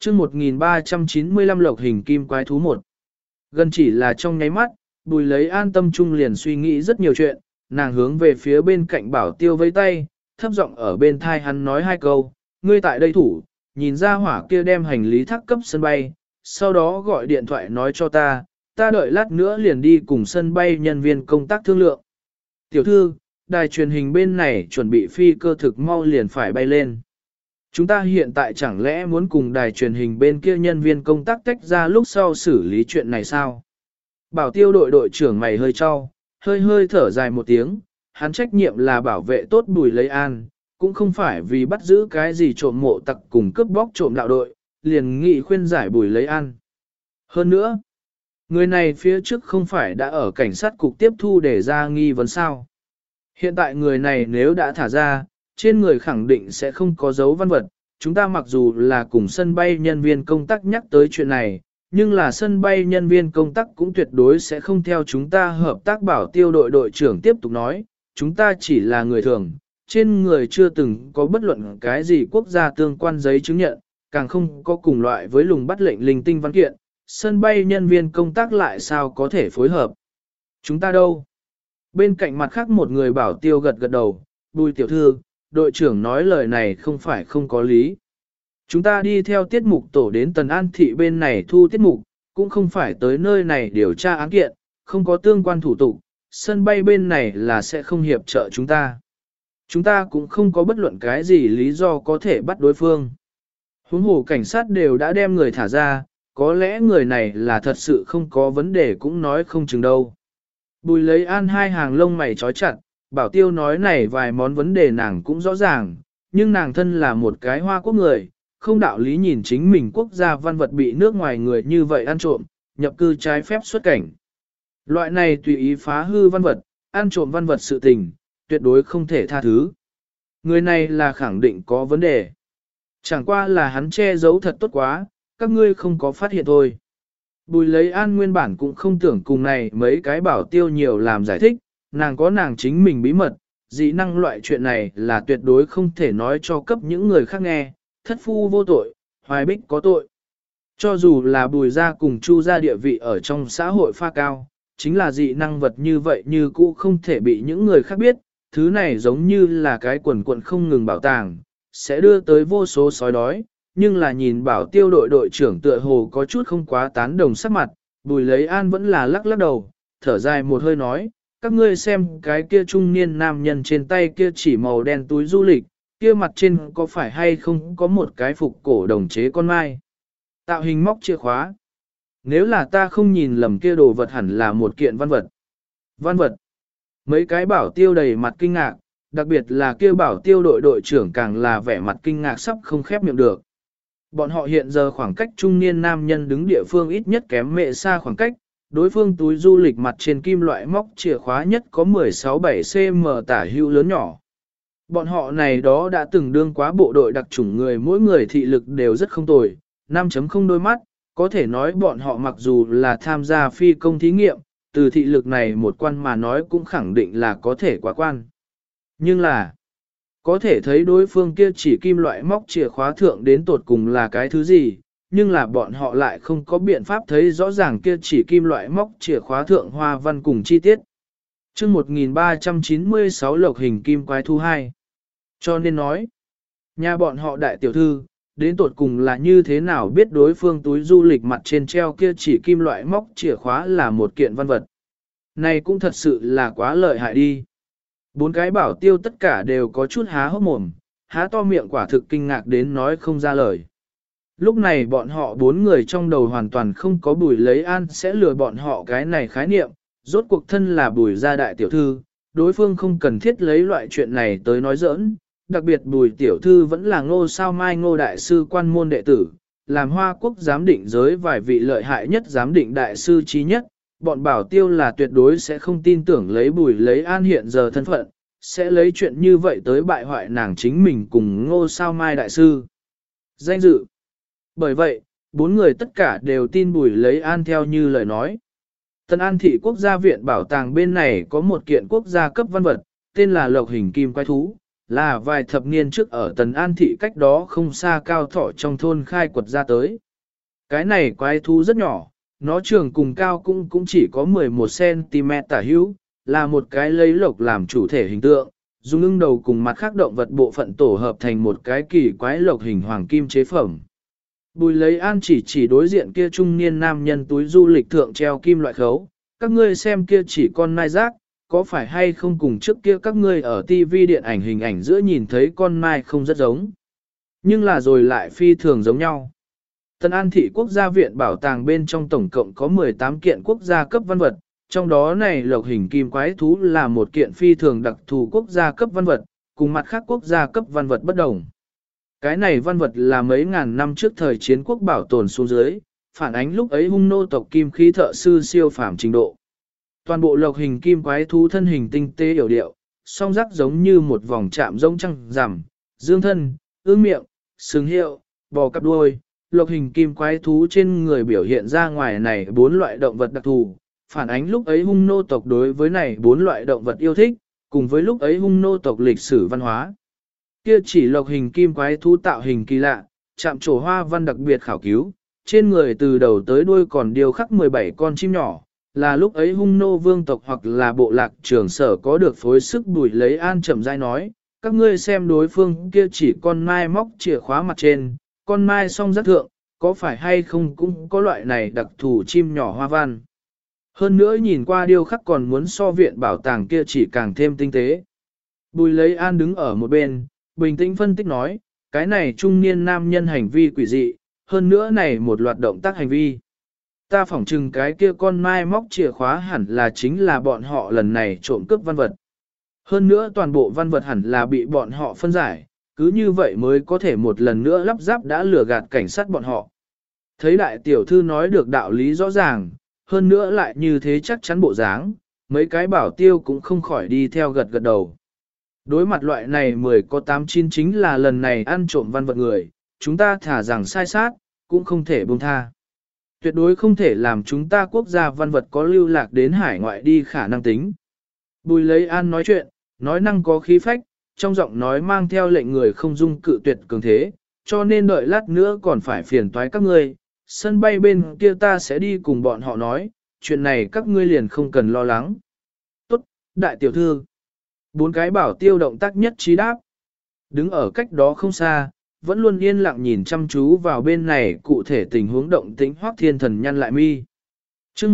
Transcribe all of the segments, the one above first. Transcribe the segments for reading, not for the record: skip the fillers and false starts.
chương 1395 lộc hình kim quái thú 1. Gần chỉ là trong nháy mắt, Bùi Lấy An tâm trung liền suy nghĩ rất nhiều chuyện, nàng hướng về phía bên cạnh Bảo Tiêu vẫy tay, thấp giọng ở bên thai hắn nói hai câu, ngươi tại đây thủ, nhìn ra hỏa kia đem hành lý thác cấp sân bay, sau đó gọi điện thoại nói cho ta đợi lát nữa liền đi cùng sân bay nhân viên công tác thương lượng. Tiểu thư, đài truyền hình bên này chuẩn bị phi cơ thực mau liền phải bay lên. Chúng ta hiện tại chẳng lẽ muốn cùng đài truyền hình bên kia nhân viên công tác tách ra lúc sau xử lý chuyện này sao? Bảo Tiêu đội trưởng mày hơi cho, hơi thở dài một tiếng, hắn trách nhiệm là bảo vệ tốt Bùi Lấy An, cũng không phải vì bắt giữ cái gì trộm mộ tặc cùng cướp bóc trộm đạo đội, liền nghị khuyên giải Bùi Lấy An. Hơn nữa, người này phía trước không phải đã ở cảnh sát cục tiếp thu để ra nghi vấn sao? Hiện tại người này nếu đã thả ra, trên người khẳng định sẽ không có dấu văn vật. Chúng ta mặc dù là cùng sân bay nhân viên công tác nhắc tới chuyện này, nhưng là sân bay nhân viên công tác cũng tuyệt đối sẽ không theo chúng ta hợp tác. Bảo Tiêu đội trưởng tiếp tục nói, chúng ta chỉ là người thường, trên người chưa từng có bất luận cái gì quốc gia tương quan giấy chứng nhận, càng không có cùng loại với lùng bắt lệnh linh tinh văn kiện, sân bay nhân viên công tác lại sao có thể phối hợp. Chúng ta đâu? Bên cạnh mặt khác một người Bảo Tiêu gật đầu, Bùi tiểu thư, đội trưởng nói lời này không phải không có lý. Chúng ta đi theo tiết mục tổ đến Tần An Thị bên này thu tiết mục, cũng không phải tới nơi này điều tra án kiện, không có tương quan thủ tục, sân bay bên này là sẽ không hiệp trợ chúng ta. Chúng ta cũng không có bất luận cái gì lý do có thể bắt đối phương. Huống hồ cảnh sát đều đã đem người thả ra, có lẽ người này là thật sự không có vấn đề cũng nói không chừng đâu. Bùi Lấy An hai hàng lông mày trói chặt, Bảo Tiêu nói này vài món vấn đề nàng cũng rõ ràng, nhưng nàng thân là một cái Hoa Quốc người, không đạo lý nhìn chính mình quốc gia văn vật bị nước ngoài người như vậy ăn trộm, nhập cư trái phép xuất cảnh. Loại này tùy ý phá hư văn vật, ăn trộm văn vật sự tình, tuyệt đối không thể tha thứ. Người này là khẳng định có vấn đề. Chẳng qua là hắn che giấu thật tốt quá, các ngươi không có phát hiện thôi. Bùi Lấy An nguyên bản cũng không tưởng cùng này mấy cái Bảo Tiêu nhiều làm giải thích, nàng có nàng chính mình bí mật, dị năng loại chuyện này là tuyệt đối không thể nói cho cấp những người khác nghe, thất phu vô tội, hoài bích có tội. Cho dù là Bùi gia cùng Chu gia địa vị ở trong xã hội pha cao, chính là dị năng vật như vậy như cũ không thể bị những người khác biết, thứ này giống như là cái quần quần không ngừng bảo tàng, sẽ đưa tới vô số sói đói, nhưng là nhìn Bảo Tiêu đội trưởng tựa hồ có chút không quá tán đồng sắc mặt, Bùi Lấy An vẫn là lắc đầu, thở dài một hơi nói, các ngươi xem cái kia trung niên nam nhân trên tay kia chỉ màu đen túi du lịch, kia mặt trên có phải hay không có một cái phục cổ đồng chế con mai. Tạo hình móc chìa khóa. Nếu là ta không nhìn lầm kia đồ vật hẳn là một kiện văn vật. Văn vật. Mấy cái Bảo Tiêu đầy mặt kinh ngạc, đặc biệt là kia Bảo Tiêu đội trưởng càng là vẻ mặt kinh ngạc sắp không khép miệng được. Bọn họ hiện giờ khoảng cách trung niên nam nhân đứng địa phương ít nhất kém mẹ xa khoảng cách, đối phương túi du lịch mặt trên kim loại móc chìa khóa nhất có 16-7 cm tả hữu lớn nhỏ. Bọn họ này đó đã từng đương quá bộ đội đặc chủng người, mỗi người thị lực đều rất không tồi, 5.0 đôi mắt, có thể nói bọn họ mặc dù là tham gia phi công thí nghiệm, từ thị lực này một quan mà nói cũng khẳng định là có thể quá quan. Nhưng là, có thể thấy đối phương kia chỉ kim loại móc chìa khóa thượng đến tột cùng là cái thứ gì, nhưng là bọn họ lại không có biện pháp thấy rõ ràng kia chỉ kim loại móc chìa khóa thượng hoa văn cùng chi tiết. chương 1396 lộc hình kim quái thú 2. Cho nên nói, nhà bọn họ đại tiểu thư, đến tột cùng là như thế nào biết đối phương túi du lịch mặt trên treo kia chỉ kim loại móc chìa khóa là một kiện văn vật. Này cũng thật sự là quá lợi hại đi. Bốn cái Bảo Tiêu tất cả đều có chút há hốc mồm, há to miệng quả thực kinh ngạc đến nói không ra lời. Lúc này bọn họ bốn người trong đầu hoàn toàn không có Bùi Lấy An sẽ lừa bọn họ cái này khái niệm, rốt cuộc thân là Bùi gia đại tiểu thư, đối phương không cần thiết lấy loại chuyện này tới nói giỡn, đặc biệt Bùi tiểu thư vẫn là Ngô Sao Mai Ngô đại sư quan môn đệ tử, làm Hoa Quốc giám định giới vài vị lợi hại nhất giám định đại sư trí nhất, bọn Bảo Tiêu là tuyệt đối sẽ không tin tưởng lấy Bùi Lấy An hiện giờ thân phận, sẽ lấy chuyện như vậy tới bại hoại nàng chính mình cùng Ngô Sao Mai đại sư. Danh dự. Bởi vậy, bốn người tất cả đều tin Bùi Lấy An theo như lời nói. Tân An Thị Quốc gia viện bảo tàng bên này có một kiện quốc gia cấp văn vật, tên là lộc hình kim quái thú, là vài thập niên trước ở Tần An Thị cách đó không xa Cao Thọ trong thôn khai quật ra tới. Cái này quái thú rất nhỏ, nó trường cùng cao cũng chỉ có 11cm tả hữu, là một cái lấy lộc làm chủ thể hình tượng, dùng ưng đầu cùng mặt khác động vật bộ phận tổ hợp thành một cái kỳ quái lộc hình hoàng kim chế phẩm. Bùi lấy an chỉ đối diện kia trung niên nam nhân túi du lịch thượng treo kim loại khấu, các ngươi xem kia chỉ con nai rác, có phải hay không cùng trước kia các ngươi ở TV điện ảnh hình ảnh giữa nhìn thấy con nai không rất giống, nhưng là rồi lại phi thường giống nhau. Tân An Thị Quốc gia viện bảo tàng bên trong tổng cộng có 18 kiện quốc gia cấp văn vật, trong đó này lộc hình kim quái thú là một kiện phi thường đặc thù quốc gia cấp văn vật, cùng mặt khác quốc gia cấp văn vật bất đồng. Cái này văn vật là mấy ngàn năm trước thời chiến quốc bảo tồn xuống dưới, phản ánh lúc ấy hung nô tộc kim khí thợ sư siêu phàm trình độ. Toàn bộ lộc hình kim quái thú thân hình tinh tế yểu điệu, song rắc giống như một vòng chạm rông trăng rằm, dương thân, ương miệng, sừng hiệu, bò cặp đuôi. Lộc hình kim quái thú trên người biểu hiện ra ngoài này 4 loại động vật đặc thù, phản ánh lúc ấy hung nô tộc đối với này 4 loại động vật yêu thích, cùng với lúc ấy hung nô tộc lịch sử văn hóa. Kia chỉ lộc hình kim quái thú tạo hình kỳ lạ, chạm trổ hoa văn đặc biệt khảo cứu, trên người từ đầu tới đuôi còn điêu khắc 17 con chim nhỏ, là lúc ấy hung nô vương tộc hoặc là bộ lạc trưởng sở có được phối sức. Bùi lấy an chậm rãi nói, các ngươi xem đối phương kia chỉ con mai móc chìa khóa mặt trên, con mai song rất thượng, có phải hay không cũng có loại này đặc thù chim nhỏ hoa văn. Hơn nữa nhìn qua điêu khắc còn muốn so viện bảo tàng kia chỉ càng thêm tinh tế. Bùi lấy an đứng ở một bên, bình tĩnh phân tích nói, cái này trung niên nam nhân hành vi quỷ dị, hơn nữa này một loạt động tác hành vi. Ta phỏng chừng cái kia con mai móc chìa khóa hẳn là chính là bọn họ lần này trộm cướp văn vật. Hơn nữa toàn bộ văn vật hẳn là bị bọn họ phân giải, cứ như vậy mới có thể một lần nữa lắp ráp đã lừa gạt cảnh sát bọn họ. Thấy đại tiểu thư nói được đạo lý rõ ràng, hơn nữa lại như thế chắc chắn bộ dáng, mấy cái bảo tiêu cũng không khỏi đi theo gật gật đầu. Đối mặt loại này 10 có 8-9 chính là lần này ăn trộm văn vật người, chúng ta thả rằng sai sát, cũng không thể buông tha. Tuyệt đối không thể làm chúng ta quốc gia văn vật có lưu lạc đến hải ngoại đi khả năng tính. Bùi lấy an nói chuyện, nói năng có khí phách, trong giọng nói mang theo lệnh người không dung cự tuyệt cường thế, cho nên đợi lát nữa còn phải phiền toái các ngươi, sân bay bên kia ta sẽ đi cùng bọn họ nói, chuyện này các ngươi liền không cần lo lắng. Tốt, đại tiểu thư. 4 cái bảo tiêu động tác nhất trí đáp. Đứng ở cách đó không xa, vẫn luôn yên lặng nhìn chăm chú vào bên này cụ thể tình huống động tĩnh Hoắc Thiên Thần nhăn lại mi. Chương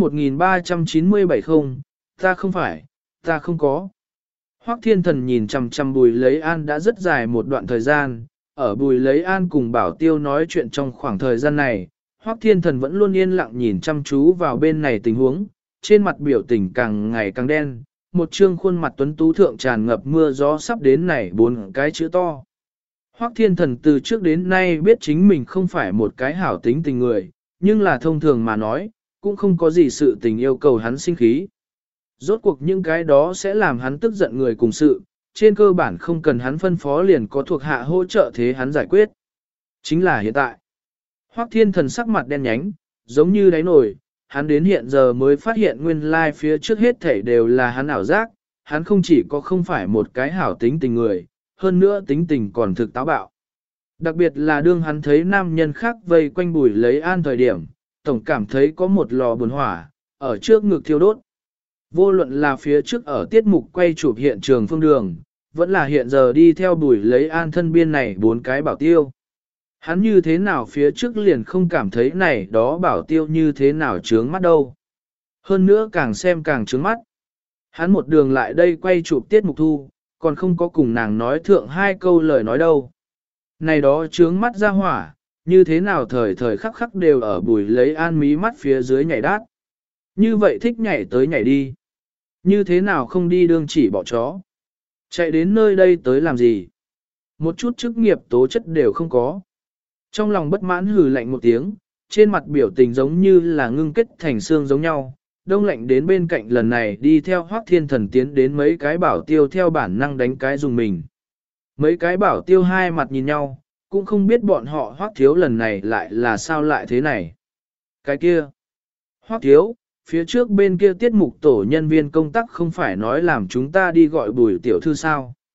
1397 không, ta không phải, ta không có. Hoắc Thiên Thần nhìn chằm chằm Bùi Lấy An đã rất dài một đoạn thời gian, ở Bùi Lấy An cùng Bảo Tiêu nói chuyện trong khoảng thời gian này, Hoắc Thiên Thần vẫn luôn yên lặng nhìn chăm chú vào bên này tình huống, trên mặt biểu tình càng ngày càng đen, một trương khuôn mặt tuấn tú thượng tràn ngập mưa gió sắp đến này 4 cái chữ to. Hoắc Thiên Thần từ trước đến nay biết chính mình không phải một cái hảo tính tình người, nhưng là thông thường mà nói, cũng không có gì sự tình yêu cầu hắn sinh khí. Rốt cuộc những cái đó sẽ làm hắn tức giận người cùng sự, trên cơ bản không cần hắn phân phó liền có thuộc hạ hỗ trợ thế hắn giải quyết. Chính là hiện tại. Hoắc Thiên Thần sắc mặt đen nhánh, giống như đáy nồi, hắn đến hiện giờ mới phát hiện nguyên lai phía trước hết thảy đều là hắn ảo giác, hắn không chỉ có không phải một cái hảo tính tình người, hơn nữa tính tình còn thực táo bạo. Đặc biệt là đương hắn thấy nam nhân khác vây quanh Bùi Lấy An thời điểm, tổng cảm thấy có một lò buồn hỏa, ở trước ngực thiêu đốt. Vô luận là phía trước ở tiết mục quay chụp hiện trường phương đường, vẫn là hiện giờ đi theo Bùi Lấy An thân biên này 4 cái bảo tiêu. Hắn như thế nào phía trước liền không cảm thấy này đó bảo tiêu như thế nào trướng mắt đâu. Hơn nữa càng xem càng trướng mắt. Hắn một đường lại đây quay chụp tiết mục thu, còn không có cùng nàng nói thượng 2 câu lời nói đâu. Này đó trướng mắt ra hỏa, như thế nào thời thời khắc khắc đều ở Bùi Lấy An mí mắt phía dưới nhảy đát. Như vậy thích nhảy tới nhảy đi. Như thế nào không đi đương chỉ bỏ chó. Chạy đến nơi đây tới làm gì. Một chút chức nghiệp tố chất đều không có. Trong lòng bất mãn hừ lạnh một tiếng, trên mặt biểu tình giống như là ngưng kết thành xương giống nhau, đông lạnh đến bên cạnh lần này đi theo Hoắc Thiên Thần tiến đến mấy cái bảo tiêu theo bản năng đánh cái dùng mình. Mấy cái bảo tiêu hai mặt nhìn nhau, cũng không biết bọn họ Hoắc thiếu lần này lại là sao lại thế này. Cái kia, Hoắc thiếu, phía trước bên kia tiết mục tổ nhân viên công tác không phải nói làm chúng ta đi gọi Bùi tiểu thư sao.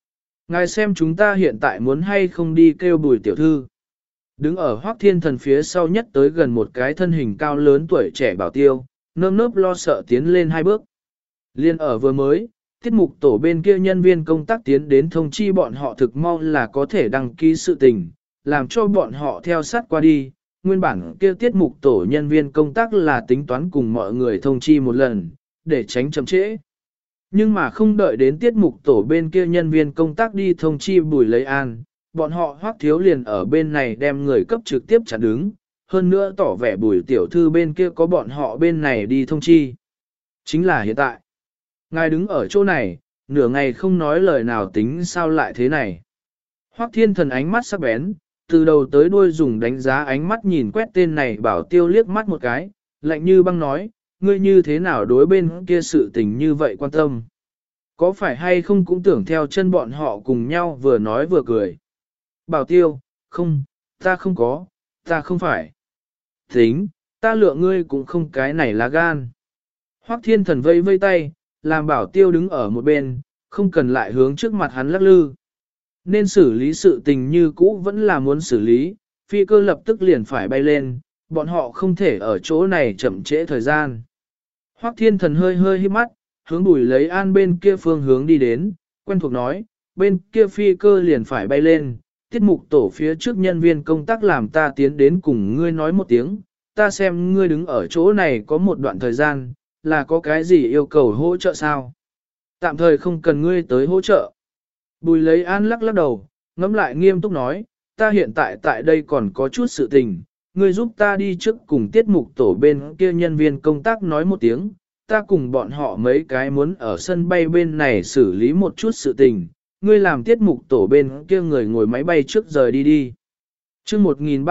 Ngài xem chúng ta hiện tại muốn hay không đi kêu Bùi tiểu thư. Đứng ở Hoắc Thiên Thần phía sau nhất tới gần một cái thân hình cao lớn tuổi trẻ bảo tiêu, nơm nớp lo sợ tiến lên hai bước. Liên ở vừa mới, tiết mục tổ bên kia nhân viên công tác tiến đến thông chi bọn họ thực mau là có thể đăng ký sự tình, làm cho bọn họ theo sát qua đi. Nguyên bản kia tiết mục tổ nhân viên công tác là tính toán cùng mọi người thông chi một lần, để tránh chậm trễ. Nhưng mà không đợi đến tiết mục tổ bên kia nhân viên công tác đi thông chi Bùi Lấy An, bọn họ Hoắc Thiếu liền ở bên này đem người cấp trực tiếp chặn đứng, hơn nữa tỏ vẻ Bùi tiểu thư bên kia có bọn họ bên này đi thông chi. Chính là hiện tại. Ngài đứng ở chỗ này, nửa ngày không nói lời nào tính sao lại thế này. Hoắc Thiên Thần ánh mắt sắc bén, từ đầu tới đuôi dùng đánh giá ánh mắt nhìn quét tên này bảo tiêu liếc mắt một cái, lạnh như băng nói, ngươi như thế nào đối bên kia sự tình như vậy quan tâm. Có phải hay không cũng tưởng theo chân bọn họ cùng nhau vừa nói vừa cười. Bảo tiêu, không, ta không có, ta không phải. Tính, ta lựa ngươi cũng không cái này là gan. Hoắc Thiên Thần vây vây tay, làm bảo tiêu đứng ở một bên, không cần lại hướng trước mặt hắn lắc lư. Nên xử lý sự tình như cũ vẫn là muốn xử lý, phi cơ lập tức liền phải bay lên, bọn họ không thể ở chỗ này chậm trễ thời gian. Hoắc Thiên Thần hơi hơi híp mắt, hướng Bùi Lấy An bên kia phương hướng đi đến, quen thuộc nói, bên kia phi cơ liền phải bay lên, tiết mục tổ phía trước nhân viên công tác làm ta tiến đến cùng ngươi nói một tiếng, ta xem ngươi đứng ở chỗ này có một đoạn thời gian, là có cái gì yêu cầu hỗ trợ sao? Tạm thời không cần ngươi tới hỗ trợ. Bùi Lấy An lắc lắc đầu, ngẫm lại nghiêm túc nói, ta hiện tại tại đây còn có chút sự tình, ngươi giúp ta đi trước cùng tiết mục tổ bên kia nhân viên công tác nói một tiếng, ta cùng bọn họ mấy cái muốn ở sân bay bên này xử lý một chút sự tình, ngươi làm tiết mục tổ bên kia người ngồi máy bay trước rời đi đi. Chương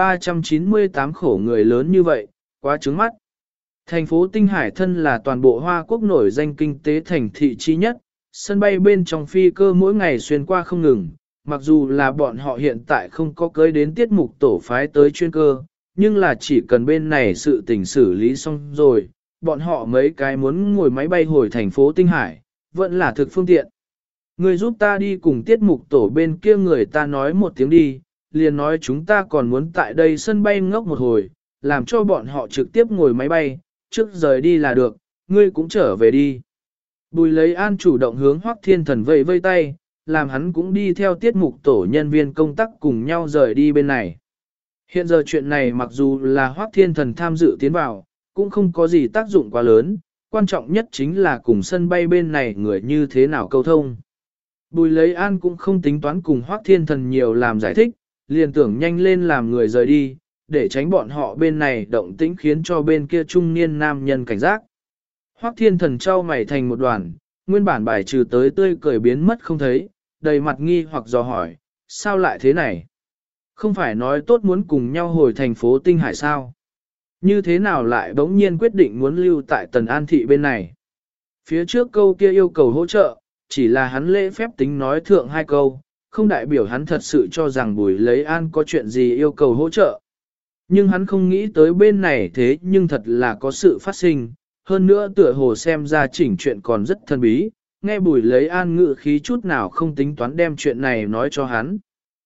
1398 khổ người lớn như vậy, quá trứng mắt. Thành phố Tinh Hải thân là toàn bộ Hoa Quốc nổi danh kinh tế thành thị chi nhất, sân bay bên trong phi cơ mỗi ngày xuyên qua không ngừng, mặc dù là bọn họ hiện tại không có cưới đến tiết mục tổ phái tới chuyên cơ, nhưng là chỉ cần bên này sự tình xử lý xong rồi, bọn họ mấy cái muốn ngồi máy bay hồi thành phố Tinh Hải, vẫn là thực phương tiện. Người giúp ta đi cùng tiết mục tổ bên kia người ta nói một tiếng đi, liền nói chúng ta còn muốn tại đây sân bay ngốc một hồi, làm cho bọn họ trực tiếp ngồi máy bay, trước rời đi là được, ngươi cũng trở về đi. Bùi Lấy An chủ động hướng Hoắc Thiên Thần vẫy vây tay, làm hắn cũng đi theo tiết mục tổ nhân viên công tác cùng nhau rời đi bên này. Hiện giờ chuyện này mặc dù là Hoắc Thiên Thần tham dự tiến vào, cũng không có gì tác dụng quá lớn, quan trọng nhất chính là cùng sân bay bên này người như thế nào câu thông. Bùi Lấy An cũng không tính toán cùng Hoắc Thiên Thần nhiều làm giải thích, liền tưởng nhanh lên làm người rời đi, để tránh bọn họ bên này động tĩnh khiến cho bên kia trung niên nam nhân cảnh giác. Hoắc Thiên Thần trao mày thành một đoàn, nguyên bản bài trừ tới tươi cười biến mất không thấy, đầy mặt nghi hoặc dò hỏi, sao lại thế này? Không phải nói tốt muốn cùng nhau hồi thành phố Tinh Hải sao? Như thế nào lại bỗng nhiên quyết định muốn lưu tại Tần An Thị bên này? Phía trước câu kia yêu cầu hỗ trợ, chỉ là hắn lễ phép tính nói thượng hai câu, không đại biểu hắn thật sự cho rằng Bùi Lấy An có chuyện gì yêu cầu hỗ trợ. Nhưng hắn không nghĩ tới bên này thế nhưng thật là có sự phát sinh, hơn nữa tựa hồ xem ra chỉnh chuyện còn rất thân bí, nghe Bùi Lấy An ngự khí chút nào không tính toán đem chuyện này nói cho hắn.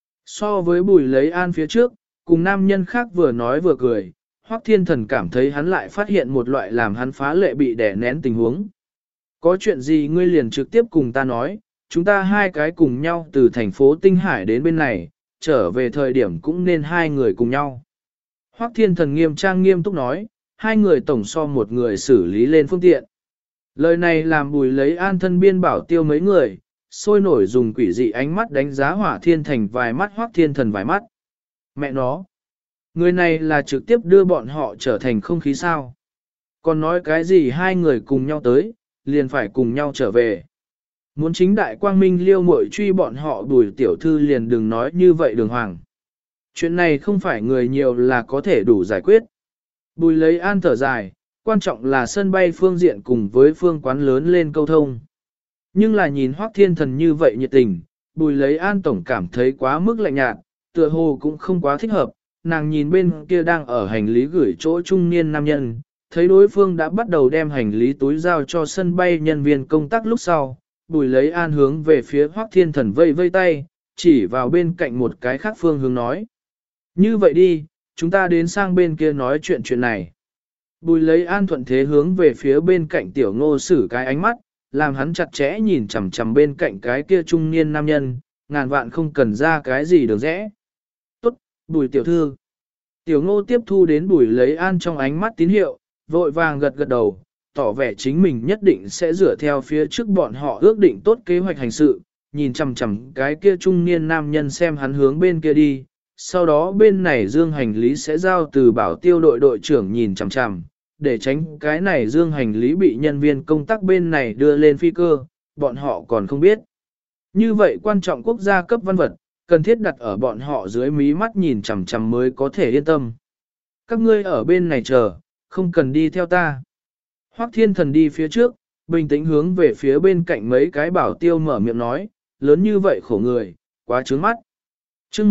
So với Bùi Lấy An phía trước, cùng nam nhân khác vừa nói vừa cười, Hoắc Thiên Thần cảm thấy hắn lại phát hiện một loại làm hắn phá lệ bị đè nén tình huống. Có chuyện gì ngươi liền trực tiếp cùng ta nói, chúng ta hai cái cùng nhau từ thành phố Tinh Hải đến bên này, trở về thời điểm cũng nên hai người cùng nhau. Hoắc Thiên Thần nghiêm túc nói, hai người tổng so một người xử lý lên phương tiện. Lời này làm Bùi Lấy An thân biên bảo tiêu mấy người, sôi nổi dùng quỷ dị ánh mắt đánh giá Hỏa Thiên Thành vài mắt Hoắc Thiên Thần vài mắt. Mẹ nó, người này là trực tiếp đưa bọn họ trở thành không khí sao. Còn nói cái gì hai người cùng nhau tới, liền phải cùng nhau trở về. Muốn chính đại quang minh liêu muội truy bọn họ Bùi tiểu thư liền đừng nói như vậy đường hoàng. Chuyện này không phải người nhiều là có thể đủ giải quyết. Bùi Lấy An thở dài, quan trọng là sân bay phương diện cùng với phương quán lớn lên câu thông. Nhưng là nhìn Hoắc Thiên Thần như vậy nhiệt tình, Bùi Lấy An tổng cảm thấy quá mức lạnh nhạt, tựa hồ cũng không quá thích hợp. Nàng nhìn bên kia đang ở hành lý gửi chỗ trung niên nam nhân, thấy đối phương đã bắt đầu đem hành lý túi giao cho sân bay nhân viên công tác lúc sau, Bùi lấy an hướng về phía Hoắc Thiên Thần vây vây tay, chỉ vào bên cạnh một cái khác phương hướng nói. Như vậy đi, chúng ta đến sang bên kia nói chuyện này. Bùi lấy an thuận thế hướng về phía bên cạnh tiểu ngô sử cái ánh mắt, làm hắn chặt chẽ nhìn chằm chằm bên cạnh cái kia trung niên nam nhân, ngàn vạn không cần ra cái gì được rẽ. Tốt, bùi tiểu thư. Tiểu ngô tiếp thu đến bùi lấy an trong ánh mắt tín hiệu, vội vàng gật gật đầu, tỏ vẻ chính mình nhất định sẽ dựa theo phía trước bọn họ ước định tốt kế hoạch hành sự, nhìn chằm chằm cái kia trung niên nam nhân xem hắn hướng bên kia đi, sau đó bên này dương hành lý sẽ giao từ bảo tiêu đội đội trưởng nhìn chằm chằm, để tránh cái này dương hành lý bị nhân viên công tác bên này đưa lên phi cơ, bọn họ còn không biết. Như vậy quan trọng quốc gia cấp văn vật, cần thiết đặt ở bọn họ dưới mí mắt nhìn chằm chằm mới có thể yên tâm. Các ngươi ở bên này chờ, không cần đi theo ta. Hoắc Thiên Thần đi phía trước, bình tĩnh hướng về phía bên cạnh mấy cái bảo tiêu mở miệng nói, lớn như vậy khổ người, quá trướng mắt. Chương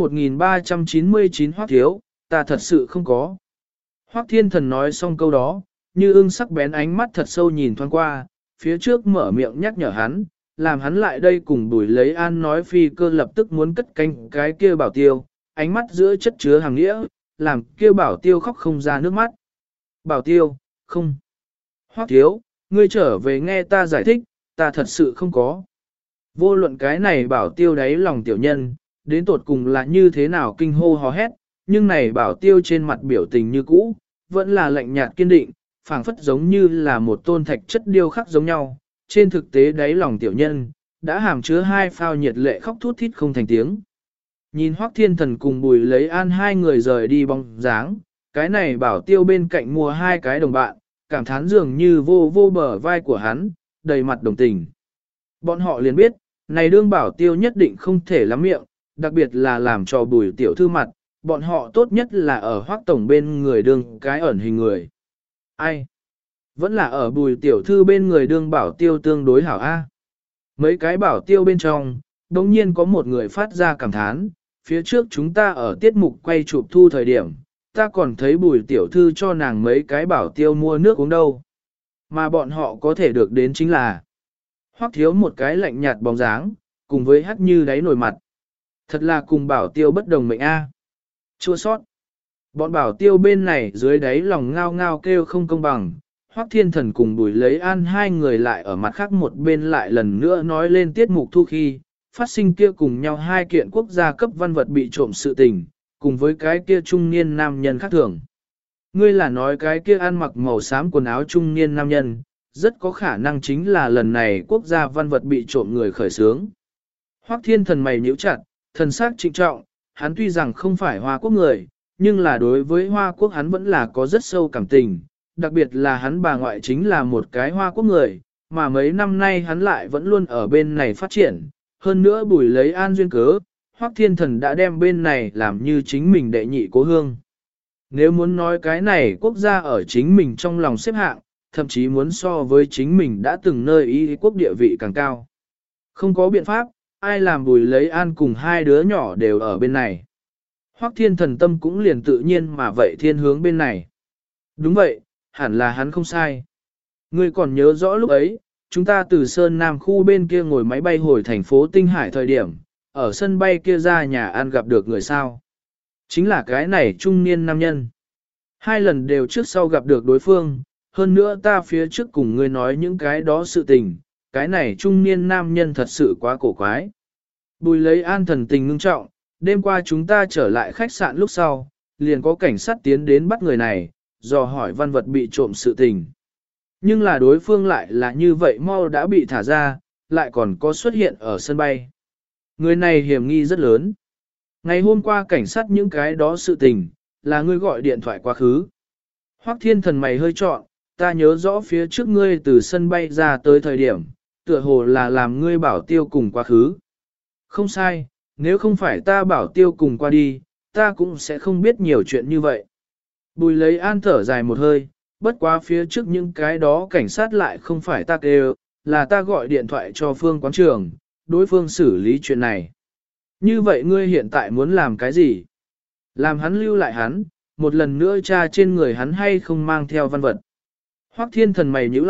1399 Hoắc thiếu, ta thật sự không có. Hoắc Thiên Thần nói xong câu đó, như ưng sắc bén ánh mắt thật sâu nhìn thoáng qua, phía trước mở miệng nhắc nhở hắn, làm hắn lại đây cùng Bùi lấy an nói phi cơ lập tức muốn cất cánh cái kia bảo tiêu, ánh mắt giữa chất chứa hàng nghĩa, làm kia bảo tiêu khóc không ra nước mắt. Bảo tiêu, không. Hoắc thiếu, ngươi trở về nghe ta giải thích, ta thật sự không có. Vô luận cái này bảo tiêu đáy lòng tiểu nhân, đến tột cùng là như thế nào kinh hô hò hét, nhưng này bảo tiêu trên mặt biểu tình như cũ, vẫn là lạnh nhạt kiên định, phảng phất giống như là một tôn thạch chất điêu khắc giống nhau. Trên thực tế đáy lòng tiểu nhân, đã hàm chứa hai phao nhiệt lệ khóc thút thít không thành tiếng. Nhìn Hoắc Thiên Thần cùng Bùi lấy an hai người rời đi bóng dáng, cái này bảo tiêu bên cạnh mua hai cái đồng bạn, cảm thán dường như vô vô bờ vai của hắn, đầy mặt đồng tình. Bọn họ liền biết, này đương bảo tiêu nhất định không thể lắm miệng, đặc biệt là làm cho Bùi tiểu thư mặt, bọn họ tốt nhất là ở Hoắc tổng bên người đương cái ẩn hình người. Ai? Vẫn là ở Bùi tiểu thư bên người đương bảo tiêu tương đối hảo A. Mấy cái bảo tiêu bên trong, đồng nhiên có một người phát ra cảm thán, phía trước chúng ta ở tiết mục quay chụp thu thời điểm, ta còn thấy Bùi tiểu thư cho nàng mấy cái bảo tiêu mua nước uống đâu. Mà bọn họ có thể được đến chính là Hoắc thiếu một cái lạnh nhạt bóng dáng, cùng với hắt như đáy nổi mặt. Thật là cùng bảo tiêu bất đồng mệnh A. Chua sót. Bọn bảo tiêu bên này dưới đáy lòng ngao ngao kêu không công bằng, Hoắc Thiên Thần cùng Bùi lấy an hai người lại ở mặt khác một bên lại lần nữa nói lên tiết mục thu khi, phát sinh kia cùng nhau hai kiện quốc gia cấp văn vật bị trộm sự tình, cùng với cái kia trung niên nam nhân khác thường. Ngươi là nói cái kia ăn mặc màu xám quần áo trung niên nam nhân, rất có khả năng chính là lần này quốc gia văn vật bị trộm người khởi xướng. Hoắc Thiên Thần mày nhíu chặt, thần sắc trịnh trọng, hắn tuy rằng không phải Hoa Quốc người, nhưng là đối với Hoa Quốc hắn vẫn là có rất sâu cảm tình, đặc biệt là hắn bà ngoại chính là một cái Hoa Quốc người, mà mấy năm nay hắn lại vẫn luôn ở bên này phát triển, hơn nữa Bùi lấy an duyên cớ, Hoắc Thiên Thần đã đem bên này làm như chính mình đệ nhị cố hương. Nếu muốn nói cái này quốc gia ở chính mình trong lòng xếp hạng, thậm chí muốn so với chính mình đã từng nơi y quốc địa vị càng cao. Không có biện pháp, ai làm Bùi lấy an cùng hai đứa nhỏ đều ở bên này. Hoắc Thiên Thần tâm cũng liền tự nhiên mà vậy thiên hướng bên này. Đúng vậy, hẳn là hắn không sai. Ngươi còn nhớ rõ lúc ấy, chúng ta từ Sơn Nam khu bên kia ngồi máy bay hồi thành phố Tinh Hải thời điểm, ở sân bay kia ra nhà ăn gặp được người sao. Chính là cái này trung niên nam nhân. Hai lần đều trước sau gặp được đối phương, hơn nữa ta phía trước cùng ngươi nói những cái đó sự tình, cái này trung niên nam nhân thật sự quá cổ quái. Bùi lấy an thần tình ngưng trọng, đêm qua chúng ta trở lại khách sạn lúc sau, liền có cảnh sát tiến đến bắt người này, dò hỏi văn vật bị trộm sự tình. Nhưng là đối phương lại là như vậy mau đã bị thả ra, lại còn có xuất hiện ở sân bay. Người này hiểm nghi rất lớn. Ngày hôm qua cảnh sát những cái đó sự tình, là ngươi gọi điện thoại quá khứ. Hoắc Thiên Thần mày hơi trọn, ta nhớ rõ phía trước ngươi từ sân bay ra tới thời điểm, tựa hồ là làm ngươi bảo tiêu cùng quá khứ. Không sai, nếu không phải ta bảo tiêu cùng qua đi, ta cũng sẽ không biết nhiều chuyện như vậy. Bùi lấy an thở dài một hơi, bất quá phía trước những cái đó cảnh sát lại không phải ta kêu, là ta gọi điện thoại cho Phương quán trường, đối phương xử lý chuyện này. Như vậy ngươi hiện tại muốn làm cái gì? Làm hắn lưu lại hắn, một lần nữa tra trên người hắn hay không mang theo văn vật. Hoắc Thiên Thần mày nhíu lại,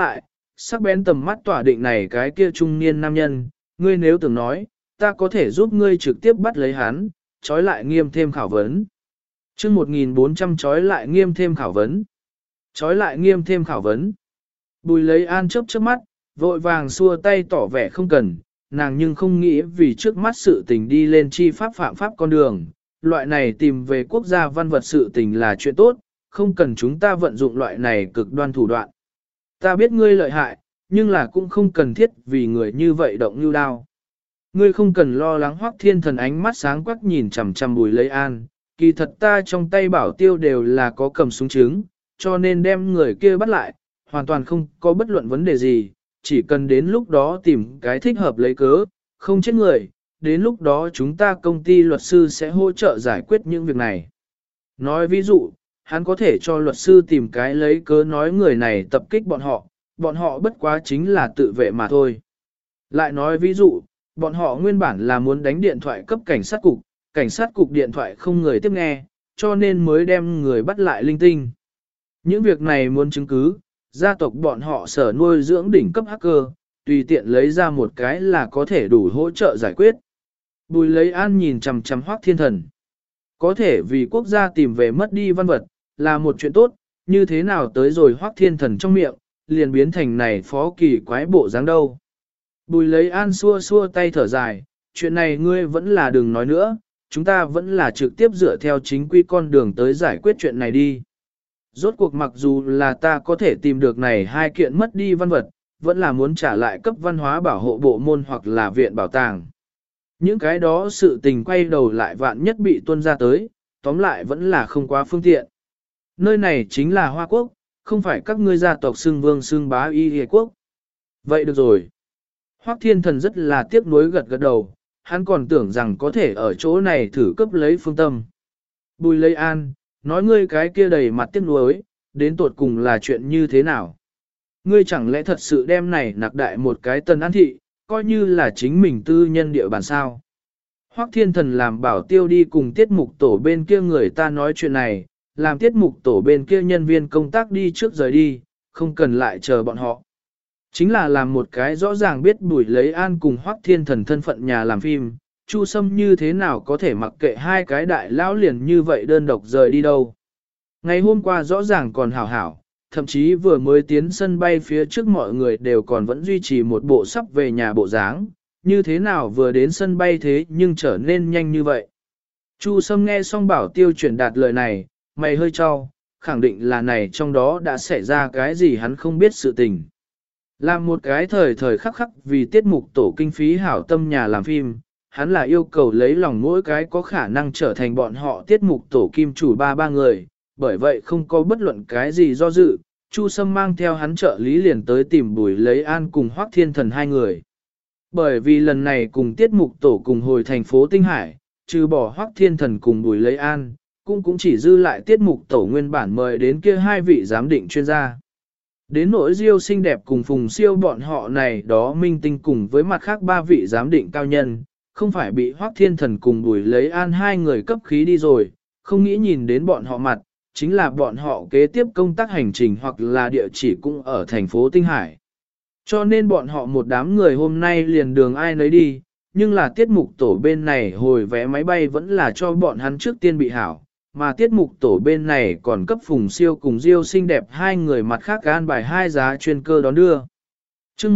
sắc bén tầm mắt tỏa định này cái kia trung niên nam nhân, ngươi nếu tưởng nói, ta có thể giúp ngươi trực tiếp bắt lấy hắn, trói lại nghiêm thêm khảo vấn. chương 1400 trói lại nghiêm thêm khảo vấn. Trói lại nghiêm thêm khảo vấn. Bùi lấy an chớp chớp mắt, vội vàng xua tay tỏ vẻ không cần, nàng nhưng không nghĩ vì trước mắt sự tình đi lên chi pháp phạm pháp con đường. Loại này tìm về quốc gia văn vật sự tình là chuyện tốt, không cần chúng ta vận dụng loại này cực đoan thủ đoạn. Ta biết ngươi lợi hại, nhưng là cũng không cần thiết vì người như vậy động như đao. Ngươi không cần lo lắng. Hoắc Thiên Thần ánh mắt sáng quắc nhìn chằm chằm Bùi Lấy An, kỳ thật ta trong tay bảo tiêu đều là có cầm súng chứng, cho nên đem người kia bắt lại, hoàn toàn không có bất luận vấn đề gì, chỉ cần đến lúc đó tìm cái thích hợp lấy cớ, không chết người, đến lúc đó chúng ta công ty luật sư sẽ hỗ trợ giải quyết những việc này. Nói ví dụ, hắn có thể cho luật sư tìm cái lấy cớ nói người này tập kích bọn họ bất quá chính là tự vệ mà thôi. Lại nói ví dụ, bọn họ nguyên bản là muốn đánh điện thoại cấp cảnh sát cục điện thoại không người tiếp nghe, cho nên mới đem người bắt lại linh tinh. Những việc này muốn chứng cứ, gia tộc bọn họ sở nuôi dưỡng đỉnh cấp hacker, tùy tiện lấy ra một cái là có thể đủ hỗ trợ giải quyết. Bùi Lấy An nhìn chằm chằm Hoắc Thiên Thần. Có thể vì quốc gia tìm về mất đi văn vật, là một chuyện tốt, như thế nào tới rồi Hoắc Thiên Thần trong miệng, liền biến thành này phó kỳ quái bộ dáng đâu. Bùi Lấy An xua xua tay thở dài, chuyện này ngươi vẫn là đừng nói nữa, chúng ta vẫn là trực tiếp dựa theo chính quy con đường tới giải quyết chuyện này đi. Rốt cuộc mặc dù là ta có thể tìm được này hai kiện mất đi văn vật, vẫn là muốn trả lại cấp văn hóa bảo hộ bộ môn hoặc là viện bảo tàng. Những cái đó sự tình quay đầu lại vạn nhất bị tuân ra tới, tóm lại vẫn là không quá phương tiện. Nơi này chính là Hoa Quốc, không phải các ngươi gia tộc xưng vương xưng bá y hề quốc. Vậy được rồi. Hoắc Thiên Thần rất là tiếc nuối gật gật đầu, hắn còn tưởng rằng có thể ở chỗ này thử cấp lấy phương tâm. Bùi Lấy An, nói ngươi cái kia đầy mặt tiếc nuối, đến tột cùng là chuyện như thế nào? Ngươi chẳng lẽ thật sự đem này nặc đại một cái Tân An thị, coi như là chính mình tư nhân địa bàn sao? Hoắc Thiên Thần làm bảo tiêu đi cùng tiết mục tổ bên kia người ta nói chuyện này, làm tiết mục tổ bên kia nhân viên công tác đi trước rời đi, không cần lại chờ bọn họ. Chính là làm một cái rõ ràng biết Bùi Lấy An cùng Hoắc Thiên Thần thân phận nhà làm phim, Chu Sâm như thế nào có thể mặc kệ hai cái đại lão liền như vậy đơn độc rời đi đâu. Ngày hôm qua rõ ràng còn hảo hảo, thậm chí vừa mới tiến sân bay phía trước mọi người đều còn vẫn duy trì một bộ sắp về nhà bộ dáng, như thế nào vừa đến sân bay thế nhưng trở nên nhanh như vậy. Chu Sâm nghe xong bảo tiêu chuyển đạt lời này, mày hơi cho, khẳng định là này trong đó đã xảy ra cái gì hắn không biết sự tình. Làm một cái thời thời khắc khắc vì tiết mục tổ kinh phí hảo tâm nhà làm phim, hắn là yêu cầu lấy lòng mỗi cái có khả năng trở thành bọn họ tiết mục tổ kim chủ ba người, bởi vậy không có bất luận cái gì do dự, Chu Sâm mang theo hắn trợ lý liền tới tìm Bùi Lấy An cùng Hoắc Thiên Thần hai người. Bởi vì lần này cùng tiết mục tổ cùng hồi thành phố Tinh Hải, trừ bỏ Hoắc Thiên Thần cùng Bùi Lấy An, cũng chỉ dư lại tiết mục tổ nguyên bản mời đến kia hai vị giám định chuyên gia. Đến nỗi Diêu xinh đẹp cùng Phùng Siêu bọn họ này đó minh tinh cùng với mặt khác ba vị giám định cao nhân, không phải bị Hoắc Thiên Thần cùng Bùi Lấy An hai người cấp khí đi rồi, không nghĩ nhìn đến bọn họ mặt, chính là bọn họ kế tiếp công tác hành trình hoặc là địa chỉ cũng ở thành phố Tinh Hải. Cho nên bọn họ một đám người hôm nay liền đường ai nấy đi, nhưng là tiết mục tổ bên này hồi vé máy bay vẫn là cho bọn hắn trước tiên bị hảo, mà tiết mục tổ bên này còn cấp Phùng Siêu cùng Diêu xinh đẹp hai người mặt khác an bài hai giá chuyên cơ đón đưa. chương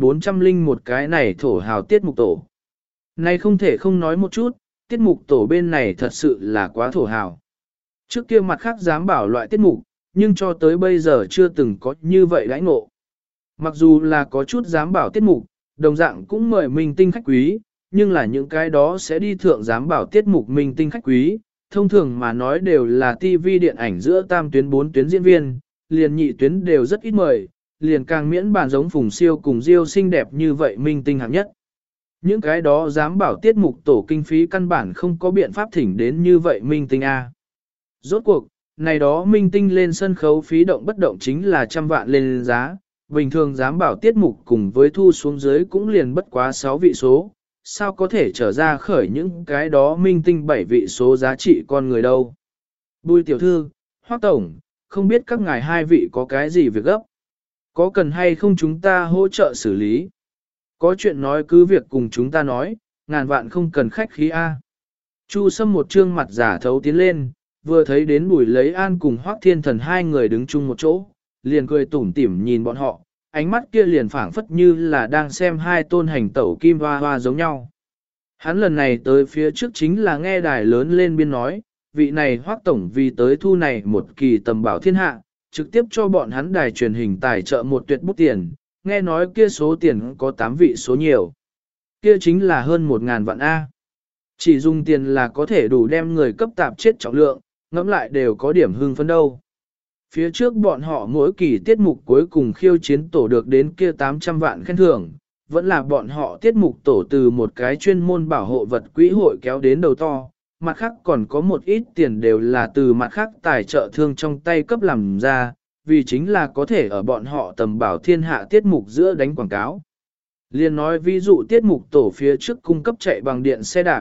1401 cái này thổ hào tiết mục tổ. Này không thể không nói một chút, tiết mục tổ bên này thật sự là quá thổ hào. Trước kia mặt khác dám bảo loại tiết mục, nhưng cho tới bây giờ chưa từng có như vậy đãi ngộ. Mặc dù là có chút dám bảo tiết mục, đồng dạng cũng mời minh tinh khách quý, nhưng là những cái đó sẽ đi thượng dám bảo tiết mục minh tinh khách quý, thông thường mà nói đều là TV điện ảnh giữa tam tuyến 4 tuyến diễn viên, liền nhị tuyến đều rất ít mời, liền càng miễn bàn giống Phùng Siêu cùng Diêu xinh đẹp như vậy minh tinh hạng nhất. Những cái đó dám bảo tiết mục tổ kinh phí căn bản không có biện pháp thỉnh đến như vậy minh tinh A. Rốt cuộc, này đó minh tinh lên sân khấu phí động bất động chính là trăm vạn lên giá, bình thường dám bảo tiết mục cùng với thu xuống dưới cũng liền bất quá 6 vị số, sao có thể trở ra khởi những cái đó minh tinh 7 vị số giá trị con người đâu. Bùi tiểu thư, Hoắc tổng, không biết các ngài hai vị có cái gì việc gấp. Có cần hay không chúng ta hỗ trợ xử lý? Có chuyện nói cứ việc cùng chúng ta nói, ngàn vạn không cần khách khí A. Chu Sâm một trương mặt giả thấu tiến lên, vừa thấy đến Bùi Lấy An cùng Hoắc Thiên Thần hai người đứng chung một chỗ, liền cười tủm tỉm nhìn bọn họ, ánh mắt kia liền phảng phất như là đang xem hai tôn hành tẩu kim hoa hoa giống nhau. Hắn lần này tới phía trước chính là nghe đài lớn lên biên nói, vị này Hoắc tổng vì tới thu này một kỳ tầm bảo thiên hạ, trực tiếp cho bọn hắn đài truyền hình tài trợ một tuyệt bút tiền, nghe nói kia số tiền có 8 vị số nhiều. Kia chính là hơn 1.000 vạn A. Chỉ dùng tiền là có thể đủ đem người cấp tạp chết trọng lượng, ngẫm lại đều có điểm hưng phấn đâu. Phía trước bọn họ mỗi kỳ tiết mục cuối cùng khiêu chiến tổ được đến kia 800 vạn khen thưởng, vẫn là bọn họ tiết mục tổ từ một cái chuyên môn bảo hộ vật quỹ hội kéo đến đầu to, mặt khác còn có một ít tiền đều là từ mặt khác tài trợ thương trong tay cấp làm ra, vì chính là có thể ở bọn họ tầm bảo thiên hạ tiết mục giữa đánh quảng cáo. Liên nói ví dụ tiết mục tổ phía trước cung cấp chạy bằng điện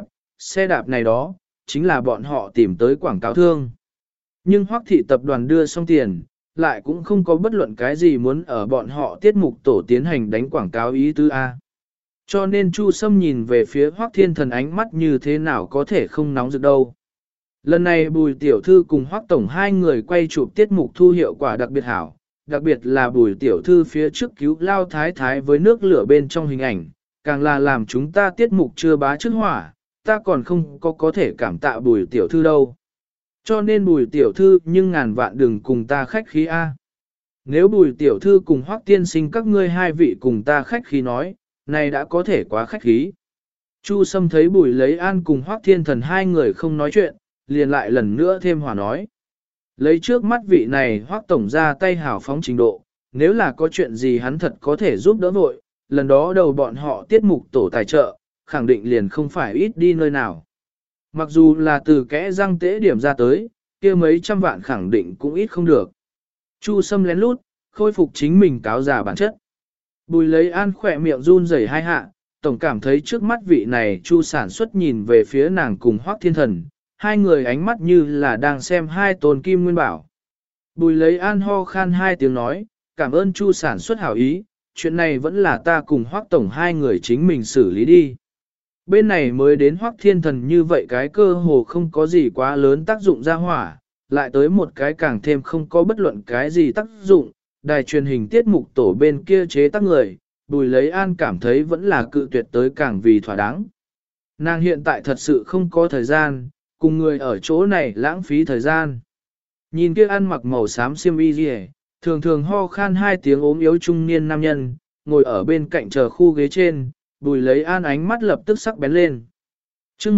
xe đạp này đó, chính là bọn họ tìm tới quảng cáo thương. Nhưng Hoắc thị tập đoàn đưa xong tiền, lại cũng không có bất luận cái gì muốn ở bọn họ tiết mục tổ tiến hành đánh quảng cáo ý tứ A. Cho nên Chu Sâm nhìn về phía Hoắc Thiên Thần ánh mắt như thế nào có thể không nóng rực đâu. Lần này Bùi Tiểu Thư cùng Hoắc Tổng hai người quay chụp tiết mục thu hiệu quả đặc biệt hảo, đặc biệt là Bùi Tiểu Thư phía trước cứu lao thái thái với nước lửa bên trong hình ảnh, càng là làm chúng ta tiết mục chưa bá trước hỏa, ta còn không có thể cảm tạ Bùi Tiểu Thư đâu. Cho nên Bùi Tiểu Thư nhưng ngàn vạn đừng cùng ta khách khí A. Nếu Bùi Tiểu Thư cùng Hoắc Tiên Sinh các ngươi hai vị cùng ta khách khí nói, này đã có thể quá khách khí. Chu Sâm thấy Bùi Lấy An cùng Hoắc Thiên Thần hai người không nói chuyện, liền lại lần nữa thêm hòa nói. Lấy trước mắt vị này Hoắc Tổng ra tay hào phóng trình độ, nếu là có chuyện gì hắn thật có thể giúp đỡ vội, lần đó đầu bọn họ tiết mục tổ tài trợ, khẳng định liền không phải ít đi nơi nào. Mặc dù là từ kẽ răng tế điểm ra tới, kia mấy trăm vạn khẳng định cũng ít không được. Chu Sâm lén lút, khôi phục chính mình cáo già bản chất. Bùi Lấy An khỏe miệng run rẩy hai hạ, tổng cảm thấy trước mắt vị này Chu sản xuất nhìn về phía nàng cùng Hoắc Thiên Thần, hai người ánh mắt như là đang xem hai tôn kim nguyên bảo. Bùi Lấy An ho khan hai tiếng nói, cảm ơn Chu sản xuất hảo ý, chuyện này vẫn là ta cùng Hoắc Tổng hai người chính mình xử lý đi. Bên này mới đến Hoắc Thiên Thần như vậy cái cơ hồ không có gì quá lớn tác dụng ra hỏa, lại tới một cái càng thêm không có bất luận cái gì tác dụng, đài truyền hình tiết mục tổ bên kia chế tác người, Bùi Lấy An cảm thấy vẫn là cự tuyệt tới càng vì thỏa đáng. Nàng hiện tại thật sự không có thời gian, cùng người ở chỗ này lãng phí thời gian. Nhìn kia ăn mặc màu xám xiêm y gì, thường thường ho khan hai tiếng ốm yếu trung niên nam nhân, ngồi ở bên cạnh chờ khu ghế trên, Bùi Lấy An ánh mắt lập tức sắc bén lên. Chương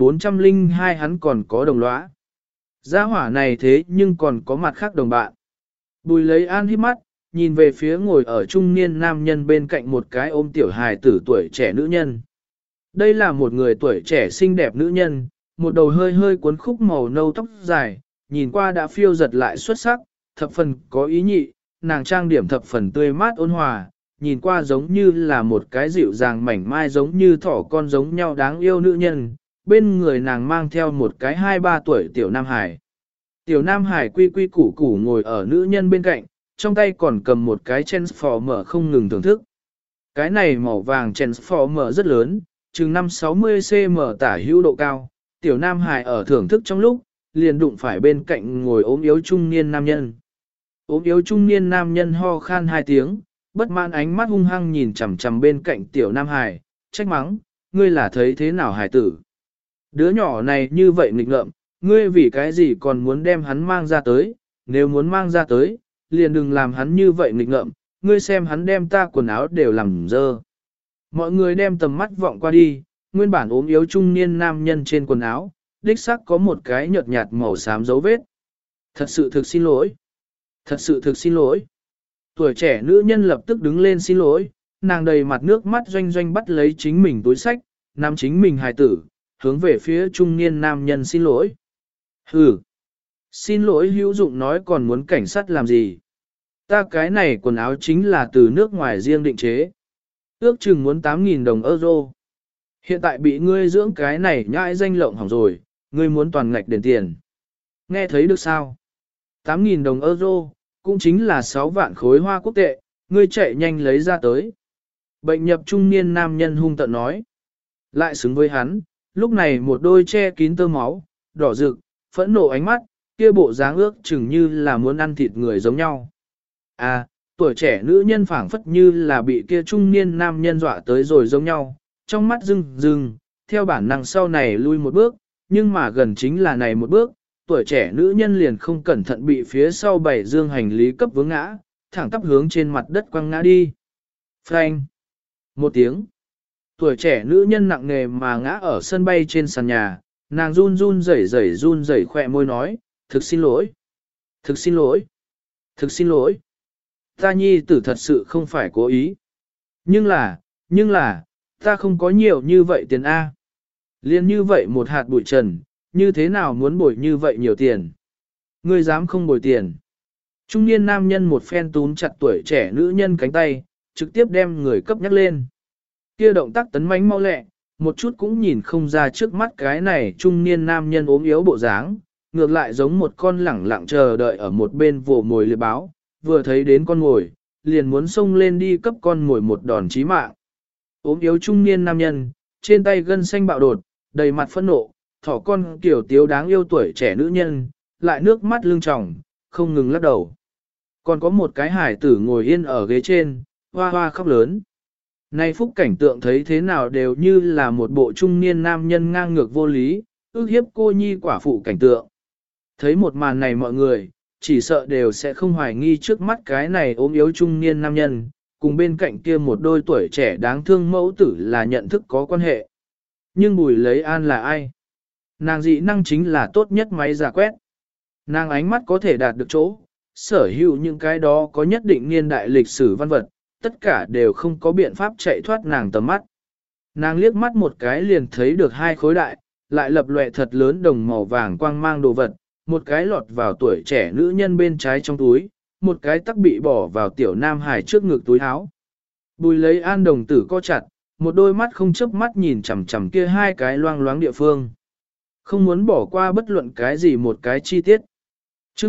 1402 hắn còn có đồng lõa. Gia hỏa này thế nhưng còn có mặt khác đồng bạn. Bùi Lấy An hít mắt, nhìn về phía ngồi ở trung niên nam nhân bên cạnh một cái ôm tiểu hài tử tuổi trẻ nữ nhân. Đây là một người tuổi trẻ xinh đẹp nữ nhân, một đầu hơi hơi cuốn khúc màu nâu tóc dài, nhìn qua đã phiêu giật lại xuất sắc, thập phần có ý nhị, nàng trang điểm thập phần tươi mát ôn hòa, nhìn qua giống như là một cái dịu dàng mảnh mai giống như thỏ con giống nhau đáng yêu nữ nhân, bên người nàng mang theo một cái 2-3 tuổi tiểu Nam Hải. Tiểu Nam Hải quy quy củ củ ngồi ở nữ nhân bên cạnh, trong tay còn cầm một cái Transformer không ngừng thưởng thức. Cái này màu vàng Transformer rất lớn, chừng 5-60cm tả hữu độ cao, tiểu Nam Hải ở thưởng thức trong lúc, liền đụng phải bên cạnh ngồi ốm yếu trung niên nam nhân. Ốm yếu trung niên nam nhân ho khan hai tiếng, bất mãn ánh mắt hung hăng nhìn chằm chằm bên cạnh tiểu Nam Hải, trách mắng, ngươi là thấy thế nào hải tử? Đứa nhỏ này như vậy nghịch ngợm, ngươi vì cái gì còn muốn đem hắn mang ra tới, nếu muốn mang ra tới, liền đừng làm hắn như vậy nghịch ngợm, ngươi xem hắn đem ta quần áo đều làm dơ. Mọi người đem tầm mắt vọng qua đi, nguyên bản ốm yếu trung niên nam nhân trên quần áo, đích xác có một cái nhợt nhạt màu xám dấu vết. Thật sự thực xin lỗi. Thật sự thực xin lỗi. Tuổi trẻ nữ nhân lập tức đứng lên xin lỗi, nàng đầy mặt nước mắt doanh doanh bắt lấy chính mình túi sách, nắm chính mình hài tử, hướng về phía trung niên nam nhân xin lỗi. Hừ. Xin lỗi hữu dụng nói còn muốn cảnh sát làm gì? Ta cái này quần áo chính là từ nước ngoài riêng định chế. Ước chừng muốn 8.000 đồng euro. Hiện tại bị ngươi dưỡng cái này nhãi danh lộng hỏng rồi, ngươi muốn toàn ngạch đền tiền. Nghe thấy được sao? 8.000 đồng euro, cũng chính là 6 vạn khối hoa quốc tệ, Ngươi chạy nhanh lấy ra tới. Bệnh nhập trung niên nam nhân hung tợn nói. Lại xứng với hắn, lúc này một đôi che kín tơ máu, đỏ rực, phẫn nộ ánh mắt, kia bộ dáng ước chừng như là muốn ăn thịt người giống nhau. À, tuổi trẻ nữ nhân phảng phất như là bị kia trung niên nam nhân dọa tới rồi giống nhau, trong mắt rưng rưng, theo bản năng sau này lui một bước, nhưng mà gần chính là này một bước, tuổi trẻ nữ nhân liền không cẩn thận bị phía sau bảy dương hành lý cấp vướng ngã, thẳng tắp hướng trên mặt đất quăng ngã đi. Phanh! Một tiếng. Tuổi trẻ nữ nhân nặng nề mà ngã ở sân bay trên sàn nhà, nàng run run rẩy khỏe môi nói, thực xin lỗi. Thực xin lỗi. Thực xin lỗi. Ta nhi tử thật sự không phải cố ý. Nhưng là, ta không có nhiều như vậy tiền A. Liên như vậy một hạt bụi trần, như thế nào muốn bồi như vậy nhiều tiền? Ngươi dám không bồi tiền? Trung niên nam nhân một phen túm chặt tuổi trẻ nữ nhân cánh tay, trực tiếp đem người cấp nhắc lên. Kia động tác tấn mãnh mau lẹ, một chút cũng nhìn không ra trước mắt cái này trung niên nam nhân ốm yếu bộ dáng, ngược lại giống một con lẳng lặng chờ đợi ở một bên vồ mồi liệp báo, vừa thấy đến con mồi, liền muốn xông lên đi cấp con mồi một đòn chí mạng. Ốm yếu trung niên nam nhân, trên tay gân xanh bạo đột, đầy mặt phẫn nộ, thỏ con kiểu tiếu đáng yêu tuổi trẻ nữ nhân, lại nước mắt lưng tròng, không ngừng lắc đầu. Còn có một cái hải tử ngồi yên ở ghế trên, hoa hoa khóc lớn. Nay phúc cảnh tượng thấy thế nào đều như là một bộ trung niên nam nhân ngang ngược vô lý, ước hiếp cô nhi quả phụ cảnh tượng. Thấy một màn này mọi người, chỉ sợ đều sẽ không hoài nghi trước mắt cái này ốm yếu trung niên nam nhân, cùng bên cạnh kia một đôi tuổi trẻ đáng thương mẫu tử là nhận thức có quan hệ. Nhưng Bùi Lấy An là ai? Nàng dị năng chính là tốt nhất máy giả quét. Nàng ánh mắt có thể đạt được chỗ, sở hữu những cái đó có nhất định niên đại lịch sử văn vật, tất cả đều không có biện pháp chạy thoát nàng tầm mắt. Nàng liếc mắt một cái liền thấy được hai khối đại, lại lập lòe thật lớn đồng màu vàng quang mang đồ vật, một cái lọt vào tuổi trẻ nữ nhân bên trái trong túi, một cái tắc bị bỏ vào tiểu nam hài trước ngực túi áo. Bùi Lấy An đồng tử co chặt, một đôi mắt không chớp mắt nhìn chằm chằm kia hai cái loang loáng địa phương. Không muốn bỏ qua bất luận cái gì một cái chi tiết. Chương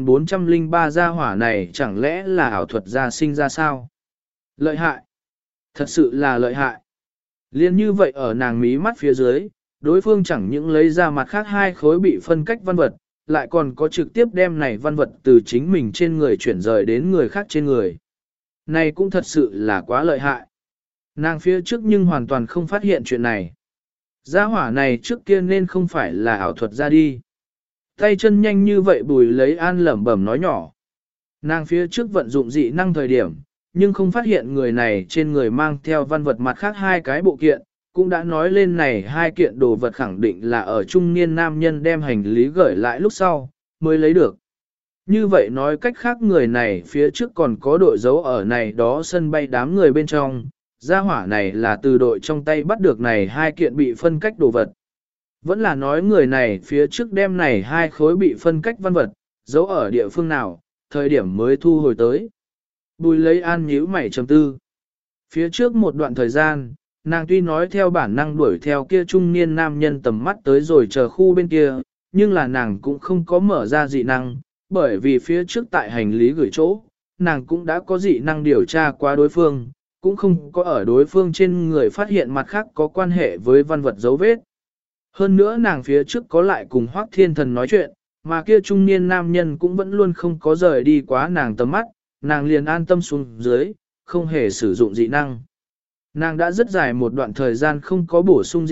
1403 gia hỏa này chẳng lẽ là ảo thuật gia sinh ra sao? Lợi hại. Thật sự là lợi hại. Liên như vậy ở nàng mí mắt phía dưới, đối phương chẳng những lấy ra mặt khác hai khối bị phân cách văn vật, lại còn có trực tiếp đem này văn vật từ chính mình trên người chuyển rời đến người khác trên người. Này cũng thật sự là quá lợi hại. Nàng phía trước nhưng hoàn toàn không phát hiện chuyện này. Gia hỏa này trước kia nên không phải là ảo thuật ra đi. Tay chân nhanh như vậy Bùi Lấy An lẩm bẩm nói nhỏ. Nàng phía trước vận dụng dị năng thời điểm, nhưng không phát hiện người này trên người mang theo văn vật mặt khác hai cái bộ kiện, cũng đã nói lên này hai kiện đồ vật khẳng định là ở trung niên nam nhân đem hành lý gửi lại lúc sau, mới lấy được. Như vậy nói cách khác người này phía trước còn có đội dấu ở này đó sân bay đám người bên trong, gia hỏa này là từ đội trong tay bắt được này hai kiện bị phân cách đồ vật. Vẫn là nói người này phía trước đem này hai khối bị phân cách văn vật, giấu ở địa phương nào, thời điểm mới thu hồi tới. Bùi Lấy An nhíu mày trầm tư. Phía trước một đoạn thời gian, nàng tuy nói theo bản năng đuổi theo kia trung niên nam nhân tầm mắt tới rồi chờ khu bên kia, nhưng là nàng cũng không có mở ra dị năng, bởi vì phía trước tại hành lý gửi chỗ, nàng cũng đã có dị năng điều tra qua đối phương, cũng không có ở đối phương trên người phát hiện mặt khác có quan hệ với văn vật dấu vết. Hơn nữa nàng phía trước có lại cùng Hoắc Thiên Thần nói chuyện, mà kia trung niên nam nhân cũng vẫn luôn không có rời đi quá nàng tầm mắt, nàng liền an tâm xuống dưới, không hề sử dụng dị năng. Nàng đã rất dài một đoạn thời gian không có bổ sung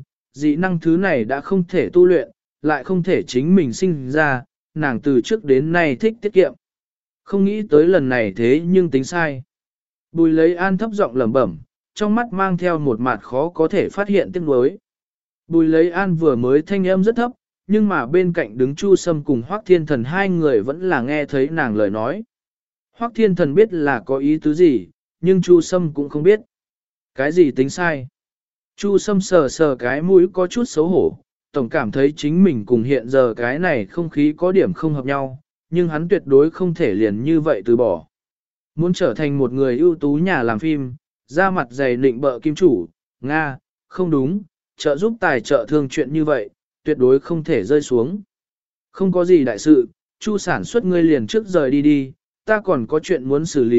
dị năng thứ này đã không thể tu luyện, lại không thể chính mình sinh ra, nàng từ trước đến nay thích tiết kiệm. Không nghĩ tới lần này thế nhưng tính sai. Bùi Lấy An thấp giọng lẩm bẩm, trong mắt mang theo một mặt khó có thể phát hiện tiếc nuối. Bùi Lấy An vừa mới thanh âm rất thấp, nhưng mà bên cạnh đứng Chu Sâm cùng Hoắc Thiên Thần hai người vẫn là nghe thấy nàng lời nói. Hoắc Thiên Thần biết là có ý tứ gì, nhưng Chu Sâm cũng không biết. Cái gì tính sai? Chu Sâm sờ sờ cái mũi có chút xấu hổ, tổng cảm thấy chính mình cùng hiện giờ cái này không khí có điểm không hợp nhau, nhưng hắn tuyệt đối không thể liền như vậy từ bỏ. Muốn trở thành một người ưu tú nhà làm phim, ra mặt dày nịnh bợ kim chủ, Nga, không đúng, trợ giúp tài trợ thương chuyện như vậy, tuyệt đối không thể rơi xuống. Không có gì đại sự, Chu sản xuất ngươi liền trước rời đi đi, ta còn có chuyện muốn xử lý,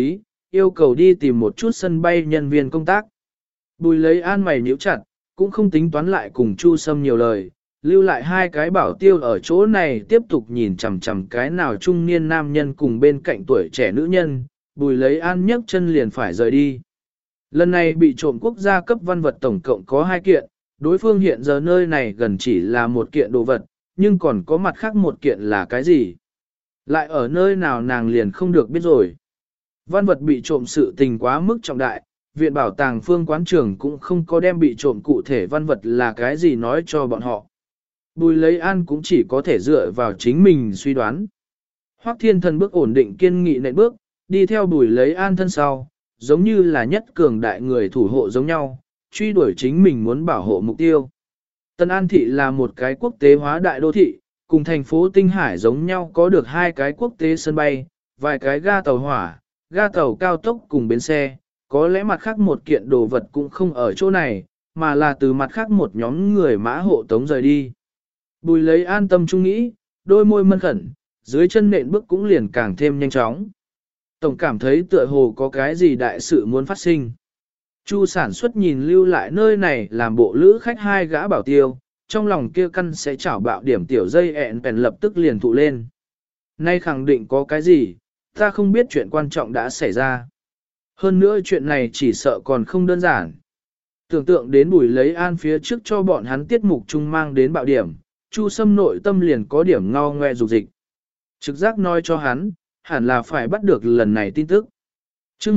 yêu cầu đi tìm một chút sân bay nhân viên công tác. Bùi lấy an mày nhíu chặt, cũng không tính toán lại cùng Chu Sâm nhiều lời, lưu lại hai cái bảo tiêu ở chỗ này tiếp tục nhìn chằm chằm cái nào trung niên nam nhân cùng bên cạnh tuổi trẻ nữ nhân, Bùi lấy an nhấc chân liền phải rời đi. Lần này bị trộm quốc gia cấp văn vật tổng cộng có 2 kiện, đối phương hiện giờ nơi này gần chỉ là một kiện đồ vật, nhưng còn có mặt khác một kiện là cái gì? Lại ở nơi nào nàng liền không được biết rồi. Văn vật bị trộm sự tình quá mức trọng đại, viện bảo tàng phương quán trưởng cũng không có đem bị trộm cụ thể văn vật là cái gì nói cho bọn họ. Bùi lấy an cũng chỉ có thể dựa vào chính mình suy đoán. Hoắc Thiên Thần bước ổn định kiên nghị nện bước, đi theo Bùi lấy an thân sau, giống như là nhất cường đại người thủ hộ giống nhau, truy đuổi chính mình muốn bảo hộ mục tiêu. Tân An Thị là một cái quốc tế hóa đại đô thị, cùng thành phố Tinh Hải giống nhau có được 2 cái quốc tế sân bay, vài cái ga tàu hỏa, ga tàu cao tốc cùng bến xe, có lẽ mặt khác một kiện đồ vật cũng không ở chỗ này, mà là từ mặt khác một nhóm người mã hộ tống rời đi. Bùi lấy an tâm trung nghĩ, đôi môi mân khẩn, dưới chân nện bước cũng liền càng thêm nhanh chóng. Tổng cảm thấy tựa hồ có cái gì đại sự muốn phát sinh. Chu sản xuất nhìn lưu lại nơi này làm bộ lữ khách 2 gã bảo tiêu, trong lòng kia căn sẽ chảo bạo điểm tiểu dây ẹn bèn lập tức liền thụ lên. Nay khẳng định có cái gì, ta không biết chuyện quan trọng đã xảy ra. Hơn nữa chuyện này chỉ sợ còn không đơn giản. Tưởng tượng đến Bùi lấy an phía trước cho bọn hắn tiết mục chung mang đến bạo điểm, Chu Sâm nội tâm liền có điểm ngao ngoe dục dịch. Trực giác nói cho hắn, hẳn là phải bắt được lần này tin tức. Trước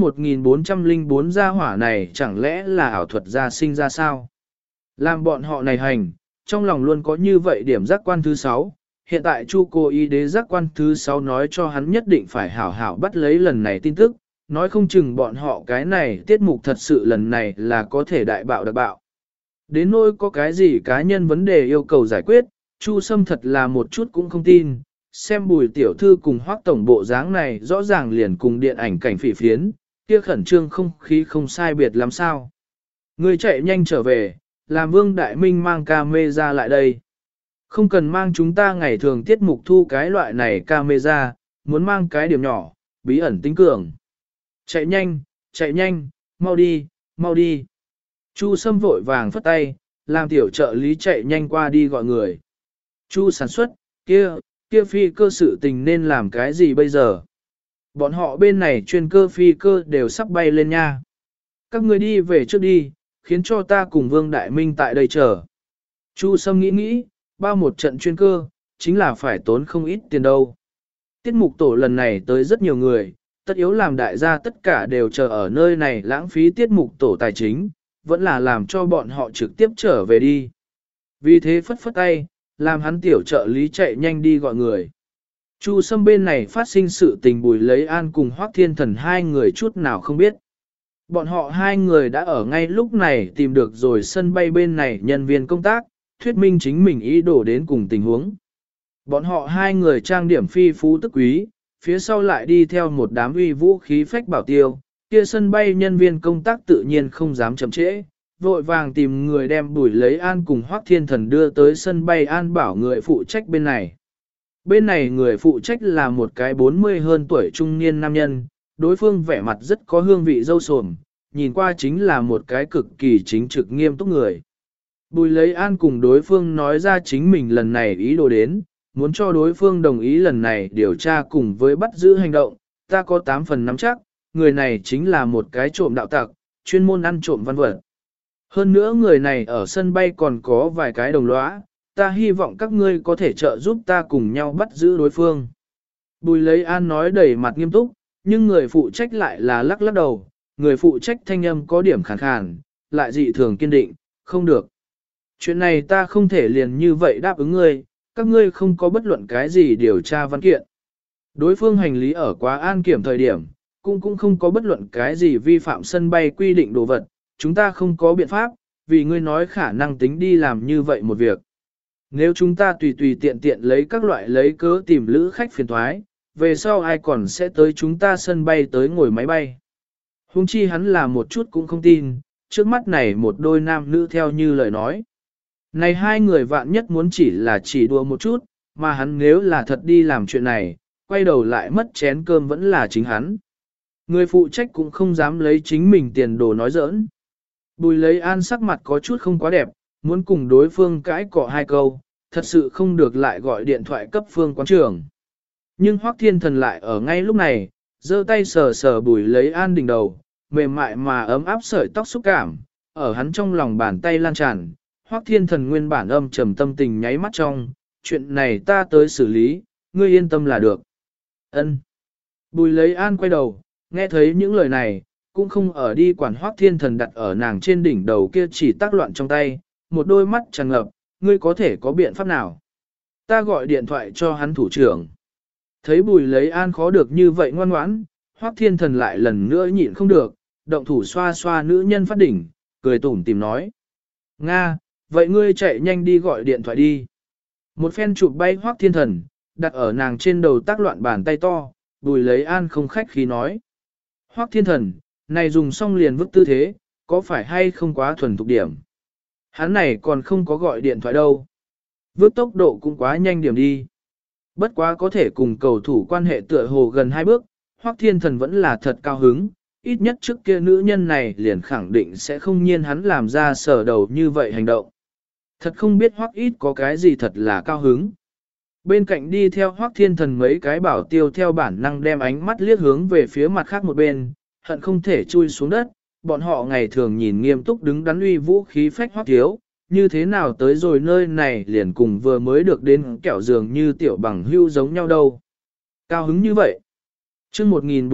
1404 gia hỏa này chẳng lẽ là ảo thuật gia sinh ra sao? Làm bọn họ này hành, trong lòng luôn có như vậy điểm giác quan thứ 6. Hiện tại Chu cố ý đế giác quan thứ 6 nói cho hắn nhất định phải hảo hảo bắt lấy lần này tin tức, nói không chừng bọn họ cái này tiết mục thật sự lần này là có thể đại bạo đặc bạo. Đến nỗi có cái gì cá nhân vấn đề yêu cầu giải quyết, Chu Sâm thật là một chút cũng không tin. Xem Bùi tiểu thư cùng Hoắc tổng bộ dáng này rõ ràng liền cùng điện ảnh cảnh phỉ phiến, kia khẩn trương không khí không sai biệt làm sao. Người chạy nhanh trở về, làm Vương Đại Minh mang camera lại đây. Không cần mang chúng ta ngày thường tiết mục thu cái loại này camera, muốn mang cái điểm nhỏ, bí ẩn tính cường. Chạy nhanh, mau đi, mau đi. Chu Sâm vội vàng phất tay, làm tiểu trợ lý chạy nhanh qua đi gọi người. Chu sản xuất, kia phi cơ sự tình nên làm cái gì bây giờ? Bọn họ bên này chuyên cơ phi cơ đều sắp bay lên nha. Các người đi về trước đi, khiến cho ta cùng Vương Đại Minh tại đây chờ. Chu Sâm nghĩ, bao một trận chuyên cơ, chính là phải tốn không ít tiền đâu. Tiết mục tổ lần này tới rất nhiều người, tất yếu làm đại gia tất cả đều chờ ở nơi này lãng phí tiết mục tổ tài chính, vẫn là làm cho bọn họ trực tiếp trở về đi. Vì thế phất phất tay, làm hắn tiểu trợ lý chạy nhanh đi gọi người. Chu Sâm bên này phát sinh sự tình Bùi lấy an cùng Hoắc Thiên Thần 2 người chút nào không biết. Bọn họ 2 người đã ở ngay lúc này tìm được rồi sân bay bên này nhân viên công tác, thuyết minh chính mình ý đồ đến cùng tình huống. Bọn họ 2 người trang điểm phi phú tức quý, phía sau lại đi theo một đám uy vũ khí phách bảo tiêu, kia sân bay nhân viên công tác tự nhiên không dám chậm trễ, vội vàng tìm người đem Bùi lấy an cùng Hoắc Thiên Thần đưa tới sân bay an bảo người phụ trách bên này. Bên này người phụ trách là một cái 40 hơn tuổi trung niên nam nhân, đối phương vẻ mặt rất có hương vị dâu sồm, nhìn qua chính là một cái cực kỳ chính trực nghiêm túc người. Bùi lấy an cùng đối phương nói ra chính mình lần này ý đồ đến, muốn cho đối phương đồng ý lần này điều tra cùng với bắt giữ hành động, ta có 8 phần nắm chắc, người này chính là một cái trộm đạo tặc, chuyên môn ăn trộm văn vật. Hơn nữa người này ở sân bay còn có vài cái đồng lõa, ta hy vọng các ngươi có thể trợ giúp ta cùng nhau bắt giữ đối phương. Bùi lấy an nói đầy mặt nghiêm túc, nhưng người phụ trách lại là lắc lắc đầu, người phụ trách thanh âm có điểm khàn khàn, lại dị thường kiên định, không được. Chuyện này ta không thể liền như vậy đáp ứng ngươi, các ngươi không có bất luận cái gì điều tra văn kiện. Đối phương hành lý ở quá an kiểm thời điểm, cũng không có bất luận cái gì vi phạm sân bay quy định đồ vật, chúng ta không có biện pháp, vì ngươi nói khả năng tính đi làm như vậy một việc. Nếu chúng ta tùy tùy tiện tiện lấy các loại lấy cớ tìm lữ khách phiền thoái, về sau ai còn sẽ tới chúng ta sân bay tới ngồi máy bay. Hùng chi hắn là một chút cũng không tin, trước mắt này một đôi nam nữ theo như lời nói. Này 2 người vạn nhất muốn chỉ đùa một chút, mà hắn nếu là thật đi làm chuyện này, quay đầu lại mất chén cơm vẫn là chính hắn. Người phụ trách cũng không dám lấy chính mình tiền đồ nói giỡn. Bùi lấy an sắc mặt có chút không quá đẹp, muốn cùng đối phương cãi cọ hai câu, thật sự không được lại gọi điện thoại cấp phương quán trưởng. Nhưng Hoắc Thiên Thần lại ở ngay lúc này, giơ tay sờ sờ bùi lấy an đỉnh đầu, mềm mại mà ấm áp sợi tóc xúc cảm, ở hắn trong lòng bàn tay lan tràn. Hoắc Thiên Thần nguyên bản âm trầm tâm tình nháy mắt trong, chuyện này ta tới xử lý, ngươi yên tâm là được. Ân. Bùi lấy an quay đầu, nghe thấy những lời này, cũng không ở đi quản Hoắc Thiên Thần đặt ở nàng trên đỉnh đầu kia chỉ tác loạn trong tay, một đôi mắt tràn ngập, ngươi có thể có biện pháp nào? Ta gọi điện thoại cho hắn thủ trưởng. Thấy bùi lấy an khó được như vậy ngoan ngoãn, Hoắc Thiên Thần lại lần nữa nhịn không được, động thủ xoa xoa nữ nhân phát đỉnh, cười tủm tìm nói. Nga, vậy ngươi chạy nhanh đi gọi điện thoại đi. Một phen chụp bay Hoắc Thiên Thần, đặt ở nàng trên đầu tác loạn bàn tay to, bùi lấy an không khách khí nói. Hoắc Thiên Thần, này dùng xong liền vứt tư thế, có phải hay không quá thuần thục điểm? Hắn này còn không có gọi điện thoại đâu. Vứt tốc độ cũng quá nhanh điểm đi. Bất quá có thể cùng cầu thủ quan hệ tựa hồ gần 2 bước, Hoắc Thiên Thần vẫn là thật cao hứng, ít nhất trước kia nữ nhân này liền khẳng định sẽ không nhiên hắn làm ra sở đầu như vậy hành động. Thật không biết Hoắc ít có cái gì thật là cao hứng. Bên cạnh đi theo Hoắc Thiên Thần mấy cái bảo tiêu theo bản năng đem ánh mắt liếc hướng về phía mặt khác một bên, hận không thể chui xuống đất, bọn họ ngày thường nhìn nghiêm túc đứng đắn uy vũ khí phách Hoắc thiếu, như thế nào tới rồi nơi này liền cùng vừa mới được đến kẹo giường như tiểu bằng hưu giống nhau đâu. Cao hứng như vậy. Trước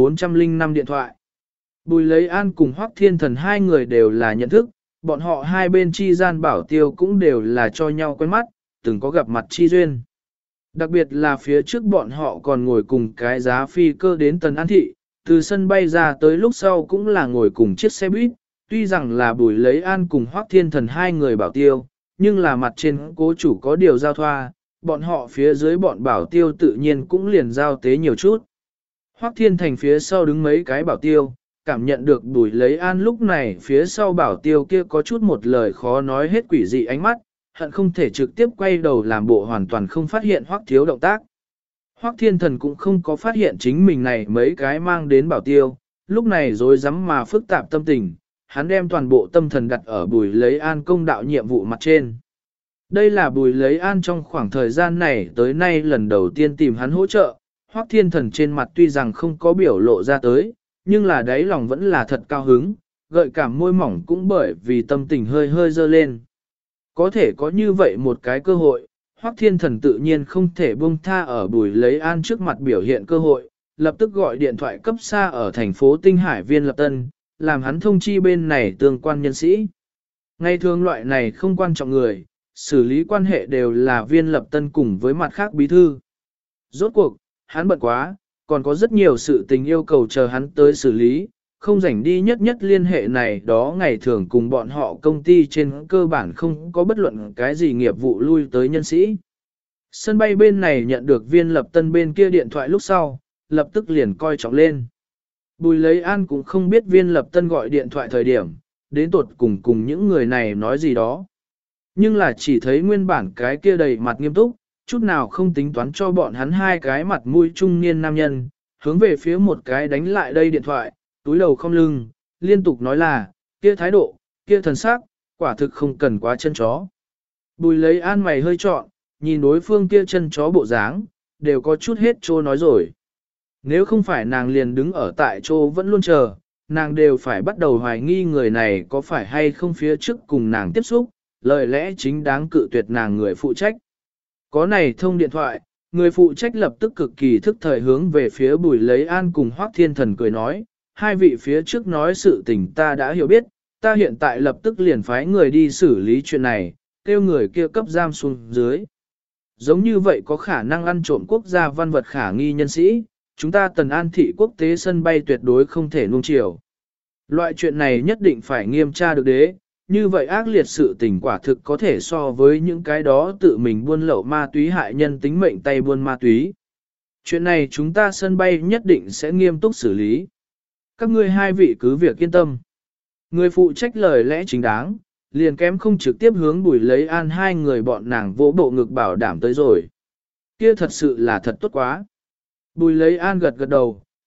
1405 điện thoại. Bùi lấy an cùng Hoắc Thiên Thần hai người đều là nhận thức, bọn họ hai bên chi gian bảo tiêu cũng đều là cho nhau quen mắt, từng có gặp mặt chi duyên. Đặc biệt là phía trước bọn họ còn ngồi cùng cái giá phi cơ đến Tần An Thị, từ sân bay ra tới lúc sau cũng là ngồi cùng chiếc xe buýt, tuy rằng là Bùi lấy an cùng Hoắc Thiên Thần hai người bảo tiêu, nhưng là mặt trên cố chủ có điều giao thoa, bọn họ phía dưới bọn bảo tiêu tự nhiên cũng liền giao tế nhiều chút. Hoắc Thiên Thành phía sau đứng mấy cái bảo tiêu, cảm nhận được Bùi lấy an lúc này phía sau bảo tiêu kia có chút một lời khó nói hết quỷ dị ánh mắt, hận không thể trực tiếp quay đầu làm bộ hoàn toàn không phát hiện Hoắc thiếu động tác. Hoắc Thiên Thần cũng không có phát hiện chính mình này mấy cái mang đến bảo tiêu, lúc này rối rắm mà phức tạp tâm tình, hắn đem toàn bộ tâm thần đặt ở Bùi lấy an công đạo nhiệm vụ mặt trên. Đây là Bùi lấy an trong khoảng thời gian này tới nay lần đầu tiên tìm hắn hỗ trợ, Hoắc Thiên Thần trên mặt tuy rằng không có biểu lộ ra tới, nhưng là đáy lòng vẫn là thật cao hứng, gợi cảm môi mỏng cũng bởi vì tâm tình hơi hơi dơ lên. Có thể có như vậy một cái cơ hội, Hoắc Thiên Thần tự nhiên không thể buông tha ở Bùi lấy an trước mặt biểu hiện cơ hội, lập tức gọi điện thoại cấp xa ở thành phố Tinh Hải Viên Lập Tân, làm hắn thông chi bên này tương quan nhân sĩ. Ngày thường loại này không quan trọng người, xử lý quan hệ đều là Viên Lập Tân cùng với mặt khác bí thư. Rốt cuộc, hắn bận quá, còn có rất nhiều sự tình yêu cầu chờ hắn tới xử lý, không rảnh đi nhất liên hệ này đó ngày thường cùng bọn họ công ty trên cơ bản không có bất luận cái gì nghiệp vụ lui tới nhân sĩ. Sân bay bên này nhận được Viên Lập Tân bên kia điện thoại lúc sau, lập tức liền coi trọng lên. Bùi lấy an cũng không biết Viên Lập Tân gọi điện thoại thời điểm, đến tột cùng những người này nói gì đó. Nhưng là chỉ thấy nguyên bản cái kia đầy mặt nghiêm túc, chút nào không tính toán cho bọn hắn hai cái mặt mũi trung niên nam nhân, hướng về phía một cái đánh lại đây điện thoại, túi đầu không lưng, liên tục nói là, kia thái độ, kia thần sắc, quả thực không cần quá chân chó. Bùi lấy an mày hơi trọn, nhìn đối phương kia chân chó bộ dáng, đều có chút hết trô nói rồi. Nếu không phải nàng liền đứng ở tại chỗ vẫn luôn chờ, nàng đều phải bắt đầu hoài nghi người này có phải hay không phía trước cùng nàng tiếp xúc, lời lẽ chính đáng cự tuyệt nàng người phụ trách. Có này thông điện thoại, người phụ trách lập tức cực kỳ thức thời hướng về phía Bùi lấy an cùng Hoắc Thiên Thần cười nói, hai vị phía trước nói sự tình ta đã hiểu biết, ta hiện tại lập tức liền phái người đi xử lý chuyện này, kêu người kia cấp giam xuống dưới. Giống như vậy có khả năng ăn trộm quốc gia văn vật khả nghi nhân sĩ, chúng ta Tần An thị quốc tế sân bay tuyệt đối không thể nuông chiều. Loại chuyện này nhất định phải nghiêm tra được đế, như vậy ác liệt sự tình quả thực có thể so với những cái đó tự mình buôn lậu ma túy hại nhân tính mệnh tay buôn ma túy. Chuyện này chúng ta sân bay nhất định sẽ nghiêm túc xử lý. Các ngươi hai vị cứ việc yên tâm. Người phụ trách lời lẽ chính đáng, liền kém không trực tiếp hướng Bùi lấy an hai người bọn nàng vỗ bộ ngực bảo đảm tới rồi. Kia thật sự là thật tốt quá. Bùi lấy an gật gật đầu,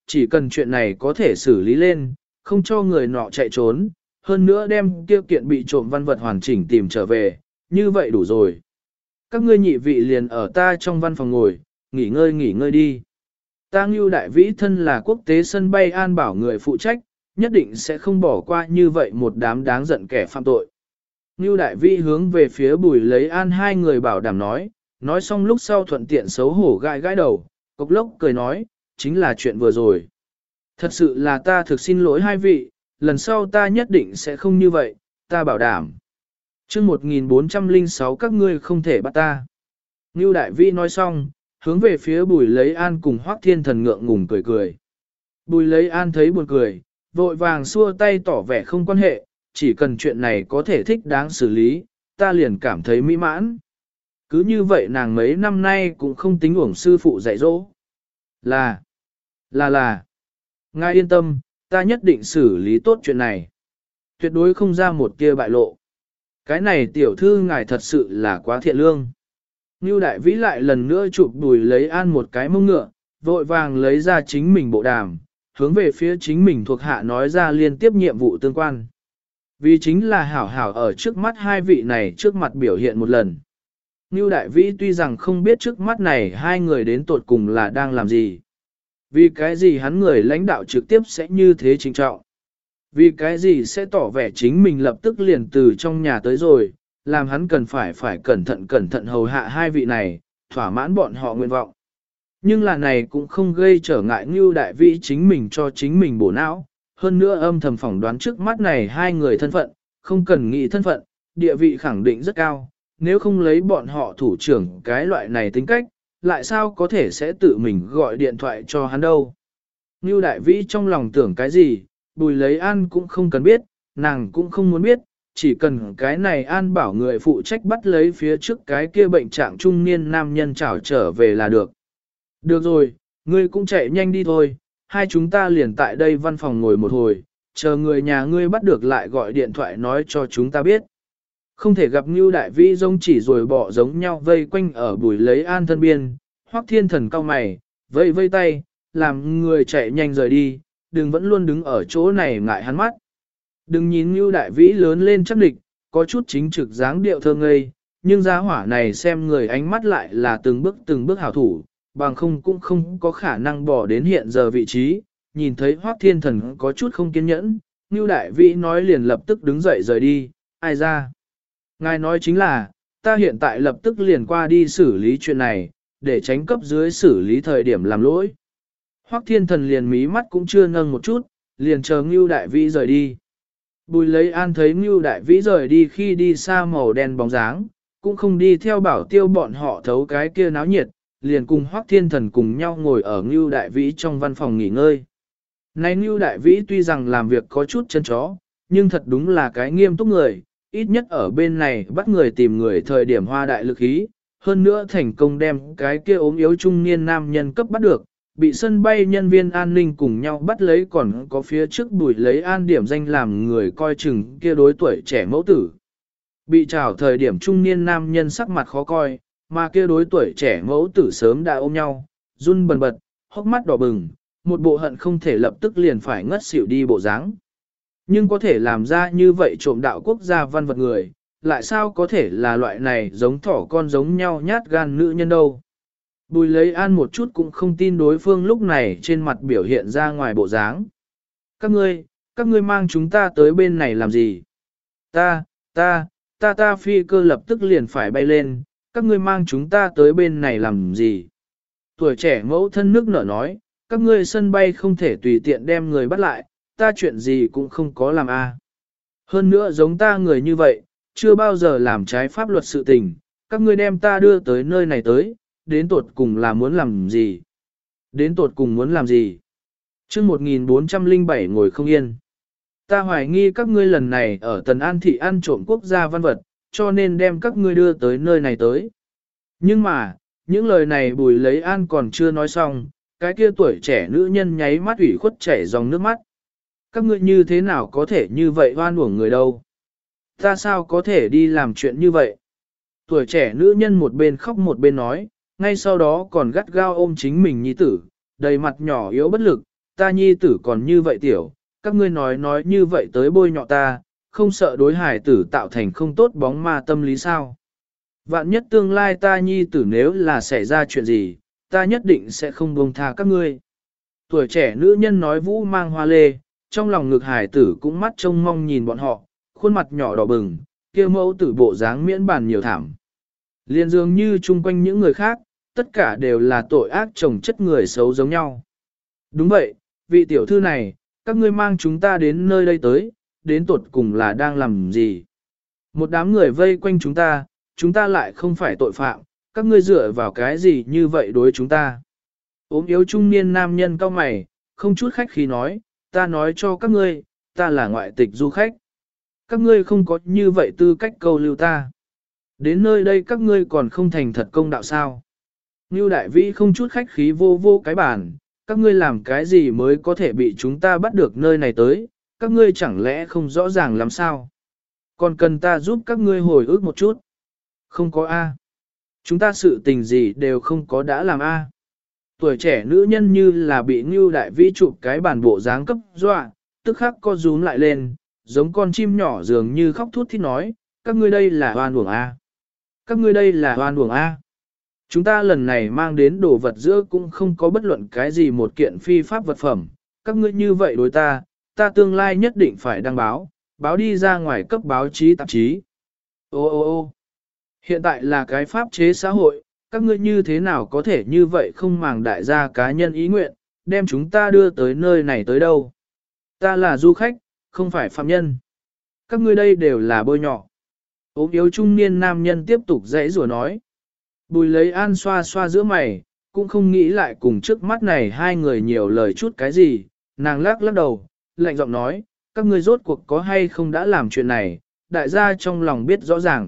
chỉ cần chuyện này có thể xử lý lên, không cho người nọ chạy trốn, hơn nữa đem tiêu kiện bị trộm văn vật hoàn chỉnh tìm trở về, như vậy đủ rồi. Các ngươi nhị vị liền ở ta trong văn phòng ngồi, nghỉ ngơi đi. Ta Ngưu Đại Vĩ thân là quốc tế sân bay an bảo người phụ trách, nhất định sẽ không bỏ qua như vậy một đám đáng giận kẻ phạm tội. Ngưu Đại Vĩ hướng về phía Bùi Lấy An hai người bảo đảm nói xong lúc sau thuận tiện xấu hổ gãi gãi đầu, cốc lốc cười nói, chính là chuyện vừa rồi. Thật sự là ta thực xin lỗi hai vị, lần sau ta nhất định sẽ không như vậy, ta bảo đảm. Chương 1406 các ngươi không thể bắt ta. Ngưu Đại Vĩ nói xong, hướng về phía Bùi Lấy An cùng Hoắc Thiên Thần ngượng ngùng cười cười. Bùi Lấy An thấy buồn cười, vội vàng xua tay tỏ vẻ không quan hệ, chỉ cần chuyện này có thể thích đáng xử lý, ta liền cảm thấy mỹ mãn. Cứ như vậy nàng mấy năm nay cũng không tính uổng sư phụ dạy dỗ. Là. Ngài yên tâm, ta nhất định xử lý tốt chuyện này. Tuyệt đối không ra một tia bại lộ. Cái này tiểu thư ngài thật sự là quá thiện lương. Ngưu Đại Vĩ lại lần nữa chụp Bùi Lấy An một cái mông ngựa, vội vàng lấy ra chính mình bộ đàm, hướng về phía chính mình thuộc hạ nói ra liên tiếp nhiệm vụ tương quan. Vì chính là hảo hảo ở trước mắt hai vị này trước mặt biểu hiện một lần. Ngưu Đại Vĩ tuy rằng không biết trước mắt này hai người đến tột cùng là đang làm gì. Vì cái gì hắn người lãnh đạo trực tiếp sẽ như thế trinh trọng. Vì cái gì sẽ tỏ vẻ chính mình lập tức liền từ trong nhà tới rồi, làm hắn cần phải cẩn thận hầu hạ hai vị này, thỏa mãn bọn họ nguyện vọng. Nhưng là này cũng không gây trở ngại Ngưu Đại Vĩ chính mình cho chính mình bổ não, hơn nữa âm thầm phỏng đoán trước mắt này hai người thân phận, không cần nghĩ thân phận, địa vị khẳng định rất cao, nếu không lấy bọn họ thủ trưởng cái loại này tính cách, lại sao có thể sẽ tự mình gọi điện thoại cho hắn đâu. Ngưu Đại Vĩ trong lòng tưởng cái gì, Bùi Lấy An cũng không cần biết, nàng cũng không muốn biết, chỉ cần cái này An bảo người phụ trách bắt lấy phía trước cái kia bệnh trạng trung niên nam nhân trảo trở về là được. Được rồi, ngươi cũng chạy nhanh đi thôi, hai chúng ta liền tại đây văn phòng ngồi một hồi, chờ người nhà ngươi bắt được lại gọi điện thoại nói cho chúng ta biết. Không thể gặp Ngưu Đại Vĩ giống chỉ rồi bỏ giống nhau vây quanh ở Bùi Lấy An thân biên, Hoắc Thiên Thần cau mày, vây tay, làm người chạy nhanh rời đi, đừng vẫn luôn đứng ở chỗ này ngại hắn mắt. Đừng nhìn Ngưu Đại Vĩ lớn lên chắc địch, có chút chính trực dáng điệu thơ ngây, nhưng giá hỏa này xem người ánh mắt lại là từng bước hảo thủ, bằng không cũng không có khả năng bỏ đến hiện giờ vị trí. Nhìn thấy Hoắc Thiên Thần có chút không kiên nhẫn, Ngưu Đại Vĩ nói liền lập tức đứng dậy rời đi, ai ra. Ngài nói chính là, ta hiện tại lập tức liền qua đi xử lý chuyện này, để tránh cấp dưới xử lý thời điểm làm lỗi. Hoắc Thiên Thần liền mí mắt cũng chưa nâng một chút, liền chờ Ngưu Đại Vĩ rời đi. Bùi Lấy An thấy Ngưu Đại Vĩ rời đi khi đi xa màu đen bóng dáng, cũng không đi theo Bảo Tiêu bọn họ thấu cái kia náo nhiệt, liền cùng Hoắc Thiên Thần cùng nhau ngồi ở Ngưu Đại Vĩ trong văn phòng nghỉ ngơi. Này Ngưu Đại Vĩ tuy rằng làm việc có chút chân chó, nhưng thật đúng là cái nghiêm túc người, ít nhất ở bên này bắt người tìm người thời điểm hoa đại lực ý, hơn nữa thành công đem cái kia ốm yếu trung niên nam nhân cấp bắt được, bị sân bay nhân viên an ninh cùng nhau bắt lấy còn có phía trước Bùi Lấy An điểm danh làm người coi chừng kia đối tuổi trẻ mẫu tử. Bị trảo thời điểm trung niên nam nhân sắc mặt khó coi, mà kia đối tuổi trẻ mẫu tử sớm đã ôm nhau, run bần bật, hốc mắt đỏ bừng, một bộ hận không thể lập tức liền phải ngất xỉu đi bộ dáng. Nhưng có thể làm ra như vậy trộm đạo quốc gia văn vật người, lại sao có thể là loại này giống thỏ con giống nhau nhát gan nữ nhân đâu. Bùi Lấy An một chút cũng không tin đối phương lúc này trên mặt biểu hiện ra ngoài bộ dáng. Các ngươi mang chúng ta tới bên này làm gì? Ta phi cơ lập tức liền phải bay lên, các ngươi mang chúng ta tới bên này làm gì? Tuổi trẻ mẫu thân nước nở nói, các ngươi sân bay không thể tùy tiện đem người bắt lại, ta chuyện gì cũng không có làm a. Hơn nữa giống ta người như vậy, chưa bao giờ làm trái pháp luật sự tình, các ngươi đem ta đưa tới nơi này tới, đến tột cùng là muốn làm gì? Đến tột cùng muốn làm gì? Chương 1407 ngồi không yên. Ta hoài nghi các ngươi lần này ở Tần An Thị ăn trộm quốc gia văn vật, cho nên đem các ngươi đưa tới nơi này tới. Nhưng mà, những lời này Bùi Lấy An còn chưa nói xong, cái kia tuổi trẻ nữ nhân nháy mắt ủy khuất chảy dòng nước mắt. Các ngươi như thế nào có thể như vậy oan uổng người đâu? Ta sao có thể đi làm chuyện như vậy? Tuổi trẻ nữ nhân một bên khóc một bên nói, ngay sau đó còn gắt gao ôm chính mình nhi tử, đầy mặt nhỏ yếu bất lực, ta nhi tử còn như vậy tiểu, các ngươi nói như vậy tới bôi nhọ ta, không sợ đối hải tử tạo thành không tốt bóng ma tâm lý sao. Vạn nhất tương lai ta nhi tử nếu là xảy ra chuyện gì, ta nhất định sẽ không buông tha các ngươi. Tuổi trẻ nữ nhân nói vũ mang hoa lê, trong lòng ngực hải tử cũng mắt trông mong nhìn bọn họ, khuôn mặt nhỏ đỏ bừng, kia mẫu tử bộ dáng miễn bàn nhiều thảm. Liên dường như chung quanh những người khác, tất cả đều là tội ác chồng chất người xấu giống nhau. Đúng vậy, vị tiểu thư này, các ngươi mang chúng ta đến nơi đây tới, đến tột cùng là đang làm gì? Một đám người vây quanh chúng ta lại không phải tội phạm, các ngươi dựa vào cái gì như vậy đối chúng ta? Ốm yếu trung niên nam nhân cao mày, không chút khách khí nói, ta nói cho các ngươi, ta là ngoại tịch du khách. Các ngươi không có như vậy tư cách câu lưu ta. Đến nơi đây các ngươi còn không thành thật công đạo sao? Ngưu đại vĩ không chút khách khí vô vô cái bàn, các ngươi làm cái gì mới có thể bị chúng ta bắt được nơi này tới, các ngươi chẳng lẽ không rõ ràng làm sao? Còn cần ta giúp các ngươi hồi ức một chút? Không có A. Chúng ta sự tình gì đều không có đã làm A. Tuổi trẻ nữ nhân như là bị Ngưu đại vĩ chụp cái bàn bộ dáng cấp dọa, tức khắc co rúm lại lên, giống con chim nhỏ dường như khóc thút thít nói, các ngươi đây là oan uổng A. Các ngươi đây là oan uổng A. Chúng ta lần này mang đến đồ vật giữa cũng không có bất luận cái gì một kiện phi pháp vật phẩm, các ngươi như vậy đối ta, ta tương lai nhất định phải đăng báo, báo đi ra ngoài cấp báo chí tạp chí. Ô ô ô hiện tại là cái pháp chế xã hội, các ngươi như thế nào có thể như vậy không màng đại gia cá nhân ý nguyện, đem chúng ta đưa tới nơi này tới đâu. Ta là du khách, không phải phạm nhân. Các ngươi đây đều là bôi nhọ. Ốm yếu trung niên nam nhân tiếp tục dãy rủa nói. Bùi lấy an xoa xoa giữa mày, cũng không nghĩ lại cùng trước mắt này hai người nhiều lời chút cái gì, nàng lắc lắc đầu, lạnh giọng nói, các ngươi rốt cuộc có hay không đã làm chuyện này, đại gia trong lòng biết rõ ràng.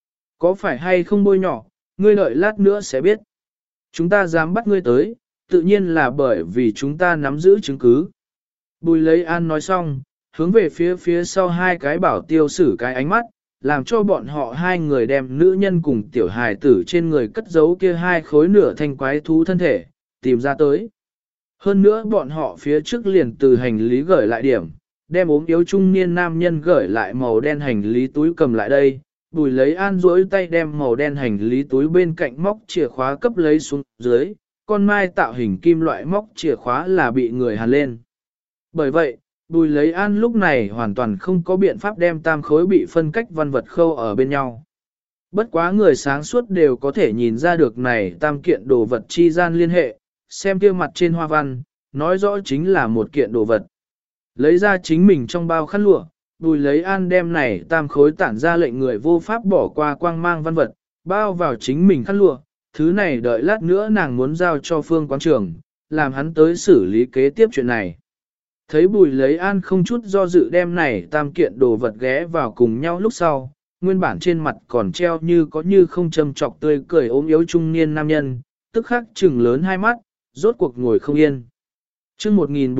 Có phải hay không bôi nhỏ, ngươi đợi lát nữa sẽ biết. Chúng ta dám bắt ngươi tới, tự nhiên là bởi vì chúng ta nắm giữ chứng cứ. Bùi lấy an nói xong, hướng về phía sau hai cái bảo tiêu sử cái ánh mắt, làm cho bọn họ hai người đem nữ nhân cùng tiểu hài tử trên người cất giấu kia hai khối nửa thanh quái thú thân thể, tìm ra tới. Hơn nữa bọn họ phía trước liền từ hành lý gửi lại điểm, đem ốm yếu trung niên nam nhân gửi lại màu đen hành lý túi cầm lại đây, Bùi lấy an duỗi tay đem màu đen hành lý túi bên cạnh móc chìa khóa cấp lấy xuống dưới, con mai tạo hình kim loại móc chìa khóa là bị người hàn lên. Bởi vậy, Bùi lấy an lúc này hoàn toàn không có biện pháp đem tam khối bị phân cách văn vật khâu ở bên nhau. Bất quá người sáng suốt đều có thể nhìn ra được này tam kiện đồ vật chi gian liên hệ, xem kia mặt trên hoa văn, nói rõ chính là một kiện đồ vật. Lấy ra chính mình trong bao khăn lụa, Bùi lấy an đem này tam khối tản ra lệnh người vô pháp bỏ qua quang mang văn vật, bao vào chính mình khăn lụa, thứ này đợi lát nữa nàng muốn giao cho Phương Quán Trường, làm hắn tới xử lý kế tiếp chuyện này. Thấy Bùi lấy an không chút do dự đem này tam kiện đồ vật ghé vào cùng nhau lúc sau, nguyên bản trên mặt còn treo như có như không châm trọc tươi cười ốm yếu trung niên nam nhân, tức khắc trừng lớn hai mắt, rốt cuộc ngồi không yên. Chương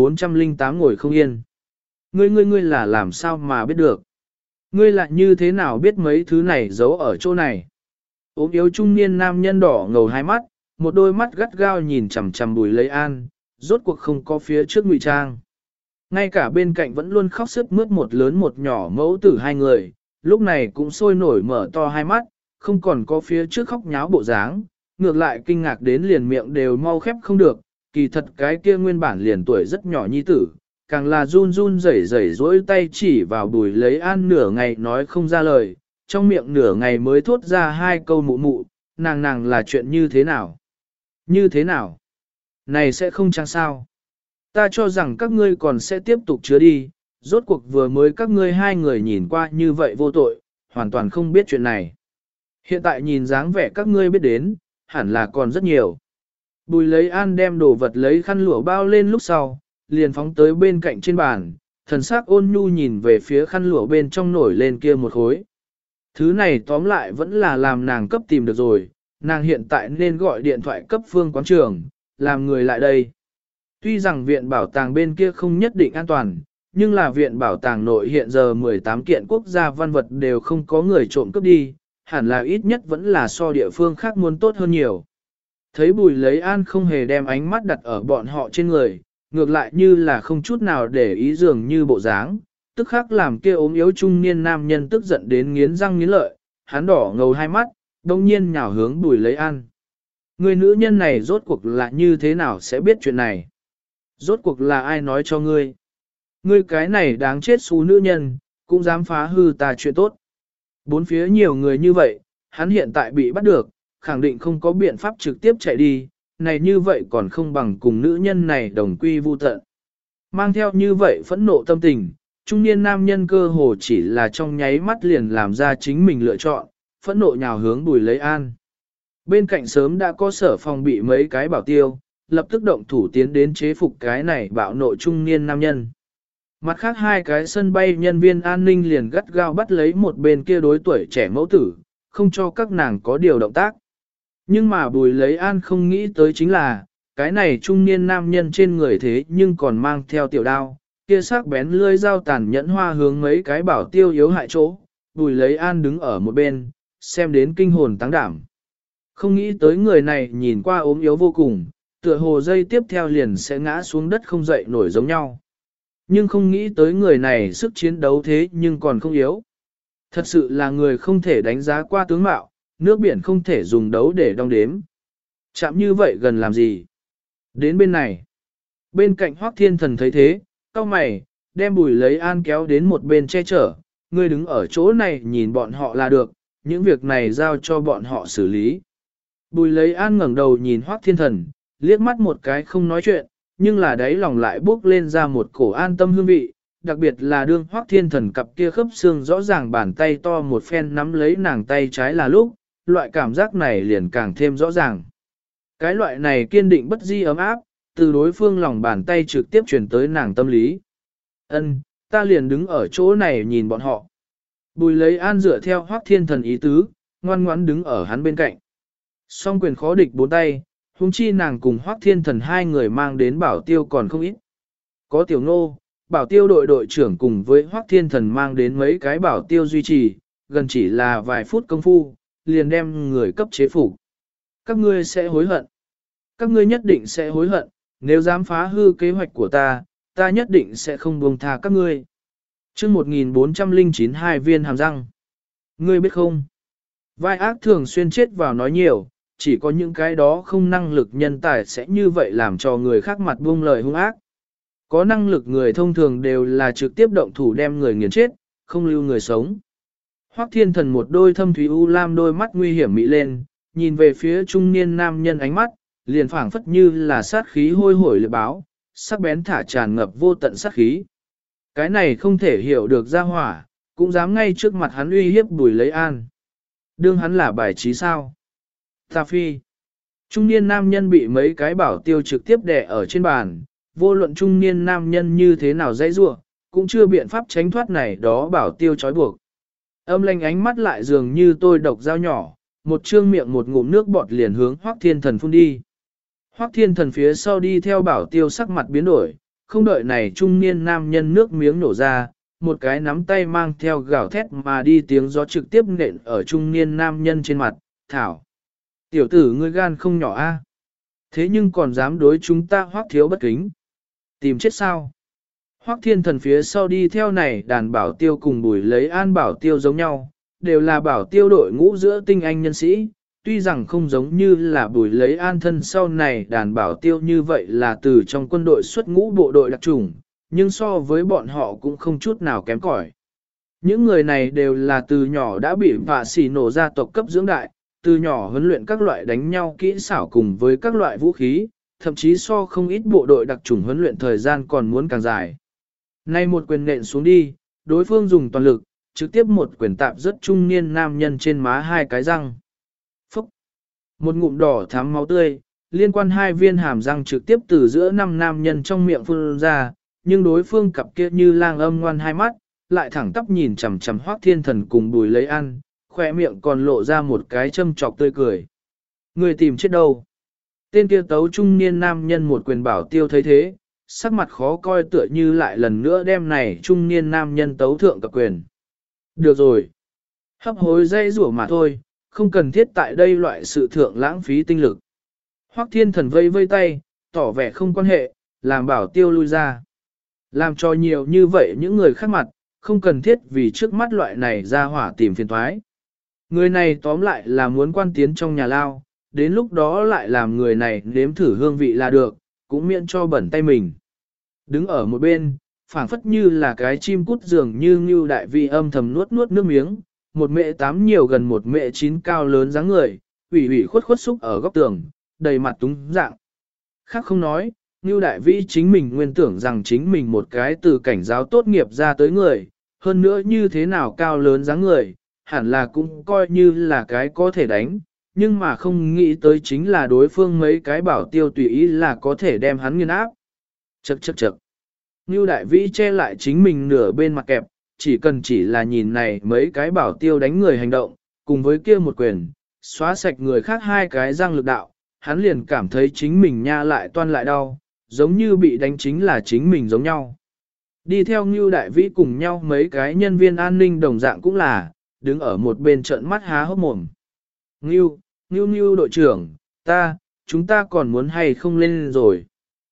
1408 ngồi không yên. Ngươi là làm sao mà biết được? Ngươi lại như thế nào biết mấy thứ này giấu ở chỗ này? Ốm yếu trung niên nam nhân đỏ ngầu hai mắt, một đôi mắt gắt gao nhìn chằm chằm Bùi lấy an, rốt cuộc không có phía trước ngụy trang. Ngay cả bên cạnh vẫn luôn khóc sướt mướt một lớn một nhỏ mẫu tử hai người, lúc này cũng sôi nổi mở to hai mắt, không còn có phía trước khóc nháo bộ dáng, ngược lại kinh ngạc đến liền miệng đều mau khép không được, kỳ thật cái kia nguyên bản liền tuổi rất nhỏ nhi tử, càng là run run rẩy rẩy dỗi tay chỉ vào Bùi lấy an nửa ngày nói không ra lời, trong miệng nửa ngày mới thốt ra hai câu mụ mụ, nàng là chuyện như thế nào? Như thế nào? Này sẽ không chăng sao? Ta cho rằng các ngươi còn sẽ tiếp tục chứa đi, rốt cuộc vừa mới các ngươi hai người nhìn qua như vậy vô tội, hoàn toàn không biết chuyện này. Hiện tại nhìn dáng vẻ các ngươi biết đến, hẳn là còn rất nhiều. Bùi lấy an đem đồ vật lấy khăn lụa bao lên lúc sau, liền phóng tới bên cạnh trên bàn, thần sắc ôn nhu nhìn về phía khăn lụa bên trong nổi lên kia một khối. Thứ này tóm lại vẫn là làm nàng cấp tìm được rồi, nàng hiện tại nên gọi điện thoại cấp Phương Quán Trường, làm người lại đây. Tuy rằng viện bảo tàng bên kia không nhất định an toàn, nhưng là viện bảo tàng nội hiện giờ 18 kiện quốc gia văn vật đều không có người trộm cướp đi, hẳn là ít nhất vẫn là so địa phương khác muốn tốt hơn nhiều. Thấy Bùi lấy an không hề đem ánh mắt đặt ở bọn họ trên người, ngược lại như là không chút nào để ý dường như bộ dáng, tức khắc làm kia ốm yếu trung niên nam nhân tức giận đến nghiến răng nghiến lợi, hắn đỏ ngầu hai mắt, đông nhiên nhào hướng Bùi Lấy An. Người nữ nhân này rốt cuộc là như thế nào sẽ biết chuyện này? Rốt cuộc là ai nói cho ngươi? Ngươi cái này đáng chết xú nữ nhân, cũng dám phá hư ta chuyện tốt. Bốn phía nhiều người như vậy, hắn hiện tại bị bắt được, khẳng định không có biện pháp trực tiếp chạy đi, này như vậy còn không bằng cùng nữ nhân này đồng quy vu tận. Mang theo như vậy phẫn nộ tâm tình, trung niên nam nhân cơ hồ chỉ là trong nháy mắt liền làm ra chính mình lựa chọn, phẫn nộ nhào hướng Bùi Lấy An. Bên cạnh sớm đã có sở phòng bị mấy cái bảo tiêu, lập tức động thủ tiến đến chế phục cái này bạo nộ trung niên nam nhân. Mặt khác hai cái sân bay nhân viên an ninh liền gắt gao bắt lấy một bên kia đối tuổi trẻ mẫu tử, không cho các nàng có điều động tác. Nhưng mà Bùi Lấy An không nghĩ tới chính là, cái này trung niên nam nhân trên người thế nhưng còn mang theo tiểu đao, kia sắc bén lưỡi dao tàn nhẫn hoa hướng mấy cái bảo tiêu yếu hại chỗ. Bùi Lấy An đứng ở một bên, xem đến kinh hồn táng đảm. Không nghĩ tới người này nhìn qua ốm yếu vô cùng, tựa hồ dây tiếp theo liền sẽ ngã xuống đất không dậy nổi giống nhau. Nhưng không nghĩ tới người này sức chiến đấu thế nhưng còn không yếu. Thật sự là người không thể đánh giá qua tướng mạo, nước biển không thể dùng đấu để đong đếm. Chạm như vậy gần làm gì? Đến bên này. Bên cạnh Hoắc Thiên Thần thấy thế, cau mày, đem Bùi Lấy An kéo đến một bên che chở. Ngươi đứng ở chỗ này nhìn bọn họ là được, những việc này giao cho bọn họ xử lý. Bùi Lấy An ngẩng đầu nhìn Hoắc Thiên Thần, liếc mắt một cái không nói chuyện, nhưng là đáy lòng lại bốc lên ra một cổ an tâm hương vị, đặc biệt là đương Hoắc Thiên Thần cặp kia khớp xương rõ ràng bàn tay to một phen nắm lấy nàng tay trái là lúc, loại cảm giác này liền càng thêm rõ ràng. Cái loại này kiên định bất di ấm áp, từ đối phương lòng bàn tay trực tiếp truyền tới nàng tâm lý. Ân, ta liền đứng ở chỗ này nhìn bọn họ. Bùi Lấy An dựa theo Hoắc Thiên Thần ý tứ, ngoan ngoãn đứng ở hắn bên cạnh. Song quyền khó địch bốn tay, huống chi nàng cùng Hoắc Thiên Thần hai người mang đến bảo tiêu còn không ít. Có Tiểu Ngô, bảo tiêu đội đội trưởng cùng với Hoắc Thiên Thần mang đến mấy cái bảo tiêu duy trì, gần chỉ là vài phút công phu, liền đem người cấp chế phục. Các ngươi sẽ hối hận. Các ngươi nhất định sẽ hối hận, nếu dám phá hư kế hoạch của ta, ta nhất định sẽ không buông tha các ngươi. Chương 1409 hai viên hàm răng. Ngươi biết không? Vai ác thường xuyên chết vào nói nhiều, chỉ có những cái đó không năng lực nhân tài sẽ như vậy làm cho người khác mặt buông lời hung ác. Có năng lực người thông thường đều là trực tiếp động thủ đem người nghiền chết, không lưu người sống. Hoắc Thiên Thần một đôi thâm thúy u lam đôi mắt nguy hiểm mị lên, nhìn về phía trung niên nam nhân ánh mắt, liền phảng phất như là sát khí hôi hổi lệ báo, sắc bén thả tràn ngập vô tận sát khí. Cái này không thể hiểu được ra hỏa, cũng dám ngay trước mặt hắn uy hiếp Bùi Lấy An. Đương hắn là bài trí sao? Ta phi. Trung niên nam nhân bị mấy cái bảo tiêu trực tiếp đè ở trên bàn, vô luận trung niên nam nhân như thế nào dãy rủa, cũng chưa biện pháp tránh thoát này đó bảo tiêu trói buộc. Âm lanh ánh mắt lại dường như tôi độc dao nhỏ, một trương miệng một ngụm nước bọt liền hướng Hoắc Thiên Thần phun đi. Hoắc Thiên Thần phía sau đi theo bảo tiêu sắc mặt biến đổi, không đợi này trung niên nam nhân nước miếng nổ ra, một cái nắm tay mang theo gào thét mà đi tiếng gió trực tiếp nện ở trung niên nam nhân trên mặt, thảo. Tiểu tử ngươi gan không nhỏ a, thế nhưng còn dám đối chúng ta Hoắc thiếu bất kính. Tìm chết sao? Hoắc Thiên Thần phía sau đi theo này đàn bảo tiêu cùng Bùi Lấy An bảo tiêu giống nhau, đều là bảo tiêu đội ngũ giữa tinh anh nhân sĩ, tuy rằng không giống như là Bùi Lấy An thân sau này đàn bảo tiêu như vậy là từ trong quân đội xuất ngũ bộ đội đặc chủng, nhưng so với bọn họ cũng không chút nào kém cỏi. Những người này đều là từ nhỏ đã bị vạ xỉ nổ gia tộc cấp dưỡng đại, từ nhỏ huấn luyện các loại đánh nhau kỹ xảo cùng với các loại vũ khí, thậm chí so không ít bộ đội đặc chủng huấn luyện thời gian còn muốn càng dài. Nay một quyền nện xuống đi, đối phương dùng toàn lực, trực tiếp một quyền tạp rất trung niên nam nhân trên má hai cái răng. Phúc! Một ngụm đỏ thắm máu tươi, liên quan hai viên hàm răng trực tiếp từ giữa năm nam nhân trong miệng phun ra, nhưng đối phương cặp kia như lang âm ngoan hai mắt, lại thẳng tắp nhìn chằm chằm Hoắc Thiên Thần cùng Bùi Lấy An, khỏe miệng còn lộ ra một cái châm chọc tươi cười. Người tìm chết đâu? Tên kia tấu trung niên nam nhân một quyền bảo tiêu thấy thế, sắc mặt khó coi tựa như lại lần nữa đem này trung niên nam nhân tấu thượng cặp quyền. Được rồi. Hấp hối dây rủa mà thôi, không cần thiết tại đây loại sự thượng lãng phí tinh lực. Hoắc Thiên Thần vây vây tay, tỏ vẻ không quan hệ, làm bảo tiêu lui ra. Làm cho nhiều như vậy những người khác mặt, không cần thiết vì trước mắt loại này ra hỏa tìm phiền toái. Người này tóm lại là muốn quan tiến trong nhà lao, đến lúc đó lại làm người này nếm thử hương vị là được, cũng miễn cho bẩn tay mình. Đứng ở một bên, phảng phất như là cái chim cút dường như Ngưu Đại Vi âm thầm nuốt nuốt nước miếng, một mẹ tám nhiều gần một mẹ chín cao lớn dáng người, ủy ủy khuất khuất xúc ở góc tường, đầy mặt túng dạng. Khác không nói, Ngưu Đại Vĩ chính mình nguyên tưởng rằng chính mình một cái từ cảnh giáo tốt nghiệp ra tới người, hơn nữa như thế nào cao lớn dáng người, hẳn là cũng coi như là cái có thể đánh, nhưng mà không nghĩ tới chính là đối phương mấy cái bảo tiêu tùy ý là có thể đem hắn nghiền áp. Chậc chậc chậc. Ngưu Đại Vĩ che lại chính mình nửa bên mặt kẹp, chỉ là nhìn này mấy cái bảo tiêu đánh người hành động, cùng với kia một quyền, xóa sạch người khác hai cái răng lực đạo, hắn liền cảm thấy chính mình nha lại toan lại đau, giống như bị đánh chính là chính mình giống nhau. Đi theo Ngưu Đại Vĩ cùng nhau mấy cái nhân viên an ninh đồng dạng cũng là, đứng ở một bên trợn mắt há hốc mồm. Ngưu đội trưởng, chúng ta còn muốn hay không lên rồi.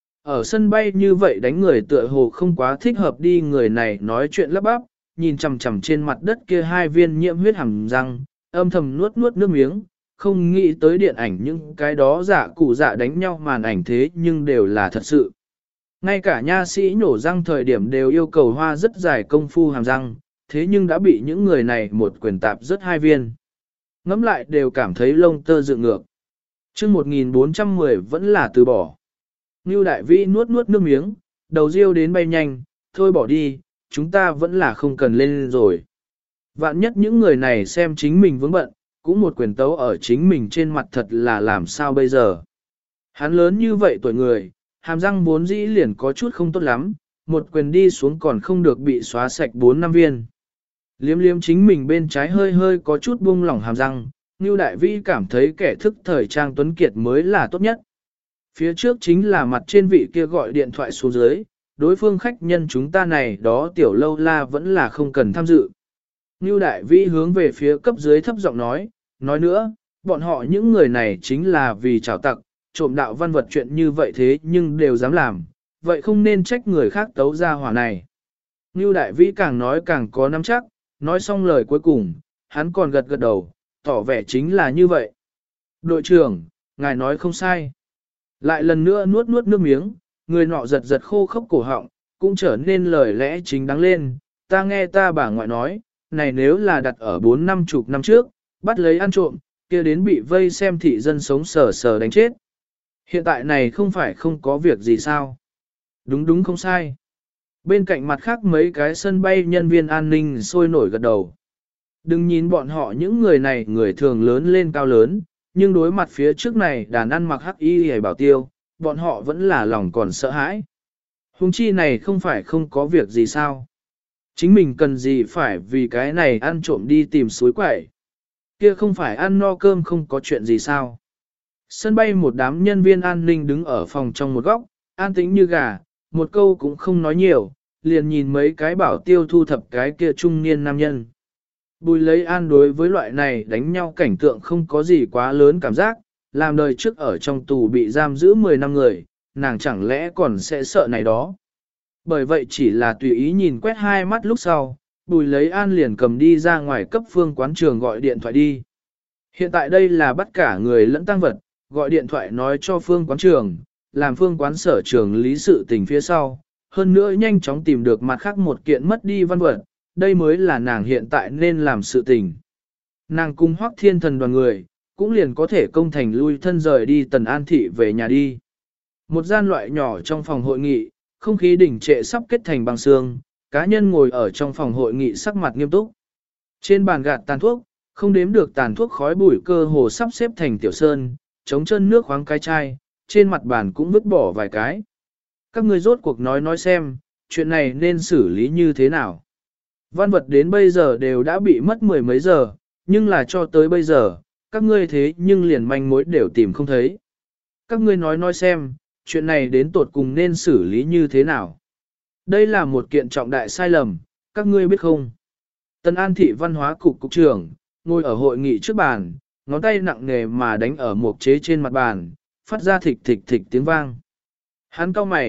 Ở sân bay như vậy đánh người tựa hồ không quá thích hợp đi, người này nói chuyện lắp bắp, nhìn chằm chằm trên mặt đất kia hai viên nhiễm huyết hàm răng, âm thầm nuốt nuốt nước miếng, không nghĩ tới điện ảnh những cái đó giả cụ giả đánh nhau màn ảnh thế nhưng đều là thật sự. Ngay cả nha sĩ nhổ răng thời điểm đều yêu cầu hoa rất dài công phu hàm răng, thế nhưng đã bị những người này một quyền tạp rất hai viên. Ngắm lại đều cảm thấy lông tơ dựng ngược. chương 1410 vẫn là từ bỏ. Ngưu Đại Vĩ nuốt nuốt nước miếng, đầu riêu đến bay nhanh, thôi bỏ đi, chúng ta vẫn là không cần lên rồi. Vạn nhất những người này xem chính mình vướng bận, cũng một quyền tấu ở chính mình trên mặt thật là làm sao bây giờ. Hắn lớn như vậy tuổi người, hàm răng vốn dĩ liền có chút không tốt lắm, một quyền đi xuống còn không được bị xóa sạch 4-5 viên. Liếm liếm chính mình bên trái hơi hơi có chút buông lỏng hàm răng, Ngưu Đại Vĩ cảm thấy kẻ thức thời trang tuấn kiệt mới là tốt nhất. Phía trước chính là mặt trên vị kia gọi điện thoại xuống dưới, đối phương khách nhân chúng ta này đó tiểu lâu la vẫn là không cần tham dự. Ngưu Đại Vĩ hướng về phía cấp dưới thấp giọng nói nữa, bọn họ những người này chính là vì trảo tặc, trộm đạo văn vật chuyện như vậy thế nhưng đều dám làm, vậy không nên trách người khác tấu ra hỏa này. Ngưu Đại Vĩ càng nói càng có nắm chắc, nói xong lời cuối cùng, hắn còn gật gật đầu, tỏ vẻ chính là như vậy. Đội trưởng, ngài nói không sai. Lại lần nữa nuốt nuốt nước miếng, người nọ giật giật khô khốc cổ họng, cũng trở nên lời lẽ chính đáng lên. Ta nghe ta bà ngoại nói, này nếu là đặt ở 4-50 năm trước, bắt lấy ăn trộm, kia đến bị vây xem thị dân sống sờ sờ đánh chết. Hiện tại này không phải không có việc gì sao? Đúng không sai. Bên cạnh mặt khác mấy cái sân bay nhân viên an ninh sôi nổi gật đầu. Đừng nhìn bọn họ những người này người thường lớn lên cao lớn, nhưng đối mặt phía trước này đàn ăn mặc hắc y hề bảo tiêu, bọn họ vẫn là lòng còn sợ hãi. Huống chi này không phải không có việc gì sao. Chính mình cần gì phải vì cái này ăn trộm đi tìm suối quẩy. Kia không phải ăn no cơm không có chuyện gì sao. Sân bay một đám nhân viên an ninh đứng ở phòng trong một góc, an tĩnh như gà, một câu cũng không nói nhiều, liền nhìn mấy cái bảo tiêu thu thập cái kia trung niên nam nhân. Bùi lấy an đối với loại này đánh nhau cảnh tượng không có gì quá lớn cảm giác, làm đời trước ở trong tù bị giam giữ 10 năm người, nàng chẳng lẽ còn sẽ sợ này đó. Bởi vậy chỉ là tùy ý nhìn quét hai mắt lúc sau, bùi lấy an liền cầm đi ra ngoài cấp phương quán trường gọi điện thoại đi. Hiện tại đây là bắt cả người lẫn tăng vật, gọi điện thoại nói cho phương quán trường, làm phương quán sở trường lý sự tình phía sau, hơn nữa nhanh chóng tìm được mặt khác một kiện mất đi văn vật, đây mới là nàng hiện tại nên làm sự tình. Nàng cung Hoắc Thiên Thần đoàn người, cũng liền có thể công thành lui thân rời đi Tần An Thị về nhà đi. Một gian loại nhỏ trong phòng hội nghị, không khí đỉnh trệ sắp kết thành băng xương, cá nhân ngồi ở trong phòng hội nghị sắc mặt nghiêm túc. Trên bàn gạt tàn thuốc, không đếm được tàn thuốc khói bụi cơ hồ sắp xếp thành tiểu sơn, chống chân nước khoáng cái chai, trên mặt bàn cũng vứt bỏ vài cái. Các người rốt cuộc nói xem, chuyện này nên xử lý như thế nào. Văn vật đến bây giờ đều đã bị mất 10 mấy giờ, nhưng là cho tới bây giờ, các ngươi thế nhưng liền manh mối đều tìm không thấy. Các ngươi nói xem, chuyện này đến tột cùng nên xử lý như thế nào. Đây là một kiện trọng đại sai lầm, các ngươi biết không? Tân An Thị Văn hóa cục cục trưởng, ngồi ở hội nghị trước bàn, ngón tay nặng nề mà đánh ở mộc chế trên mặt bàn, phát ra thịch thịch thịch tiếng vang. Hắn cau mày,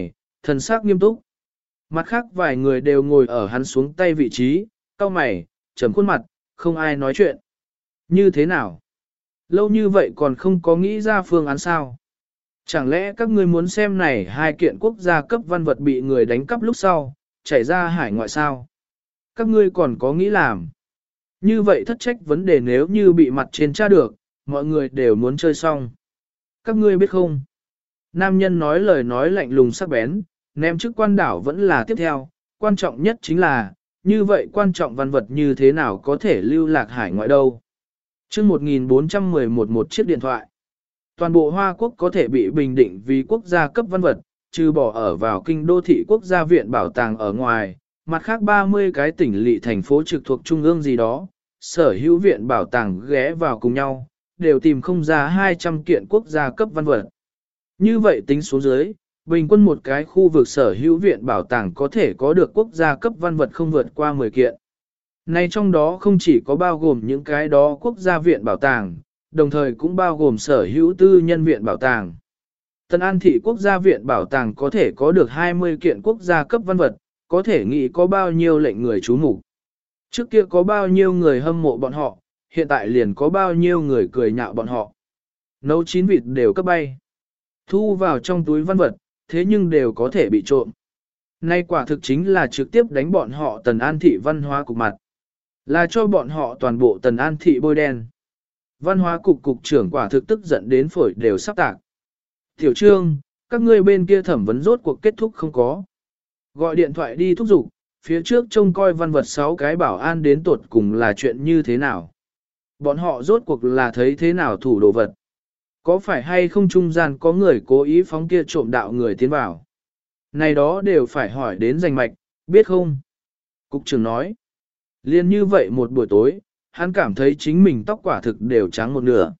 thần sắc nghiêm túc. Mặt khác vài người đều ngồi ở hắn xuống tay vị trí, cau mày, trầm khuôn mặt, không ai nói chuyện. Như thế nào? Lâu như vậy còn không có nghĩ ra phương án sao? Chẳng lẽ các ngươi muốn xem này hai kiện quốc gia cấp văn vật bị người đánh cắp lúc sau, chảy ra hải ngoại sao? Các ngươi còn có nghĩ làm? Như vậy thất trách vấn đề nếu như bị mặt trên tra được, mọi người đều muốn chơi xong. Các ngươi biết không? Nam nhân nói lời nói lạnh lùng sắc bén, ném chức quan đảo vẫn là tiếp theo, quan trọng nhất chính là, như vậy quan trọng văn vật như thế nào có thể lưu lạc hải ngoại đâu. Chương 1411 một chiếc điện thoại. Toàn bộ Hoa Quốc có thể bị bình định vì quốc gia cấp văn vật, trừ bỏ ở vào kinh đô thị quốc gia viện bảo tàng ở ngoài, mặt khác 30 cái tỉnh lỵ thành phố trực thuộc trung ương gì đó, sở hữu viện bảo tàng ghé vào cùng nhau, đều tìm không ra 200 kiện quốc gia cấp văn vật. Như vậy tính số dưới, bình quân một cái khu vực sở hữu viện bảo tàng có thể có được quốc gia cấp văn vật không vượt qua 10 kiện. Này trong đó không chỉ có bao gồm những cái đó quốc gia viện bảo tàng, đồng thời cũng bao gồm sở hữu tư nhân viện bảo tàng. Tân An thị quốc gia viện bảo tàng có thể có được 20 kiện quốc gia cấp văn vật, có thể nghĩ có bao nhiêu lệnh người chú mục. Trước kia có bao nhiêu người hâm mộ bọn họ, hiện tại liền có bao nhiêu người cười nhạo bọn họ. Nấu chín vịt đều cấp bay. Thu vào trong túi văn vật, thế nhưng đều có thể bị trộm. Nay quả thực chính là trực tiếp đánh bọn họ Tần An thị văn hóa cục mặt. Là cho bọn họ toàn bộ Tần An thị bôi đen. Văn hóa cục trưởng quả thực tức giận đến phổi đều sắp tạc. Tiểu Trương, các ngươi bên kia thẩm vấn rốt cuộc kết thúc không có. Gọi điện thoại đi thúc giục, phía trước trông coi văn vật 6 cái bảo an đến tột cùng là chuyện như thế nào. Bọn họ rốt cuộc là thấy thế nào thủ đồ vật. Có phải hay không trung gian có người cố ý phóng kia trộm đạo người tiến vào. Này đó đều phải hỏi đến danh mạch, biết không? Cục trưởng nói. Liên như vậy một buổi tối, hắn cảm thấy chính mình tóc quả thực đều trắng một nửa.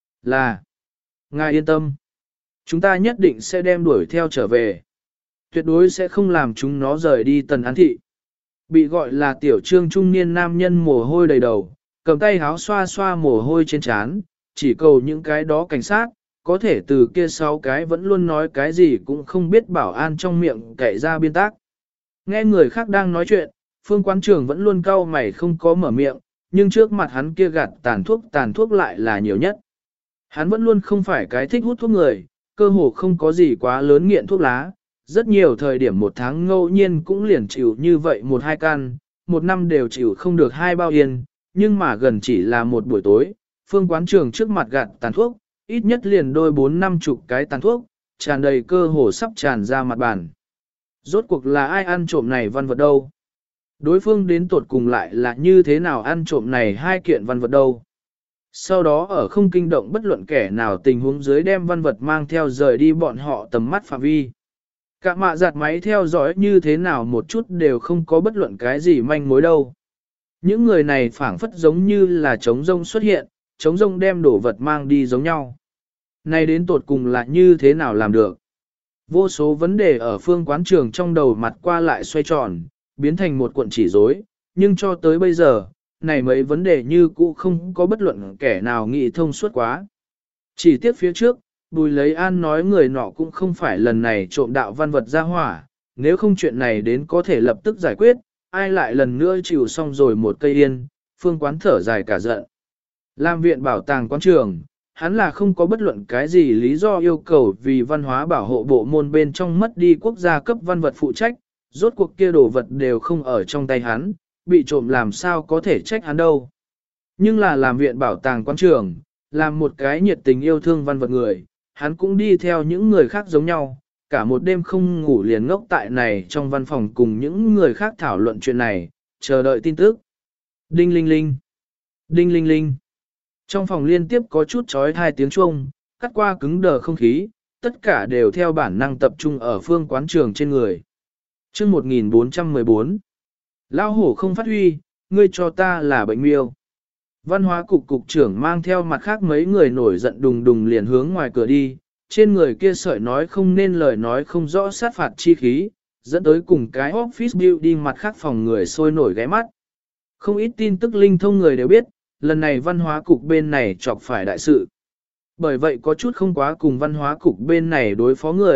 Là. Ngài yên tâm. Chúng ta nhất định sẽ đem đuổi theo trở về. Tuyệt đối sẽ không làm chúng nó rời đi Tần An thị. Bị gọi là tiểu trương trung niên nam nhân mồ hôi đầy đầu, cầm tay háo xoa xoa mồ hôi trên trán, chỉ cầu những cái đó cảnh sát, có thể từ kia 6 cái vẫn luôn nói cái gì cũng không biết bảo an trong miệng kể ra biên tác. Nghe người khác đang nói chuyện, Phương Quán Trường vẫn luôn cau mày không có mở miệng, nhưng trước mặt hắn kia gạt tàn thuốc lại là nhiều nhất. Hắn vẫn luôn không phải cái thích hút thuốc người, cơ hồ không có gì quá lớn nghiện thuốc lá, rất nhiều thời điểm một tháng ngẫu nhiên cũng liền chịu như vậy 1-2 can, một năm đều chịu không được 2 bao yên, nhưng mà gần chỉ là một buổi tối, Phương Quán Trường trước mặt gạt tàn thuốc, ít nhất liền đôi 4-50 cái tàn thuốc, tràn đầy cơ hồ sắp tràn ra mặt bàn. Rốt cuộc là ai ăn trộm này văn vật đâu? Đối phương đến tột cùng lại là như thế nào ăn trộm này 2 kiện văn vật đâu? Sau đó ở không kinh động bất luận kẻ nào tình huống dưới đem văn vật mang theo rời đi bọn họ tầm mắt phạm vi. Cả mạ giặt máy theo dõi như thế nào một chút đều không có bất luận cái gì manh mối đâu. Những người này phảng phất giống như là trống rông xuất hiện, trống rông đem đổ vật mang đi giống nhau. Này đến tột cùng là như thế nào làm được? Vô số vấn đề ở Phương Quán Trường trong đầu mặt qua lại xoay tròn, biến thành một cuộn chỉ rối, nhưng cho tới bây giờ, này mấy vấn đề như cũ không có bất luận kẻ nào nghĩ thông suốt quá. Chỉ tiếp phía trước, Bùi Lấy An nói người nọ cũng không phải lần này trộm đạo văn vật ra hỏa, nếu không chuyện này đến có thể lập tức giải quyết, ai lại lần nữa chịu xong rồi một cây yên, Phương Quán thở dài cả giận. Làm viện bảo tàng quán trường, hắn là không có bất luận cái gì lý do yêu cầu vì văn hóa bảo hộ bộ môn bên trong mất đi quốc gia cấp văn vật phụ trách, rốt cuộc kia đồ vật đều không ở trong tay hắn, bị trộm làm sao có thể trách hắn đâu. Nhưng là làm viện bảo tàng quán trường, làm một cái nhiệt tình yêu thương văn vật người, hắn cũng đi theo những người khác giống nhau, cả một đêm không ngủ liền ngốc tại này trong văn phòng cùng những người khác thảo luận chuyện này, chờ đợi tin tức. Đinh linh linh, đinh linh linh. Trong phòng liên tiếp có chút chói tai tiếng chuông, cắt qua cứng đờ không khí, tất cả đều theo bản năng tập trung ở Phương Quán Trường trên người. Chương 1414. Lao hổ không phát huy, ngươi cho ta là bệnh miêu. Văn hóa cục trưởng mang theo mặt khác mấy người nổi giận đùng đùng liền hướng ngoài cửa đi, trên người kia sợi nói không nên lời nói không rõ sát phạt chi khí, dẫn tới cùng cái office building mặt khác phòng người sôi nổi ghé mắt. Không ít tin tức linh thông người đều biết, lần này văn hóa cục bên này chọc phải đại sự. Bởi vậy có chút không quá cùng văn hóa cục bên này đối phó người,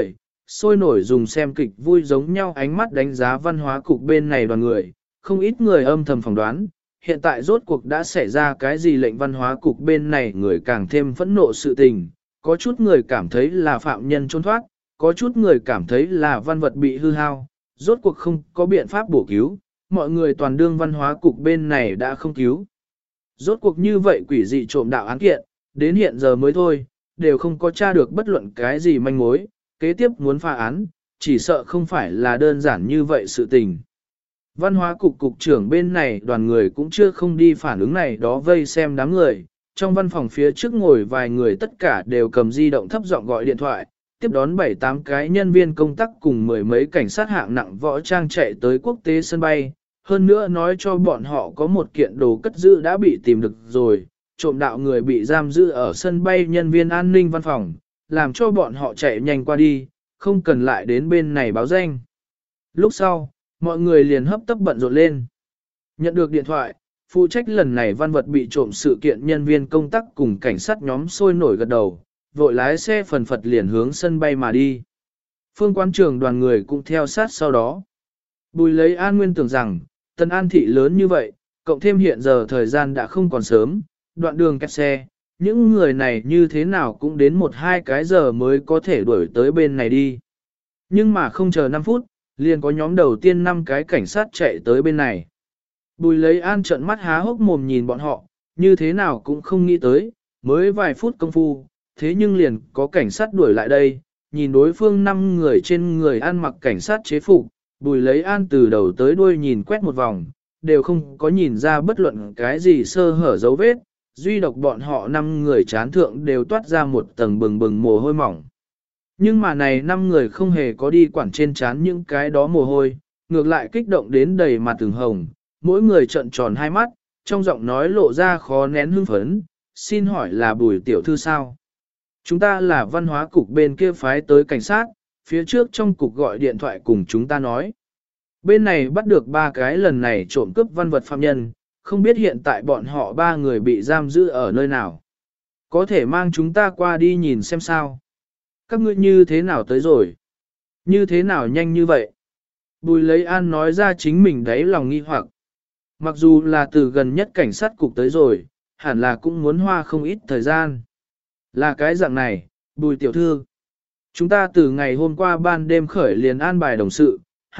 sôi nổi dùng xem kịch vui giống nhau ánh mắt đánh giá văn hóa cục bên này đoàn người, không ít người âm thầm phỏng đoán, hiện tại rốt cuộc đã xảy ra cái gì lệnh văn hóa cục bên này người càng thêm phẫn nộ sự tình, có chút người cảm thấy là phạm nhân trốn thoát, có chút người cảm thấy là văn vật bị hư hao, rốt cuộc không có biện pháp bổ cứu, mọi người toàn đương văn hóa cục bên này đã không cứu. Rốt cuộc như vậy quỷ dị trộm đạo án kiện, đến hiện giờ mới thôi, đều không có tra được bất luận cái gì manh mối, kế tiếp muốn phá án, chỉ sợ không phải là đơn giản như vậy sự tình. Văn hóa cục cục trưởng bên này đoàn người cũng chưa không đi phản ứng này đó vây xem đám người, trong văn phòng phía trước ngồi vài người tất cả đều cầm di động thấp giọng gọi điện thoại, tiếp đón 7-8 cái nhân viên công tác cùng mười mấy cảnh sát hạng nặng võ trang chạy tới quốc tế sân bay, hơn nữa nói cho bọn họ có một kiện đồ cất giữ đã bị tìm được rồi, trộm đạo người bị giam giữ ở sân bay nhân viên an ninh văn phòng, làm cho bọn họ chạy nhanh qua đi, không cần lại đến bên này báo danh. Lúc sau, mọi người liền hấp tấp bận rộn lên. Nhận được điện thoại, phụ trách lần này văn vật bị trộm sự kiện nhân viên công tác cùng cảnh sát nhóm sôi nổi gật đầu, vội lái xe phần phật liền hướng sân bay mà đi. Phương quan trường đoàn người cũng theo sát sau đó. Bùi lấy An Nguyên tưởng rằng, Tân An thị lớn như vậy, cộng thêm hiện giờ thời gian đã không còn sớm, đoạn đường kẹt xe, những người này như thế nào cũng đến 1-2 cái giờ mới có thể đuổi tới bên này đi. Nhưng mà không chờ 5 phút, liền có nhóm đầu tiên 5 cái cảnh sát chạy tới bên này. Bùi lấy An trợn mắt há hốc mồm nhìn bọn họ, như thế nào cũng không nghĩ tới, mới vài phút công phu, thế nhưng liền có cảnh sát đuổi lại đây, nhìn đối phương 5 người trên người ăn mặc cảnh sát chế phục, Bùi lấy An từ đầu tới đuôi nhìn quét một vòng, đều không có nhìn ra bất luận cái gì sơ hở dấu vết, duy độc bọn họ 5 người chán thượng đều toát ra một tầng bừng bừng mồ hôi mỏng. Nhưng mà này 5 người không hề có đi quản trên chán những cái đó mồ hôi, ngược lại kích động đến đầy mặt từng hồng, mỗi người trợn tròn hai mắt, trong giọng nói lộ ra khó nén hưng phấn, xin hỏi là Bùi tiểu thư sao? Chúng ta là văn hóa cục bên kia phái tới cảnh sát, phía trước trong cục gọi điện thoại cùng chúng ta nói. Bên này bắt được 3 cái lần này trộm cướp văn vật phạm nhân, không biết hiện tại bọn họ 3 người bị giam giữ ở nơi nào. Có thể mang chúng ta qua đi nhìn xem sao. Các ngươi như thế nào tới rồi? Như thế nào nhanh như vậy? Bùi lấy An nói ra chính mình đáy lòng nghi hoặc. Mặc dù là từ gần nhất cảnh sát cục tới rồi, hẳn là cũng muốn hoa không ít thời gian. Là cái dạng này, Bùi tiểu thư. Chúng ta từ ngày hôm qua ban đêm khởi liền an bài đồng sự,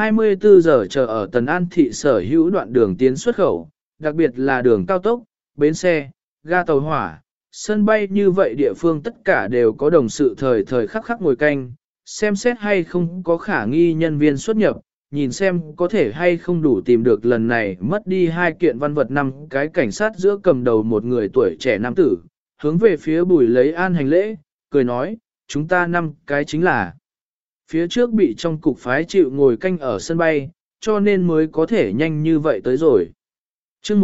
24 giờ chờ ở Tần An thị sở hữu đoạn đường tiến xuất khẩu, đặc biệt là đường cao tốc, bến xe, ga tàu hỏa, sân bay như vậy địa phương tất cả đều có đồng sự thời thời khắc khắc ngồi canh, xem xét hay không có khả nghi nhân viên xuất nhập, nhìn xem có thể hay không đủ tìm được lần này mất đi 2 kiện văn vật 5 cái cảnh sát giữa cầm đầu một người tuổi trẻ nam tử, hướng về phía Bùi lấy An hành lễ, cười nói, chúng ta 5 cái chính là phía trước bị trong cục phái chịu ngồi canh ở sân bay, cho nên mới có thể nhanh như vậy tới rồi. Chương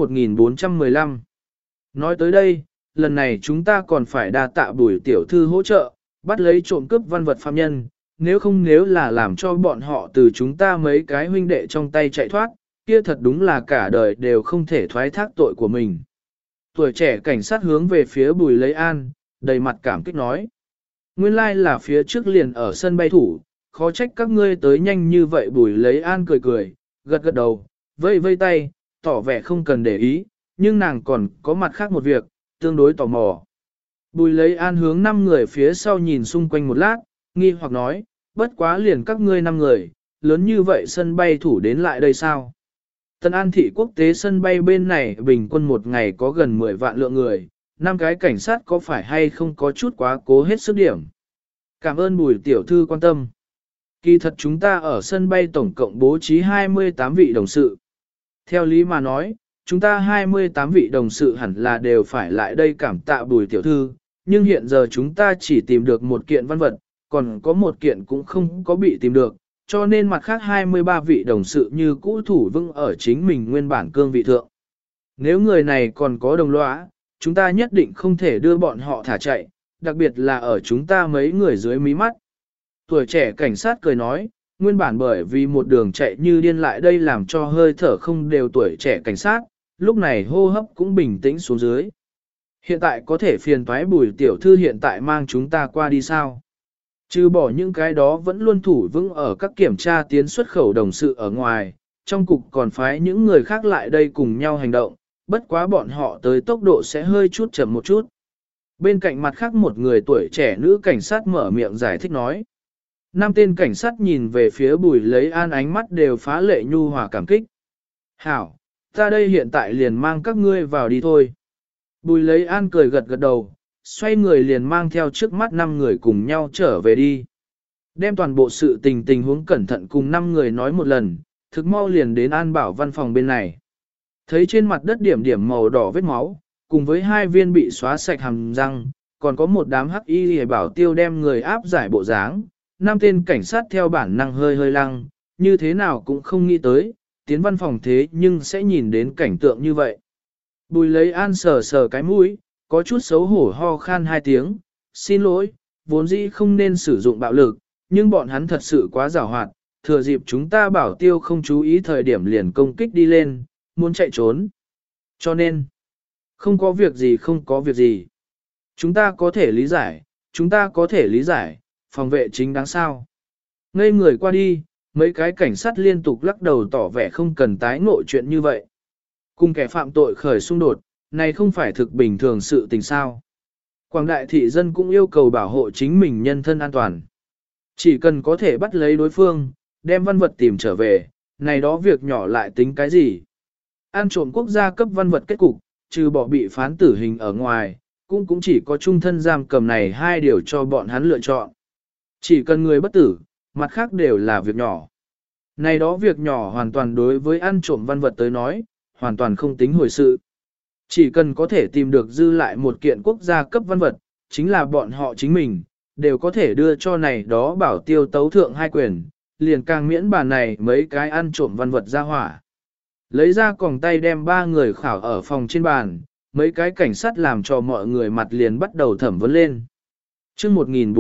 1415 nói tới đây, lần này chúng ta còn phải đa tạ Bùi tiểu thư hỗ trợ, bắt lấy trộm cướp văn vật phạm nhân, nếu là làm cho bọn họ từ chúng ta mấy cái huynh đệ trong tay chạy thoát, kia thật đúng là cả đời đều không thể thoái thác tội của mình. Tuổi trẻ cảnh sát hướng về phía Bùi lấy An, đầy mặt cảm kích nói. Nguyên lai là phía trước liền ở sân bay thủ, khó trách các ngươi tới nhanh như vậy. Bùi lấy An cười cười, gật gật đầu, vây vây tay, tỏ vẻ không cần để ý, nhưng nàng còn có mặt khác một việc, tương đối tò mò. Bùi lấy An hướng 5 người phía sau nhìn xung quanh một lát, nghi hoặc nói, bất quá liền các ngươi 5 người, lớn như vậy sân bay thủ đến lại đây sao? Tân An thị quốc tế sân bay bên này bình quân một ngày có gần 10 vạn lượng người, 5 cái cảnh sát có phải hay không có chút quá cố hết sức điểm. Cảm ơn Bùi tiểu thư quan tâm. Kỳ thật chúng ta ở sân bay tổng cộng bố trí 28 vị đồng sự. Theo lý mà nói, chúng ta 28 vị đồng sự hẳn là đều phải lại đây cảm tạ Bùi tiểu thư, nhưng hiện giờ chúng ta chỉ tìm được một kiện văn vật, còn có một kiện cũng không có bị tìm được, cho nên mặt khác 23 vị đồng sự như cũ thủ vững ở chính mình nguyên bản cương vị thượng. Nếu người này còn có đồng lõa, chúng ta nhất định không thể đưa bọn họ thả chạy, đặc biệt là ở chúng ta mấy người dưới mí mắt. Tuổi trẻ cảnh sát cười nói, nguyên bản bởi vì một đường chạy như điên lại đây làm cho hơi thở không đều tuổi trẻ cảnh sát, lúc này hô hấp cũng bình tĩnh xuống dưới. Hiện tại có thể phiền toái Bùi tiểu thư hiện tại mang chúng ta qua đi sao? Trừ bỏ những cái đó vẫn luôn thủ vững ở các kiểm tra tiến xuất khẩu đồng sự ở ngoài, trong cục còn phái những người khác lại đây cùng nhau hành động, bất quá bọn họ tới tốc độ sẽ hơi chút chậm một chút. Bên cạnh mặt khác một người tuổi trẻ nữ cảnh sát mở miệng giải thích nói. Năm tên cảnh sát nhìn về phía Bùi Lấy An, ánh mắt đều phá lệ nhu hòa cảm kích. Hảo, ta đây hiện tại liền mang các ngươi vào đi thôi. Bùi Lấy An cười gật gật đầu, xoay người liền mang theo trước mắt 5 người cùng nhau trở về đi. Đem toàn bộ sự tình huống cẩn thận cùng 5 người nói một lần, thực mau liền đến An Bảo văn phòng bên này. Thấy trên mặt đất điểm điểm màu đỏ vết máu, cùng với 2 viên bị xóa sạch hàm răng, còn có một đám hắc y hề bảo tiêu đem người áp giải bộ dáng. 5 tên cảnh sát theo bản năng hơi hơi lăng, như thế nào cũng không nghĩ tới, tiến văn phòng thế nhưng sẽ nhìn đến cảnh tượng như vậy. Bùi Lấy An sờ sờ cái mũi, có chút xấu hổ ho khan 2 tiếng, xin lỗi, vốn dĩ không nên sử dụng bạo lực, nhưng bọn hắn thật sự quá giàu hoạt, thừa dịp chúng ta bảo tiêu không chú ý thời điểm liền công kích đi lên, muốn chạy trốn. Cho nên, không có việc gì không có việc gì. Chúng ta có thể lý giải, phòng vệ chính đáng sao. Ngây người qua đi, mấy cái cảnh sát liên tục lắc đầu tỏ vẻ không cần tái ngộ chuyện như vậy. Cùng kẻ phạm tội khởi xung đột, này không phải thực bình thường sự tình sao. Quảng đại thị dân cũng yêu cầu bảo hộ chính mình nhân thân an toàn. Chỉ cần có thể bắt lấy đối phương, đem văn vật tìm trở về, này đó việc nhỏ lại tính cái gì. Ăn trộm quốc gia cấp văn vật kết cục, trừ bỏ bị phán tử hình ở ngoài, cũng chỉ có chung thân giam cầm này 2 điều cho bọn hắn lựa chọn. Chỉ cần người bất tử, mặt khác đều là việc nhỏ. Này đó việc nhỏ hoàn toàn đối với ăn trộm văn vật tới nói, hoàn toàn không tính hồi sự. Chỉ cần có thể tìm được dư lại một kiện quốc gia cấp văn vật, chính là bọn họ chính mình, đều có thể đưa cho này đó bảo tiêu tấu thượng 2 quyền, liền càng miễn bàn này mấy cái ăn trộm văn vật ra hỏa. Lấy ra còng tay đem 3 người khảo ở phòng trên bàn, mấy cái cảnh sát làm cho mọi người mặt liền bắt đầu thẩm vấn lên. Chương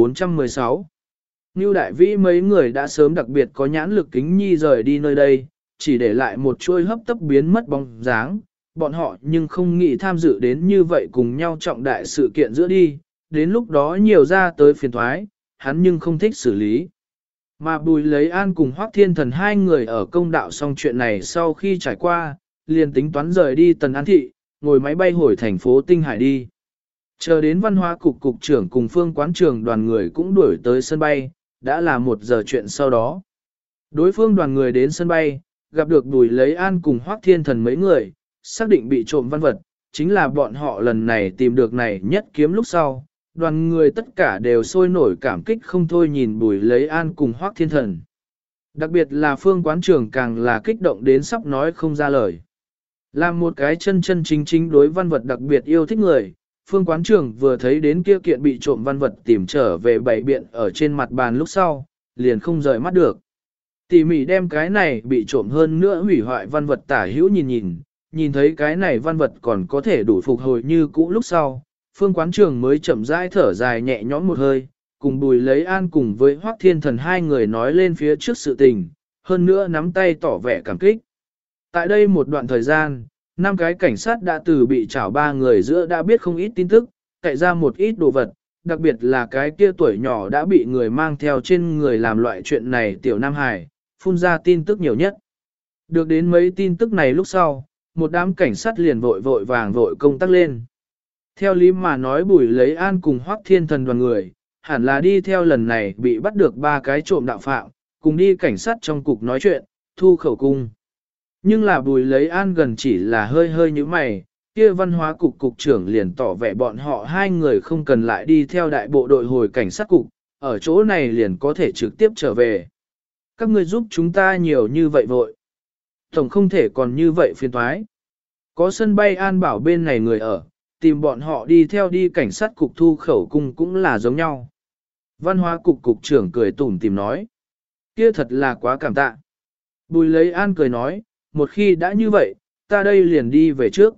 1416 Ngưu Đại Vĩ mấy người đã sớm đặc biệt có nhãn lực kính nhi rời đi nơi đây, chỉ để lại một chuôi hấp tấp biến mất bóng dáng, bọn họ nhưng không nghĩ tham dự đến như vậy cùng nhau trọng đại sự kiện giữa đi, đến lúc đó nhiều ra tới phiền thoái, hắn nhưng không thích xử lý. Mà Bùi Lấy An cùng Hoắc Thiên Thần 2 người ở công đạo xong chuyện này sau khi trải qua, liền tính toán rời đi Tần An Thị, ngồi máy bay hồi thành phố Tinh Hải đi. Chờ đến văn hóa cục cục trưởng cùng Phương Quán Trường đoàn người cũng đuổi tới sân bay, đã là 1 giờ chuyện sau đó. Đối phương đoàn người đến sân bay, gặp được Bùi Lấy An cùng Hoắc Thiên Thần mấy người, xác định bị trộm văn vật, chính là bọn họ lần này tìm được này nhất kiếm lúc sau. Đoàn người tất cả đều sôi nổi cảm kích không thôi nhìn Bùi Lấy An cùng Hoắc Thiên Thần. Đặc biệt là Phương Quán Trường càng là kích động đến sắp nói không ra lời. Làm một cái chân chân chính chính đối văn vật đặc biệt yêu thích người, Phương Quán Trường vừa thấy đến kia kiện bị trộm văn vật tìm trở về bày biện ở trên mặt bàn lúc sau, liền không rời mắt được. Tỉ mỉ đem cái này bị trộm hơn nữa hủy hoại văn vật tả hữu nhìn thấy cái này văn vật còn có thể đủ phục hồi như cũ lúc sau, Phương Quán Trường mới chậm rãi thở dài nhẹ nhõm một hơi, cùng Bùi Lấy An cùng với Hoắc Thiên Thần 2 người nói lên phía trước sự tình, hơn nữa nắm tay tỏ vẻ cảm kích. Tại đây một đoạn thời gian, 5 cái cảnh sát đã từ bị trảo 3 người giữa đã biết không ít tin tức, cậy ra một ít đồ vật, đặc biệt là cái kia tuổi nhỏ đã bị người mang theo trên người làm loại chuyện này tiểu Nam Hải, phun ra tin tức nhiều nhất. Được đến mấy tin tức này lúc sau, một đám cảnh sát liền vội vàng công tác lên. Theo lý mà nói Bùi Lấy An cùng Hoắc Thiên Thần đoàn người, hẳn là đi theo lần này bị bắt được 3 cái trộm đạo phạm, cùng đi cảnh sát trong cục nói chuyện, thu khẩu cung. Nhưng là Bùi Lấy An gần chỉ là hơi như mày, kia văn hóa cục cục trưởng liền tỏ vẻ bọn họ 2 người không cần lại đi theo đại bộ đội hồi cảnh sát cục, ở chỗ này liền có thể trực tiếp trở về. Các ngươi giúp chúng ta nhiều như vậy vội. Tổng không thể còn như vậy phiền toái. Có sân bay An Bảo bên này người ở, tìm bọn họ đi theo đi cảnh sát cục thu khẩu cung cũng là giống nhau. Văn hóa cục cục trưởng cười tủm tìm nói. Kia thật là quá cảm tạ. Bùi Lấy An cười nói, một khi đã như vậy, ta đây liền đi về trước.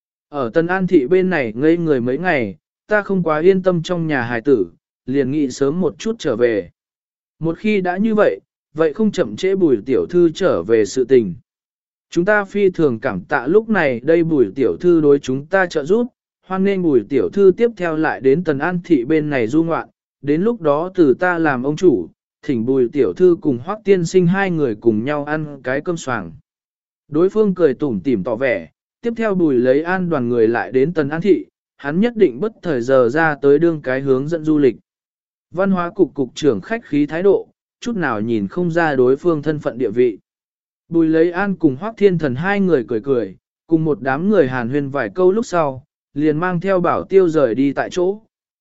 Ở Tân An Thị bên này ngây người mấy ngày, ta không quá yên tâm trong nhà hài tử, liền nghĩ sớm một chút trở về. Một khi đã như vậy, vậy không chậm trễ Bùi tiểu thư trở về sự tình. Chúng ta phi thường cảm tạ lúc này đây Bùi tiểu thư đối chúng ta trợ giúp, hoan nên Bùi tiểu thư tiếp theo lại đến Tần An Thị bên này du ngoạn, Đến lúc đó từ ta làm ông chủ, thỉnh Bùi tiểu thư cùng Hoắc tiên sinh hai người cùng nhau ăn cái cơm xoàng. Đối phương cười tủm tỉm tỏ vẻ, tiếp theo Bùi lấy an đoàn người lại đến Tần An Thị, hắn nhất định bất thời giờ ra tới đương cái hướng dẫn du lịch. Văn hóa cục cục trưởng khách khí thái độ, chút nào nhìn không ra đối phương thân phận địa vị. Bùi lấy an cùng Hoắc Thiên Thần hai người cười cười, cùng một đám người hàn huyên vài câu lúc sau, liền mang theo Bảo Tiêu rời đi tại chỗ.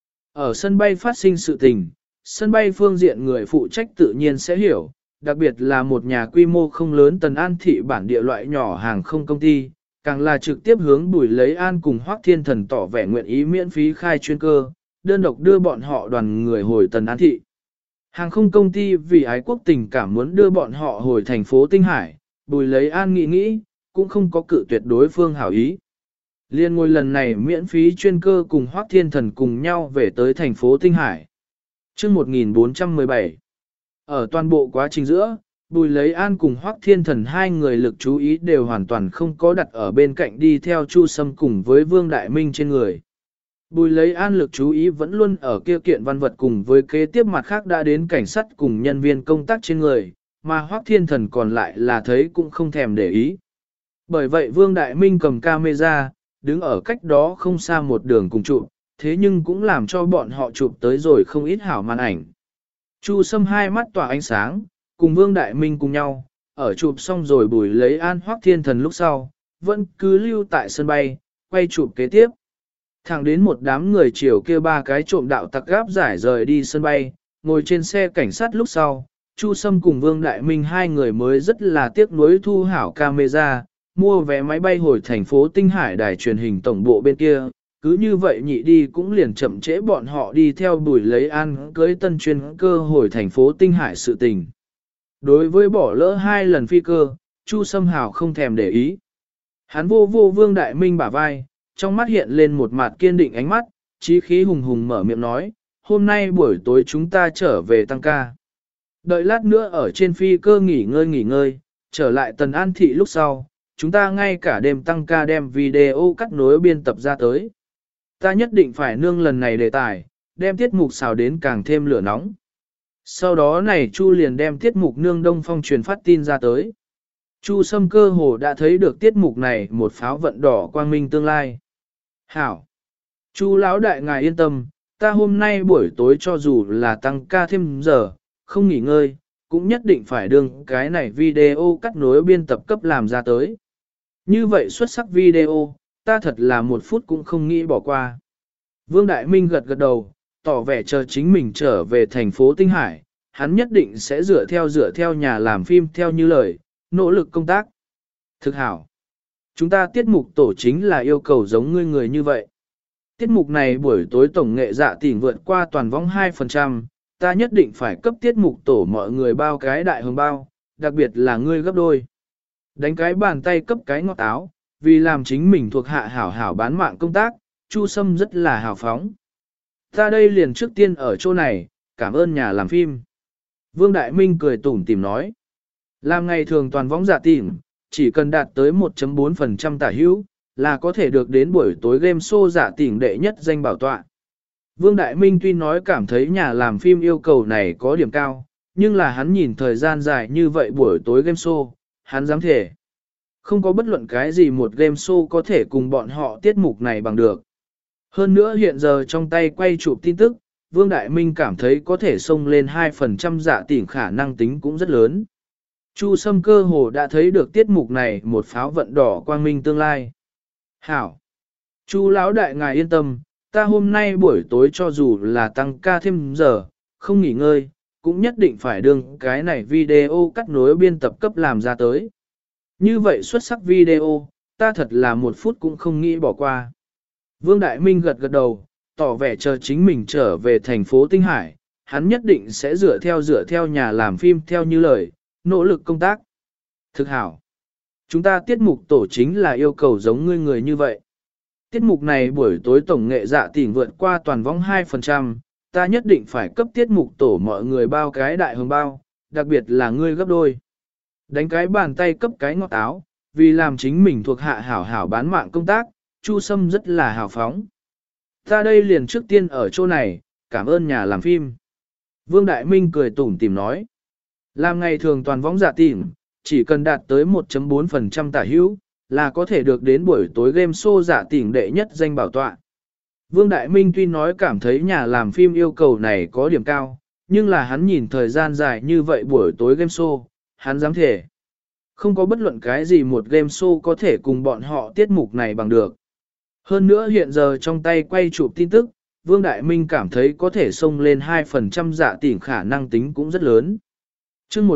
Ở sân bay phát sinh sự tình, sân bay phương diện người phụ trách tự nhiên sẽ hiểu, đặc biệt là một nhà quy mô không lớn Tần An Thị bản địa loại nhỏ hàng không công ty, càng là trực tiếp hướng Bùi lấy an cùng Hoắc Thiên Thần tỏ vẻ nguyện ý miễn phí khai chuyên cơ, đơn độc đưa bọn họ đoàn người hồi Tần An Thị. Hàng không công ty vì ái quốc tình cảm muốn đưa bọn họ hồi thành phố Tinh Hải, Bùi lấy an nghĩ, cũng không có cự tuyệt đối phương hảo ý. Liên ngôi lần này miễn phí chuyên cơ cùng Hoắc Thiên Thần cùng nhau về tới thành phố Tinh Hải. Chương 1417 Ở toàn bộ quá trình giữa, Bùi lấy an cùng Hoắc Thiên Thần hai người lực chú ý đều hoàn toàn không có đặt ở bên cạnh đi theo Chu Sâm cùng với Vương Đại Minh trên người. Bùi lấy an lực chú ý vẫn luôn ở kia kiện văn vật cùng với kế tiếp mặt khác đã đến cảnh sát cùng nhân viên công tác trên người, mà Hoắc Thiên Thần còn lại là thấy cũng không thèm để ý. Bởi vậy Vương Đại Minh cầm camera, đứng ở cách đó không xa một đường cùng chụp, thế nhưng cũng làm cho bọn họ chụp tới rồi không ít hảo màn ảnh. Chu Sâm hai mắt tỏa ánh sáng, cùng Vương Đại Minh cùng nhau, ở chụp xong rồi Bùi lấy an Hoắc Thiên Thần lúc sau, vẫn cứ lưu tại sân bay, quay chụp kế tiếp. Thẳng đến một đám người chiều kia ba cái trộm đạo tặc gáp giải rời đi sân bay, ngồi trên xe cảnh sát lúc sau, Chu Sâm cùng Vương Đại Minh hai người mới rất là tiếc nuối thu hảo camera, mua vé máy bay hồi thành phố Tinh Hải đài truyền hình tổng bộ bên kia, cứ như vậy nhị đi cũng liền chậm trễ bọn họ đi theo Bùi lấy an cưới tân chuyên cơ hồi thành phố Tinh Hải sự tình. Đối với bỏ lỡ hai lần phi cơ, Chu Sâm hảo không thèm để ý. Hắn vô Vương Đại Minh bả vai, trong mắt hiện lên một mặt kiên định ánh mắt, chí khí hùng hùng mở miệng nói, hôm nay buổi tối chúng ta trở về tăng ca. Đợi lát nữa ở trên phi cơ nghỉ ngơi, trở lại Tần An Thị lúc sau, chúng ta ngay cả đêm tăng ca đem video cắt nối biên tập ra tới. Ta nhất định phải nương lần này đề tài, đem tiết mục xào đến càng thêm lửa nóng. Sau đó này Chu liền đem tiết mục nương Đông Phong truyền phát tin ra tới. Chu Sâm cơ hồ đã thấy được tiết mục này một pháo vận đỏ quang minh tương lai. Hảo! Chu lão đại ngài yên tâm, ta hôm nay buổi tối cho dù là tăng ca thêm giờ, không nghỉ ngơi, cũng nhất định phải đương cái này video cắt nối biên tập cấp làm ra tới. Như vậy xuất sắc video, ta thật là một phút cũng không nghĩ bỏ qua. Vương Đại Minh gật gật đầu, tỏ vẻ chờ chính mình trở về thành phố Tinh Hải, hắn nhất định sẽ dựa theo nhà làm phim theo như lời, nỗ lực công tác. Thực hảo. Chúng ta tiết mục tổ chính là yêu cầu giống ngươi người như vậy. Tiết mục này buổi tối tổng nghệ dạ tỉnh vượt qua toàn vong 2%, ta nhất định phải cấp tiết mục tổ mọi người bao cái đại hồng bao, đặc biệt là ngươi gấp đôi. Đánh cái bàn tay cấp cái ngọt áo, vì làm chính mình thuộc hạ hảo hảo bán mạng công tác, Chu Sâm rất là hào phóng. Ta đây liền trước tiên ở chỗ này, cảm ơn nhà làm phim. Vương Đại Minh cười tủm tỉm nói. Làm ngày thường toàn võng dạ tỉnh, chỉ cần đạt tới 1.4% tả hữu, là có thể được đến buổi tối game show dạ tỉnh đệ nhất danh bảo tọa. Vương Đại Minh tuy nói cảm thấy nhà làm phim yêu cầu này có điểm cao, nhưng là hắn nhìn thời gian dài như vậy buổi tối game show, hắn dám thể. Không có bất luận cái gì một game show có thể cùng bọn họ tiết mục này bằng được. Hơn nữa hiện giờ trong tay quay chụp tin tức, Vương Đại Minh cảm thấy có thể xông lên 2% dạ tỉnh khả năng tính cũng rất lớn. Chu Sâm cơ hồ đã thấy được tiết mục này một pháo vận đỏ quang minh tương lai. Hảo! Chu lão đại ngài yên tâm, ta hôm nay buổi tối cho dù là tăng ca thêm giờ, không nghỉ ngơi, cũng nhất định phải đương cái này video cắt nối biên tập cấp làm ra tới. Như vậy xuất sắc video, ta thật là một phút cũng không nghĩ bỏ qua. Vương Đại Minh gật gật đầu, tỏ vẻ chờ chính mình trở về thành phố Tinh Hải, hắn nhất định sẽ dựa theo nhà làm phim theo như lời, nỗ lực công tác. Thực hảo. Chúng ta tiết mục tổ chính là yêu cầu giống ngươi người như vậy. Tiết mục này buổi tối tổng nghệ dạ tỉnh vượt qua toàn vong 2%, ta nhất định phải cấp tiết mục tổ mọi người bao cái đại hồng bao, đặc biệt là ngươi gấp đôi. Đánh cái bàn tay cấp cái ngọt áo, vì làm chính mình thuộc hạ hảo hảo bán mạng công tác, Chu Sâm rất là hào phóng. Ta đây liền trước tiên ở chỗ này, cảm ơn nhà làm phim. Vương Đại Minh cười tủm tỉm nói. Làm ngày thường toàn võng giả tìm, chỉ cần đạt tới 1.4% tả hữu, là có thể được đến buổi tối game show giả tỉnh đệ nhất danh bảo tọa. Vương Đại Minh tuy nói cảm thấy nhà làm phim yêu cầu này có điểm cao, nhưng là hắn nhìn thời gian dài như vậy buổi tối game show, hắn dám thể. Không có bất luận cái gì một game show có thể cùng bọn họ tiết mục này bằng được. Hơn nữa hiện giờ trong tay quay chụp tin tức, Vương Đại Minh cảm thấy có thể xông lên 2% giả tỉnh khả năng tính cũng rất lớn. Chương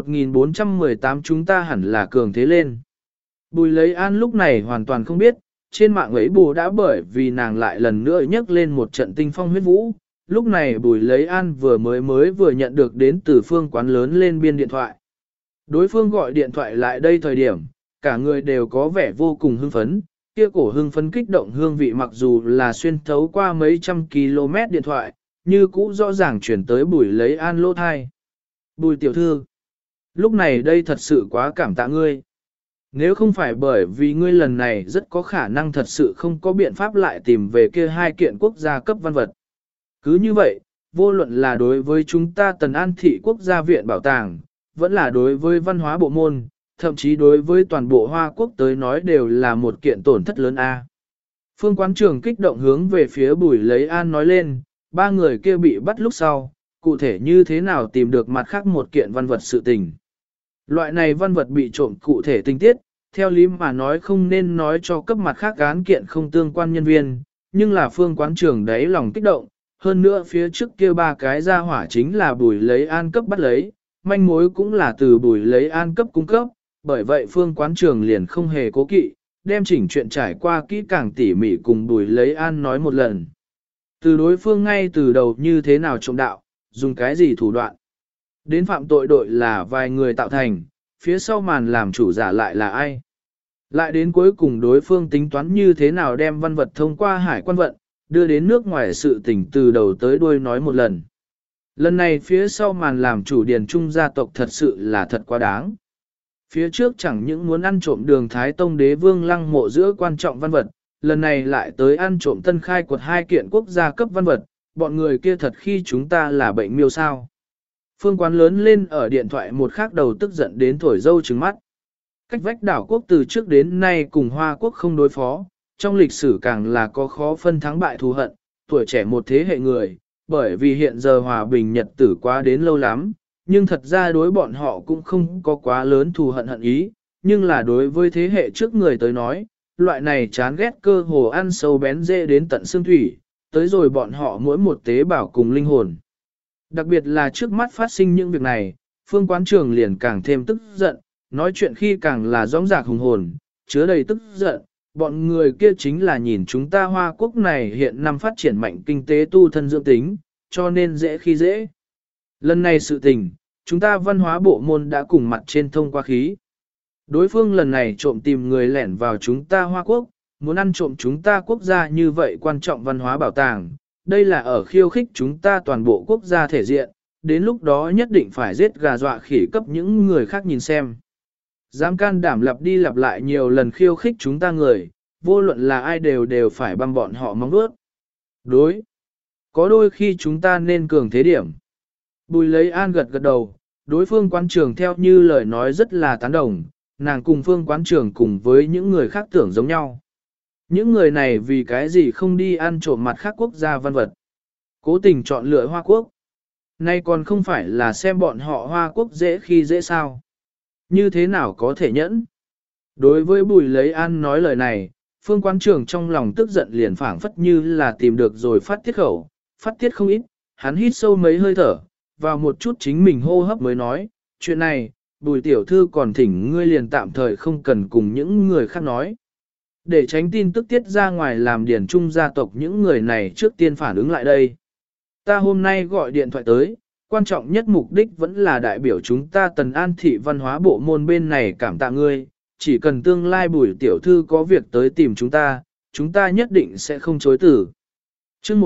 1418 chúng ta hẳn là cường thế lên. Bùi Lấy An lúc này hoàn toàn không biết, trên mạng ấy bù đã bởi vì nàng lại lần nữa nhấc lên một trận tinh phong huyết vũ. Lúc này Bùi Lấy An vừa nhận được đến từ Phương Quán lớn lên biên điện thoại. Đối phương gọi điện thoại lại đây thời điểm, cả người đều có vẻ vô cùng hưng phấn, kia cổ hưng phấn kích động hương vị mặc dù là xuyên thấu qua mấy trăm km điện thoại, như cũ rõ ràng chuyển tới Bùi Lấy An lỗ thai. Bùi tiểu thư, lúc này đây thật sự quá cảm tạ ngươi. Nếu không phải bởi vì ngươi lần này rất có khả năng thật sự không có biện pháp lại tìm về kia hai kiện quốc gia cấp văn vật. Cứ như vậy, vô luận là đối với chúng ta Tần An Thị Quốc gia viện bảo tàng, vẫn là đối với văn hóa bộ môn, thậm chí đối với toàn bộ Hoa Quốc tới nói đều là một kiện tổn thất lớn a. Phương Quán Trường kích động hướng về phía Bùi Lấy An nói lên, ba người kia bị bắt lúc sau, cụ thể như thế nào tìm được mặt khác một kiện văn vật sự tình. Loại này văn vật bị trộm cụ thể tình tiết, theo lý mà nói không nên nói cho cấp mặt khác án kiện không tương quan nhân viên, nhưng là Phương Quán Trường đáy lòng kích động, hơn nữa phía trước kia ba cái ra hỏa chính là Bùi Lấy An cấp bắt lấy, manh mối cũng là từ Bùi Lấy An cấp cung cấp, bởi vậy Phương Quán Trường liền không hề cố kỵ, đem chỉnh chuyện trải qua kỹ càng tỉ mỉ cùng Bùi Lấy An nói một lần. Từ đối phương ngay từ đầu như thế nào trộm đạo, dùng cái gì thủ đoạn. Đến phạm tội đội là vài người tạo thành, phía sau màn làm chủ giả lại là ai. Lại đến cuối cùng đối phương tính toán như thế nào đem văn vật thông qua hải quan vận, đưa đến nước ngoài sự tình từ đầu tới đuôi nói một lần. Lần này phía sau màn làm chủ Điền Trung gia tộc thật sự là thật quá đáng. Phía trước chẳng những muốn ăn trộm đường Thái Tông đế vương lăng mộ giữa quan trọng văn vật, lần này lại tới ăn trộm tân khai quật hai kiện quốc gia cấp văn vật, bọn người kia thật khi chúng ta là bệnh miêu sao. Phương Quán lớn lên ở điện thoại một khắc đầu tức giận đến thổi dâu trừng mắt. Cách vách đảo quốc từ trước đến nay cùng Hoa Quốc không đối phó, trong lịch sử càng là có khó phân thắng bại thù hận, tuổi trẻ một thế hệ người, bởi vì hiện giờ hòa bình nhật tử quá đến lâu lắm, nhưng thật ra đối bọn họ cũng không có quá lớn thù hận hận ý, nhưng là đối với thế hệ trước người tới nói, loại này chán ghét cơ hồ ăn sâu bén dễ đến tận xương thủy, tới rồi bọn họ mỗi một tế bào cùng linh hồn. Đặc biệt là trước mắt phát sinh những việc này, Phương Quán Trường liền càng thêm tức giận, nói chuyện khi càng là rõng rạc hùng hồn, chứa đầy tức giận, bọn người kia chính là nhìn chúng ta Hoa Quốc này hiện năm phát triển mạnh kinh tế tu thân dưỡng tính, cho nên dễ khi dễ. Lần này sự tình, chúng ta văn hóa bộ môn đã cùng mặt trên thông qua khí. Đối phương lần này trộm tìm người lẻn vào chúng ta Hoa Quốc, muốn ăn trộm chúng ta quốc gia như vậy quan trọng văn hóa bảo tàng, đây là ở khiêu khích chúng ta toàn bộ quốc gia thể diện, đến lúc đó nhất định phải giết gà dọa khỉ cấp những người khác nhìn xem. Dám can đảm lặp đi lặp lại nhiều lần khiêu khích chúng ta người, vô luận là ai đều phải băm bọn họ móng vuốt. Đối. Có đôi khi chúng ta nên cường thế điểm. Bùi Lấy An gật gật đầu, đối phương Quán Trường theo như lời nói rất là tán đồng, nàng cùng Phương Quán Trường cùng với những người khác tưởng giống nhau. Những người này vì cái gì không đi ăn trộm mặt khác quốc gia văn vật. Cố tình chọn lựa Hoa Quốc. Nay còn không phải là xem bọn họ Hoa Quốc dễ khi dễ sao. Như thế nào có thể nhẫn? Đối với Bùi Lấy An nói lời này, Phương Quán Trường trong lòng tức giận liền phảng phất như là tìm được rồi phát tiết khẩu, phát tiết không ít, hắn hít sâu mấy hơi thở, vào một chút chính mình hô hấp mới nói, chuyện này, Bùi tiểu thư còn thỉnh ngươi liền tạm thời không cần cùng những người khác nói. Để tránh tin tức tiết ra ngoài làm Điền Trung gia tộc những người này trước tiên phản ứng lại đây. Ta hôm nay gọi điện thoại tới, quan trọng nhất mục đích vẫn là đại biểu chúng ta Tần An Thị văn hóa bộ môn bên này cảm tạ ngươi, chỉ cần tương lai Bùi tiểu thư có việc tới tìm chúng ta nhất định sẽ không chối từ. Chương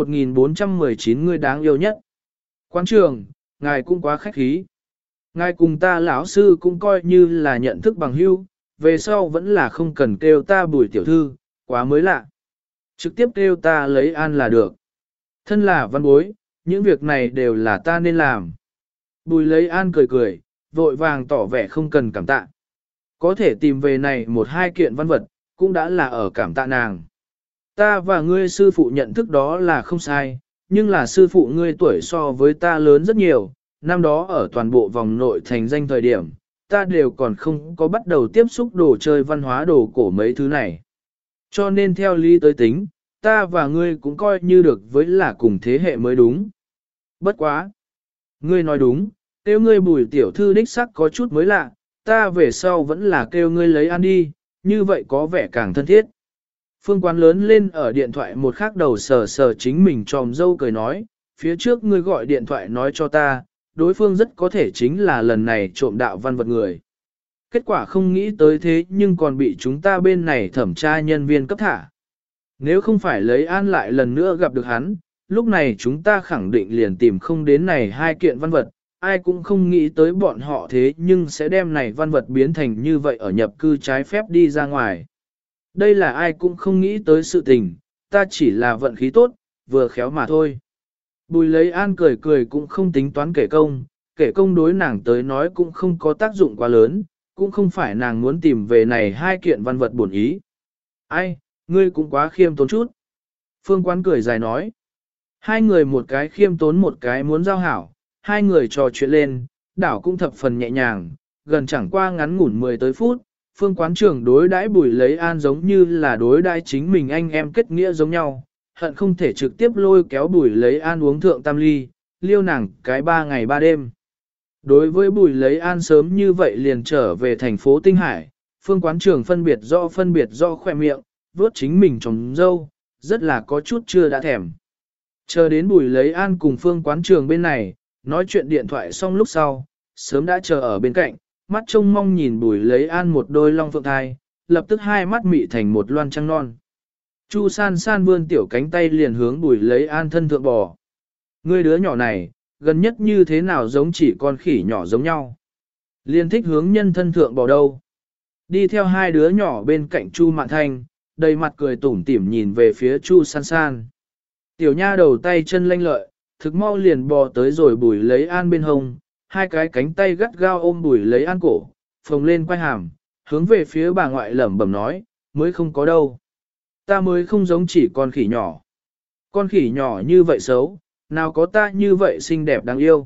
1419 ngươi đáng yêu nhất. Quán Trường, ngài cũng quá khách khí. Ngài cùng ta lão sư cũng coi như là nhận thức bằng hữu, về sau vẫn là không cần kêu ta Bùi tiểu thư, quá mới lạ. Trực tiếp kêu ta Lấy An là được. Thân là văn bối, những việc này đều là ta nên làm. Bùi lấy an cười cười, vội vàng tỏ vẻ không cần cảm tạ. Có thể tìm về này một hai kiện văn vật, cũng đã là ở cảm tạ nàng. Ta và ngươi sư phụ nhận thức đó là không sai, nhưng là sư phụ ngươi tuổi so với ta lớn rất nhiều, năm đó ở toàn bộ vòng nội thành danh thời điểm, ta đều còn không có bắt đầu tiếp xúc đồ chơi văn hóa đồ cổ mấy thứ này. Cho nên theo lý tới tính, ta và ngươi cũng coi như được với là cùng thế hệ mới đúng. Bất quá. Ngươi nói đúng, kêu ngươi Bùi tiểu thư đích sắc có chút mới lạ, ta về sau vẫn là kêu ngươi lấy ăn đi, như vậy có vẻ càng thân thiết. Phương Quán lớn lên ở điện thoại một khắc đầu sờ sờ chính mình tròm dâu cười nói, phía trước ngươi gọi điện thoại nói cho ta, đối phương rất có thể chính là lần này trộm đạo văn vật người. Kết quả không nghĩ tới thế nhưng còn bị chúng ta bên này thẩm tra nhân viên cấp thả. Nếu không phải lấy an lại lần nữa gặp được hắn, lúc này chúng ta khẳng định liền tìm không đến này hai kiện văn vật, ai cũng không nghĩ tới bọn họ thế nhưng sẽ đem này văn vật biến thành như vậy ở nhập cư trái phép đi ra ngoài. Đây là ai cũng không nghĩ tới sự tình, ta chỉ là vận khí tốt, vừa khéo mà thôi. Bùi lấy an cười cười cũng không tính toán kể công đối nàng tới nói cũng không có tác dụng quá lớn, cũng không phải nàng muốn tìm về này hai kiện văn vật bổn ý. Ai, ngươi cũng quá khiêm tốn chút. Phương Quán cười dài nói. Hai người một cái khiêm tốn một cái muốn giao hảo, hai người trò chuyện lên, đảo cũng thập phần nhẹ nhàng, gần chẳng qua ngắn ngủn 10 tới phút, Phương Quán trưởng đối đãi Bùi lấy an giống như là đối đãi chính mình anh em kết nghĩa giống nhau, hận không thể trực tiếp lôi kéo Bùi lấy an uống thượng tam ly, liêu nàng cái 3 ngày 3 đêm. Đối với Bùi lấy an sớm như vậy liền trở về thành phố Tinh Hải, Phương Quán trưởng phân biệt do khoe miệng, vuốt chính mình trồng dâu, rất là có chút chưa đã thèm. Chờ đến Bùi lấy an cùng Phương Quán trường bên này, nói chuyện điện thoại xong lúc sau, sớm đã chờ ở bên cạnh, mắt trông mong nhìn Bùi lấy an một đôi long phượng thai, lập tức hai mắt mị thành một loan trăng non. Chu san san vươn tiểu cánh tay liền hướng Bùi lấy an thân thượng bò. Ngươi đứa nhỏ này, gần nhất như thế nào giống chỉ con khỉ nhỏ giống nhau. Liên thích hướng nhân thân thượng bò đâu. Đi theo hai đứa nhỏ bên cạnh Chu Mạn Thanh, đầy mặt cười tủm tỉm nhìn về phía Chu san san. Tiểu nha đầu tay chân lanh lợi, thực mau liền bò tới rồi Bùi lấy an bên hông, hai cái cánh tay gắt gao ôm Bùi lấy an cổ, phồng lên quay hàm, hướng về phía bà ngoại lẩm bẩm nói, mới không có đâu. Ta mới không giống chỉ con khỉ nhỏ. Con khỉ nhỏ như vậy xấu, nào có ta như vậy xinh đẹp đáng yêu.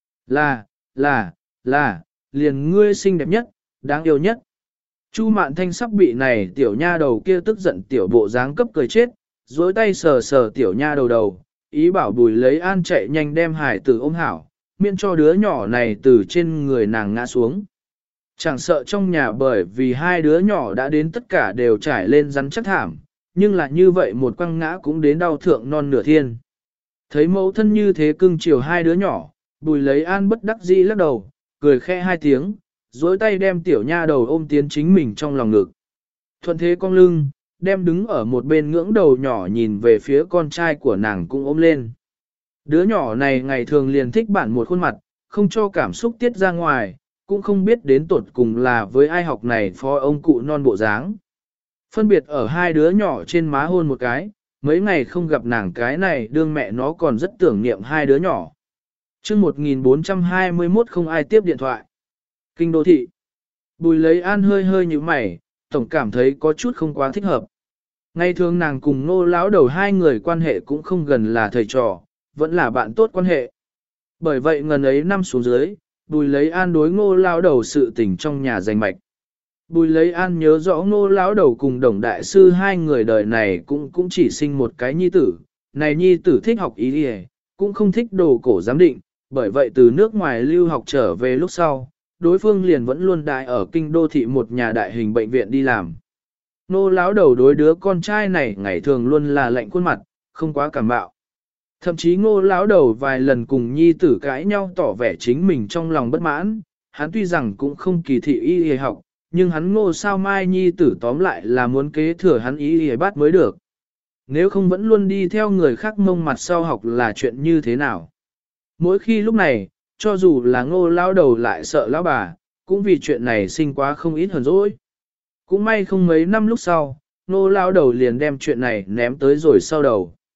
Là, liền ngươi xinh đẹp nhất, đáng yêu nhất. Chu Mạn Thanh sắp bị này tiểu nha đầu kia tức giận tiểu bộ dáng cấp cười chết, dối tay sờ sờ tiểu nha đầu, ý bảo Bùi lấy an chạy nhanh đem hải tử ôm hảo, miễn cho đứa nhỏ này từ trên người nàng ngã xuống. Chẳng sợ trong nhà bởi vì hai đứa nhỏ đã đến tất cả đều trải lên rắn chắc thảm, nhưng là như vậy một quăng ngã cũng đến đau thượng non nửa thiên. Thấy mẫu thân như thế cưng chiều hai đứa nhỏ, Bùi lấy an bất đắc dĩ lắc đầu, cười khẽ hai tiếng, dối tay đem tiểu nha đầu ôm tiến chính mình trong lòng ngực. Thuận thế cong lưng, đem đứng ở một bên ngưỡng đầu nhỏ nhìn về phía con trai của nàng cũng ôm lên. Đứa nhỏ này ngày thường liền thích bản một khuôn mặt, không cho cảm xúc tiết ra ngoài, cũng không biết đến tột cùng là với ai học này phó ông cụ non bộ dáng. Phân biệt ở hai đứa nhỏ trên má hôn một cái, mấy ngày không gặp nàng cái này đương mẹ nó còn rất tưởng niệm hai đứa nhỏ. Trước 1421 không ai tiếp điện thoại. Kinh đô thị. Bùi lấy an hơi hơi như mày, tổng cảm thấy có chút không quá thích hợp. Ngày thường nàng cùng Ngô lão đầu hai người quan hệ cũng không gần là thầy trò, vẫn là bạn tốt quan hệ. Bởi vậy ngần ấy năm xuống dưới, Bùi lấy an đối Ngô lão đầu sự tình trong nhà danh mạch. Bùi lấy an nhớ rõ Ngô lão đầu cùng Đồng đại sư hai người đời này cũng chỉ sinh một cái nhi tử. Này nhi tử thích học ý đi, cũng không thích đồ cổ giám định, bởi vậy từ nước ngoài lưu học trở về lúc sau, đối phương liền vẫn luôn đại ở kinh đô thị một nhà đại hình bệnh viện đi làm. Nô lão đầu đối đứa con trai này ngày thường luôn là lạnh khuôn mặt, không quá cảm bạo. Thậm chí Ngô lão đầu vài lần cùng nhi tử cãi nhau tỏ vẻ chính mình trong lòng bất mãn, hắn tuy rằng cũng không kỳ thị y y học, nhưng hắn Ngô sao mai nhi tử tóm lại là muốn kế thừa hắn y y bát mới được. Nếu không vẫn luôn đi theo người khác mông mặt sau học là chuyện như thế nào. Mỗi khi lúc này, cho dù là Ngô lão đầu lại sợ lão bà, cũng vì chuyện này sinh quá không ít hờn dỗi. Cũng may không mấy năm lúc sau, Ngô lão đầu liền đem chuyện này ném tới rồi sau đầu.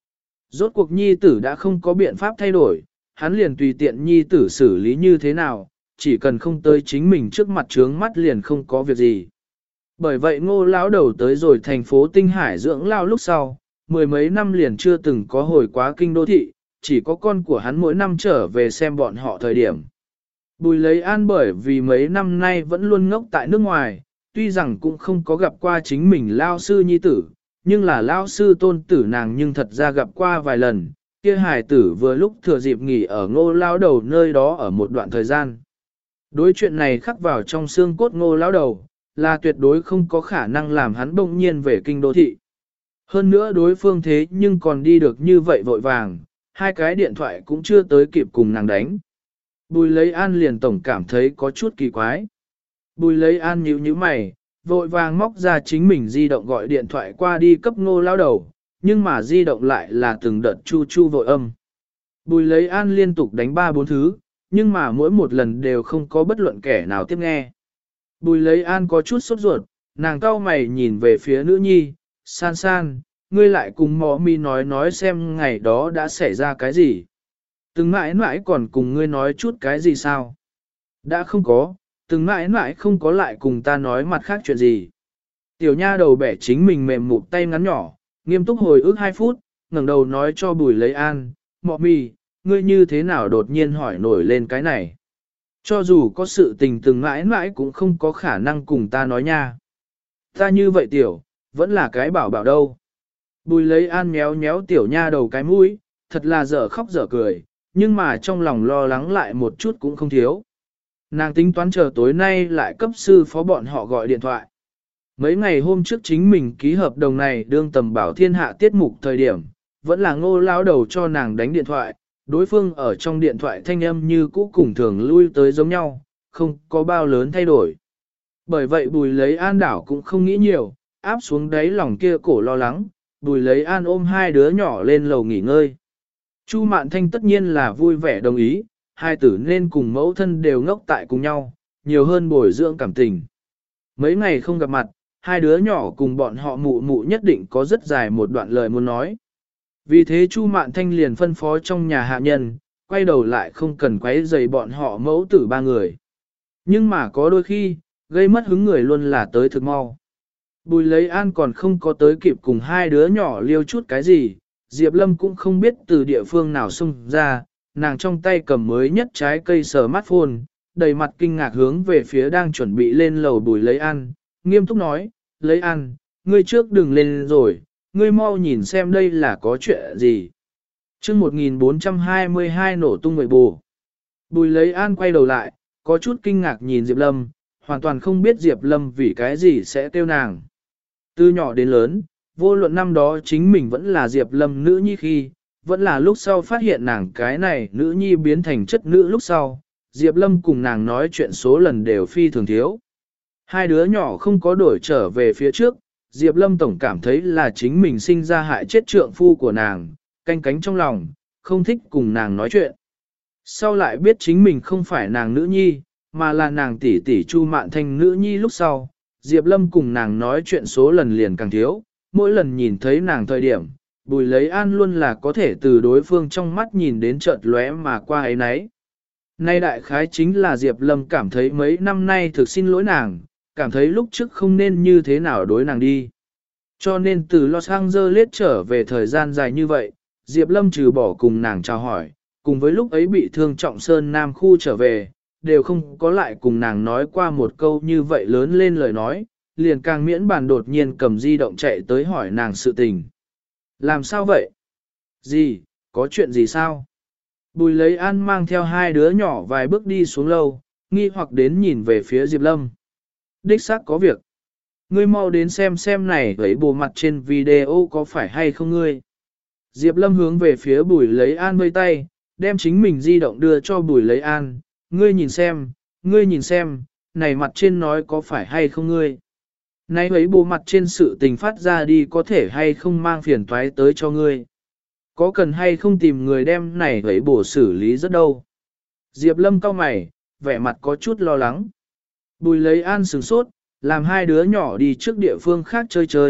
Rốt cuộc nhi tử đã không có biện pháp thay đổi, hắn liền tùy tiện nhi tử xử lý như thế nào, chỉ cần không tới chính mình trước mặt trướng mắt liền không có việc gì. Bởi vậy Ngô lão đầu tới rồi thành phố Tinh Hải dưỡng lao lúc sau, mười mấy năm liền chưa từng có hồi quá kinh đô thị, chỉ có con của hắn mỗi năm trở về xem bọn họ thời điểm. Bùi lấy an bởi vì mấy năm nay vẫn luôn ngốc tại nước ngoài, tuy rằng cũng không có gặp qua chính mình lao sư nhi tử, nhưng là lao sư tôn tử nàng nhưng thật ra gặp qua vài lần, kia hài tử vừa lúc thừa dịp nghỉ ở Ngô lão đầu nơi đó ở một đoạn thời gian. Đối chuyện này khắc vào trong xương cốt Ngô lão đầu, là tuyệt đối không có khả năng làm hắn bỗng nhiên về kinh đô thị. Hơn nữa đối phương thế nhưng còn đi được như vậy vội vàng, hai cái điện thoại cũng chưa tới kịp cùng nàng đánh. Bùi lấy an liền tổng cảm thấy có chút kỳ quái. Bùi lấy an nhíu nhíu mày, vội vàng móc ra chính mình di động gọi điện thoại qua đi cấp Ngô lão đầu, nhưng mà di động lại là từng đợt chu chu vội âm. Bùi lấy an liên tục đánh 3-4 thứ, nhưng mà mỗi một lần đều không có bất luận kẻ nào tiếp nghe. Bùi lấy an có chút sốt ruột, nàng cau mày nhìn về phía nữ nhi, san san, ngươi lại cùng mọ mi nói xem ngày đó đã xảy ra cái gì. Từng mãi mãi còn cùng ngươi nói chút cái gì sao? Đã không có, từng mãi mãi không có lại cùng ta nói mặt khác chuyện gì. Tiểu nha đầu bẻ chính mình mềm mụt tay ngắn nhỏ, nghiêm túc hồi ức 2 phút, ngẩng đầu nói cho bùi lấy an, mọ mi, ngươi như thế nào đột nhiên hỏi nổi lên cái này. Cho dù có sự tình từng mãi mãi cũng không có khả năng cùng ta nói nha. Ta như vậy tiểu, vẫn là cái bảo bảo đâu. Bùi lấy an méo méo tiểu nha đầu cái mũi, thật là dở khóc dở cười, nhưng mà trong lòng lo lắng lại một chút cũng không thiếu. Nàng tính toán chờ tối nay lại cấp sư phó bọn họ gọi điện thoại. Mấy ngày hôm trước chính mình ký hợp đồng này đương tầm bảo thiên hạ tiết mục thời điểm, vẫn là Ngô lão đầu cho nàng đánh điện thoại, đối phương ở trong điện thoại thanh âm như cũ cùng thường lui tới giống nhau, không có bao lớn thay đổi. Bởi vậy bùi lấy an đảo cũng không nghĩ nhiều, áp xuống đáy lòng kia cổ lo lắng, bùi lấy an ôm hai đứa nhỏ lên lầu nghỉ ngơi. Chu Mạn Thanh tất nhiên là vui vẻ đồng ý, hai tử nên cùng mẫu thân đều ngốc tại cùng nhau, nhiều hơn bồi dưỡng cảm tình. Mấy ngày không gặp mặt, hai đứa nhỏ cùng bọn họ mụ mụ nhất định có rất dài một đoạn lời muốn nói. Vì thế Chu Mạn Thanh liền phân phó trong nhà hạ nhân, quay đầu lại không cần quấy rầy bọn họ mẫu tử 3 người. Nhưng mà có đôi khi, gây mất hứng người luôn là tới thực mau. Bùi lấy an còn không có tới kịp cùng hai đứa nhỏ liêu chút cái gì, Diệp Lâm cũng không biết từ địa phương nào xông ra, nàng trong tay cầm mới nhất trái cây smartphone, đầy mặt kinh ngạc hướng về phía đang chuẩn bị lên lầu bùi lấy an, nghiêm túc nói, lấy an, ngươi trước đừng lên rồi, ngươi mau nhìn xem đây là có chuyện gì. chương 1422 nổ tung người bù. Bùi lấy an quay đầu lại, có chút kinh ngạc nhìn Diệp Lâm, hoàn toàn không biết Diệp Lâm vì cái gì sẽ kêu nàng. Từ nhỏ đến lớn, vô luận năm đó chính mình vẫn là Diệp Lâm nữ nhi khi, vẫn là lúc sau phát hiện nàng cái này nữ nhi biến thành chất nữ lúc sau, Diệp Lâm cùng nàng nói chuyện số lần đều phi thường thiếu. Hai đứa nhỏ không có đổi trở về phía trước, Diệp Lâm tổng cảm thấy là chính mình sinh ra hại chết trượng phu của nàng, canh cánh trong lòng, không thích cùng nàng nói chuyện. Sau lại biết chính mình không phải nàng nữ nhi, mà là nàng tỷ tỷ Chu Mạn Thanh nữ nhi lúc sau, Diệp Lâm cùng nàng nói chuyện số lần liền càng thiếu, mỗi lần nhìn thấy nàng thời điểm, Bùi lấy an luôn là có thể từ đối phương trong mắt nhìn đến chợt lóe mà qua ấy nấy. Nay đại khái chính là Diệp Lâm cảm thấy mấy năm nay thực xin lỗi nàng, cảm thấy lúc trước không nên như thế nào đối nàng đi. Cho nên từ Los Angeles trở về thời gian dài như vậy, Diệp Lâm trừ bỏ cùng nàng chào hỏi, cùng với lúc ấy bị thương trọng Sơn Nam khu trở về, đều không có lại cùng nàng nói qua một câu như vậy lớn lên lời nói, liền càng miễn bàn đột nhiên cầm di động chạy tới hỏi nàng sự tình. Làm sao vậy? Gì, có chuyện gì sao? Bùi lấy an mang theo hai đứa nhỏ vài bước đi xuống lâu, nghi hoặc đến nhìn về phía Diệp Lâm. Đích xác có việc. Ngươi mau đến xem này với bộ mặt trên video có phải hay không ngươi? Diệp Lâm hướng về phía bùi lấy an vây tay, đem chính mình di động đưa cho bùi lấy an. Ngươi nhìn xem, này mặt trên nói có phải hay không ngươi? Này với bộ mặt trên sự tình phát ra đi có thể hay không mang phiền toái tới cho ngươi? Có cần hay không tìm người đem này với bổ xử lý rất đâu? Diệp Lâm cau mày, vẻ mặt có chút lo lắng. Bùi lấy an sửng sốt, làm hai đứa nhỏ đi trước địa phương khác chơi chơi,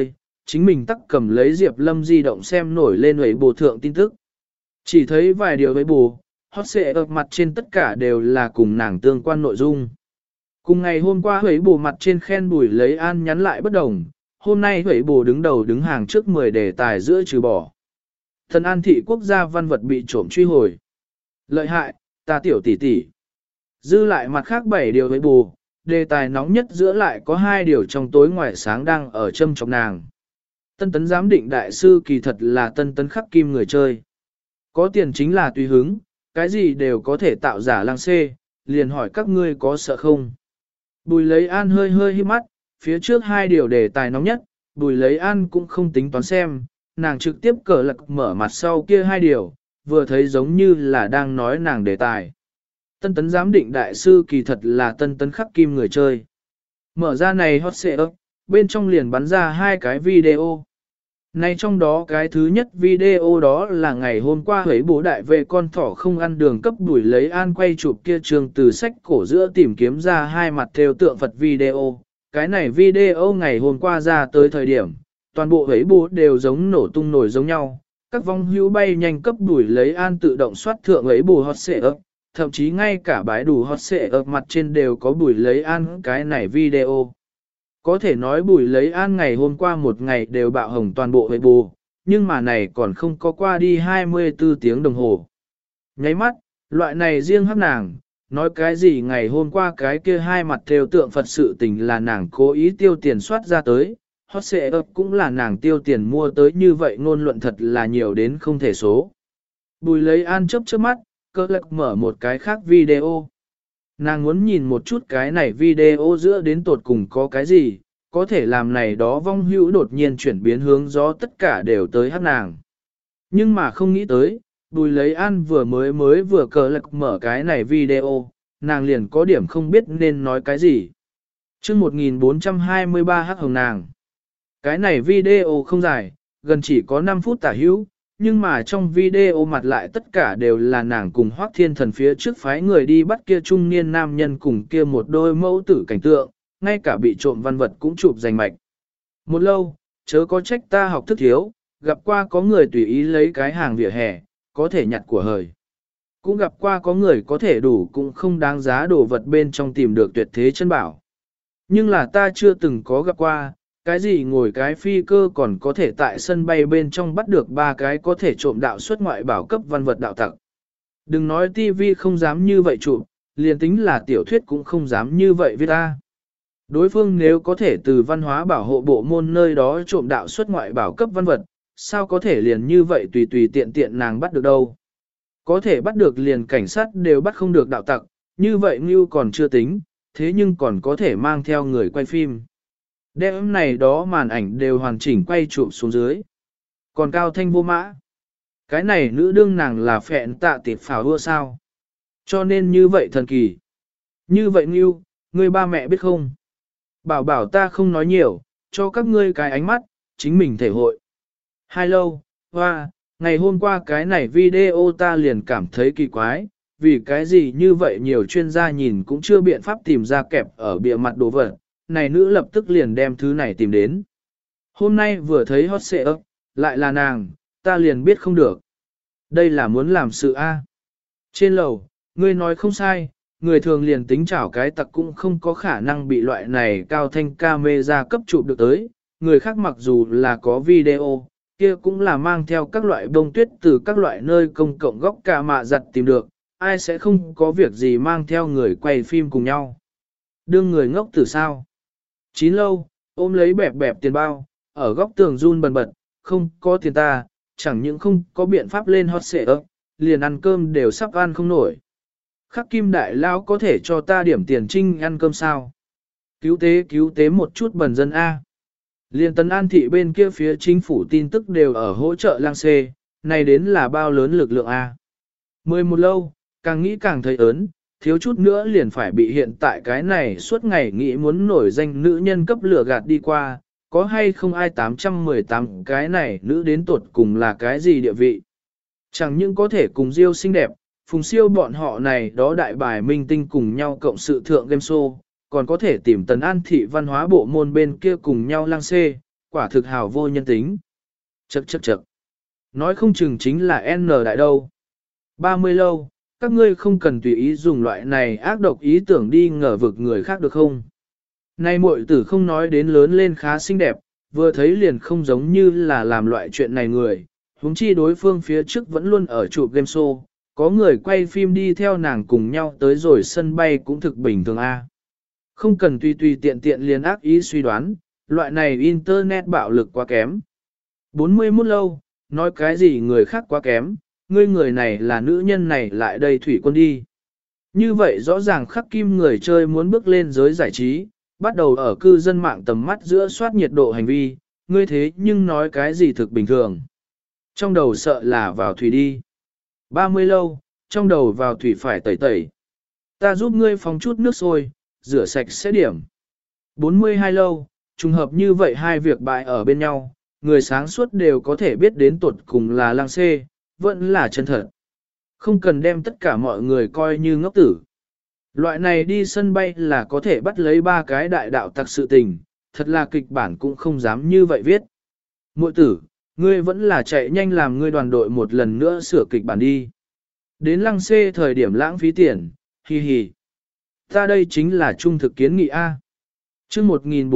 chính mình tắc cầm lấy Diệp Lâm di động xem nổi lên ấy bù thượng tin tức. Chỉ thấy vài điều với bù, hot xệ ở mặt trên tất cả đều là cùng nàng tương quan nội dung. Cùng ngày hôm qua Huệ bù mặt trên khen Bùi Lấy An nhắn lại bất đồng, hôm nay Huệ bù đứng đầu đứng hàng trước 10 đề tài giữa trừ bỏ. Thần An thị quốc gia văn vật bị trộm truy hồi. Lợi hại, ta tiểu tỷ tỷ. Dư lại mặt khác 7 điều Huệ bù, đề tài nóng nhất giữa lại có 2 điều trong tối ngoài sáng đang ở châm chọc nàng. Tân tấn giám định đại sư kỳ thật là tân tấn khắc kim người chơi. Có tiền chính là tùy hứng, cái gì đều có thể tạo giả lang xê, liền hỏi các ngươi có sợ không. Bùi Lấy An hơi hơi híp mắt, phía trước 2 điều đề tài nóng nhất, Bùi Lấy An cũng không tính toán xem, nàng trực tiếp cờ lật mở mặt sau kia 2 điều, vừa thấy giống như là đang nói nàng đề tài. Tân tấn giám định đại sư kỳ thật là tân tấn khắc kim người chơi. Mở ra này hot xệ ấp, bên trong liền bắn ra 2 cái video. Này trong đó cái thứ nhất video đó là ngày hôm qua Huế bố đại về con thỏ không ăn đường cấp Bùi Lấy An quay chụp kia trường từ sách cổ giữa tìm kiếm ra 2 mặt theo tượng Phật video. Cái này video ngày hôm qua ra tới thời điểm, toàn bộ Huế bố đều giống nổ tung nổi giống nhau. Các vong hữu bay nhanh cấp Bùi Lấy An tự động soát thượng Huế bố hot xệ ấp, thậm chí ngay cả bãi đủ hot xệ ấp mặt trên đều có Bùi Lấy An cái này video. Có thể nói Bùi Lấy An ngày hôm qua một ngày đều bạo hồng toàn bộ Huế bù, nhưng mà này còn không có qua đi 24 tiếng đồng hồ. Nháy mắt, loại này riêng hấp nàng, nói cái gì ngày hôm qua cái kia 2 mặt theo tượng Phật sự tình là nàng cố ý tiêu tiền soát ra tới, hot xệ ấp cũng là nàng tiêu tiền mua tới, như vậy ngôn luận thật là nhiều đến không thể số. Bùi Lấy An chớp chớp mắt, cơ lạc mở một cái khác video. Nàng muốn nhìn một chút cái này video giữa đến tột cùng có cái gì, có thể làm này đó vong hữu đột nhiên chuyển biến hướng gió tất cả đều tới hát nàng. Nhưng mà không nghĩ tới, Bùi Lấy An vừa cờ lạc mở cái này video, nàng liền có điểm không biết nên nói cái gì. chương 1423 hát hồng nàng. Cái này video không dài, gần chỉ có 5 phút tả hữu, nhưng mà trong video mặt lại tất cả đều là nàng cùng Hoắc Thiên Thần phía trước phái người đi bắt kia trung niên nam nhân cùng kia một đôi mẫu tử cảnh tượng, ngay cả bị trộm văn vật cũng chụp danh mạch. Một lâu, chớ có trách ta học thức thiếu, gặp qua có người tùy ý lấy cái hàng vỉa hè, có thể nhặt của hời. Cũng gặp qua có người có thể đủ cũng không đáng giá đồ vật bên trong tìm được tuyệt thế chân bảo. Nhưng là ta chưa từng có gặp qua, cái gì ngồi cái phi cơ còn có thể tại sân bay bên trong bắt được 3 cái có thể trộm đạo xuất ngoại bảo cấp văn vật đạo tặc. Đừng nói tivi không dám như vậy chụp, liền tính là tiểu thuyết cũng không dám như vậy viết ta. Đối phương nếu có thể từ văn hóa bảo hộ bộ môn nơi đó trộm đạo xuất ngoại bảo cấp văn vật, sao có thể liền như vậy tùy tùy tiện tiện nàng bắt được đâu. Có thể bắt được liền cảnh sát đều bắt không được đạo tặc, như vậy Ngưu còn chưa tính, thế nhưng còn có thể mang theo người quay phim. Đêm này đó màn ảnh đều hoàn chỉnh quay chụp xuống dưới. Còn Cao Thanh vô mã. Cái này nữ đương nàng là phẹn tạ tiệp phào đua sao. Cho nên như vậy thần kỳ. Như vậy Ngưu, ngươi ba mẹ biết không? Bảo ta không nói nhiều, cho các ngươi cái ánh mắt, chính mình thể hội. Hai lâu, hoa, ngày hôm qua cái này video ta liền cảm thấy kỳ quái, vì cái gì như vậy nhiều chuyên gia nhìn cũng chưa biện pháp tìm ra kẹp ở bìa mặt đồ vật, này nữ lập tức liền đem thứ này tìm đến. Hôm nay vừa thấy hot xệ ấp, lại là nàng, ta liền biết không được. Đây là muốn làm sự A. Trên lầu, ngươi nói không sai, người thường liền tính chảo cái tặc cũng không có khả năng bị loại này cao thanh camera cấp chụp được tới, người khác mặc dù là có video, kia cũng là mang theo các loại bông tuyết từ các loại nơi công cộng góc cả mạ giặt tìm được, ai sẽ không có việc gì mang theo người quay phim cùng nhau. Đương người ngốc từ sao? Chín lâu, ôm lấy bẹp bẹp tiền bao, ở góc tường run bần bật, không có tiền ta, chẳng những không có biện pháp lên hot xệ ấp, liền ăn cơm đều sắp ăn không nổi. Khắc Kim đại lão có thể cho ta điểm tiền trinh ăn cơm sao? Cứu tế một chút bần dân A. Liên Tấn An thị bên kia phía chính phủ tin tức đều ở hỗ trợ lang xê, này đến là bao lớn lực lượng A. 11 lâu, càng nghĩ càng thấy ớn, thiếu chút nữa liền phải bị hiện tại cái này suốt ngày nghĩ muốn nổi danh nữ nhân cấp lửa gạt đi qua, có hay không ai 818 cái này nữ đến tột cùng là cái gì địa vị. Chẳng những có thể cùng Diêu xinh đẹp, Phùng Siêu bọn họ này đó đại bài minh tinh cùng nhau cộng sự thượng game show, còn có thể tìm Tấn An thị văn hóa bộ môn bên kia cùng nhau lang xê, quả thực hào vô nhân tính. Chậc chậc chậc. Nói không chừng chính là N đại đâu. 30 lâu, các ngươi không cần tùy ý dùng loại này ác độc ý tưởng đi ngờ vực người khác được không? Này muội tử không nói đến lớn lên khá xinh đẹp, vừa thấy liền không giống như là làm loại chuyện này người, huống chi đối phương phía trước vẫn luôn ở chụp game show, có người quay phim đi theo nàng cùng nhau tới rồi sân bay cũng thực bình thường a. Không cần tùy tùy tiện tiện liền ác ý suy đoán, loại này internet bạo lực quá kém. 41 lâu, nói cái gì người khác quá kém, ngươi người này là nữ nhân này lại đây thủy quân đi. Như vậy rõ ràng khắc kim người chơi muốn bước lên giới giải trí, bắt đầu ở cư dân mạng tầm mắt giữa soát nhiệt độ hành vi, ngươi thế nhưng nói cái gì thực bình thường. Trong đầu sợ là vào thủy đi. 30 lâu, trong đầu vào thủy phải tẩy tẩy. Ta giúp ngươi phóng chút nước sôi, rửa sạch sẽ điểm. 42 lâu, trùng hợp như vậy hai việc bại ở bên nhau, người sáng suốt đều có thể biết đến tuột cùng là lang xê, vẫn là chân thật. Không cần đem tất cả mọi người coi như ngốc tử. Loại này đi sân bay là có thể bắt lấy 3 cái đại đạo tặc sự tình, thật là kịch bản cũng không dám như vậy viết. Muội tử, ngươi vẫn là chạy nhanh làm ngươi đoàn đội một lần nữa sửa kịch bản đi. Đến lăng xê thời điểm lãng phí tiền, hi hi. Ta đây chính là trung thực kiến nghị A. Chương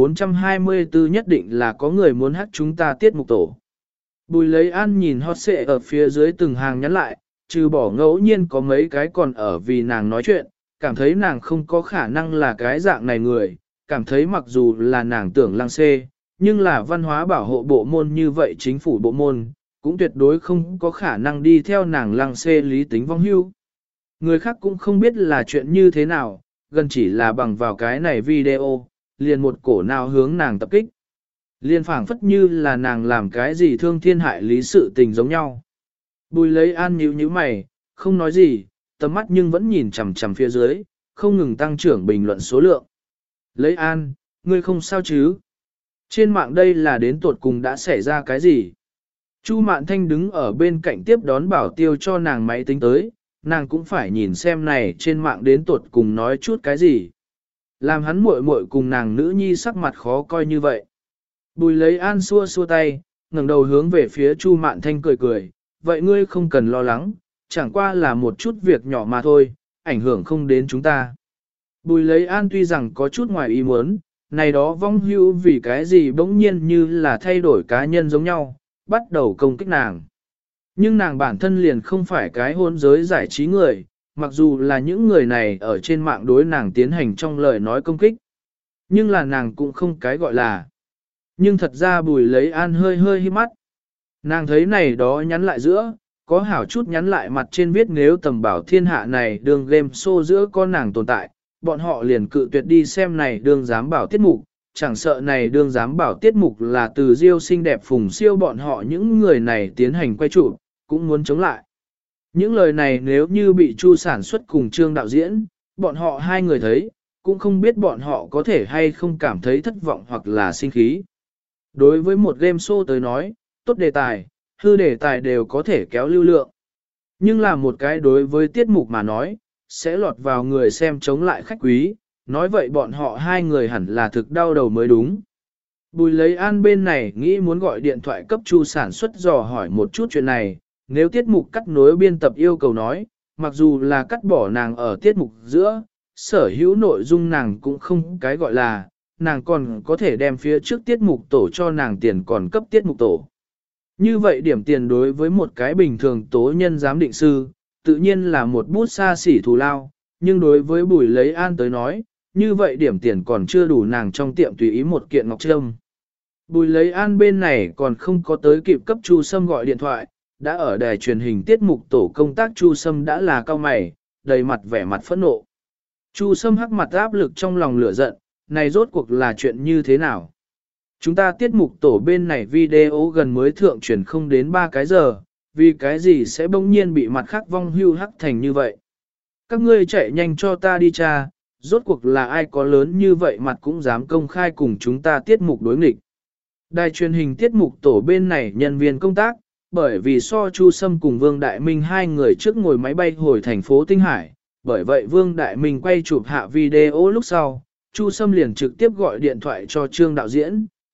1424 nhất định là có người muốn hát chúng ta tiết mục tổ. Bùi lấy an nhìn hot xệ ở phía dưới từng hàng nhắn lại, trừ bỏ ngẫu nhiên có mấy cái còn ở vì nàng nói chuyện, cảm thấy nàng không có khả năng là cái dạng này người, cảm thấy mặc dù là nàng tưởng lăng xê, nhưng là văn hóa bảo hộ bộ môn như vậy chính phủ bộ môn, cũng tuyệt đối không có khả năng đi theo nàng lăng xê lý tính vong hưu. Người khác cũng không biết là chuyện như thế nào, gần chỉ là bằng vào cái này video, liền một cổ nào hướng nàng tập kích. Liền phảng phất như là nàng làm cái gì thương thiên hại lý sự tình giống nhau. Bùi lấy an nhíu mày, không nói gì, tầm mắt nhưng vẫn nhìn chằm chằm phía dưới, không ngừng tăng trưởng bình luận số lượng. Lấy an, ngươi không sao chứ? Trên mạng đây là đến tuột cùng đã xảy ra cái gì? Chu Mạn Thanh đứng ở bên cạnh tiếp đón bảo tiêu cho nàng máy tính tới, nàng cũng phải nhìn xem này trên mạng đến tuột cùng nói chút cái gì. Làm hắn muội muội cùng nàng nữ nhi sắc mặt khó coi như vậy. Bùi lấy an xua xua tay, ngẩng đầu hướng về phía Chu Mạn Thanh cười cười, vậy ngươi không cần lo lắng, chẳng qua là một chút việc nhỏ mà thôi, ảnh hưởng không đến chúng ta. Bùi lấy an tuy rằng có chút ngoài ý muốn, này đó vong hưu vì cái gì bỗng nhiên như là thay đổi cá nhân giống nhau, bắt đầu công kích nàng. Nhưng nàng bản thân liền không phải cái hôn giới giải trí người, mặc dù là những người này ở trên mạng đối nàng tiến hành trong lời nói công kích. Nhưng là nàng cũng không cái gọi là. Nhưng thật ra bùi lấy an hơi hít mắt. Nàng thấy này đó nhắn lại giữa, có hảo chút nhắn lại mặt trên viết nếu tầm bảo thiên hạ này đường game show giữa con nàng tồn tại, bọn họ liền cự tuyệt đi xem này đường giám bảo tiết mục, chẳng sợ này đường giám bảo tiết mục là từ Diêu xinh đẹp phùng siêu bọn họ những người này tiến hành quay trụ, cũng muốn chống lại. Những lời này nếu như bị Chu sản xuất cùng Trương đạo diễn, bọn họ hai người thấy, cũng không biết bọn họ có thể hay không cảm thấy thất vọng hoặc là sinh khí. Đối với một game show tới nói, tốt đề tài, hư đề tài đều có thể kéo lưu lượng. Nhưng là một cái đối với tiết mục mà nói, sẽ lọt vào người xem chống lại khách quý, nói vậy bọn họ hai người hẳn là thực đau đầu mới đúng. Bùi lấy an bên này nghĩ muốn gọi điện thoại cấp Chu sản xuất dò hỏi một chút chuyện này, nếu tiết mục cắt nối biên tập yêu cầu nói, mặc dù là cắt bỏ nàng ở tiết mục giữa, sở hữu nội dung nàng cũng không cái gọi là, nàng còn có thể đem phía trước tiết mục tổ cho nàng tiền còn cấp tiết mục tổ. Như vậy điểm tiền đối với một cái bình thường tố nhân giám định sư, tự nhiên là một bút xa xỉ thù lao, nhưng đối với Bùi lấy an tới nói, như vậy điểm tiền còn chưa đủ nàng trong tiệm tùy ý một kiện ngọc trâm. Bùi lấy an bên này còn không có tới kịp cấp Chu Sâm gọi điện thoại, đã ở đài truyền hình tiết mục tổ công tác Chu Sâm đã là cao mày, đầy mặt vẻ mặt phẫn nộ. Chu Sâm hắc mặt áp lực trong lòng lửa giận, này rốt cuộc là chuyện như thế nào? Chúng ta tiết mục tổ bên này video gần mới thượng truyền không đến 3 cái giờ, vì cái gì sẽ bỗng nhiên bị mặt khác vong hưu hắc thành như vậy? Các ngươi chạy nhanh cho ta đi tra, rốt cuộc là ai có lớn như vậy mặt cũng dám công khai cùng chúng ta tiết mục đối nghịch. Đài truyền hình tiết mục tổ bên này nhân viên công tác, bởi vì so Chu Sâm cùng Vương Đại Minh hai người trước ngồi máy bay hồi thành phố Tinh Hải, bởi vậy Vương Đại Minh quay chụp hạ video lúc sau, Chu Sâm liền trực tiếp gọi điện thoại cho Trương đạo diễn,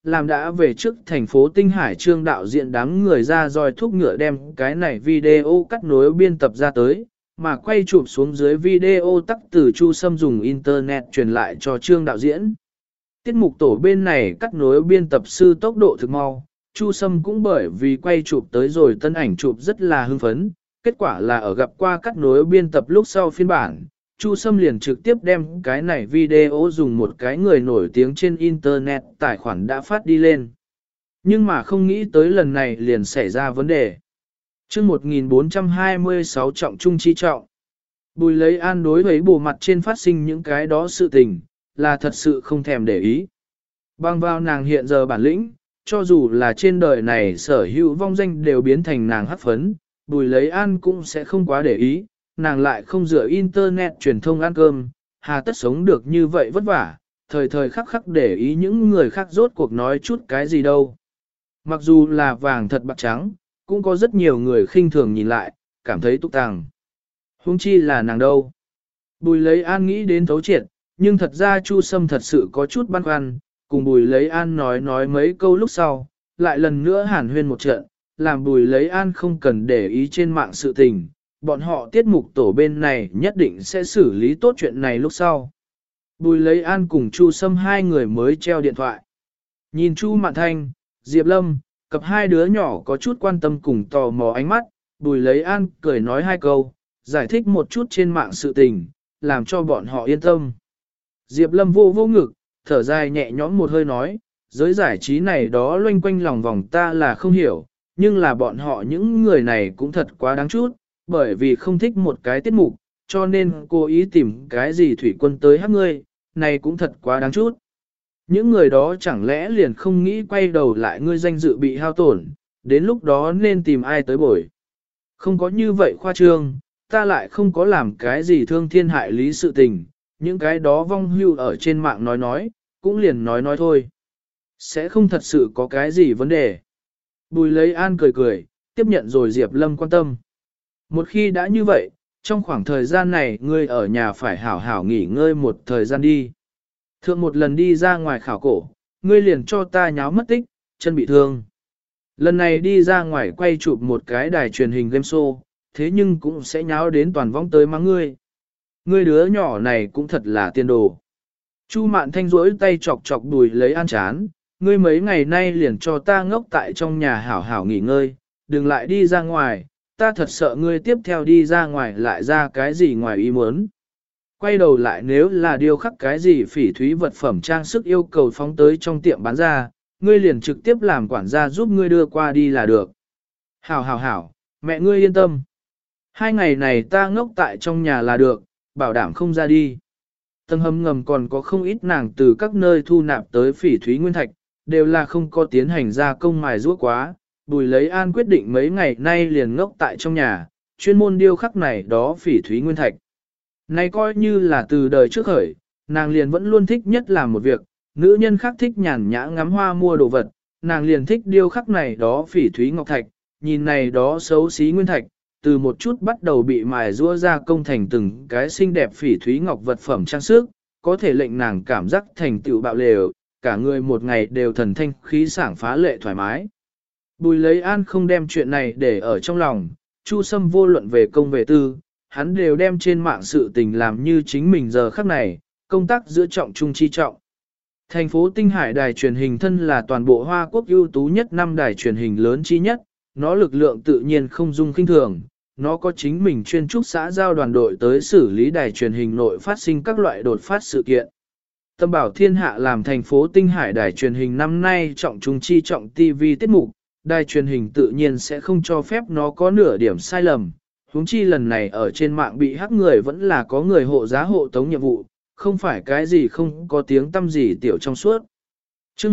làm đã về trước thành phố Tinh Hải Trương đạo diễn đám người ra roi thúc ngựa đem cái này video cắt nối biên tập ra tới, mà quay chụp xuống dưới video tắc từ Chu Sâm dùng internet truyền lại cho Trương đạo diễn. Tiết mục tổ bên này cắt nối biên tập sư tốc độ thực mau, Chu Sâm cũng bởi vì quay chụp tới rồi tân ảnh chụp rất là hưng phấn, kết quả là ở gặp qua cắt nối biên tập lúc sau phiên bản, Chu Sâm liền trực tiếp đem cái này video dùng một cái người nổi tiếng trên internet tài khoản đã phát đi lên. Nhưng mà không nghĩ tới lần này liền xảy ra vấn đề. Chương 1426 trọng trung chi trọng. Bùi lấy an đối với bộ mặt trên phát sinh những cái đó sự tình, là thật sự không thèm để ý. Bằng vào nàng hiện giờ bản lĩnh, cho dù là trên đời này sở hữu vong danh đều biến thành nàng hấp phấn, bùi lấy an cũng sẽ không quá để ý, nàng lại không dựa internet truyền thông ăn cơm, hà tất sống được như vậy vất vả, thời thời khắc khắc để ý những người khác rốt cuộc nói chút cái gì đâu. Mặc dù là vàng thật bạc trắng, cũng có rất nhiều người khinh thường nhìn lại, cảm thấy túc tàng. Huống chi là nàng đâu. Bùi lấy an nghĩ đến thấu triệt, nhưng thật ra Chu Sâm thật sự có chút băn khoăn, cùng bùi lấy an nói mấy câu lúc sau, lại lần nữa hàn huyên một trận, làm bùi lấy an không cần để ý trên mạng sự tình, bọn họ tiết mục tổ bên này nhất định sẽ xử lý tốt chuyện này lúc sau. Bùi lấy an cùng Chu Sâm hai người mới treo điện thoại. Nhìn Chu Mạn Thanh, Diệp Lâm, cặp hai đứa nhỏ có chút quan tâm cùng tò mò ánh mắt, bùi lấy an cười nói hai câu, giải thích một chút trên mạng sự tình, làm cho bọn họ yên tâm. Diệp Lâm vô vô ngực, thở dài nhẹ nhõm một hơi nói, giới giải trí này đó loanh quanh lòng vòng ta là không hiểu, nhưng là bọn họ những người này cũng thật quá đáng chút, bởi vì không thích một cái tiết mục, cho nên cố ý tìm cái gì thủy quân tới hát ngươi, này cũng thật quá đáng chút. Những người đó chẳng lẽ liền không nghĩ quay đầu lại ngươi danh dự bị hao tổn, đến lúc đó nên tìm ai tới bồi. Không có như vậy khoa trương, ta lại không có làm cái gì thương thiên hại lý sự tình, những cái đó vong hưu ở trên mạng nói, cũng liền nói thôi. Sẽ không thật sự có cái gì vấn đề. Bùi lấy an cười, tiếp nhận rồi Diệp Lâm quan tâm. Một khi đã như vậy, trong khoảng thời gian này ngươi ở nhà phải hảo hảo nghỉ ngơi một thời gian đi. Thượng một lần đi ra ngoài khảo cổ, ngươi liền cho ta nháo mất tích, chân bị thương. Lần này đi ra ngoài quay chụp một cái đài truyền hình game show, thế nhưng cũng sẽ nháo đến toàn vong tới mắng ngươi. Ngươi đứa nhỏ này cũng thật là tiên đồ. Chu Mạn Thanh rỗi tay chọc Bùi lấy an chán, ngươi mấy ngày nay liền cho ta ngốc tại trong nhà hảo hảo nghỉ ngơi, đừng lại đi ra ngoài, ta thật sợ ngươi tiếp theo đi ra ngoài lại ra cái gì ngoài ý muốn. Quay đầu lại nếu là điêu khắc cái gì phỉ thúy vật phẩm trang sức yêu cầu phóng tới trong tiệm bán ra, ngươi liền trực tiếp làm quản gia giúp ngươi đưa qua đi là được. Hảo, mẹ ngươi yên tâm. 2 ngày này ta ngốc tại trong nhà là được, bảo đảm không ra đi. Tầng hầm ngầm còn có không ít nàng từ các nơi thu nạp tới phỉ thúy nguyên thạch, đều là không có tiến hành gia công mài rũa quá. Bùi lấy an quyết định mấy ngày nay liền ngốc tại trong nhà, chuyên môn điêu khắc này đó phỉ thúy nguyên thạch. Này coi như là từ đời trước khởi, nàng liền vẫn luôn thích nhất làm một việc, nữ nhân khác thích nhàn nhã ngắm hoa mua đồ vật, nàng liền thích điêu khắc này đó phỉ thúy ngọc thạch, nhìn này đó xấu xí nguyên thạch, từ một chút bắt đầu bị mài rũa ra công thành từng cái xinh đẹp phỉ thúy ngọc vật phẩm trang sức, có thể lệnh nàng cảm giác thành tựu bạo lều, cả người một ngày đều thần thanh khí sảng phá lệ thoải mái. Bùi lấy an không đem chuyện này để ở trong lòng, Chu Sâm vô luận về công về tư, hắn đều đem trên mạng sự tình làm như chính mình giờ khắc này, công tác giữa trọng trung chi trọng. Thành phố Tinh Hải đài truyền hình thân là toàn bộ Hoa Quốc ưu tú nhất 5 đài truyền hình lớn chi nhất, nó lực lượng tự nhiên không dung khinh thường, nó có chính mình chuyên trúc xã giao đoàn đội tới xử lý đài truyền hình nội phát sinh các loại đột phát sự kiện. Tâm bảo thiên hạ làm thành phố Tinh Hải đài truyền hình năm nay trọng trung chi trọng TV tiết mục, đài truyền hình tự nhiên sẽ không cho phép nó có nửa điểm sai lầm. Huống chi lần này ở trên mạng bị hắc người vẫn là có người hộ giá hộ tống nhiệm vụ, không phải cái gì không có tiếng tâm gì tiểu trong suốt. Chương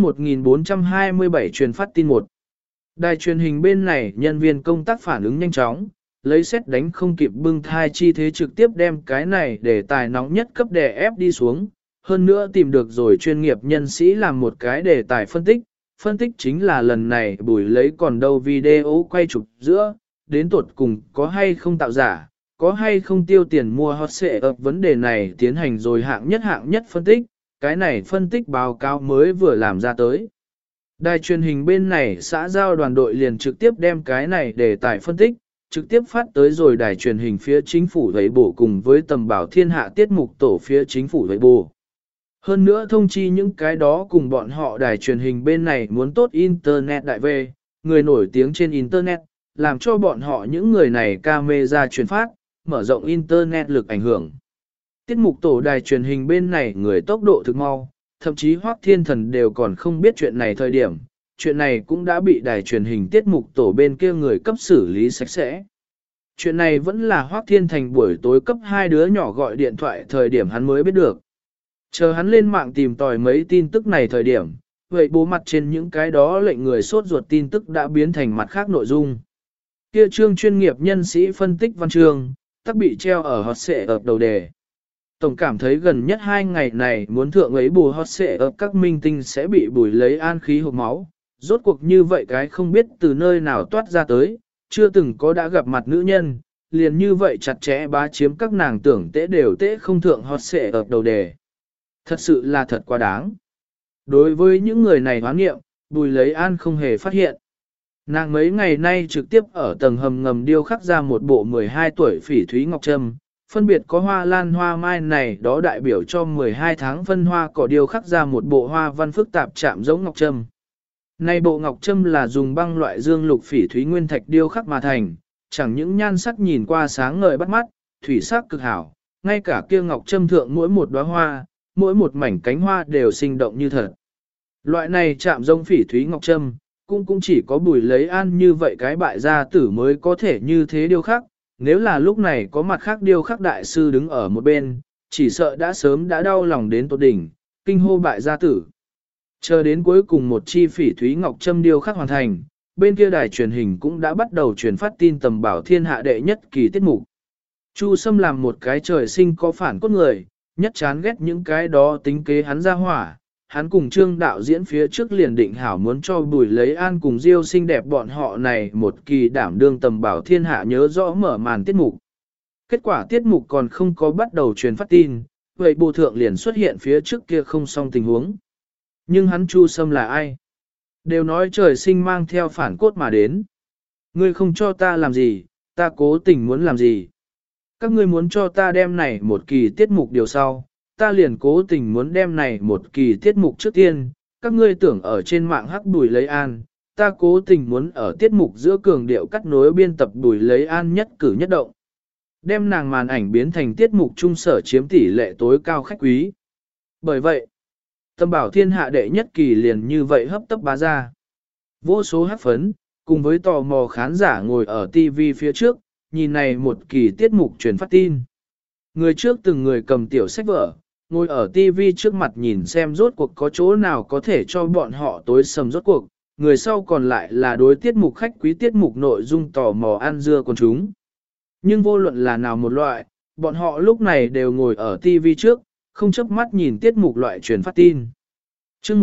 1427 truyền phát tin 1. Đài truyền hình bên này nhân viên công tác phản ứng nhanh chóng, lấy xét đánh không kịp bưng thai chi thế trực tiếp đem cái này để tài nóng nhất cấp đè ép đi xuống. Hơn nữa tìm được rồi chuyên nghiệp nhân sĩ làm một cái đề tài phân tích chính là lần này Bùi lấy còn đâu video quay chụp giữa, đến tuột cùng có hay không tạo giả, có hay không tiêu tiền mua hot xệ ập vấn đề này tiến hành rồi hạng nhất phân tích, cái này phân tích báo cáo mới vừa làm ra tới. Đài truyền hình bên này xã giao đoàn đội liền trực tiếp đem cái này để tải phân tích, trực tiếp phát tới rồi đài truyền hình phía chính phủ vậy bổ cùng với tầm bảo thiên hạ tiết mục tổ phía chính phủ vậy bổ. Hơn nữa thông chi những cái đó cùng bọn họ đài truyền hình bên này muốn tốt Internet đại về, người nổi tiếng trên Internet, làm cho bọn họ những người này camera truyền phát, mở rộng Internet lực ảnh hưởng. Tiết mục tổ đài truyền hình bên này người tốc độ thực mau, thậm chí Hoắc Thiên Thần đều còn không biết chuyện này thời điểm, chuyện này cũng đã bị đài truyền hình tiết mục tổ bên kia người cấp xử lý sạch sẽ. Chuyện này vẫn là Hoắc Thiên Thành buổi tối cấp 2 đứa nhỏ gọi điện thoại thời điểm hắn mới biết được. Chờ hắn lên mạng tìm tòi mấy tin tức này thời điểm, vậy bố mặt trên những cái đó lệnh người sốt ruột tin tức đã biến thành mặt khác nội dung. Kia chương chuyên nghiệp nhân sĩ phân tích văn chương, tắc bị treo ở hot xệ ập đầu đề. Tổng cảm thấy gần nhất 2 ngày này muốn thượng ấy bù hot xệ ập các minh tinh sẽ bị bùi lấy an khí hộp máu. Rốt cuộc như vậy cái không biết từ nơi nào toát ra tới, chưa từng có đã gặp mặt nữ nhân, liền như vậy chặt chẽ bá chiếm các nàng tưởng tễ đều tễ không thượng hot xệ ập đầu đề. Thật sự là thật quá đáng. Đối với những người này hoán nghiệm, bùi lấy an không hề phát hiện. Nàng mấy ngày nay trực tiếp ở tầng hầm ngầm điêu khắc ra một bộ 12 tuổi phỉ thúy ngọc trâm, phân biệt có hoa lan hoa mai này đó đại biểu cho 12 tháng phân hoa cỏ điêu khắc ra một bộ hoa văn phức tạp chạm giống ngọc trâm. Này bộ ngọc trâm là dùng băng loại dương lục phỉ thúy nguyên thạch điêu khắc mà thành, chẳng những nhan sắc nhìn qua sáng ngời bắt mắt, thủy sắc cực hảo, ngay cả kia ngọc trâm thượng mỗi một đóa hoa, mỗi một mảnh cánh hoa đều sinh động như thật. Loại này chạm giống phỉ thúy ngọc trâm, cũng chỉ có bùi lấy an như vậy cái bại gia tử mới có thể như thế điêu khắc, nếu là lúc này có mặt khác điêu khắc đại sư đứng ở một bên, chỉ sợ đã sớm đã đau lòng đến tột đỉnh, kinh hô bại gia tử. Chờ đến cuối cùng một chi phỉ thúy ngọc trâm điêu khắc hoàn thành, bên kia đài truyền hình cũng đã bắt đầu truyền phát tin tầm bảo thiên hạ đệ nhất kỳ tiết mục. Chu Sâm làm một cái trời sinh có phản cốt người, nhất chán ghét những cái đó tính kế hắn ra hỏa. Hắn cùng Trương đạo diễn phía trước liền định hảo muốn cho Bùi Lấy An cùng Diêu xinh đẹp bọn họ này một kỳ đảm đương tầm bảo thiên hạ nhớ rõ mở màn tiết mục. Kết quả tiết mục còn không có bắt đầu truyền phát tin, vậy bộ thượng liền xuất hiện phía trước kia không xong tình huống. Nhưng hắn Chu Sâm là ai? Đều nói trời sinh mang theo phản cốt mà đến. Ngươi không cho ta làm gì, ta cố tình muốn làm gì. Các ngươi muốn cho ta đem này một kỳ tiết mục điều sau, ta liền cố tình muốn đem này một kỳ tiết mục trước tiên, các ngươi tưởng ở trên mạng hắc Bùi Lấy An, ta cố tình muốn ở tiết mục giữa cường điệu cắt nối biên tập Bùi Lấy An nhất cử nhất động. Đem nàng màn ảnh biến thành tiết mục trung sở chiếm tỷ lệ tối cao khách quý. Bởi vậy, tầm bảo thiên hạ đệ nhất kỳ liền như vậy hấp tấp bá ra. Vô số hắc phấn, cùng với tò mò khán giả ngồi ở TV phía trước, nhìn này một kỳ tiết mục truyền phát tin. Người trước từng người cầm tiểu sách vở, ngồi ở TV trước mặt nhìn xem rốt cuộc có chỗ nào có thể cho bọn họ tối sầm rốt cuộc, người sau còn lại là đối tiết mục khách quý tiết mục nội dung tò mò ăn dưa con chúng. Nhưng vô luận là nào một loại, bọn họ lúc này đều ngồi ở TV trước, không chớp mắt nhìn tiết mục loại truyền phát tin. Chương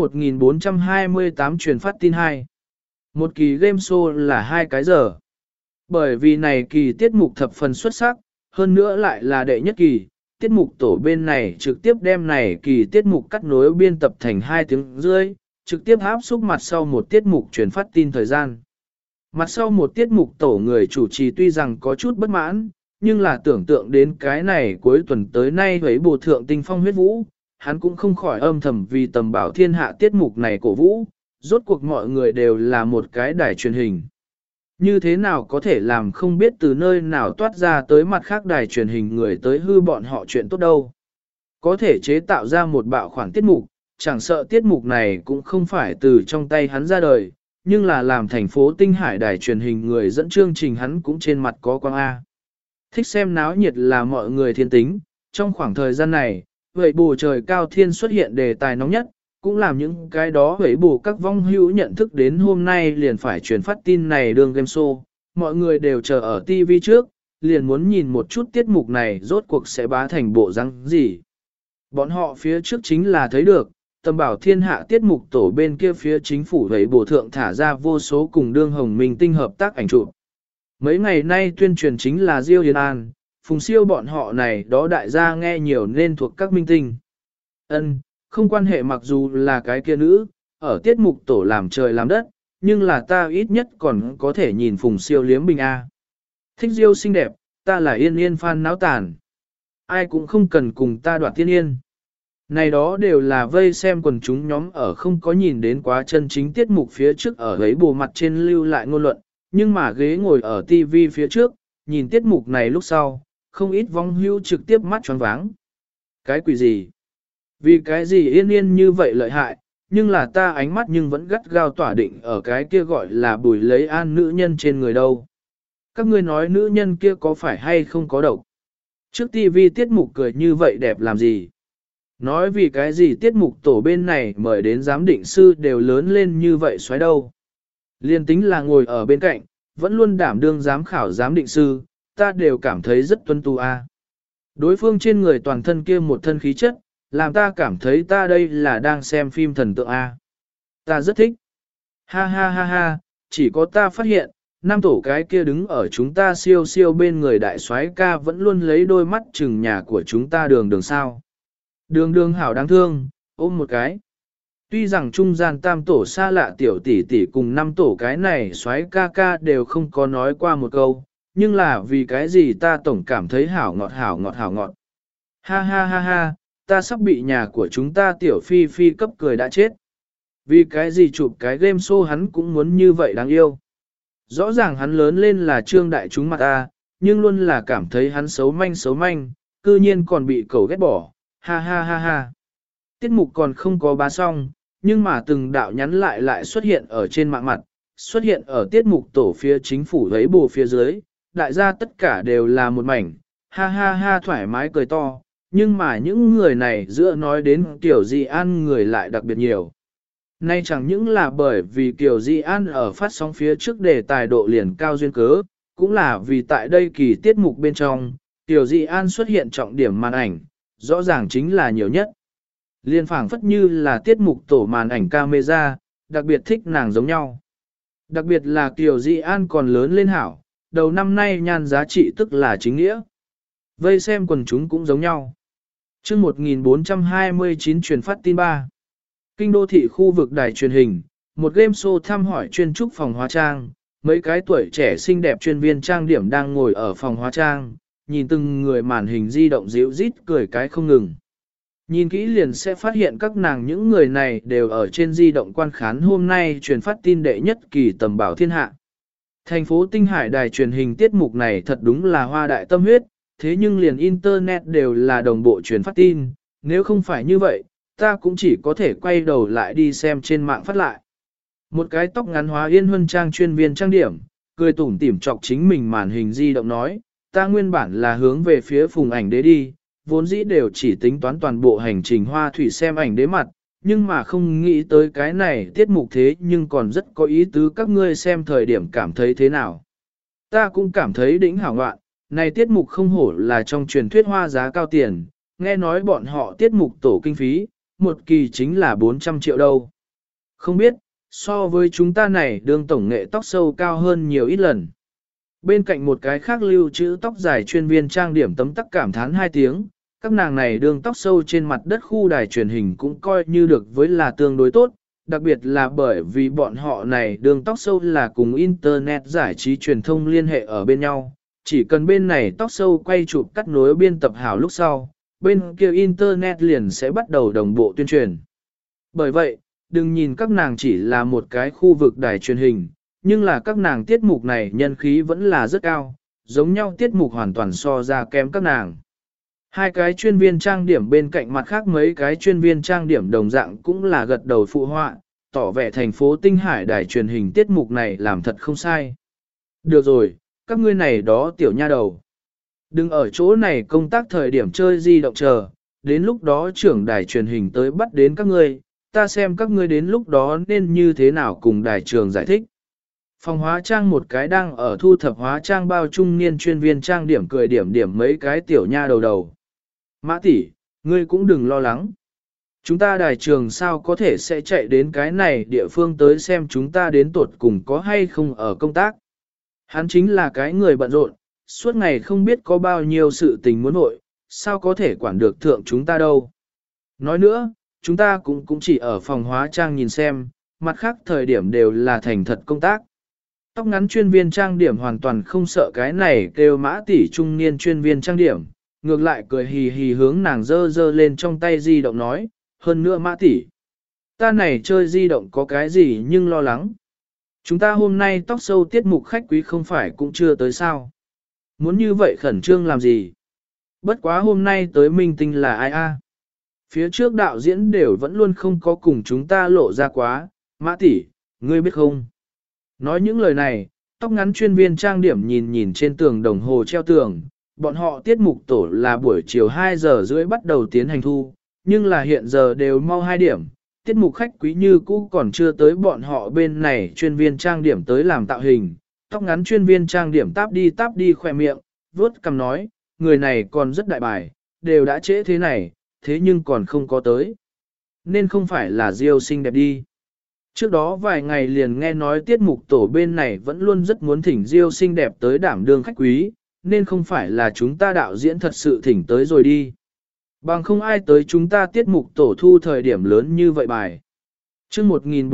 1428 truyền phát tin 2. Một kỳ game show là 2 cái giờ. Bởi vì này kỳ tiết mục thập phần xuất sắc, hơn nữa lại là đệ nhất kỳ, tiết mục tổ bên này trực tiếp đem này kỳ tiết mục cắt nối biên tập thành 2 tiếng rưỡi, trực tiếp áp xúc mặt sau một tiết mục truyền phát tin thời gian. Mặt sau một tiết mục tổ người chủ trì tuy rằng có chút bất mãn, nhưng là tưởng tượng đến cái này cuối tuần tới nay với bộ thượng tinh phong huyết vũ, hắn cũng không khỏi âm thầm vì tầm bảo thiên hạ tiết mục này cổ vũ, rốt cuộc mọi người đều là một cái đài truyền hình. Như thế nào có thể làm không biết từ nơi nào toát ra tới mặt khác đài truyền hình người tới hư bọn họ chuyện tốt đâu. Có thể chế tạo ra một bạo khoản tiết mục, chẳng sợ tiết mục này cũng không phải từ trong tay hắn ra đời, nhưng là làm thành phố Tinh Hải đài truyền hình người dẫn chương trình hắn cũng trên mặt có quang A. Thích xem náo nhiệt là mọi người thiên tính, trong khoảng thời gian này, vậy bù trời cao thiên xuất hiện đề tài nóng nhất, cũng làm những cái đó vậy bù các vong hữu nhận thức đến hôm nay liền phải truyền phát tin này đường game show, mọi người đều chờ ở TV trước, liền muốn nhìn một chút tiết mục này rốt cuộc sẽ bá thành bộ răng gì. Bọn họ phía trước chính là thấy được, tầm bảo thiên hạ tiết mục tổ bên kia phía chính phủ vậy bổ thượng thả ra vô số cùng đương hồng minh tinh hợp tác ảnh chụp. Mấy ngày nay tuyên truyền chính là Diêu Yến An, Phùng Siêu bọn họ này đó đại gia nghe nhiều nên thuộc các minh tinh. Ân, không quan hệ mặc dù là cái kia nữ, ở tiết mục tổ làm trời làm đất, nhưng là ta ít nhất còn có thể nhìn Phùng Siêu liếm bình A. Thích Diêu xinh đẹp, ta là Yên Yên fan náo tàn. Ai cũng không cần cùng ta đoạt tiên yên. Này đó đều là vây xem quần chúng nhóm ở không có nhìn đến quá chân chính tiết mục phía trước ở ấy bù mặt trên lưu lại ngôn luận, nhưng mà ghế ngồi ở TV phía trước, nhìn tiết mục này lúc sau, không ít vong hưu trực tiếp mắt choáng váng. Cái quỷ gì? Vì cái gì Yên Yên như vậy lợi hại, nhưng là ta ánh mắt nhưng vẫn gắt gao tỏa định ở cái kia gọi là Bùi Lấy An nữ nhân trên người đâu. Các ngươi nói nữ nhân kia có phải hay không có độc? Trước TV tiết mục cười như vậy đẹp làm gì? Nói vì cái gì tiết mục tổ bên này mời đến giám định sư đều lớn lên như vậy xoáy đâu. Liên tính là ngồi ở bên cạnh, vẫn luôn đảm đương giám khảo giám định sư, ta đều cảm thấy rất tuân tu a. Đối phương trên người toàn thân kia một thân khí chất, làm ta cảm thấy ta đây là đang xem phim thần tượng a. Ta rất thích. Ha ha ha ha, chỉ có ta phát hiện, nam tổ cái kia đứng ở chúng ta siêu siêu bên người đại soái ca vẫn luôn lấy đôi mắt chừng nhà của chúng ta đường đường sao. Đường đường hảo đáng thương, ôm một cái. Tuy rằng trung gian tam tổ xa lạ tiểu tỷ tỷ cùng năm tổ cái này soái ca ca đều không có nói qua một câu, nhưng là vì cái gì ta tổng cảm thấy hảo ngọt hảo ngọt hảo ngọt. Ha ha ha ha, ta sắp bị nhà của chúng ta tiểu phi phi cấp cười đã chết. Vì cái gì chụp cái game show hắn cũng muốn như vậy đáng yêu. Rõ ràng hắn lớn lên là trương đại chúng mặt ta, nhưng luôn là cảm thấy hắn xấu manh, cư nhiên còn bị cậu ghét bỏ, ha ha ha ha. Tiết mục còn không có bá xong, nhưng mà từng đạo nhắn lại xuất hiện ở trên mạng mặt, xuất hiện ở tiết mục tổ phía chính phủ thấy bù phía dưới, đại gia tất cả đều là một mảnh, ha ha ha thoải mái cười to, nhưng mà những người này giữa nói đến Kiều Di An người lại đặc biệt nhiều. Nay chẳng những là bởi vì Kiều Di An ở phát sóng phía trước đề tài độ liền cao duyên cớ, cũng là vì tại đây kỳ tiết mục bên trong, Kiều Di An xuất hiện trọng điểm màn ảnh, rõ ràng chính là nhiều nhất. Liên phảng phất như là tiết mục tổ màn ảnh camera, đặc biệt thích nàng giống nhau. Đặc biệt là Kiều Di An còn lớn lên hảo, đầu năm nay nhan giá trị tức là chính nghĩa. Vây xem quần chúng cũng giống nhau. Chương 1429 truyền phát tin 3. Kinh đô thị khu vực đài truyền hình, một game show thăm hỏi chuyên trúc phòng hóa trang, mấy cái tuổi trẻ xinh đẹp chuyên viên trang điểm đang ngồi ở phòng hóa trang, nhìn từng người màn hình di động ríu rít cười cái không ngừng. Nhìn kỹ liền sẽ phát hiện các nàng những người này đều ở trên di động quan khán hôm nay truyền phát tin đệ nhất kỳ tầm bảo thiên hạ. Thành phố Tinh Hải đài truyền hình tiết mục này thật đúng là hoa đại tâm huyết, thế nhưng liền internet đều là đồng bộ truyền phát tin, nếu không phải như vậy, ta cũng chỉ có thể quay đầu lại đi xem trên mạng phát lại. Một cái tóc ngắn hóa yên huân trang chuyên viên trang điểm, cười tủm tỉm chọc chính mình màn hình di động nói, ta nguyên bản là hướng về phía phùng ảnh đế đi, vốn dĩ đều chỉ tính toán toàn bộ hành trình hoa thủy xem ảnh đế mặt, nhưng mà không nghĩ tới cái này tiết mục thế nhưng còn rất có ý tứ các ngươi xem thời điểm cảm thấy thế nào. Ta cũng cảm thấy đỉnh hảo ngoạn, này tiết mục không hổ là trong truyền thuyết hoa giá cao tiền, nghe nói bọn họ tiết mục tổ kinh phí, một kỳ chính là 400 triệu đâu. Không biết, so với chúng ta này đương tổng nghệ tóc sâu cao hơn nhiều ít lần. Bên cạnh một cái khác lưu trữ tóc dài chuyên viên trang điểm tấm tắc cảm thán 2 tiếng, các nàng này đương tóc sâu trên mặt đất khu đài truyền hình cũng coi như được với là tương đối tốt, đặc biệt là bởi vì bọn họ này đương tóc sâu là cùng internet giải trí truyền thông liên hệ ở bên nhau, chỉ cần bên này tóc sâu quay chụp cắt nối biên tập hảo lúc sau, bên kia internet liền sẽ bắt đầu đồng bộ tuyên truyền. Bởi vậy, đừng nhìn các nàng chỉ là một cái khu vực đài truyền hình, nhưng là các nàng tiết mục này nhân khí vẫn là rất cao, giống nhau tiết mục hoàn toàn so ra kém các nàng. Hai cái chuyên viên trang điểm bên cạnh mặt khác mấy cái chuyên viên trang điểm đồng dạng cũng là gật đầu phụ họa, tỏ vẻ thành phố Tinh Hải đài truyền hình tiết mục này làm thật không sai. Được rồi, các ngươi này đó tiểu nha đầu. Đừng ở chỗ này công tác thời điểm chơi di động chờ, đến lúc đó trưởng đài truyền hình tới bắt đến các ngươi, ta xem các ngươi đến lúc đó nên như thế nào cùng đài trường giải thích. Phòng hóa trang một cái đang ở thu thập hóa trang bao trung niên chuyên viên trang điểm cười điểm mấy cái tiểu nha đầu. Mã tỷ, ngươi cũng đừng lo lắng. Chúng ta đài trường sao có thể sẽ chạy đến cái này địa phương tới xem chúng ta đến tuột cùng có hay không ở công tác. Hắn chính là cái người bận rộn, suốt ngày không biết có bao nhiêu sự tình muốn nội, sao có thể quản được thượng chúng ta đâu. Nói nữa, chúng ta cũng chỉ ở phòng hóa trang nhìn xem, mặt khác thời điểm đều là thành thật công tác. Tóc ngắn chuyên viên trang điểm hoàn toàn không sợ cái này kêu Mã tỷ trung niên chuyên viên trang điểm, ngược lại cười hì hì hướng nàng dơ dơ lên trong tay di động nói, hơn nữa Mã tỷ, ta này chơi di động có cái gì nhưng lo lắng. Chúng ta hôm nay tóc sâu tiết mục khách quý không phải cũng chưa tới sao. Muốn như vậy khẩn trương làm gì? Bất quá hôm nay tới minh tinh là ai a? Phía trước đạo diễn đều vẫn luôn không có cùng chúng ta lộ ra quá, Mã tỷ, ngươi biết không? Nói những lời này, tóc ngắn chuyên viên trang điểm nhìn nhìn trên tường đồng hồ treo tường, bọn họ tiết mục tổ là buổi chiều 2 giờ rưỡi bắt đầu tiến hành thu, nhưng là hiện giờ đều mau 2 điểm, tiết mục khách quý như cũ còn chưa tới bọn họ bên này chuyên viên trang điểm tới làm tạo hình, tóc ngắn chuyên viên trang điểm táp đi khỏe miệng, vuốt cằm nói, người này còn rất đại bài, đều đã trễ thế này, thế nhưng còn không có tới. Nên không phải là Diêu xinh đẹp đi. Trước đó vài ngày liền nghe nói tiết mục tổ bên này vẫn luôn rất muốn thỉnh Diêu xinh đẹp tới đảm đương khách quý, nên không phải là chúng ta đạo diễn thật sự thỉnh tới rồi đi. Bằng không ai tới chúng ta tiết mục tổ thu thời điểm lớn như vậy bài. Trước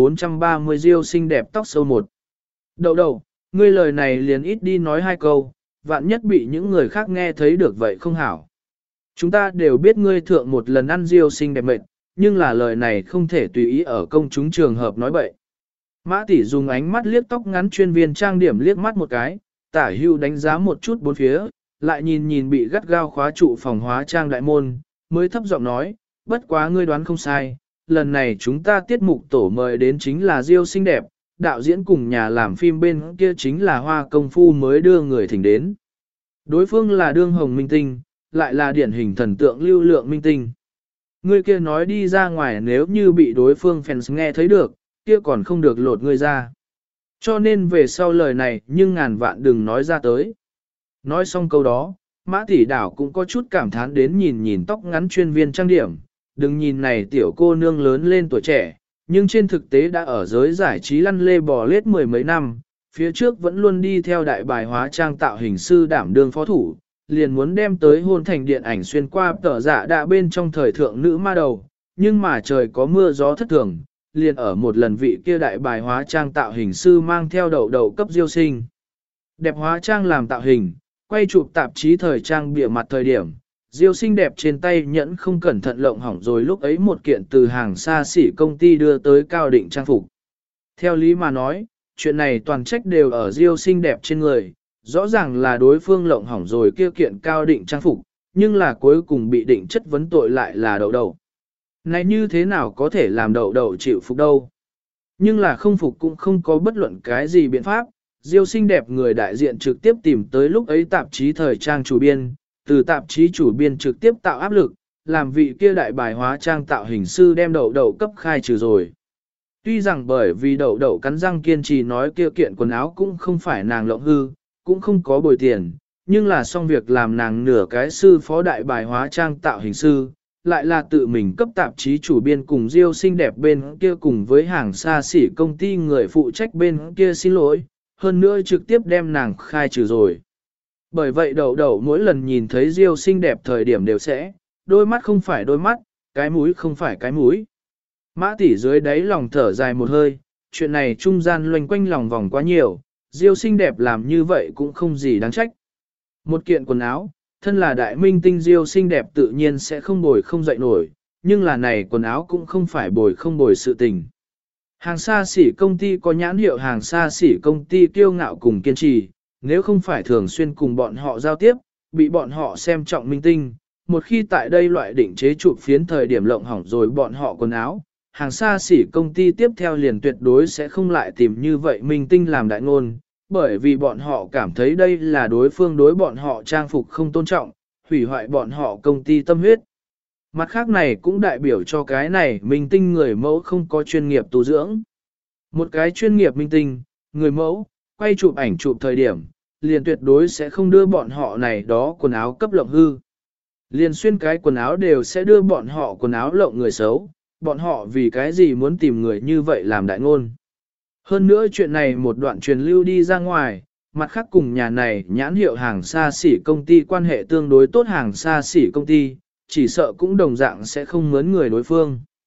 1430 Diêu xinh đẹp tóc sâu một. Đậu, ngươi lời này liền ít đi nói 2 câu, vạn nhất bị những người khác nghe thấy được vậy không hảo. Chúng ta đều biết ngươi thượng một lần ăn Diêu xinh đẹp mệt, nhưng là lời này không thể tùy ý ở công chúng trường hợp nói bậy. Mã tỷ dùng ánh mắt liếc tóc ngắn chuyên viên trang điểm liếc mắt một cái, tả hưu đánh giá một chút bốn phía, lại nhìn nhìn bị gắt gao khóa trụ phòng hóa trang đại môn, mới thấp giọng nói, bất quá ngươi đoán không sai, lần này chúng ta tiết mục tổ mời đến chính là Diêu xinh đẹp, đạo diễn cùng nhà làm phim bên kia chính là Hoa Công Phu mới đưa người thỉnh đến. Đối phương là đương hồng minh tinh, lại là điển hình thần tượng lưu lượng minh tinh. Ngươi kia nói đi ra ngoài nếu như bị đối phương fans nghe thấy được, kia còn không được lột ngươi ra. Cho nên về sau lời này nhưng ngàn vạn đừng nói ra tới. Nói xong câu đó, Mã tỷ đảo cũng có chút cảm thán đến nhìn nhìn tóc ngắn chuyên viên trang điểm, đừng nhìn này tiểu cô nương lớn lên tuổi trẻ, nhưng trên thực tế đã ở giới giải trí lăn lê bò lết 10 mấy năm, phía trước vẫn luôn đi theo đại bài hóa trang tạo hình sư đảm đương phó thủ, liền muốn đem tới hôn thành điện ảnh xuyên qua tở dạ đạ bên trong thời thượng nữ ma đầu, nhưng mà trời có mưa gió thất thường, liền ở một lần vị kia đại bài hóa trang tạo hình sư mang theo đậu cấp Diêu sinh. Đẹp hóa trang làm tạo hình, quay chụp tạp chí thời trang bìa mặt thời điểm, Diêu xinh đẹp trên tay nhẫn không cẩn thận lộng hỏng rồi lúc ấy một kiện từ hàng xa xỉ công ty đưa tới Cao Định trang phục. Theo lý mà nói, chuyện này toàn trách đều ở Diêu xinh đẹp trên người, rõ ràng là đối phương lộng hỏng rồi kia kiện Cao Định trang phục, nhưng là cuối cùng bị định chất vấn tội lại là đậu. Này như thế nào có thể làm đậu chịu phục đâu. Nhưng là không phục cũng không có bất luận cái gì biện pháp, Diêu xinh đẹp người đại diện trực tiếp tìm tới lúc ấy tạp chí thời trang chủ biên, từ tạp chí chủ biên trực tiếp tạo áp lực, làm vị kia đại bài hóa trang tạo hình sư đem đậu cấp khai trừ rồi. Tuy rằng bởi vì đậu cắn răng kiên trì nói kia kiện quần áo cũng không phải nàng lộng hư, cũng không có bồi tiền, nhưng là xong việc làm nàng nửa cái sư phó đại bài hóa trang tạo hình sư, lại là tự mình cấp tạp chí chủ biên cùng Diêu xinh đẹp bên kia cùng với hàng xa xỉ công ty người phụ trách bên kia xin lỗi, hơn nữa trực tiếp đem nàng khai trừ rồi. Bởi vậy đậu mỗi lần nhìn thấy Diêu xinh đẹp thời điểm đều sẽ, đôi mắt không phải đôi mắt, cái mũi không phải cái mũi. Mã tỷ dưới đáy lòng thở dài một hơi, chuyện này trung gian loanh quanh lòng vòng quá nhiều, Diêu xinh đẹp làm như vậy cũng không gì đáng trách. Một kiện quần áo, thân là đại minh tinh Diêu xinh đẹp tự nhiên sẽ không bồi không dậy nổi, nhưng là này quần áo cũng không phải bồi không bồi sự tình. Hàng xa xỉ công ty có nhãn hiệu hàng xa xỉ công ty kiêu ngạo cùng kiên trì, nếu không phải thường xuyên cùng bọn họ giao tiếp, bị bọn họ xem trọng minh tinh, một khi tại đây loại định chế chụp phiến thời điểm lộng hỏng rồi bọn họ quần áo, hàng xa xỉ công ty tiếp theo liền tuyệt đối sẽ không lại tìm như vậy minh tinh làm đại ngôn, bởi vì bọn họ cảm thấy đây là đối phương đối bọn họ trang phục không tôn trọng, hủy hoại bọn họ công ty tâm huyết. Mặt khác này cũng đại biểu cho cái này minh tinh người mẫu không có chuyên nghiệp tu dưỡng. Một cái chuyên nghiệp minh tinh, người mẫu, quay chụp ảnh chụp thời điểm, liền tuyệt đối sẽ không đưa bọn họ này đó quần áo cấp lộng hư. Liền xuyên cái quần áo đều sẽ đưa bọn họ quần áo lộng người xấu, bọn họ vì cái gì muốn tìm người như vậy làm đại ngôn. Hơn nữa chuyện này một đoạn truyền lưu đi ra ngoài, mặt khác cùng nhà này nhãn hiệu hàng xa xỉ công ty quan hệ tương đối tốt hàng xa xỉ công ty, chỉ sợ cũng đồng dạng sẽ không mướn người đối phương.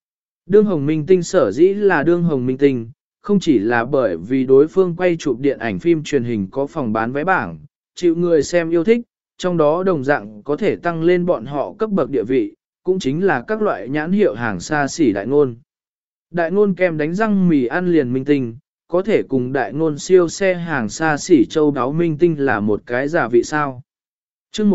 Đương Hồng Minh Tinh sở dĩ là đương Hồng Minh Tinh, không chỉ là bởi vì đối phương quay chụp điện ảnh phim truyền hình có phòng bán vé bảng, chịu người xem yêu thích, trong đó đồng dạng có thể tăng lên bọn họ cấp bậc địa vị, cũng chính là các loại nhãn hiệu hàng xa xỉ đại ngôn. Đại ngôn kem đánh răng mì ăn liền minh tinh, có thể cùng đại ngôn siêu xe hàng xa xỉ châu đáo minh tinh là một cái giả vị sao. chương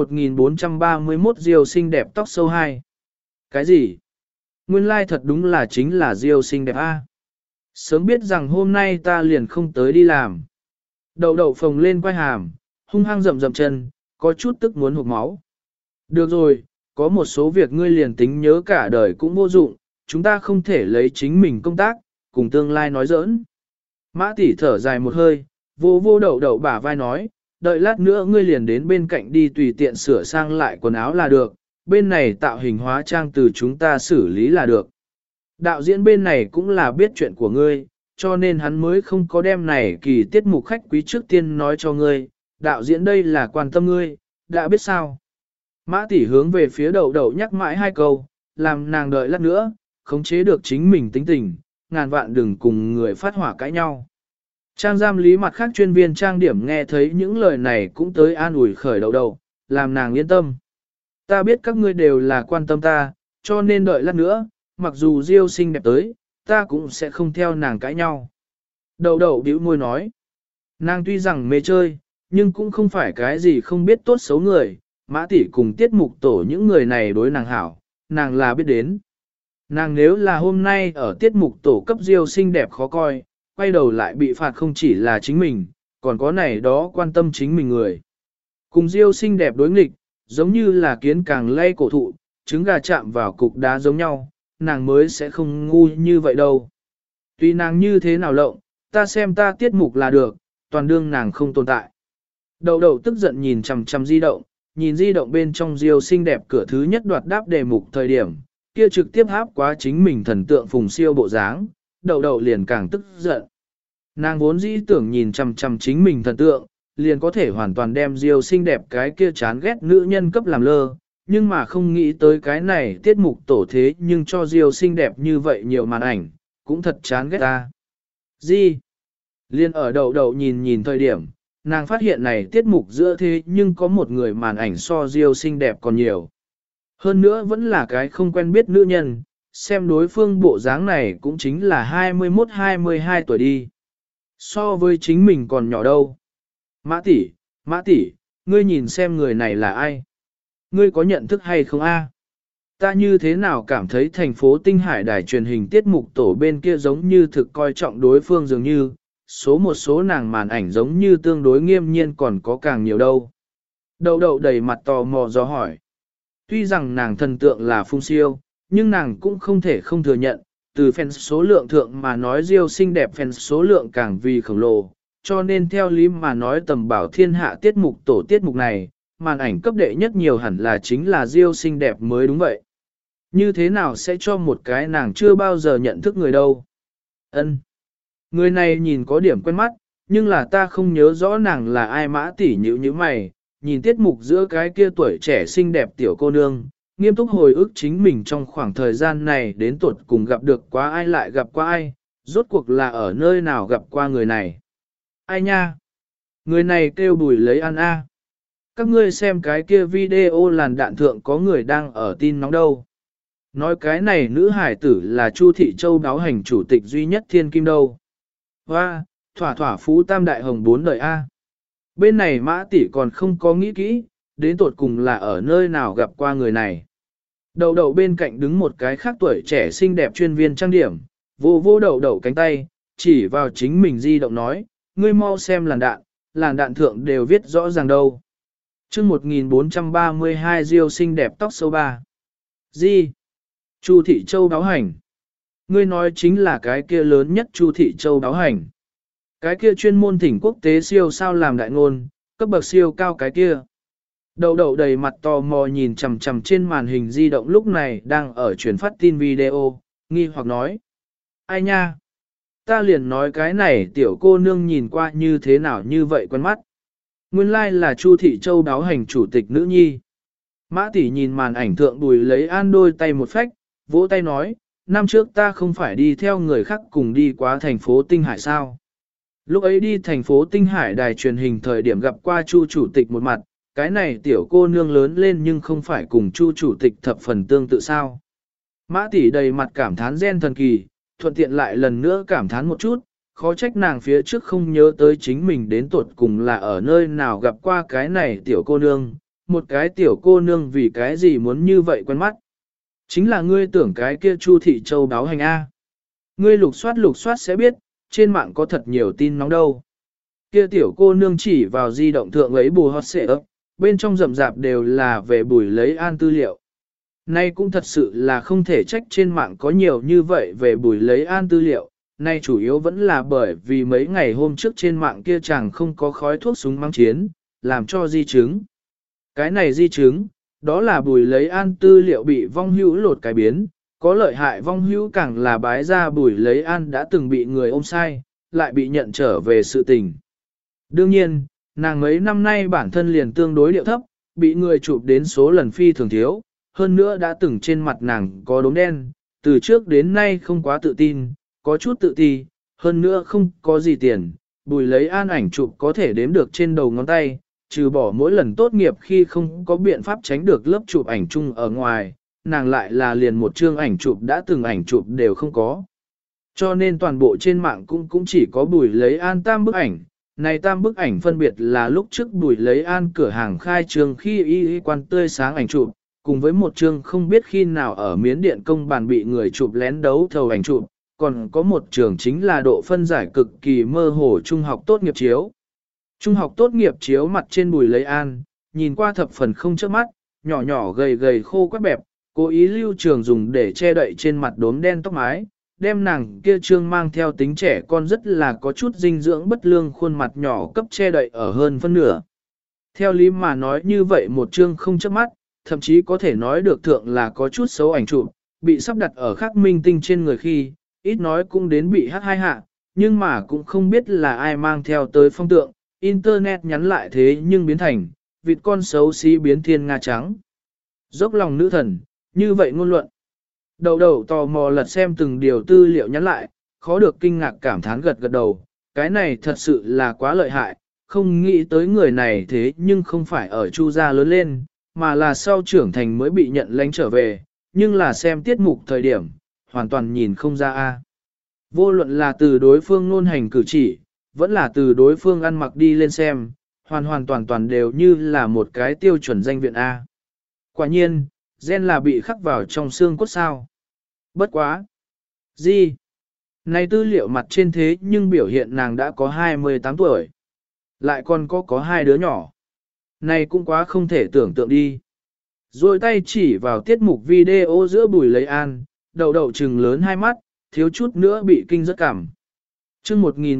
1431 Diêu xinh đẹp tóc sâu 2. Cái gì? Nguyên lai thật đúng là chính là Diêu xinh đẹp A. Sớm biết rằng hôm nay ta liền không tới đi làm. Đậu đậu phồng lên quay hàm, hung hăng rậm rậm chân, có chút tức muốn hụt máu. Được rồi, có một số việc ngươi liền tính nhớ cả đời cũng vô dụng, chúng ta không thể lấy chính mình công tác, cùng tương lai nói giỡn. Mã tỷ thở dài một hơi, vô vô đậu đậu bả vai nói, đợi lát nữa ngươi liền đến bên cạnh đi tùy tiện sửa sang lại quần áo là được, bên này tạo hình hóa trang từ chúng ta xử lý là được. Đạo diễn bên này cũng là biết chuyện của ngươi, cho nên hắn mới không có đem này kỳ tiết mục khách quý trước tiên nói cho ngươi, đạo diễn đây là quan tâm ngươi, đã biết sao. Mã tỷ hướng về phía đậu đậu nhắc mãi hai câu, làm nàng đợi lát nữa, khống chế được chính mình tính tình, ngàn vạn đừng cùng người phát hỏa cãi nhau. Trang giam lý mặt khác chuyên viên trang điểm nghe thấy những lời này cũng tới an ủi khởi đậu đậu, làm nàng yên tâm. Ta biết các ngươi đều là quan tâm ta, cho nên đợi lát nữa, mặc dù Diêu xinh đẹp tới, ta cũng sẽ không theo nàng cãi nhau. Đậu đậu bĩu môi nói, nàng tuy rằng mê chơi, nhưng cũng không phải cái gì không biết tốt xấu người, Mã tỷ cùng tiết mục tổ những người này đối nàng hảo, nàng là biết đến. Nàng nếu là hôm nay ở tiết mục tổ cấp Diêu xinh đẹp khó coi, quay đầu lại bị phạt không chỉ là chính mình, còn có này đó quan tâm chính mình người. Cùng Diêu xinh đẹp đối nghịch, giống như là kiến càng lay cổ thụ, trứng gà chạm vào cục đá giống nhau, nàng mới sẽ không ngu như vậy đâu. Tuy nàng như thế nào lộng, ta xem ta tiết mục là được, toàn đương nàng không tồn tại. Đậu đậu tức giận nhìn chằm chằm di động, nhìn di động bên trong Diêu xinh đẹp cửa thứ nhất đoạt đáp đề mục thời điểm, kia trực tiếp áp quá chính mình thần tượng Phùng Siêu bộ dáng, đậu đậu liền càng tức giận. Nàng vốn dĩ tưởng nhìn chằm chằm chính mình thần tượng, liền có thể hoàn toàn đem Diêu xinh đẹp cái kia chán ghét nữ nhân cấp làm lơ, nhưng mà không nghĩ tới cái này tiết mục tổ thế nhưng cho Diêu xinh đẹp như vậy nhiều màn ảnh, cũng thật chán ghét ta. Gì? Liên ở đậu đậu nhìn nhìn thời điểm, nàng phát hiện này tiết mục giữa thế nhưng có một người màn ảnh so Diêu xinh đẹp còn nhiều. Hơn nữa vẫn là cái không quen biết nữ nhân, xem đối phương bộ dáng này cũng chính là 21-22 tuổi đi. So với chính mình còn nhỏ đâu. Mã tỷ, ngươi nhìn xem người này là ai? Ngươi có nhận thức hay không a? Ta như thế nào cảm thấy thành phố Tinh Hải đài truyền hình tiết mục tổ bên kia giống như thực coi trọng đối phương dường như, một số nàng màn ảnh giống như tương đối nghiêm nhiên còn có càng nhiều đâu. Đậu đậu đầy mặt tò mò do hỏi. Tuy rằng nàng thần tượng là Phùng Siêu, nhưng nàng cũng không thể không thừa nhận, từ fan số lượng thượng mà nói Diêu xinh đẹp fan số lượng càng vì khổng lồ, cho nên theo lý mà nói tầm bảo thiên hạ tiết mục tổ tiết mục này, màn ảnh cấp đệ nhất nhiều hẳn là chính là Diêu xinh đẹp mới đúng vậy. Như thế nào sẽ cho một cái nàng chưa bao giờ nhận thức người đâu? Ân, người này nhìn có điểm quen mắt, nhưng là ta không nhớ rõ nàng là ai. Mã tỷ nhíu như mày, nhìn tiết mục giữa cái kia tuổi trẻ xinh đẹp tiểu cô nương, nghiêm túc hồi ức chính mình trong khoảng thời gian này đến tuột cùng gặp được quá ai lại gặp qua ai, rốt cuộc là ở nơi nào gặp qua người này. Ai nha? Người này kêu Bùi lấy ăn a. Các ngươi xem cái kia video làn đạn thượng có người đang ở tin nóng đâu. Nói cái này nữ hải tử là Chu Thị Châu đáo hành chủ tịch duy nhất thiên kim đâu. Hoa, thỏa phú tam đại hồng 4 đời a. Bên này Mã tỷ còn không có nghĩ kỹ, đến tột cùng là ở nơi nào gặp qua người này. Đậu đậu bên cạnh đứng một cái khác tuổi trẻ xinh đẹp chuyên viên trang điểm, vô đậu đậu cánh tay, chỉ vào chính mình di động nói, ngươi mau xem làn đạn thượng đều viết rõ ràng đâu. chương 1432 Diêu xinh đẹp tóc sâu 3. Di? Chu Thị Châu đáo hành. Ngươi nói chính là cái kia lớn nhất Chu Thị Châu đáo hành. Cái kia chuyên môn thỉnh quốc tế siêu sao làm đại ngôn, cấp bậc siêu cao cái kia. Đậu đậu đầy mặt tò mò nhìn chằm chằm trên màn hình di động lúc này đang ở truyền phát tin video, nghi hoặc nói. Ai nha? Ta liền nói cái này tiểu cô nương nhìn qua như thế nào như vậy quen mắt. Nguyên lai là Chu Thị Châu đáo hành chủ tịch nữ nhi. Mã tỷ nhìn màn ảnh thượng Bùi lấy an đôi tay một phách, vỗ tay nói, năm trước ta không phải đi theo người khác cùng đi qua thành phố Tinh Hải sao. Lúc ấy đi thành phố Tinh Hải đài truyền hình thời điểm gặp qua Chu chủ tịch một mặt, cái này tiểu cô nương lớn lên nhưng không phải cùng Chu chủ tịch thập phần tương tự sao. Mã tỷ đầy mặt cảm thán gen thần kỳ, thuận tiện lại lần nữa cảm thán một chút, khó trách nàng phía trước không nhớ tới chính mình đến tuột cùng là ở nơi nào gặp qua cái này tiểu cô nương, một cái tiểu cô nương vì cái gì muốn như vậy quen mắt. Chính là ngươi tưởng cái kia Chu Thị Châu báo hành A. Ngươi lục soát sẽ biết, trên mạng có thật nhiều tin nóng đâu. Kia tiểu cô nương chỉ vào di động thượng ấy bù hot xệ ấp, bên trong rậm rạp đều là về Bùi Lấy An tư liệu. Nay cũng thật sự là không thể trách trên mạng có nhiều như vậy về Bùi Lấy An tư liệu, nay chủ yếu vẫn là bởi vì mấy ngày hôm trước trên mạng kia chẳng không có khói thuốc súng mang chiến, làm cho di chứng. Cái này di chứng, đó là Bùi Lấy An tư liệu bị vong hữu lột cái biến, có lợi hại vong hữu càng là bái ra Bùi Lấy An đã từng bị người ôm sai, lại bị nhận trở về sự tình. Đương nhiên, nàng mấy năm nay bản thân liền tương đối điệu thấp, bị người chụp đến số lần phi thường thiếu, hơn nữa đã từng trên mặt nàng có đốm đen, từ trước đến nay không quá tự tin, có chút tự ti, hơn nữa không có gì tiền, Bùi Lấy An ảnh chụp có thể đếm được trên đầu ngón tay, trừ bỏ mỗi lần tốt nghiệp khi không có biện pháp tránh được lớp chụp ảnh chung ở ngoài, nàng lại là liền một chương ảnh chụp đã từng ảnh chụp đều không có. Cho nên toàn bộ trên mạng cũng chỉ có Bùi Lấy An tam bức ảnh, này tam bức ảnh phân biệt là lúc trước Bùi Lấy An cửa hàng khai trương khi y quan tươi sáng ảnh chụp, cùng với một chương không biết khi nào ở miến điện công bàn bị người chụp lén đấu thầu ảnh chụp, còn có một trường chính là độ phân giải cực kỳ mơ hồ trung học tốt nghiệp chiếu. Trung học tốt nghiệp chiếu mặt trên Bùi Lấy An, nhìn qua thập phần không chớp mắt, nhỏ nhỏ gầy gầy khô quắt bẹp, cố ý lưu trường dùng để che đậy trên mặt đốm đen tóc mái, đem nàng kia trương mang theo tính trẻ con rất là có chút dinh dưỡng bất lương khuôn mặt nhỏ cấp che đậy ở hơn phân nửa. Theo lý mà nói như vậy một trương không chớp mắt, thậm chí có thể nói được thượng là có chút xấu ảnh chụp, bị sắp đặt ở khắc minh tinh trên người khi, ít nói cũng đến bị hắc hai hạ, nhưng mà cũng không biết là ai mang theo tới phong tượng, internet nhắn lại thế nhưng biến thành, vịt con xấu xí biến thiên nga trắng. Dốc lòng nữ thần, như vậy ngôn luận. Đầu đầu tò mò lật xem từng điều tư liệu nhắn lại, khó được kinh ngạc cảm thán gật gật đầu, cái này thật sự là quá lợi hại, không nghĩ tới người này thế nhưng không phải ở Chu gia lớn lên, mà là sau trưởng thành mới bị nhận lánh trở về, nhưng là xem tiết mục thời điểm, hoàn toàn nhìn không ra a. Vô luận là từ đối phương ngôn hành cử chỉ, vẫn là từ đối phương ăn mặc đi lên xem, hoàn toàn đều như là một cái tiêu chuẩn danh viện A. Quả nhiên, gen là bị khắc vào trong xương cốt sao. Bất quá. Gì? Này tư liệu mặt trên thế nhưng biểu hiện nàng đã có 28 tuổi. Lại còn có hai đứa nhỏ. Này cũng quá không thể tưởng tượng đi. Rồi tay chỉ vào tiết mục video giữa Bùi Lấy An, đầu đầu trừng lớn hai mắt, thiếu chút nữa bị kinh rất cảm. Chương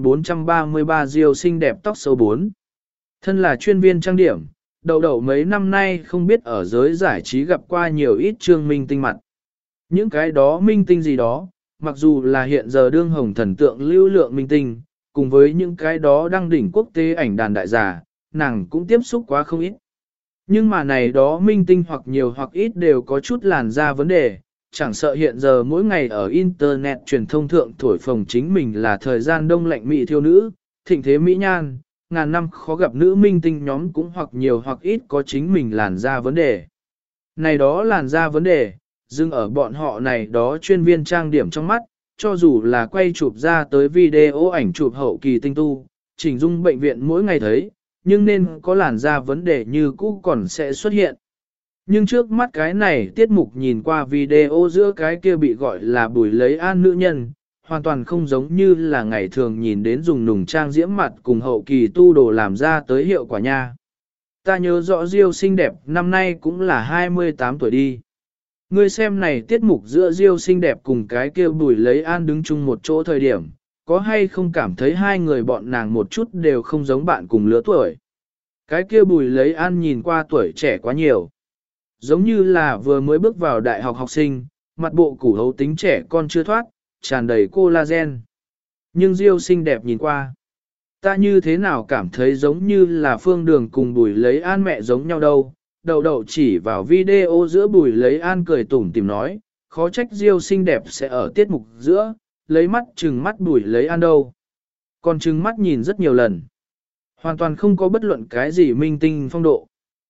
1433 Diêu xinh đẹp tóc sâu 4. Thân là chuyên viên trang điểm, đầu mấy năm nay không biết ở giới giải trí gặp qua nhiều ít trương minh tinh mặt. Những cái đó minh tinh gì đó, mặc dù là hiện giờ đương hồng thần tượng lưu lượng minh tinh, cùng với những cái đó đăng đỉnh quốc tế ảnh đàn đại giả, nàng cũng tiếp xúc quá không ít. Nhưng mà này đó minh tinh hoặc nhiều hoặc ít đều có chút làn da vấn đề, chẳng sợ hiện giờ mỗi ngày ở internet truyền thông thượng thổi phồng chính mình là thời gian đông lạnh mỹ thiêu nữ, thịnh thế mỹ nhan, ngàn năm khó gặp nữ minh tinh nhóm cũng hoặc nhiều hoặc ít có chính mình làn da vấn đề. Này đó làn da vấn đề, dừng ở bọn họ này đó chuyên viên trang điểm trong mắt, cho dù là quay chụp ra tới video ảnh chụp hậu kỳ tinh tu, chỉnh dung bệnh viện mỗi ngày thấy, nhưng nên có làn da vấn đề như cũ còn sẽ xuất hiện. Nhưng trước mắt cái này tiết mục nhìn qua video giữa cái kia bị gọi là Bùi Lấy An nữ nhân, hoàn toàn không giống như là ngày thường nhìn đến dùng nùng trang diễm mặt cùng hậu kỳ tu đồ làm ra tới hiệu quả nha. Ta nhớ rõ Diêu xinh đẹp năm nay cũng là 28 tuổi đi. Ngươi xem này tiết mục giữa Diêu xinh đẹp cùng cái kia Bùi Lấy An đứng chung một chỗ thời điểm, có hay không cảm thấy hai người bọn nàng một chút đều không giống bạn cùng lứa tuổi. Cái kia Bùi Lấy An nhìn qua tuổi trẻ quá nhiều. Giống như là vừa mới bước vào đại học học sinh, mặt bộ củ hấu tính trẻ con chưa thoát, tràn đầy collagen. Nhưng Diêu xinh đẹp nhìn qua. Ta như thế nào cảm thấy giống như là Phương Đường cùng Bùi Lấy An mẹ giống nhau đâu. Đầu chỉ vào video giữa Bùi Lấy An cười tủm tìm nói, khó trách Diêu xinh đẹp sẽ ở tiết mục giữa, lấy mắt chừng mắt Bùi Lấy An đâu. Còn chừng mắt nhìn rất nhiều lần. Hoàn toàn không có bất luận cái gì minh tinh phong độ.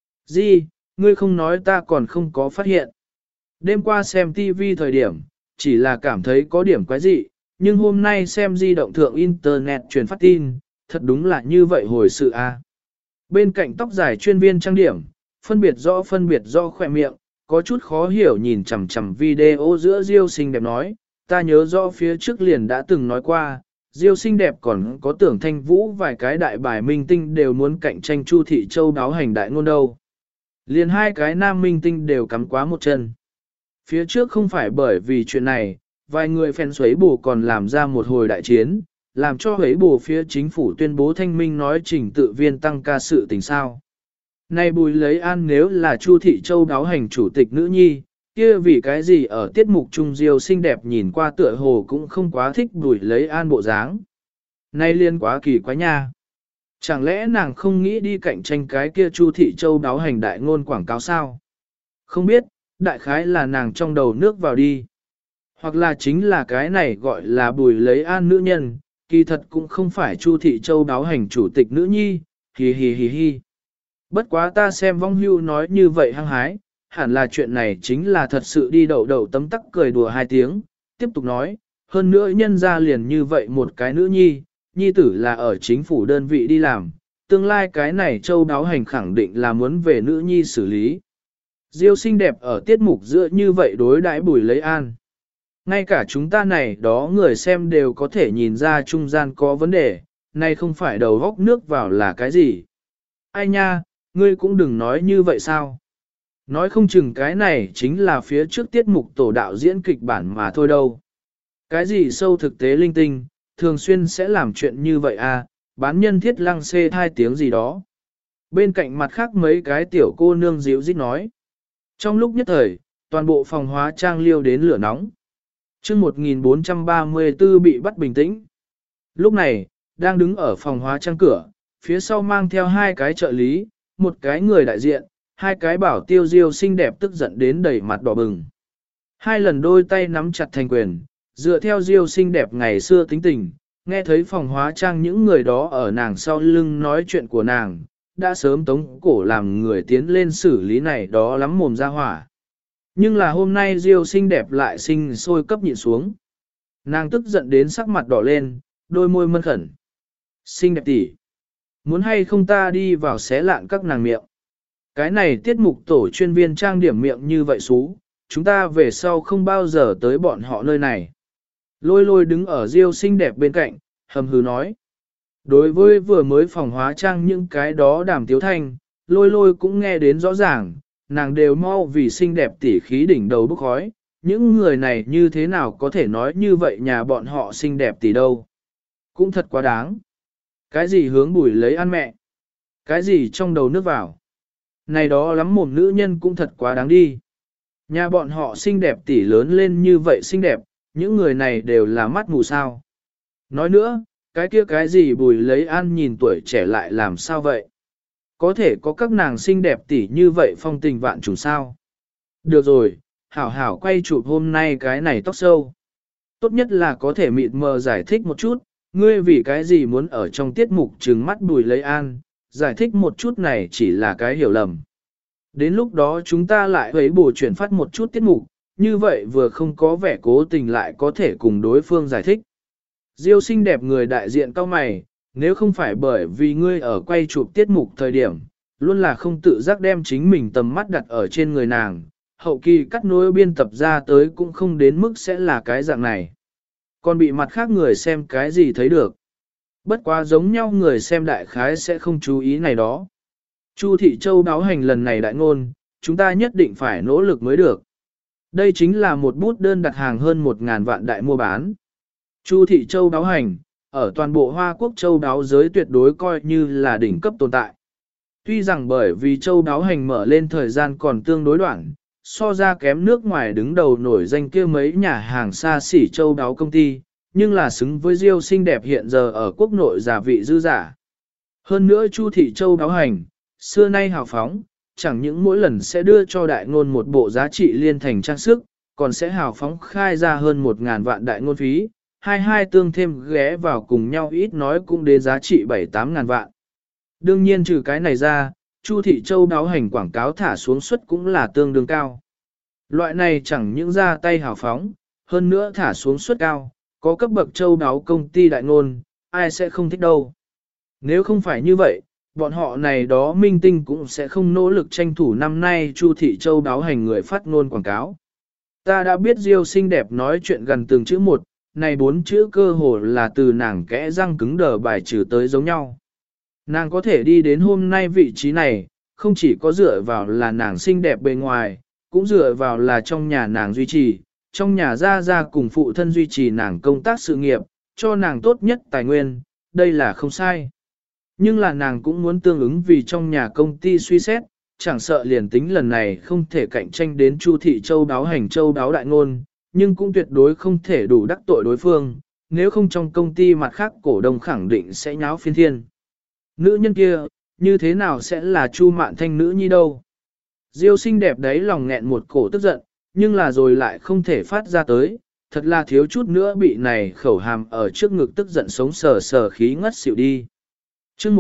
Di, ngươi không nói ta còn không có phát hiện. Đêm qua xem TV thời điểm, chỉ là cảm thấy có điểm quái dị, nhưng hôm nay xem di động thượng internet truyền phát tin, thật đúng là như vậy hồi sự a. Bên cạnh tóc dài chuyên viên trang điểm, phân biệt rõ khỏe miệng, có chút khó hiểu nhìn chằm chằm video giữa Diêu xinh đẹp nói, ta nhớ rõ phía trước liền đã từng nói qua, Diêu xinh đẹp còn có Tưởng Thanh Vũ vài cái đại bài minh tinh đều muốn cạnh tranh Chu Thị Châu đáo hành đại ngôn đâu. Liền hai cái nam minh tinh đều cắm quá một chân. Phía trước không phải bởi vì chuyện này, vài người fan xuấy bù còn làm ra một hồi đại chiến, làm cho ấy bù phía chính phủ tuyên bố thanh minh nói trình tự viên tăng ca sự tình sao. Này Bùi Lấy An nếu là Chu Thị Châu đáo hành chủ tịch nữ nhi, kia vì cái gì ở tiết mục trung Diêu xinh đẹp nhìn qua tựa hồ cũng không quá thích Bùi Lấy An bộ dáng. Nay liên quá kỳ quá nha. Chẳng lẽ nàng không nghĩ đi cạnh tranh cái kia Chu Thị Châu đáo hành đại ngôn quảng cáo sao? Không biết, đại khái là nàng trong đầu nước vào đi. Hoặc là chính là cái này gọi là Bùi Lấy An nữ nhân, kỳ thật cũng không phải Chu Thị Châu đáo hành chủ tịch nữ nhi, hì hì hì hì. Bất quá ta xem vong hưu nói như vậy hăng hái, hẳn là chuyện này chính là thật sự đi đậu đậu tấm tắc cười đùa 2 tiếng, tiếp tục nói, hơn nữa nhân ra liền như vậy một cái nữ nhi, nhi tử là ở chính phủ đơn vị đi làm, tương lai cái này Châu đáo hành khẳng định là muốn về nữ nhi xử lý. Diêu xinh đẹp ở tiết mục giữa như vậy đối đãi Bùi Lấy An. Ngay cả chúng ta này đó người xem đều có thể nhìn ra trung gian có vấn đề, này không phải đầu góc nước vào là cái gì. Ai nha, ngươi cũng đừng nói như vậy sao. Nói không chừng cái này chính là phía trước tiết mục tổ đạo diễn kịch bản mà thôi đâu. Cái gì sâu thực tế linh tinh, thường xuyên sẽ làm chuyện như vậy à, bán nhân thiết lăng xê 2 tiếng gì đó. Bên cạnh mặt khác mấy cái tiểu cô nương dịu dít nói. Trong lúc nhất thời, toàn bộ phòng hóa trang liêu đến lửa nóng. Chương 1434 bị bắt bình tĩnh. Lúc này, đang đứng ở phòng hóa trang cửa, phía sau mang theo 2 cái trợ lý, một cái người đại diện, 2 cái bảo tiêu Diêu xinh đẹp tức giận đến đầy mặt đỏ bừng. 2 lần đôi tay nắm chặt thành quyền, dựa theo Diêu xinh đẹp ngày xưa tính tình, nghe thấy phòng hóa trang những người đó ở nàng sau lưng nói chuyện của nàng, đã sớm tống cổ làm người tiến lên xử lý này đó lắm mồm ra hỏa. Nhưng là hôm nay Diêu xinh đẹp lại sinh sôi cấp nhịn xuống. Nàng tức giận đến sắc mặt đỏ lên, đôi môi mân khẩn. Xinh đẹp tỷ, muốn hay không ta đi vào xé lạn các nàng miệng. Cái này tiết mục tổ chuyên viên trang điểm miệng như vậy xú, chúng ta về sau không bao giờ tới bọn họ nơi này. Lôi lôi đứng ở Diêu xinh đẹp bên cạnh, hầm hừ nói. Đối với vừa mới phòng hóa trang những cái đó đàm tiếu thanh, lôi lôi cũng nghe đến rõ ràng, nàng đều mau vì xinh đẹp tỉ khí đỉnh đầu bốc khói, những người này như thế nào có thể nói như vậy nhà bọn họ xinh đẹp tỉ đâu. Cũng thật quá đáng. Cái gì hướng Bùi Lấy An mẹ? Cái gì trong đầu nước vào? Này đó lắm mồm nữ nhân cũng thật quá đáng đi. Nhà bọn họ xinh đẹp tỉ lớn lên như vậy xinh đẹp, những người này đều là mắt mù sao. Nói nữa, cái kia cái gì Bùi Lấy An nhìn tuổi trẻ lại làm sao vậy? Có thể có các nàng xinh đẹp tỉ như vậy phong tình vạn trùng sao? Được rồi, hảo hảo quay chụp hôm nay cái này tóc sâu. Tốt nhất là có thể mịt mờ giải thích một chút, ngươi vì cái gì muốn ở trong tiết mục trừng mắt Bùi Lấy An, giải thích một chút này chỉ là cái hiểu lầm. Đến lúc đó chúng ta lại thấy bổ chuyển phát một chút tiết mục, như vậy vừa không có vẻ cố tình lại có thể cùng đối phương giải thích. Diêu xinh đẹp người đại diện cao mày, nếu không phải bởi vì ngươi ở quay chụp tiết mục thời điểm, luôn là không tự giác đem chính mình tầm mắt đặt ở trên người nàng, hậu kỳ cắt nối biên tập ra tới cũng không đến mức sẽ là cái dạng này. Còn bị mặt khác người xem cái gì thấy được. Bất quá giống nhau người xem đại khái sẽ không chú ý này đó. Chu Thị Châu báo hành lần này đại ngôn, chúng ta nhất định phải nỗ lực mới được. Đây chính là một bút đơn đặt hàng hơn 1.000 vạn đại mua bán. Chu Thị Châu báo hành, ở toàn bộ Hoa Quốc châu đáo giới tuyệt đối coi như là đỉnh cấp tồn tại. Tuy rằng bởi vì châu đáo hành mở lên thời gian còn tương đối đoạn, so ra kém nước ngoài đứng đầu nổi danh kia mấy nhà hàng xa xỉ châu đáo công ty, nhưng là xứng với Diêu xinh đẹp hiện giờ ở quốc nội giả vị dư giả. Hơn nữa Chu Thị Châu đáo hành, xưa nay hào phóng, chẳng những mỗi lần sẽ đưa cho đại ngôn một bộ giá trị liên thành trang sức, còn sẽ hào phóng khai ra hơn 1.000 vạn đại ngôn phí, hai tương thêm ghé vào cùng nhau ít nói cũng đến giá trị 7-8 ngàn vạn. Đương nhiên trừ cái này ra, Chu Thị Châu đáo hành quảng cáo thả xuống suất cũng là tương đương cao. Loại này chẳng những ra tay hào phóng, hơn nữa thả xuống suất cao, có cấp bậc châu đáo công ty đại ngôn, ai sẽ không thích đâu. Nếu không phải như vậy, bọn họ này đó minh tinh cũng sẽ không nỗ lực tranh thủ năm nay Chu Thị Châu đáo hành người phát ngôn quảng cáo. Ta đã biết Diêu xinh đẹp nói chuyện gần từng chữ một, này 4 chữ cơ hồ là từ nàng kẽ răng cứng đờ bài trừ tới giống nhau. Nàng có thể đi đến hôm nay vị trí này, không chỉ có dựa vào là nàng xinh đẹp bề ngoài, cũng dựa vào là trong nhà nàng duy trì, trong nhà gia cùng phụ thân duy trì nàng công tác sự nghiệp, cho nàng tốt nhất tài nguyên, đây là không sai. Nhưng là nàng cũng muốn tương ứng vì trong nhà công ty suy xét, chẳng sợ liền tính lần này không thể cạnh tranh đến Chu Thị Châu đáo hành Châu đáo đại ngôn, nhưng cũng tuyệt đối không thể đủ đắc tội đối phương, nếu không trong công ty mặt khác cổ đông khẳng định sẽ nháo phiên thiên. Nữ nhân kia, như thế nào sẽ là Chu Mạn Thanh nữ nhi đâu? Diêu xinh đẹp đấy lòng nghẹn một cổ tức giận, nhưng là rồi lại không thể phát ra tới, thật là thiếu chút nữa bị này khẩu hàm ở trước ngực tức giận sống sờ sờ khí ngất xỉu đi. Chương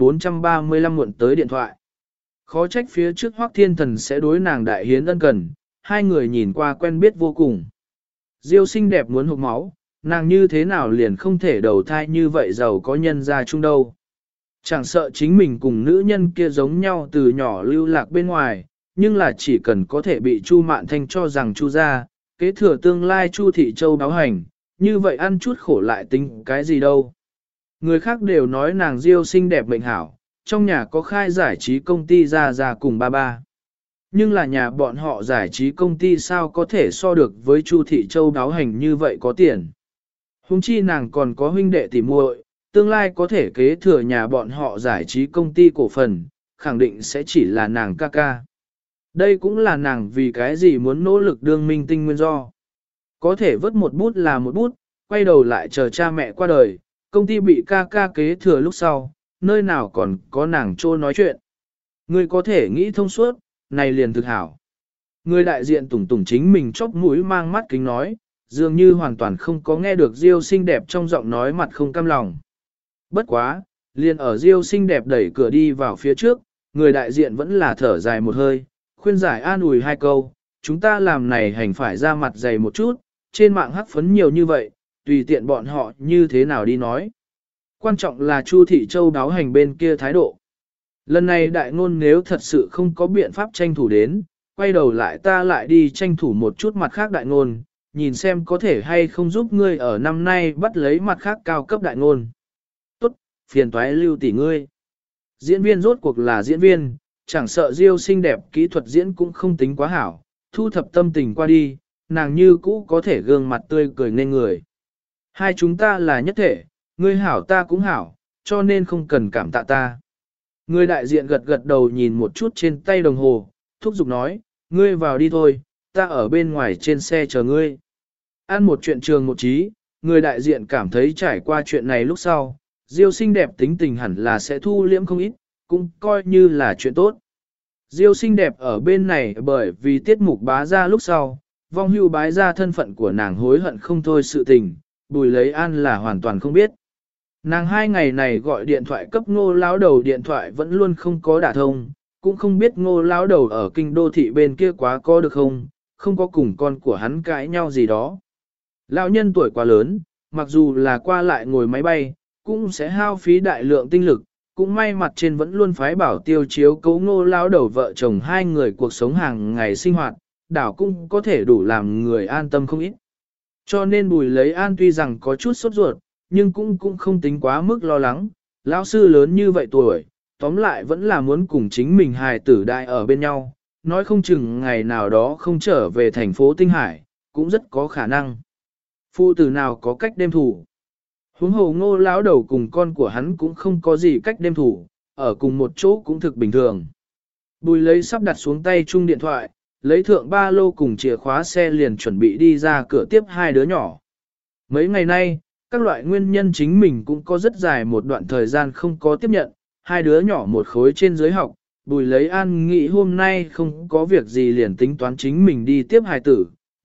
1435 muộn tới điện thoại. Khó trách phía trước Hoắc Thiên Thần sẽ đối nàng đại hiến ân cần, hai người nhìn qua quen biết vô cùng. Diêu xinh đẹp muốn hụt máu, nàng như thế nào liền không thể đầu thai như vậy giàu có nhân ra chung đâu. Chẳng sợ chính mình cùng nữ nhân kia giống nhau từ nhỏ lưu lạc bên ngoài, nhưng là chỉ cần có thể bị Chu Mạn Thanh cho rằng Chu gia, kế thừa tương lai Chu Thị Châu báo hành, như vậy ăn chút khổ lại tính cái gì đâu. Người khác đều nói nàng Diêu xinh đẹp mệnh hảo, trong nhà có khai giải trí công ty ra cùng ba. Nhưng là nhà bọn họ giải trí công ty sao có thể so được với Chu Thị Châu đáo hành như vậy có tiền. Hùng chi nàng còn có huynh đệ tỉ muội, tương lai có thể kế thừa nhà bọn họ giải trí công ty cổ phần, khẳng định sẽ chỉ là nàng ca ca. Đây cũng là nàng vì cái gì muốn nỗ lực đương minh tinh nguyên do. Có thể vớt một bút là một bút, quay đầu lại chờ cha mẹ qua đời, công ty bị ca ca kế thừa lúc sau, nơi nào còn có nàng trô nói chuyện. Người có thể nghĩ thông suốt, này liền thực hảo. Người đại diện tủng tủng chính mình chóp mũi mang mắt kính nói, dường như hoàn toàn không có nghe được Diêu xinh đẹp trong giọng nói mặt không cam lòng. Bất quá, liền ở Diêu xinh đẹp đẩy cửa đi vào phía trước, người đại diện vẫn là thở dài một hơi, khuyên giải an ủi hai câu, chúng ta làm này hành phải ra mặt dày một chút, trên mạng hắc phấn nhiều như vậy, tùy tiện bọn họ như thế nào đi nói. Quan trọng là Chu Thị Châu đáo hành bên kia thái độ. Lần này đại ngôn nếu thật sự không có biện pháp tranh thủ đến, quay đầu lại ta lại đi tranh thủ một chút mặt khác đại ngôn, nhìn xem có thể hay không giúp ngươi ở năm nay bắt lấy mặt khác cao cấp đại ngôn. Tốt, phiền toái Lưu tỷ ngươi. Diễn viên rốt cuộc là diễn viên, chẳng sợ Diêu xinh đẹp kỹ thuật diễn cũng không tính quá hảo, thu thập tâm tình qua đi, nàng như cũ có thể gương mặt tươi cười nên người. Hai chúng ta là nhất thể, ngươi hảo ta cũng hảo, cho nên không cần cảm tạ ta. Người đại diện gật gật đầu nhìn một chút trên tay đồng hồ, thúc giục nói, ngươi vào đi thôi, ta ở bên ngoài trên xe chờ ngươi. Ăn một chuyện trường một trí, người đại diện cảm thấy trải qua chuyện này lúc sau, Diêu xinh đẹp tính tình hẳn là sẽ thu liễm không ít, cũng coi như là chuyện tốt. Diêu xinh đẹp ở bên này bởi vì tiết mục bá ra lúc sau, vong hưu bái ra thân phận của nàng hối hận không thôi sự tình, Bùi Lấy An là hoàn toàn không biết. Nàng 2 ngày này gọi điện thoại cấp Ngô lão đầu điện thoại vẫn luôn không có đả thông, cũng không biết Ngô lão đầu ở kinh đô thị bên kia quá có được không có cùng con của hắn cãi nhau gì đó. Lão nhân tuổi quá lớn, mặc dù là qua lại ngồi máy bay, cũng sẽ hao phí đại lượng tinh lực, cũng may mặt trên vẫn luôn phái bảo tiêu chiếu cố Ngô lão đầu vợ chồng hai người cuộc sống hàng ngày sinh hoạt, đảo cũng có thể đủ làm người an tâm không ít. Cho nên Bùi Lấy An tuy rằng có chút sốt ruột, nhưng cũng không tính quá mức lo lắng, lão sư lớn như vậy tuổi, tóm lại vẫn là muốn cùng chính mình hài tử đại ở bên nhau, nói không chừng ngày nào đó không trở về thành phố Tinh Hải, cũng rất có khả năng. Phụ tử nào có cách đêm thủ. Huống hồ Ngô lão đầu cùng con của hắn cũng không có gì cách đêm thủ, ở cùng một chỗ cũng thực bình thường. Bùi Lấy sắp đặt xuống tay chung điện thoại, lấy thượng ba lô cùng chìa khóa xe liền chuẩn bị đi ra cửa tiếp hai đứa nhỏ. Mấy ngày nay, các loại nguyên nhân chính mình cũng có rất dài một đoạn thời gian không có tiếp nhận, hai đứa nhỏ một khối trên dưới học, Bùi Lấy An nghĩ hôm nay không có việc gì liền tính toán chính mình đi tiếp hài tử,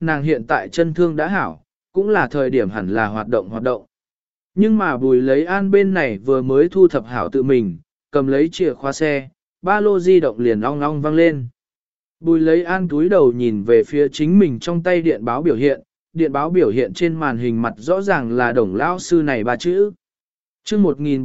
nàng hiện tại chân thương đã hảo, cũng là thời điểm hẳn là hoạt động. Nhưng mà Bùi Lấy An bên này vừa mới thu thập hảo tự mình, cầm lấy chìa khóa xe, ba lô di động liền ong ong vang lên. Bùi Lấy An túi đầu nhìn về phía chính mình trong tay điện báo biểu hiện trên màn hình mặt rõ ràng là Đồng lão sư này ba chữ. Chương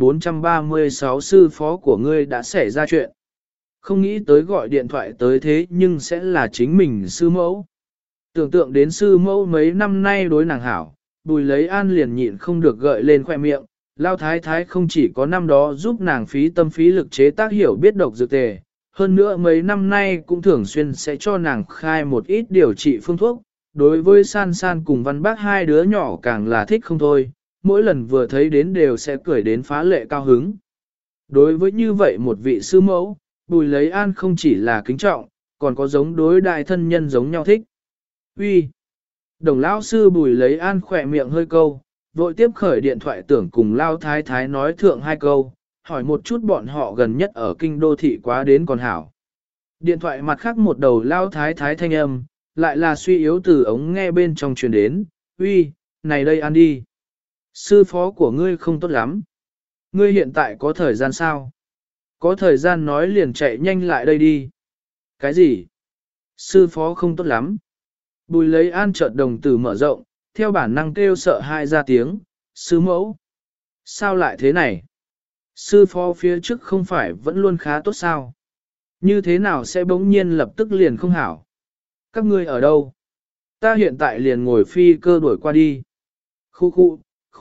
1436 sư phó của ngươi đã xảy ra chuyện. Không nghĩ tới gọi điện thoại tới thế nhưng sẽ là chính mình sư mẫu. Tưởng tượng đến sư mẫu mấy năm nay đối nàng hảo, Bùi Lấy An liền nhịn không được gợi lên khoe miệng. Lao thái thái không chỉ có năm đó giúp nàng phí tâm phí lực chế tác hiểu biết độc dược tề, hơn nữa mấy năm nay cũng thường xuyên sẽ cho nàng khai một ít điều trị phương thuốc. Đối với San San cùng Văn Bác hai đứa nhỏ càng là thích không thôi, mỗi lần vừa thấy đến đều sẽ cười đến phá lệ cao hứng. Đối với như vậy một vị sư mẫu, Bùi Lấy An không chỉ là kính trọng, còn có giống đối đại thân nhân giống nhau thích. Uy, Đồng lão sư Bùi Lấy An khỏe miệng hơi câu, vội tiếp khởi điện thoại tưởng cùng Lao thái thái nói thượng hai câu, hỏi một chút bọn họ gần nhất ở kinh đô thị quá đến còn hảo. Điện thoại mặt khác một đầu Lao thái thái thanh âm, lại là suy yếu từ ống nghe bên trong truyền đến, uy, này đây ăn đi. Sư phó của ngươi không tốt lắm. Ngươi hiện tại có thời gian sao? Có thời gian nói liền chạy nhanh lại đây đi. Cái gì? Sư phó không tốt lắm. Bùi Lấy An chợt đồng tử mở rộng, theo bản năng kêu sợ hãi ra tiếng, sư mẫu. Sao lại thế này? Sư phó phía trước không phải vẫn luôn khá tốt sao? Như thế nào sẽ bỗng nhiên lập tức liền không hảo? Các ngươi ở đâu? Ta hiện tại liền ngồi phi cơ đuổi qua đi. Khu.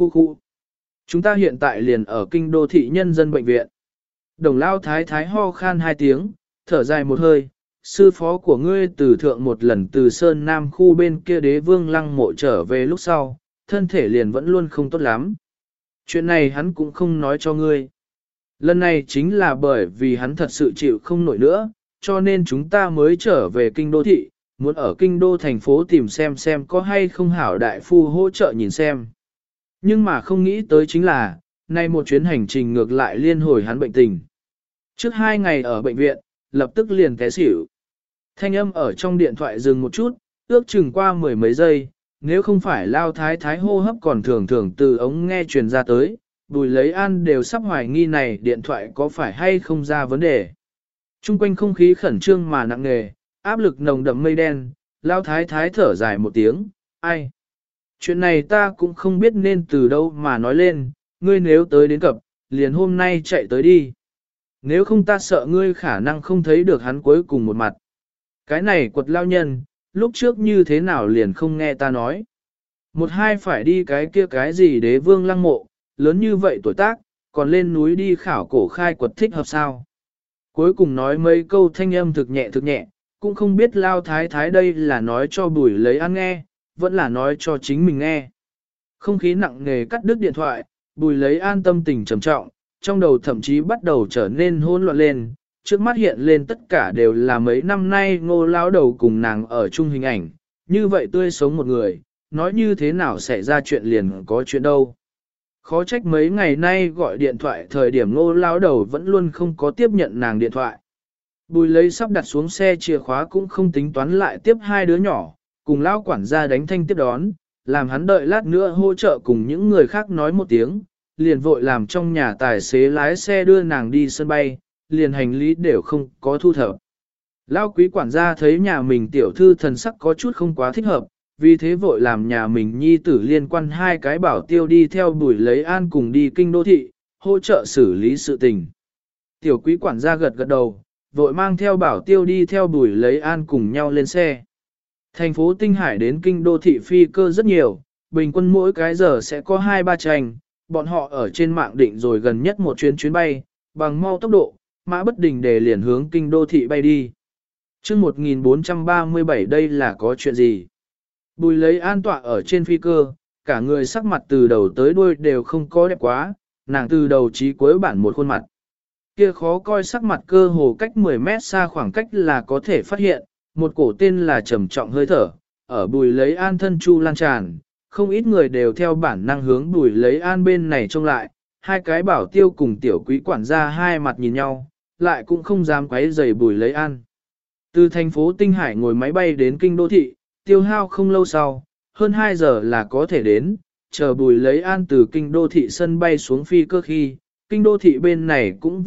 Chúng ta hiện tại liền ở kinh đô thị nhân dân bệnh viện. Đồng Lao thái thái ho khan hai tiếng, thở dài một hơi. Sư phó của ngươi từ thượng một lần từ Sơn Nam khu bên kia Đế Vương Lăng mộ trở về lúc sau, thân thể liền vẫn luôn không tốt lắm. Chuyện này hắn cũng không nói cho ngươi. Lần này chính là bởi vì hắn thật sự chịu không nổi nữa, cho nên chúng ta mới trở về kinh đô thị, muốn ở kinh đô thành phố tìm xem có hay không hảo đại phu hỗ trợ nhìn xem. Nhưng mà không nghĩ tới chính là, nay một chuyến hành trình ngược lại liên hồi hắn bệnh tình. Trước 2 ngày ở bệnh viện, lập tức liền té xỉu. Thanh âm ở trong điện thoại dừng một chút, ước chừng qua 10 mấy giây, nếu không phải Lao thái thái hô hấp còn thường từ ống nghe truyền ra tới, Bùi Lấy An đều sắp hoài nghi này điện thoại có phải hay không ra vấn đề. Trung quanh không khí khẩn trương mà nặng nề, áp lực nồng đậm mây đen, Lao thái thái thở dài một tiếng, ai? Chuyện này ta cũng không biết nên từ đâu mà nói lên, ngươi nếu tới đến cập, liền hôm nay chạy tới đi. Nếu không ta sợ ngươi khả năng không thấy được hắn cuối cùng một mặt. Cái này quật lao nhân, lúc trước như thế nào liền không nghe ta nói. Một hai phải đi cái kia cái gì Đế Vương Lăng mộ, lớn như vậy tuổi tác, còn lên núi đi khảo cổ khai quật thích hợp sao. Cuối cùng nói mấy câu thanh âm thực nhẹ, cũng không biết Lao thái thái đây là nói cho Bùi Lấy An nghe, vẫn là nói cho chính mình nghe. Không khí nặng nề cắt đứt điện thoại, Bùi Lấy An tâm tình trầm trọng, trong đầu thậm chí bắt đầu trở nên hỗn loạn lên, trước mắt hiện lên tất cả đều là mấy năm nay Ngô lão đầu cùng nàng ở chung hình ảnh, như vậy tươi sống một người, nói như thế nào xảy ra chuyện liền có chuyện đâu. Khó trách mấy ngày nay gọi điện thoại thời điểm Ngô lão đầu vẫn luôn không có tiếp nhận nàng điện thoại. Bùi Lấy sắp đặt xuống xe chìa khóa cũng không tính toán lại tiếp hai đứa nhỏ, cùng lão quản gia đánh thanh tiếp đón, làm hắn đợi lát nữa hỗ trợ cùng những người khác nói một tiếng, liền vội làm trong nhà tài xế lái xe đưa nàng đi sân bay, liền hành lý đều không có thu thập. Lão quý quản gia thấy nhà mình tiểu thư thần sắc có chút không quá thích hợp, vì thế vội làm nhà mình nhi tử liên quan 2 cái bảo tiêu đi theo Bùi Lấy An cùng đi kinh đô thị, hỗ trợ xử lý sự tình. Tiểu quý quản gia gật gật đầu, vội mang theo bảo tiêu đi theo Bùi Lấy An cùng nhau lên xe. Thành phố Tinh Hải đến kinh đô thị phi cơ rất nhiều, bình quân mỗi cái giờ sẽ có 2-3 tranh, bọn họ ở trên mạng định rồi gần nhất một chuyến bay, bằng mau tốc độ, mã bất đình để liền hướng kinh đô thị bay đi. Trước 1437 đây là có chuyện gì? Bùi Lấy An tọa ở trên phi cơ, cả người sắc mặt từ đầu tới đuôi đều không có đẹp quá, nàng từ đầu chí cuối bản một khuôn mặt. Kia khó coi sắc mặt cơ hồ cách 10 mét xa khoảng cách là có thể phát hiện, một cổ tên là trầm trọng hơi thở, ở Bùi Lấy An thân chu lan tràn, không ít người đều theo bản năng hướng Bùi Lấy An bên này trông lại, 2 cái bảo tiêu cùng tiểu quý quản gia hai mặt nhìn nhau, lại cũng không dám quấy rầy Bùi Lấy An. Từ thành phố Tinh Hải ngồi máy bay đến kinh đô thị, tiêu hao không lâu sau, hơn 2 giờ là có thể đến, chờ Bùi Lấy An từ kinh đô thị sân bay xuống phi cơ khi, kinh đô thị bên này cũng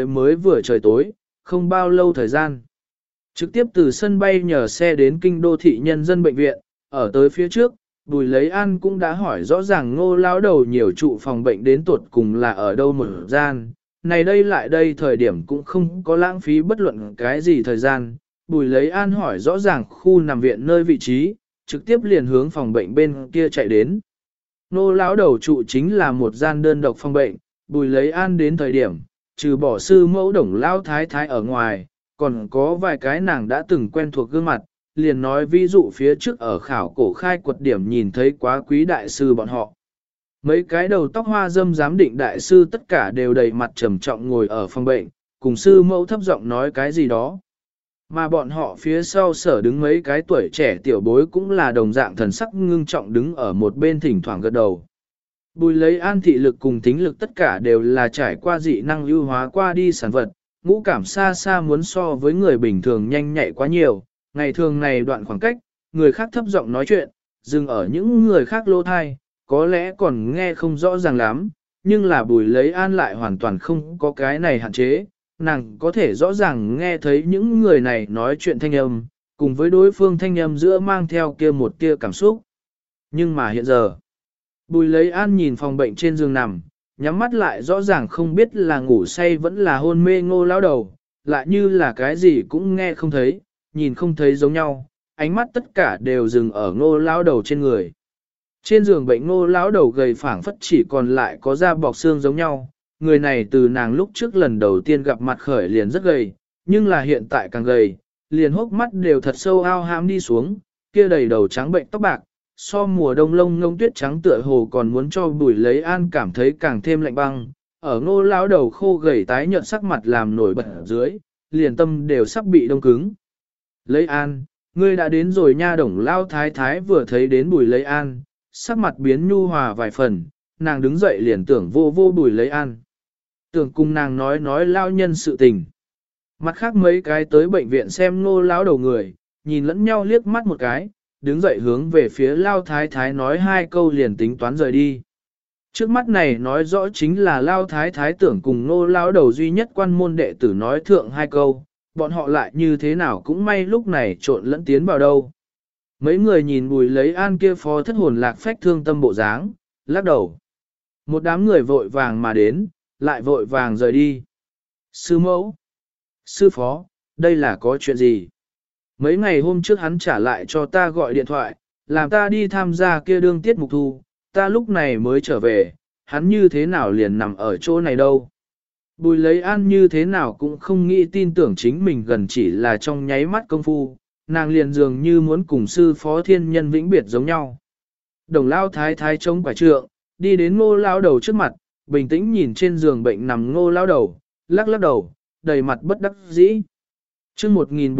vừa trời tối, không bao lâu thời gian. Trực tiếp từ sân bay nhờ xe đến kinh đô thị nhân dân bệnh viện, ở tới phía trước, Bùi Lấy An cũng đã hỏi rõ ràng Ngô lão đầu nhiều trụ phòng bệnh đến tuột cùng là ở đâu một gian. Này đây lại đây thời điểm cũng không có lãng phí bất luận cái gì thời gian. Bùi Lấy An hỏi rõ ràng khu nằm viện nơi vị trí, trực tiếp liền hướng phòng bệnh bên kia chạy đến. Ngô lão đầu trụ chính là một gian đơn độc phòng bệnh, Bùi Lấy An đến thời điểm, trừ bỏ sư mẫu Đồng lão thái thái ở ngoài, còn có vài cái nàng đã từng quen thuộc gương mặt, liền nói ví dụ phía trước ở khảo cổ khai quật điểm nhìn thấy quá quý đại sư bọn họ. Mấy cái đầu tóc hoa dâm giám định đại sư tất cả đều đầy mặt trầm trọng ngồi ở phòng bệnh, cùng sư mẫu thấp giọng nói cái gì đó. Mà bọn họ phía sau sở đứng mấy cái tuổi trẻ tiểu bối cũng là đồng dạng thần sắc ngưng trọng đứng ở một bên thỉnh thoảng gật đầu. Bùi Lấy An thị lực cùng tính lực tất cả đều là trải qua dị năng ưu hóa qua đi sản vật, ngũ cảm xa xa muốn so với người bình thường nhanh nhạy quá nhiều, ngày thường này đoạn khoảng cách, người khác thấp giọng nói chuyện, dừng ở những người khác lô thai, có lẽ còn nghe không rõ ràng lắm, nhưng là Bùi Lấy An lại hoàn toàn không có cái này hạn chế, nàng có thể rõ ràng nghe thấy những người này nói chuyện thanh âm, cùng với đối phương thanh âm giữa mang theo kia một kia cảm xúc. Nhưng mà hiện giờ, Bùi Lấy An nhìn phòng bệnh trên giường nằm, nhắm mắt lại rõ ràng không biết là ngủ say vẫn là hôn mê Ngô lão đầu, lại như là cái gì cũng nghe không thấy, nhìn không thấy giống nhau, ánh mắt tất cả đều dừng ở Ngô lão đầu trên người. Trên giường bệnh Ngô lão đầu gầy phảng phất chỉ còn lại có da bọc xương giống nhau, người này từ nàng lúc trước lần đầu tiên gặp mặt khởi liền rất gầy, nhưng là hiện tại càng gầy, liền hốc mắt đều thật sâu ao hãm đi xuống, kia đầy đầu trắng bệnh tóc bạc, so mùa đông lông ngông tuyết trắng tựa hồ còn muốn cho Bùi Lấy An cảm thấy càng thêm lạnh băng, ở Ngô lão đầu khô gầy tái nhợt sắc mặt làm nổi bật ở dưới, liền tâm đều sắp bị đông cứng. Lấy An, ngươi đã đến rồi nha. Đồng lao thái thái vừa thấy đến Bùi Lấy An, sắc mặt biến nhu hòa vài phần, nàng đứng dậy liền tưởng vô Bùi Lấy An. Tưởng cùng nàng nói lao nhân sự tình. Mặt khác mấy cái tới bệnh viện xem Ngô lão đầu người, nhìn lẫn nhau liếc mắt một cái, đứng dậy hướng về phía lao thái thái nói hai câu liền tính toán rời đi. Trước mắt này nói rõ chính là lao thái thái tưởng cùng Ngô lão đầu duy nhất quan môn đệ tử nói thượng hai câu, bọn họ lại như thế nào cũng may lúc này trộn lẫn tiến vào đâu. Mấy người nhìn Bùi Lấy An kia phó thất hồn lạc phách thương tâm bộ dáng, lắc đầu. Một đám người vội vàng mà đến, lại vội vàng rời đi. Sư mẫu, sư phó, đây là có chuyện gì? Mấy ngày hôm trước hắn trả lại cho ta gọi điện thoại, làm ta đi tham gia kia đương tiết mục thu, ta lúc này mới trở về, hắn như thế nào liền nằm ở chỗ này đâu. Bùi Lấy An như thế nào cũng không nghĩ tin tưởng chính mình gần chỉ là trong nháy mắt công phu, nàng liền dường như muốn cùng sư phó thiên nhân vĩnh biệt giống nhau. Đồng lao thái thái chống quả trượng, đi đến Ngô lão đầu trước mặt, bình tĩnh nhìn trên giường bệnh nằm Ngô lão đầu, lắc lắc đầu, đầy mặt bất đắc dĩ. Chương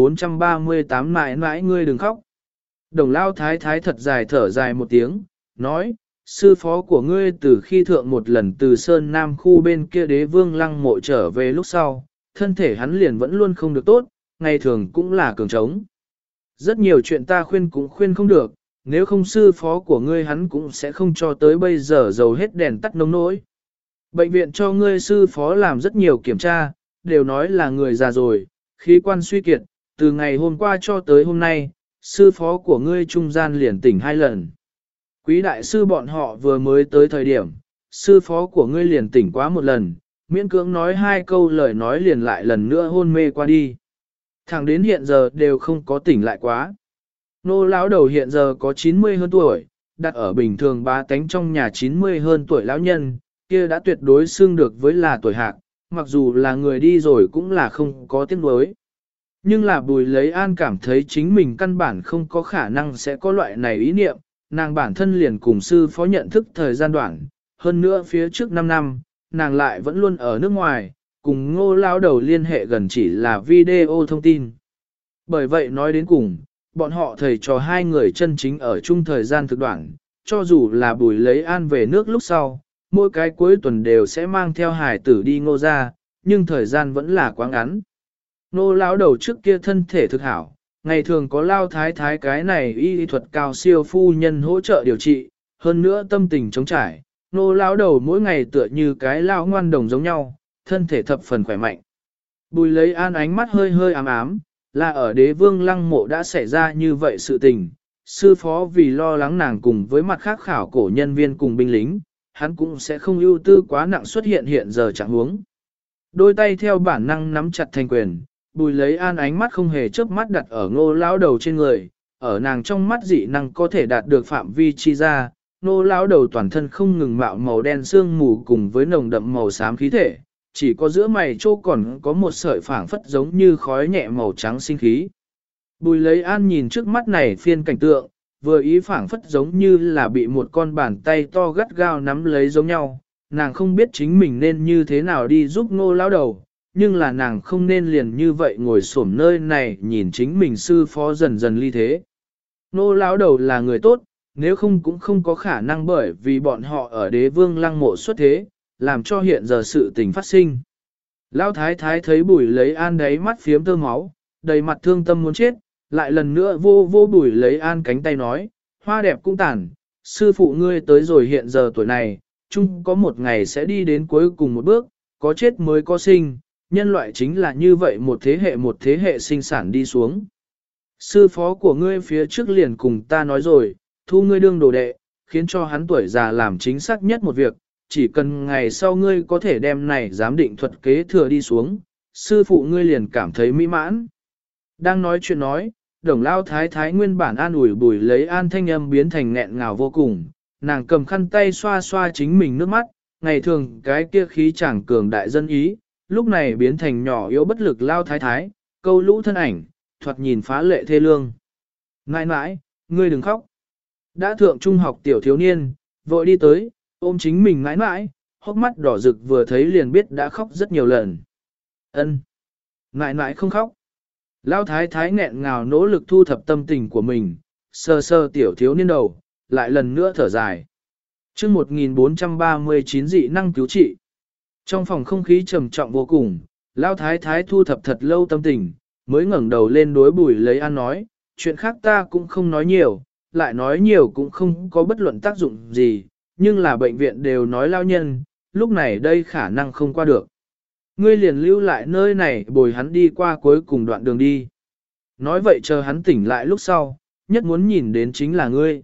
1438 mãi mãi ngươi đừng khóc. Đồng lao thái thái thật dài thở dài một tiếng, nói, sư phó của ngươi từ khi thượng một lần từ Sơn Nam khu bên kia Đế Vương Lăng mộ trở về lúc sau, thân thể hắn liền vẫn luôn không được tốt, ngày thường cũng là cường trống. Rất nhiều chuyện ta khuyên cũng khuyên không được, nếu không sư phó của ngươi hắn cũng sẽ không cho tới bây giờ dầu hết đèn tắt nông nỗi. Bệnh viện cho ngươi sư phó làm rất nhiều kiểm tra, đều nói là người già rồi, khí quan suy kiệt, từ ngày hôm qua cho tới hôm nay, sư phó của ngươi trung gian liền tỉnh 2 lần. Quý đại sư bọn họ vừa mới tới thời điểm, sư phó của ngươi liền tỉnh quá 1 lần, miễn cưỡng nói 2 câu lời nói liền lại lần nữa hôn mê qua đi. Thẳng đến hiện giờ đều không có tỉnh lại quá. Nô lão đầu hiện giờ có 90 hơn tuổi, đặt ở bình thường bá tánh trong nhà 90 hơn tuổi lão nhân, kia đã tuyệt đối xưng được với là tuổi hạc, mặc dù là người đi rồi cũng là không có tiếng đối. Nhưng là Bùi Lấy An cảm thấy chính mình căn bản không có khả năng sẽ có loại này ý niệm, nàng bản thân liền cùng sư phó nhận thức thời gian đoạn, hơn nữa phía trước 5 năm, nàng lại vẫn luôn ở nước ngoài, cùng Ngô lão đầu liên hệ gần chỉ là video thông tin. Bởi vậy nói đến cùng, bọn họ thầy trò hai người chân chính ở chung thời gian thực đoạn, cho dù là Bùi Lấy An về nước lúc sau, mỗi cái cuối tuần đều sẽ mang theo hải tử đi Ngô ra, nhưng thời gian vẫn là quá ngắn. Ngô lão đầu trước kia thân thể thực hảo, ngày thường có lao thái thái cái này y thuật cao siêu phu nhân hỗ trợ điều trị, hơn nữa tâm tình chống trải, nô lão đầu mỗi ngày tựa như cái lao ngoan đồng giống nhau, thân thể thập phần khỏe mạnh. Bùi lấy an ánh mắt hơi hơi ám ám, là ở đế vương lăng mộ đã xảy ra như vậy sự tình, sư phó vì lo lắng nàng cùng với mặt khác khảo cổ nhân viên cùng binh lính, hắn cũng sẽ không ưu tư quá nặng xuất hiện giờ trạng huống. Đôi tay theo bản năng nắm chặt thành quyền, bùi lấy an ánh mắt không hề chớp mắt đặt ở ngô lão đầu trên người, ở nàng trong mắt dị năng có thể đạt được phạm vi chi ra, ngô lão đầu toàn thân không ngừng mạo màu đen sương mù cùng với nồng đậm màu xám khí thể, chỉ có giữa mày chỗ còn có một sợi phảng phất giống như khói nhẹ màu trắng sinh khí. Bùi lấy an nhìn trước mắt này phiên cảnh tượng, vừa ý phảng phất giống như là bị một con bàn tay to gắt gao nắm lấy giống nhau, nàng không biết chính mình nên như thế nào đi giúp ngô lão đầu, nhưng là nàng không nên liền như vậy ngồi xổm nơi này nhìn chính mình sư phó dần dần ly thế. Ngô lão đầu là người tốt, nếu không cũng không có khả năng bởi vì bọn họ ở đế vương lăng mộ xuất thế, làm cho hiện giờ sự tình phát sinh. Lão thái thái thấy bùi lấy an đáy mắt phiếm tơ máu, đầy mặt thương tâm muốn chết, lại lần nữa vô bùi lấy an cánh tay nói, hoa đẹp cũng tàn, sư phụ ngươi tới rồi hiện giờ tuổi này, chung có một ngày sẽ đi đến cuối cùng một bước, có chết mới có sinh, nhân loại chính là như vậy một thế hệ sinh sản đi xuống. Sư phó của ngươi phía trước liền cùng ta nói rồi, thu ngươi đương đồ đệ, khiến cho hắn tuổi già làm chính xác nhất một việc, chỉ cần ngày sau ngươi có thể đem này giám định thuật kế thừa đi xuống, sư phụ ngươi liền cảm thấy mỹ mãn. Đang nói chuyện nói, đồng lao thái thái nguyên bản an ủi bùi lấy an thanh âm biến thành nghẹn ngào vô cùng, nàng cầm khăn tay xoa xoa chính mình nước mắt, ngày thường cái kia khí chẳng cường đại dân ý, lúc này biến thành nhỏ yếu bất lực lao thái thái, câu lũ thân ảnh, thoạt nhìn phá lệ thê lương. Nãi nãi, ngươi đừng khóc. Đã thượng trung học tiểu thiếu niên, vội đi tới, ôm chính mình nãi nãi, hốc mắt đỏ rực vừa thấy liền biết đã khóc rất nhiều lần. Ân, nãi nãi không khóc. Lao thái thái nghẹn ngào nỗ lực thu thập tâm tình của mình, sơ sơ tiểu thiếu niên đầu, lại lần nữa thở dài. chương 1439 dị năng cứu trị. Trong phòng không khí trầm trọng vô cùng, Lao thái thái thu thập thật lâu tâm tình, mới ngẩng đầu lên đối bùi lấy an nói, chuyện khác ta cũng không nói nhiều, lại nói nhiều cũng không có bất luận tác dụng gì, nhưng là bệnh viện đều nói lao nhân, lúc này đây khả năng không qua được. Ngươi liền lưu lại nơi này bồi hắn đi qua cuối cùng đoạn đường đi. Nói vậy chờ hắn tỉnh lại lúc sau, nhất muốn nhìn đến chính là ngươi.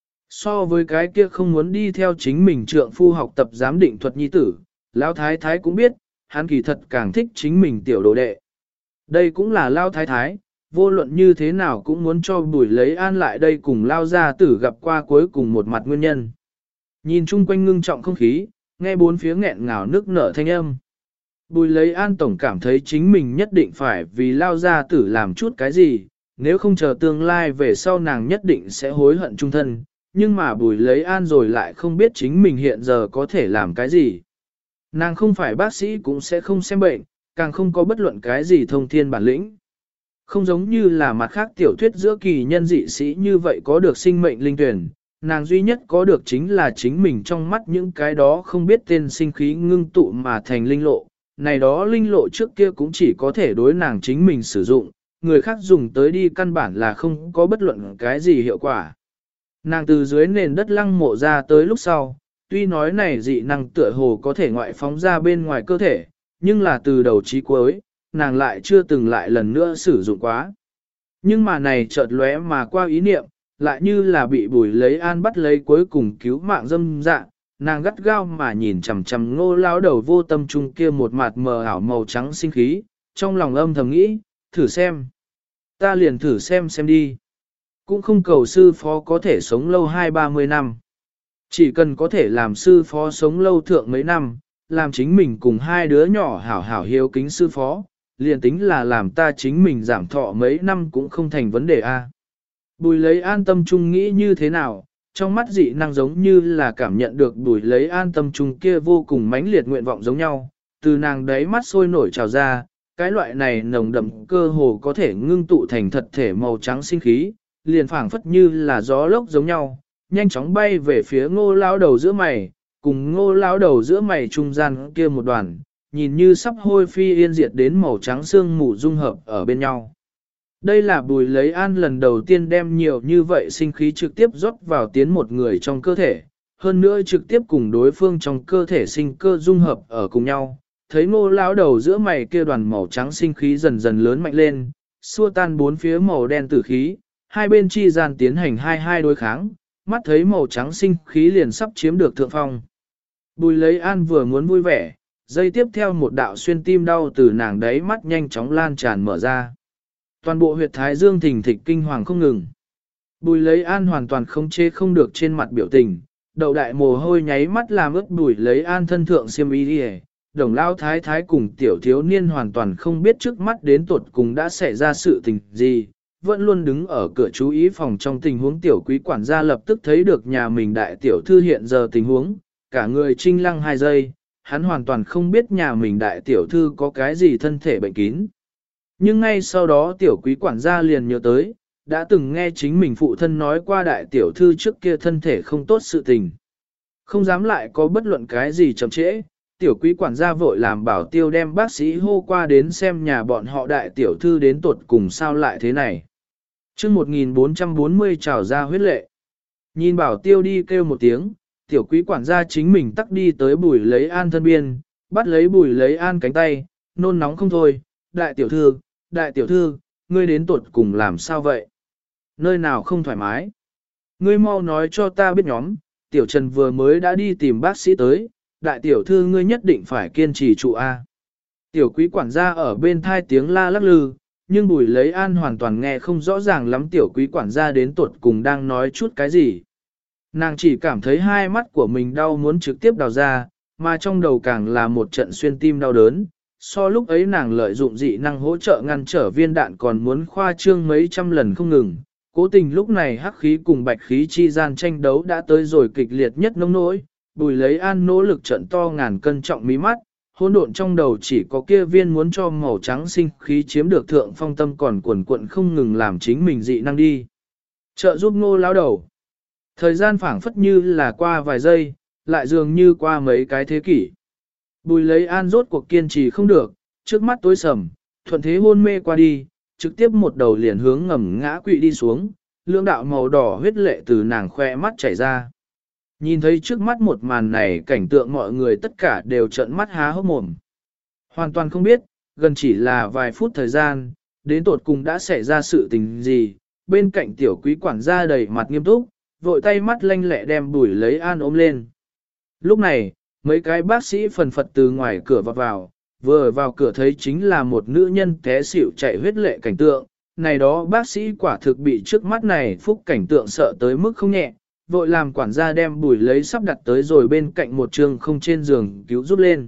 So với cái kia không muốn đi theo chính mình trượng phu học tập giám định thuật nhi tử, Lão Thái Thái cũng biết, hắn kỳ thật càng thích chính mình tiểu đồ đệ. Đây cũng là Lão Thái Thái, vô luận như thế nào cũng muốn cho Bùi lấy an lại đây cùng Lao gia tử gặp qua cuối cùng một mặt nguyên nhân. Nhìn chung quanh ngưng trọng không khí, nghe bốn phía nghẹn ngào nước nở thanh âm. Bùi lấy an tổng cảm thấy chính mình nhất định phải vì Lao gia tử làm chút cái gì, nếu không chờ tương lai về sau nàng nhất định sẽ hối hận chung thân, nhưng mà bùi lấy an rồi lại không biết chính mình hiện giờ có thể làm cái gì. Nàng không phải bác sĩ cũng sẽ không xem bệnh, càng không có bất luận cái gì thông thiên bản lĩnh. Không giống như là mặt khác tiểu thuyết giữa kỳ nhân dị sĩ như vậy có được sinh mệnh linh tuyển, nàng duy nhất có được chính là chính mình trong mắt những cái đó không biết tên sinh khí ngưng tụ mà thành linh lộ. Này đó linh lộ trước kia cũng chỉ có thể đối nàng chính mình sử dụng, người khác dùng tới đi căn bản là không có bất luận cái gì hiệu quả. Nàng từ dưới nền đất lăng mộ ra tới lúc sau, tuy nói này dị năng tựa hồ có thể ngoại phóng ra bên ngoài cơ thể, nhưng là từ đầu chí cuối, nàng lại chưa từng lại lần nữa sử dụng quá. Nhưng mà này chợt lóe mà qua ý niệm, lại như là bị bùi lấy an bắt lấy cuối cùng cứu mạng dâm dạ, nàng gắt gao mà nhìn chằm chằm Ngô lão đầu vô tâm trung kia một mặt mờ ảo màu trắng sinh khí, trong lòng âm thầm nghĩ, thử xem. Ta liền thử xem đi. Cũng không cầu sư phó có thể sống lâu 20-30 năm. Chỉ cần có thể làm sư phó sống lâu thượng mấy năm, làm chính mình cùng hai đứa nhỏ hảo hảo hiếu kính sư phó, liền tính là làm ta chính mình giảm thọ mấy năm cũng không thành vấn đề a. Bùi lấy an tâm trung nghĩ như thế nào, trong mắt dị năng giống như là cảm nhận được bùi lấy an tâm trung kia vô cùng mãnh liệt nguyện vọng giống nhau, từ nàng đấy mắt sôi nổi trào ra, cái loại này nồng đậm cơ hồ có thể ngưng tụ thành thật thể màu trắng sinh khí, liền phảng phất như là gió lốc giống nhau, nhanh chóng bay về phía Ngô lão đầu giữa mày, cùng Ngô lão đầu giữa mày trung gian kia một đoàn, nhìn như sắp hôi phi yên diệt đến màu trắng xương mù dung hợp ở bên nhau. Đây là Bùi Lấy An lần đầu tiên đem nhiều như vậy sinh khí trực tiếp rót vào tiến một người trong cơ thể, hơn nữa trực tiếp cùng đối phương trong cơ thể sinh cơ dung hợp ở cùng nhau. Thấy Ngô lão đầu giữa mày kia đoàn màu trắng sinh khí dần dần lớn mạnh lên, xua tan bốn phía màu đen tử khí, hai bên chi gian tiến hành hai đối kháng, mắt thấy màu trắng sinh khí liền sắp chiếm được thượng phong. Bùi Lấy An vừa muốn vui vẻ, giây tiếp theo một đạo xuyên tim đau từ nàng đấy mắt nhanh chóng lan tràn mở ra. Toàn bộ huyệt thái dương thình thịch kinh hoàng không ngừng. Bùi Lấy An hoàn toàn không chế không được trên mặt biểu tình, đầu đại mồ hôi nháy mắt làm ướt Bùi Lấy An thân thượng xiêm y đi. Đồng lao thái thái cùng tiểu thiếu niên hoàn toàn không biết trước mắt đến tuột cùng đã xảy ra sự tình gì, vẫn luôn đứng ở cửa chú ý phòng trong tình huống tiểu quý quản gia lập tức thấy được nhà mình đại tiểu thư hiện giờ tình huống, cả người trinh lăng 2 giây, hắn hoàn toàn không biết nhà mình đại tiểu thư có cái gì thân thể bệnh kín. Nhưng ngay sau đó tiểu quý quản gia liền nhớ tới, đã từng nghe chính mình phụ thân nói qua đại tiểu thư trước kia thân thể không tốt sự tình. Không dám lại có bất luận cái gì chậm trễ, tiểu quý quản gia vội làm bảo tiêu đem bác sĩ hô qua đến xem nhà bọn họ đại tiểu thư đến tuột cùng sao lại thế này. chương 1440 trào ra huyết lệ. Nhìn bảo tiêu đi kêu một tiếng, tiểu quý quản gia chính mình tắc đi tới Bùi Lấy An thân biên, bắt lấy Bùi Lấy An cánh tay, nôn nóng không thôi, đại tiểu thư, ngươi đến tuột cùng làm sao vậy? Nơi nào không thoải mái? Ngươi mau nói cho ta biết nhóm, tiểu Trần vừa mới đã đi tìm bác sĩ tới, đại tiểu thư ngươi nhất định phải kiên trì trụ A. Tiểu quý quản gia ở bên thai tiếng la lắc lư, nhưng Bùi Lấy An hoàn toàn nghe không rõ ràng lắm tiểu quý quản gia đến tuột cùng đang nói chút cái gì. Nàng chỉ cảm thấy hai mắt của mình đau muốn trực tiếp đào ra, mà trong đầu càng là một trận xuyên tim đau đớn. So lúc ấy nàng lợi dụng dị năng hỗ trợ ngăn trở viên đạn còn muốn khoa trương mấy trăm lần không ngừng. Cố tình lúc này hắc khí cùng bạch khí chi gian tranh đấu đã tới rồi kịch liệt nhất nông nỗi. Bùi Lấy An nỗ lực trận to ngàn cân trọng mí mắt, hỗn độn trong đầu chỉ có kia viên muốn cho màu trắng sinh khí chiếm được thượng phong tâm còn quần quận không ngừng làm chính mình dị năng đi. Trợ giúp Ngô lão đầu. Thời gian phảng phất như là qua vài giây, lại dường như qua mấy cái thế kỷ. Bùi Lấy An rốt cuộc kiên trì không được, trước mắt tối sầm, thuận thế hôn mê qua đi, trực tiếp một đầu liền hướng ngầm ngã quỵ đi xuống, lưỡng đạo màu đỏ huyết lệ từ nàng khoe mắt chảy ra. Nhìn thấy trước mắt một màn này cảnh tượng mọi người tất cả đều trợn mắt há hốc mồm. Hoàn toàn không biết, gần chỉ là vài phút thời gian, đến tột cùng đã xảy ra sự tình gì, bên cạnh tiểu quý quản gia đầy mặt nghiêm túc, vội tay mắt lanh lẹ đem Bùi Lấy An ôm lên. Lúc này, mấy cái bác sĩ phần phật từ ngoài cửa vào, vừa vào cửa thấy chính là một nữ nhân té xỉu chạy huyết lệ cảnh tượng, này đó bác sĩ quả thực bị trước mắt này phúc cảnh tượng sợ tới mức không nhẹ, vội làm quản gia đem Bùi Lấy sắp đặt tới rồi bên cạnh một trường không trên giường cứu giúp lên.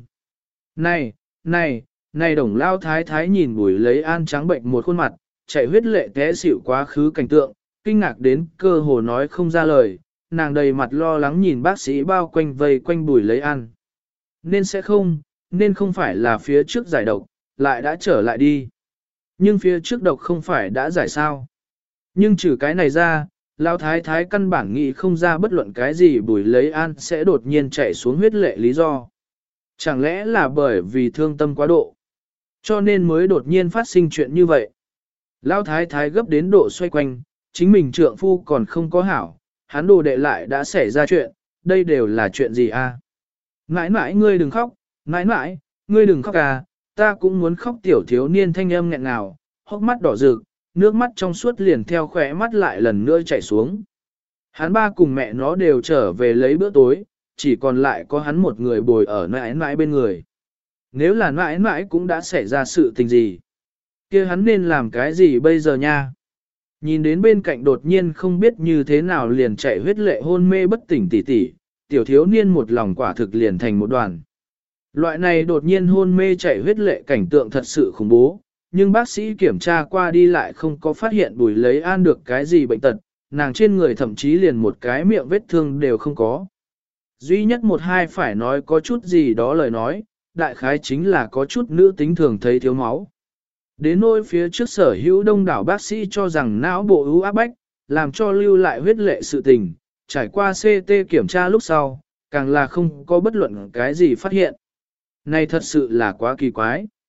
Này đồng lao thái thái nhìn Bùi Lấy An trắng bệnh một khuôn mặt, chạy huyết lệ té xỉu quá khứ cảnh tượng, kinh ngạc đến cơ hồ nói không ra lời, nàng đầy mặt lo lắng nhìn bác sĩ bao quanh vây quanh Bùi Lấy An. Nên không phải là phía trước giải độc, lại đã trở lại đi. Nhưng phía trước độc không phải đã giải sao. Nhưng trừ cái này ra, Lão thái thái căn bản nghĩ không ra bất luận cái gì Bùi Lấy An sẽ đột nhiên chạy xuống huyết lệ lý do. Chẳng lẽ là bởi vì thương tâm quá độ, cho nên mới đột nhiên phát sinh chuyện như vậy. Lão thái thái gấp đến độ xoay quanh, chính mình trượng phu còn không có hảo, hắn đồ đệ lại đã xảy ra chuyện, đây đều là chuyện gì a? Nãi nãi ngươi đừng khóc, nãi nãi, ngươi đừng khóc à, ta cũng muốn khóc tiểu thiếu niên thanh âm nghẹn ngào, hốc mắt đỏ rực, nước mắt trong suốt liền theo khỏe mắt lại lần nữa chảy xuống. Hắn ba cùng mẹ nó đều trở về lấy bữa tối, chỉ còn lại có hắn một người bồi ở nãi nãi bên người. Nếu là nãi nãi cũng đã xảy ra sự tình gì, kia hắn nên làm cái gì bây giờ nha? Nhìn đến bên cạnh đột nhiên không biết như thế nào liền chạy huyết lệ hôn mê bất tỉnh tỉ tỉ, tiểu thiếu niên một lòng quả thực liền thành một đoàn. Loại này đột nhiên hôn mê chạy huyết lệ cảnh tượng thật sự khủng bố, nhưng bác sĩ kiểm tra qua đi lại không có phát hiện Bùi Lấy An được cái gì bệnh tật, nàng trên người thậm chí liền một cái miệng vết thương đều không có. Duy nhất một hai phải nói có chút gì đó lời nói, đại khái chính là có chút nữ tính thường thấy thiếu máu. Đến nỗi phía trước sở hữu đông đảo bác sĩ cho rằng não bộ ưu áp bách, làm cho lưu lại huyết lệ sự tình, trải qua CT kiểm tra lúc sau, càng là không có bất luận cái gì phát hiện. Này thật sự là quá kỳ quái.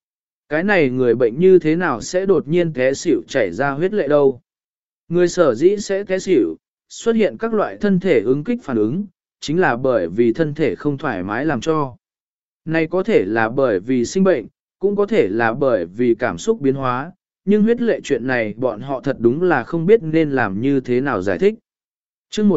Cái này người bệnh như thế nào sẽ đột nhiên té xỉu chảy ra huyết lệ đâu? Người sở dĩ sẽ té xỉu, xuất hiện các loại thân thể ứng kích phản ứng, chính là bởi vì thân thể không thoải mái làm cho. Này có thể là bởi vì sinh bệnh, cũng có thể là bởi vì cảm xúc biến hóa, nhưng huyết lệ chuyện này bọn họ thật đúng là không biết nên làm như thế nào giải thích. Chương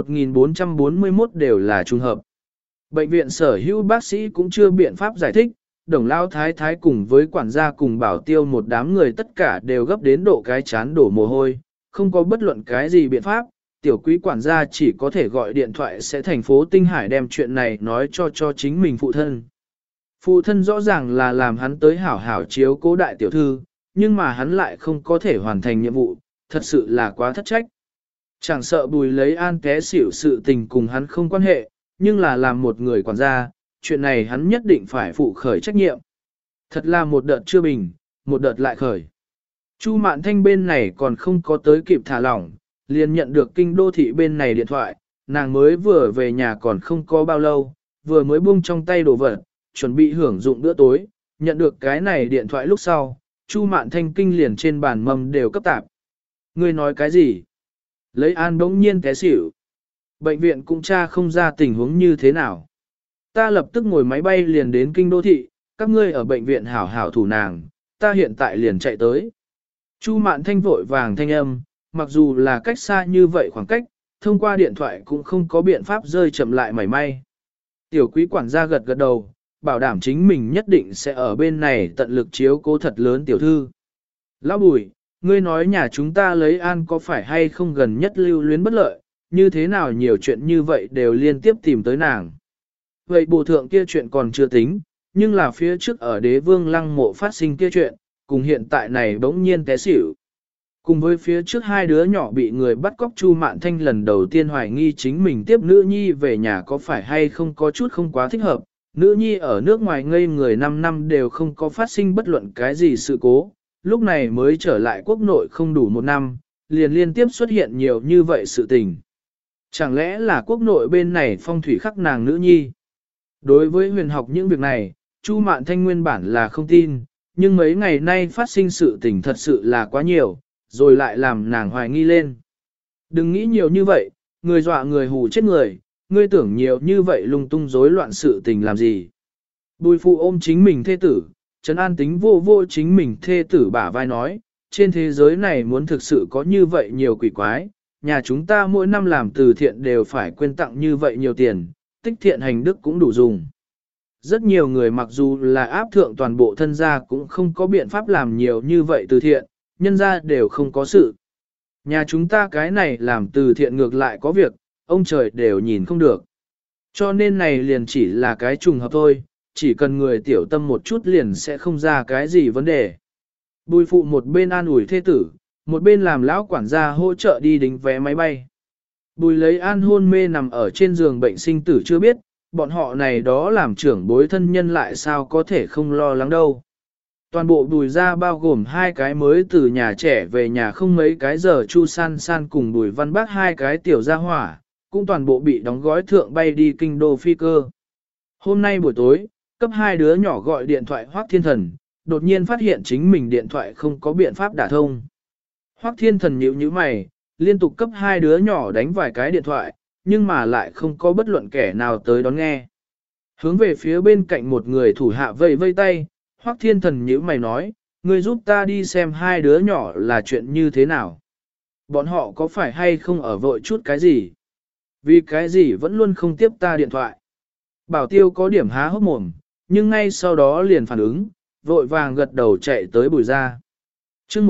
1441 đều là trùng hợp. Bệnh viện sở hữu bác sĩ cũng chưa biện pháp giải thích, Đồng Lao Thái Thái cùng với quản gia cùng Bảo Tiêu một đám người tất cả đều gấp đến độ cái chán đổ mồ hôi, không có bất luận cái gì biện pháp, tiểu quý quản gia chỉ có thể gọi điện thoại sẽ thành phố Tinh Hải đem chuyện này nói cho chính mình phụ thân. Phụ thân rõ ràng là làm hắn tới hảo hảo chiếu cố đại tiểu thư, nhưng mà hắn lại không có thể hoàn thành nhiệm vụ, thật sự là quá thất trách. Chẳng sợ Bùi lấy an té xỉu sự tình cùng hắn không quan hệ, nhưng là làm một người quản gia, chuyện này hắn nhất định phải phụ khởi trách nhiệm. Thật là một đợt chưa bình, một đợt lại khởi. Chu Mạn Thanh bên này còn không có tới kịp thả lỏng, liền nhận được kinh đô thị bên này điện thoại, nàng mới vừa về nhà còn không có bao lâu, vừa mới buông trong tay đồ vật, chuẩn bị hưởng dụng bữa tối, nhận được cái này điện thoại lúc sau, Chu Mạn Thanh kinh liền trên bàn mâm đều cấp tạp. Ngươi nói cái gì? Lấy an bỗng nhiên té xỉu. Bệnh viện cũng tra không ra tình huống như thế nào. Ta lập tức ngồi máy bay liền đến kinh đô thị, các ngươi ở bệnh viện hảo hảo thủ nàng, ta hiện tại liền chạy tới. Chu Mạn Thanh vội vàng thanh âm, mặc dù là cách xa như vậy khoảng cách, thông qua điện thoại cũng không có biện pháp rơi chậm lại mảy may. Tiểu quý quản gia gật gật đầu, bảo đảm chính mình nhất định sẽ ở bên này tận lực chiếu cố thật lớn tiểu thư. Lão Bùi, ngươi nói nhà chúng ta lấy an có phải hay không gần nhất lưu luyến bất lợi, như thế nào nhiều chuyện như vậy đều liên tiếp tìm tới nàng. Vậy bổ thượng kia chuyện còn chưa tính, nhưng là phía trước ở đế vương lăng mộ phát sinh kia chuyện, cùng hiện tại này bỗng nhiên té xỉu. Cùng với phía trước hai đứa nhỏ bị người bắt cóc, Chu Mạn Thanh lần đầu tiên hoài nghi chính mình tiếp nữ nhi về nhà có phải hay không có chút không quá thích hợp. Nữ nhi ở nước ngoài ngây người 5 năm đều không có phát sinh bất luận cái gì sự cố, lúc này mới trở lại quốc nội không đủ 1 năm, liền liên tiếp xuất hiện nhiều như vậy sự tình. Chẳng lẽ là quốc nội bên này phong thủy khắc nàng nữ nhi? Đối với huyền học những việc này, Chu Mạn Thanh nguyên bản là không tin, nhưng mấy ngày nay phát sinh sự tình thật sự là quá nhiều, rồi lại làm nàng hoài nghi lên. Đừng nghĩ nhiều như vậy, người dọa người hù chết người, ngươi tưởng nhiều như vậy lung tung rối loạn sự tình làm gì. Bùi phụ ôm chính mình thê tử, trấn an tính vô vô chính mình thê tử bả vai nói, trên thế giới này muốn thực sự có như vậy nhiều quỷ quái, nhà chúng ta mỗi năm làm từ thiện đều phải quyên tặng như vậy nhiều tiền, tích thiện hành đức cũng đủ dùng. Rất nhiều người mặc dù là áp thượng toàn bộ thân gia cũng không có biện pháp làm nhiều như vậy từ thiện, nhân gia đều không có sự. Nhà chúng ta cái này làm từ thiện ngược lại có việc, ông trời đều nhìn không được. Cho nên này liền chỉ là cái trùng hợp thôi, chỉ cần người tiểu tâm một chút liền sẽ không ra cái gì vấn đề. Bùi phụ một bên an ủi thê tử, một bên làm lão quản gia hỗ trợ đi đính vé máy bay. Bùi lấy an hôn mê nằm ở trên giường bệnh sinh tử chưa biết, bọn họ này đó làm trưởng bối thân nhân lại sao có thể không lo lắng đâu. Toàn bộ Bùi gia bao gồm 2 cái mới từ nhà trẻ về nhà không mấy cái giờ, Chu San San cùng Bùi Văn Bác 2 cái tiểu gia hỏa, cũng toàn bộ bị đóng gói thượng bay đi kinh đô phi cơ. Hôm nay buổi tối, cấp 2 đứa nhỏ gọi điện thoại Hoắc Thiên Thần, đột nhiên phát hiện chính mình điện thoại không có biện pháp đả thông. Hoắc Thiên Thần nhíu nhíu mày, liên tục cấp 2 đứa nhỏ đánh vài cái điện thoại, nhưng mà lại không có bất luận kẻ nào tới đón nghe. Hướng về phía bên cạnh một người thủ hạ vây vây tay, Hoắc Thiên Thần nhíu mày nói, ngươi giúp ta đi xem 2 đứa nhỏ là chuyện như thế nào. Bọn họ có phải hay không ở vội chút cái gì? Vì cái gì vẫn luôn không tiếp ta điện thoại. Bảo Tiêu có điểm há hốc mồm, nhưng ngay sau đó liền phản ứng, vội vàng gật đầu chạy tới Bùi gia. Chương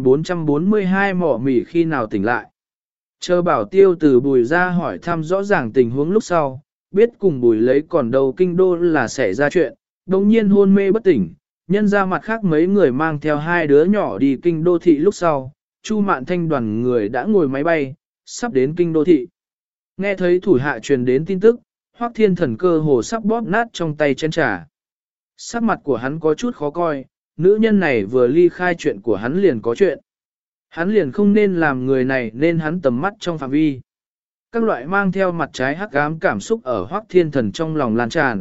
1442 mỏ mỉ khi nào tỉnh lại. Chờ Bảo Tiêu từ Bùi gia hỏi thăm rõ ràng tình huống lúc sau, biết cùng Bùi lấy còn đầu kinh đô là xảy ra chuyện, đồng nhiên hôn mê bất tỉnh, nhân ra mặt khác mấy người mang theo 2 đứa nhỏ đi kinh đô thị lúc sau, Chu Mạn Thanh đoàn người đã ngồi máy bay, sắp đến kinh đô thị. Nghe thấy thủ hạ truyền đến tin tức, Hoắc Thiên Thần cơ hồ sắp bóp nát trong tay chén trà. Sắc mặt của hắn có chút khó coi, nữ nhân này vừa ly khai chuyện của hắn liền có chuyện. Hắn liền không nên làm người này nên hắn tầm mắt trong phạm vi. Các loại mang theo mặt trái hắc ám cảm xúc ở Hoắc Thiên Thần trong lòng lan tràn,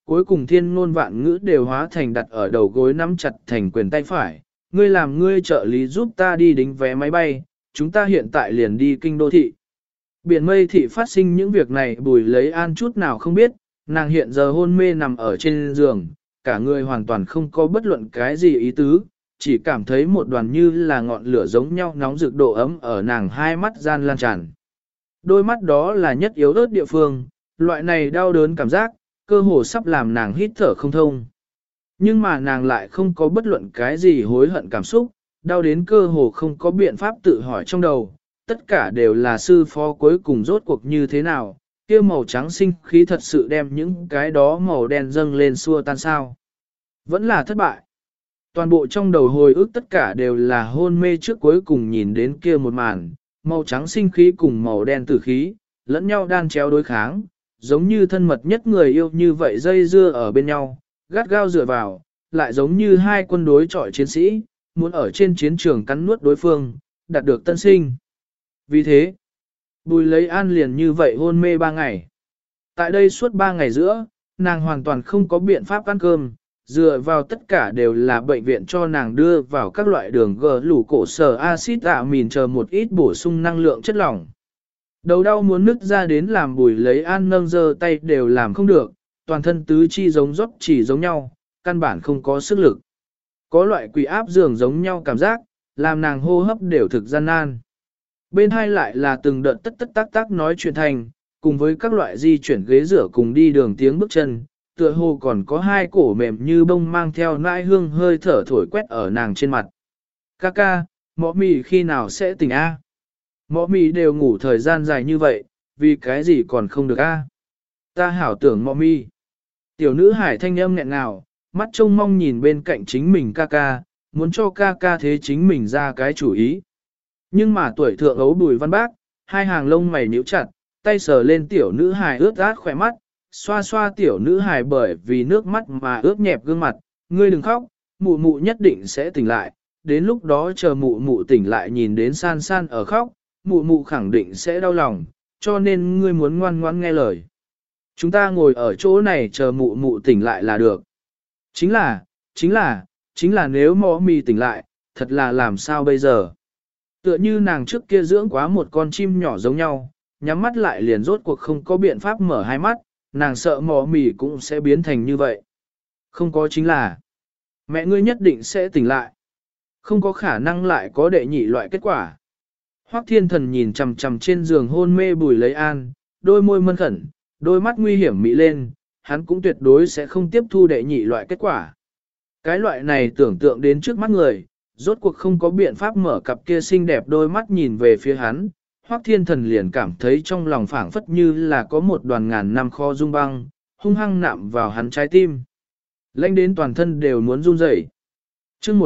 cuối cùng thiên ngôn vạn ngữ đều hóa thành đặt ở đầu gối nắm chặt thành quyền tay phải. Ngươi làm ngươi trợ lý giúp ta đi đính vé máy bay, chúng ta hiện tại liền đi kinh đô thị. Biển mây thị phát sinh những việc này Bùi Lấy An chút nào không biết, nàng hiện giờ hôn mê nằm ở trên giường, cả người hoàn toàn không có bất luận cái gì ý tứ, chỉ cảm thấy một đoàn như là ngọn lửa giống nhau nóng rực độ ấm ở nàng hai mắt gian lan tràn. Đôi mắt đó là nhất yếu ớt địa phương, loại này đau đớn cảm giác, cơ hồ sắp làm nàng hít thở không thông. Nhưng mà nàng lại không có bất luận cái gì hối hận cảm xúc, đau đến cơ hồ không có biện pháp tự hỏi trong đầu, tất cả đều là sư phó cuối cùng rốt cuộc như thế nào, kia màu trắng sinh khí thật sự đem những cái đó màu đen dâng lên xua tan sao. Vẫn là thất bại. Toàn bộ trong đầu hồi ức tất cả đều là hôn mê trước cuối cùng nhìn đến kia một màn, màu trắng sinh khí cùng màu đen tử khí, lẫn nhau đan chéo đối kháng, giống như thân mật nhất người yêu như vậy dây dưa ở bên nhau, gắt gao dựa vào, lại giống như hai quân đối chọi chiến sĩ, muốn ở trên chiến trường cắn nuốt đối phương, đạt được tân sinh. Vì thế, Bùi Lấy An liền như vậy hôn mê 3 ngày. Tại đây suốt 3 ngày giữa, nàng hoàn toàn không có biện pháp ăn cơm, dựa vào tất cả đều là bệnh viện cho nàng đưa vào các loại đường gờ lủ cổ sở axit amin chờ một ít bổ sung năng lượng chất lỏng. Đầu đau muốn nứt ra đến làm Bùi Lấy An nâng giơ tay đều làm không được, toàn thân tứ chi giống dốc chỉ giống nhau, căn bản không có sức lực. Có loại quỷ áp giường giống nhau cảm giác, làm nàng hô hấp đều thực gian nan. Bên hai lại là từng đợt tất tất tác tác nói chuyện thành, cùng với các loại di chuyển ghế rửa cùng đi đường tiếng bước chân, tựa hồ còn có hai cổ mềm như bông mang theo nãi hương hơi thở thổi quét ở nàng trên mặt. Ca, mọ mì khi nào sẽ tỉnh a? Mọ mì đều ngủ thời gian dài như vậy, vì cái gì còn không được a? Ta hảo tưởng mọ mì. Tiểu nữ hải thanh âm nghẹn ngào, mắt trông mong nhìn bên cạnh chính mình ca, muốn cho ca thế chính mình ra cái chủ ý. Nhưng mà tuổi thượng ấu Bùi Văn Bác, hai hàng lông mày nhíu chặt, tay sờ lên tiểu nữ hài ướt át khỏe mắt, xoa xoa tiểu nữ hài bởi vì nước mắt mà ướt nhẹp gương mặt, ngươi đừng khóc, mụ mụ nhất định sẽ tỉnh lại, đến lúc đó chờ mụ mụ tỉnh lại nhìn đến san san ở khóc, mụ mụ khẳng định sẽ đau lòng, cho nên ngươi muốn ngoan ngoãn nghe lời. Chúng ta ngồi ở chỗ này chờ mụ mụ tỉnh lại là được. Chính là nếu mọ mì tỉnh lại, thật là làm sao bây giờ? Tựa như nàng trước kia dưỡng quá một con chim nhỏ giống nhau, nhắm mắt lại liền rốt cuộc không có biện pháp mở hai mắt, nàng sợ mọ mì cũng sẽ biến thành như vậy. Không có chính là, mẹ ngươi nhất định sẽ tỉnh lại. Không có khả năng lại có đệ nhị loại kết quả. Hoắc Thiên Thần nhìn chằm chằm trên giường hôn mê Bùi Lấy An, đôi môi mân khẩn, đôi mắt nguy hiểm mị lên, hắn cũng tuyệt đối sẽ không tiếp thu đệ nhị loại kết quả. Cái loại này tưởng tượng đến trước mắt người, rốt cuộc không có biện pháp mở cặp kia xinh đẹp đôi mắt nhìn về phía hắn, Hoắc Thiên Thần liền cảm thấy trong lòng phảng phất như là có một đoàn ngàn năm kho dung băng, hung hăng nạm vào hắn trái tim. Lãnh đến toàn thân đều muốn run rẩy. Chương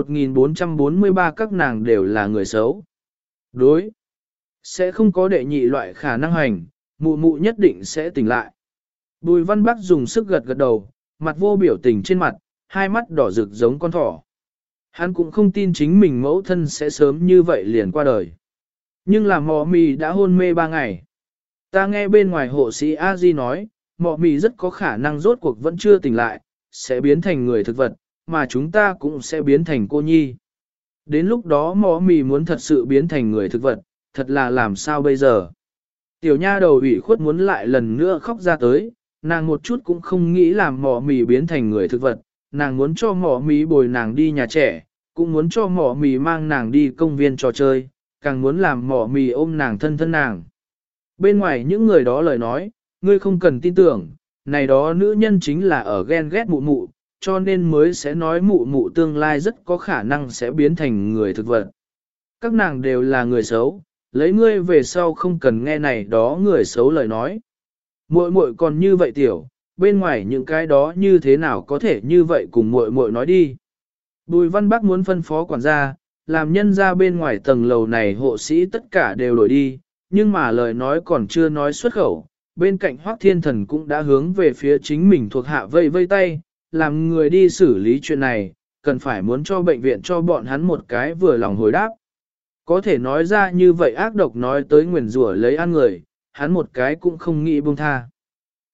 1443 các nàng đều là người xấu. Đối. Sẽ không có đệ nhị loại khả năng hành, mụ mụ nhất định sẽ tỉnh lại. Bùi Văn Bắc dùng sức gật gật đầu, mặt vô biểu tình trên mặt, hai mắt đỏ rực giống con thỏ. Hắn cũng không tin chính mình mẫu thân sẽ sớm như vậy liền qua đời. Nhưng là mọ mì đã hôn mê 3 ngày. Ta nghe bên ngoài hộ sĩ A-di nói, mọ mì rất có khả năng rốt cuộc vẫn chưa tỉnh lại, sẽ biến thành người thực vật, mà chúng ta cũng sẽ biến thành cô nhi. Đến lúc đó mọ mì muốn thật sự biến thành người thực vật, thật là làm sao bây giờ? Tiểu nha đầu ủy khuất muốn lại lần nữa khóc ra tới, nàng một chút cũng không nghĩ làm mọ mì biến thành người thực vật, nàng muốn cho mọ mì bồi nàng đi nhà trẻ, cũng muốn cho mọ mì mang nàng đi công viên trò chơi, càng muốn làm mọ mì ôm nàng thân thân nàng. Bên ngoài những người đó lời nói, ngươi không cần tin tưởng, này đó nữ nhân chính là ở ghen ghét mụ mụ, cho nên mới sẽ nói mụ mụ tương lai rất có khả năng sẽ biến thành người thực vật. Các nàng đều là người xấu, lấy ngươi về sau không cần nghe này đó người xấu lời nói. Muội muội còn như vậy tiểu, bên ngoài những cái đó như thế nào có thể như vậy cùng muội muội nói đi. Bùi Văn Bắc muốn phân phó quản gia, làm nhân ra bên ngoài tầng lầu này hộ sĩ tất cả đều đổi đi, nhưng mà lời nói còn chưa nói xuất khẩu, bên cạnh Hoắc Thiên Thần cũng đã hướng về phía chính mình thuộc hạ vây vây tay, làm người đi xử lý chuyện này, cần phải muốn cho bệnh viện cho bọn hắn một cái vừa lòng hồi đáp. Có thể nói ra như vậy ác độc nói tới nguyền rủa lấy ăn người, hắn một cái cũng không nghĩ buông tha.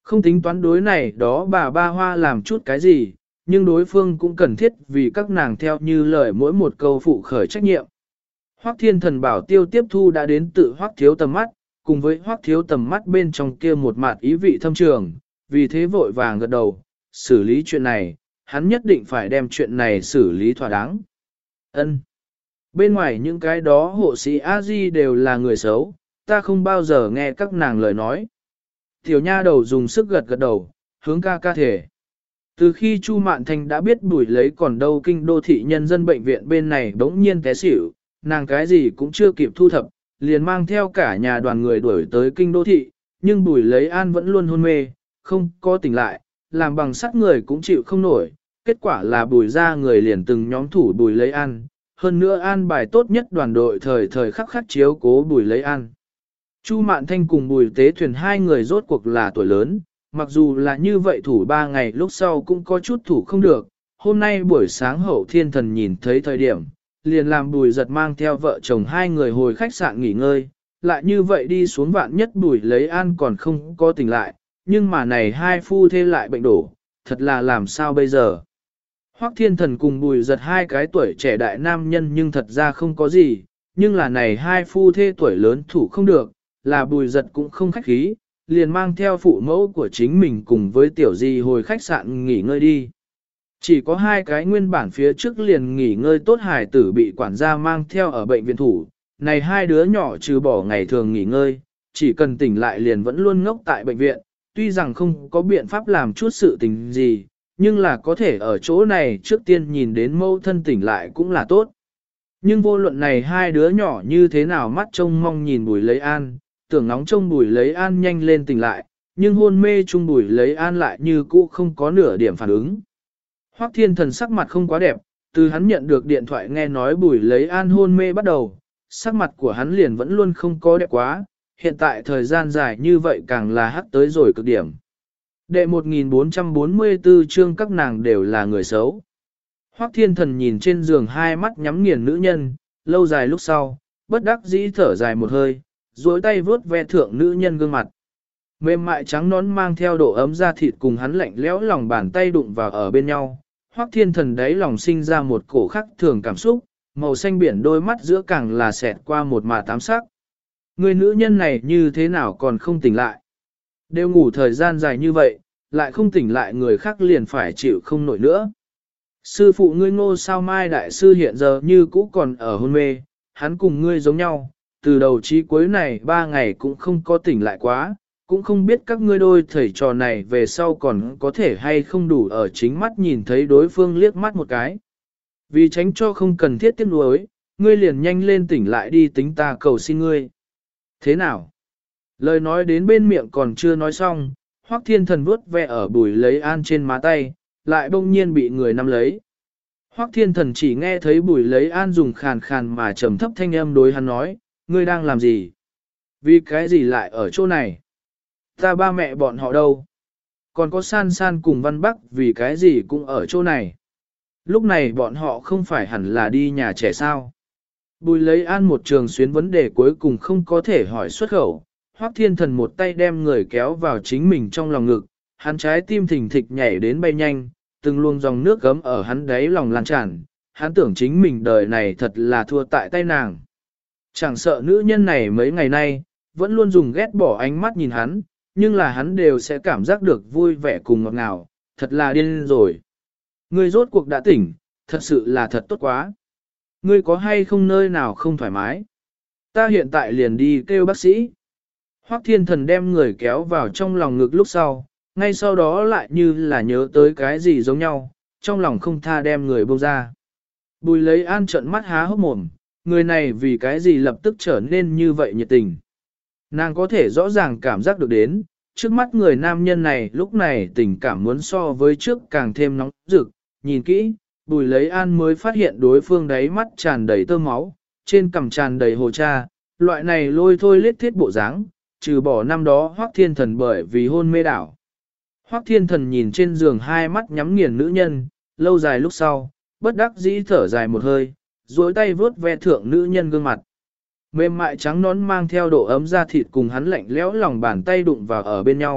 Không tính toán đối này đó bà ba hoa làm chút cái gì, nhưng đối phương cũng cần thiết vì các nàng theo như lời mỗi một câu phụ khởi trách nhiệm. Hoắc Thiên Thần bảo tiêu tiếp thu đã đến tự Hoắc Thiếu tầm mắt, cùng với Hoắc Thiếu tầm mắt bên trong kia một mặt ý vị thâm trường, vì thế vội vàng gật đầu, xử lý chuyện này, hắn nhất định phải đem chuyện này xử lý thỏa đáng. Ân. Bên ngoài những cái đó hộ sĩ A-di đều là người xấu, ta không bao giờ nghe các nàng lời nói. Tiểu nha đầu dùng sức gật gật đầu, hướng ca ca thể. Từ khi Chu Mạn Thanh đã biết Bùi lấy còn đâu kinh đô thị nhân dân bệnh viện bên này bỗng nhiên té xỉu, nàng cái gì cũng chưa kịp thu thập, liền mang theo cả nhà đoàn người đuổi tới kinh đô thị, nhưng Bùi lấy an vẫn luôn hôn mê, không có tỉnh lại, làm bằng sắt người cũng chịu không nổi, kết quả là Bùi ra người liền từng nhóm thủ Bùi lấy an, hơn nữa an bài tốt nhất đoàn đội thời thời khắc khắc chiếu cố Bùi lấy an. Chu Mạn Thanh cùng Bùi Tế Thuyền hai người rốt cuộc là tuổi lớn, mặc dù là như vậy thủ 3 ngày lúc sau cũng có chút thủ không được. Hôm nay buổi sáng Hậu Thiên Thần nhìn thấy thời điểm, liền làm Bùi Giật mang theo vợ chồng hai người hồi khách sạn nghỉ ngơi, lại như vậy đi xuống vạn nhất Bùi lấy an còn không có tỉnh lại, nhưng mà này hai phu thê lại bệnh đổ, thật là làm sao bây giờ. Hoắc Thiên Thần cùng Bùi Giật hai cái tuổi trẻ đại nam nhân nhưng thật ra không có gì, nhưng là này hai phu thê tuổi lớn thủ không được, là Bùi Giật cũng không khách khí, liền mang theo phụ mẫu của chính mình cùng với tiểu di hồi khách sạn nghỉ ngơi đi. Chỉ có hai cái nguyên bản phía trước liền nghỉ ngơi tốt hài tử bị quản gia mang theo ở bệnh viện thủ, này hai đứa nhỏ trừ bỏ ngày thường nghỉ ngơi, chỉ cần tỉnh lại liền vẫn luôn ngốc tại bệnh viện, tuy rằng không có biện pháp làm chút sự tình gì, nhưng là có thể ở chỗ này trước tiên nhìn đến mâu thân tỉnh lại cũng là tốt. Nhưng vô luận này hai đứa nhỏ như thế nào mắt trông mong nhìn Bùi lấy an, tưởng nóng trông Bùi lấy an nhanh lên tỉnh lại, nhưng hôn mê chung Bùi lấy an lại như cũ không có nửa điểm phản ứng. Hoắc Thiên Thần sắc mặt không quá đẹp, từ hắn nhận được điện thoại nghe nói Bùi lấy an hôn mê bắt đầu, sắc mặt của hắn liền vẫn luôn không có đẹp quá, hiện tại thời gian dài như vậy càng là hắc tới rồi cực điểm. Đệ 1444 chương các nàng đều là người xấu. Hoắc Thiên Thần nhìn trên giường hai mắt nhắm nghiền nữ nhân, lâu dài lúc sau, bất đắc dĩ thở dài một hơi, duỗi tay vướt ve thượng nữ nhân gương mặt. Mềm mại trắng nón mang theo độ ấm da thịt cùng hắn lạnh lẽo lòng bàn tay đụng vào ở bên nhau. Hoắc Thiên Thần đáy lòng sinh ra một cổ khắc thường cảm xúc, màu xanh biển đôi mắt giữa càng là xẹt qua một mà tám sắc. Người nữ nhân này như thế nào còn không tỉnh lại? Đều ngủ thời gian dài như vậy, lại không tỉnh lại người khác liền phải chịu không nổi nữa. Sư phụ ngươi Ngô Sao Mai đại sư hiện giờ như cũ còn ở hôn mê, hắn cùng ngươi giống nhau, từ đầu chí cuối này 3 ngày cũng không có tỉnh lại quá, cũng không biết các ngươi đôi thầy trò này về sau còn có thể hay không đủ ở chính mắt nhìn thấy đối phương liếc mắt một cái. Vì tránh cho không cần thiết tiếc nuối, ngươi liền nhanh lên tỉnh lại đi tính ta cầu xin ngươi. Thế nào? Lời nói đến bên miệng còn chưa nói xong, Hoắc Thiên Thần vuốt ve ở Bùi lấy an trên má tay, lại bỗng nhiên bị người nắm lấy. Hoắc Thiên Thần chỉ nghe thấy Bùi lấy an dùng khàn khàn mà trầm thấp thanh âm đối hắn nói, ngươi đang làm gì? Vì cái gì lại ở chỗ này? Ta ba mẹ bọn họ đâu? Còn có San San cùng Văn Bắc vì cái gì cũng ở chỗ này? Lúc này bọn họ không phải hẳn là đi nhà trẻ sao? Bùi lấy an một trường xuyến vấn đề cuối cùng không có thể hỏi xuất khẩu. Hoắc Thiên Thần một tay đem người kéo vào chính mình trong lòng ngực, hắn trái tim thình thịch nhảy đến bay nhanh, từng luồng dòng nước gấm ở hắn đáy lòng lan tràn, hắn tưởng chính mình đời này thật là thua tại tay nàng. Chẳng sợ nữ nhân này mấy ngày nay, vẫn luôn dùng ghét bỏ ánh mắt nhìn hắn, nhưng là hắn đều sẽ cảm giác được vui vẻ cùng ngọt ngào, thật là điên rồi. Ngươi rốt cuộc đã tỉnh, thật sự là thật tốt quá. Ngươi có hay không nơi nào không thoải mái? Ta hiện tại liền đi kêu bác sĩ. Hoắc Thiên Thần đem người kéo vào trong lòng ngực lúc sau, ngay sau đó lại như là nhớ tới cái gì giống nhau, trong lòng không tha đem người buông ra. Bùi lấy an trợn mắt há hốc mồm, người này vì cái gì lập tức trở nên như vậy nhiệt tình. Nàng có thể rõ ràng cảm giác được đến, trước mắt người nam nhân này lúc này tình cảm muốn so với trước càng thêm nóng rực, nhìn kỹ, Bùi lấy an mới phát hiện đối phương đáy mắt tràn đầy tơ máu, trên cằm tràn đầy hồ cha, loại này lôi thôi lết thiết bộ dáng, trừ bỏ năm đó Hoắc Thiên Thần bởi vì hôn mê đảo. Hoắc Thiên Thần nhìn trên giường hai mắt nhắm nghiền nữ nhân, lâu dài lúc sau, bất đắc dĩ thở dài một hơi, duỗi tay vướt ve thượng nữ nhân gương mặt. Mềm mại trắng nón mang theo độ ấm da thịt cùng hắn lạnh lẽo lòng bàn tay đụng vào ở bên nhau.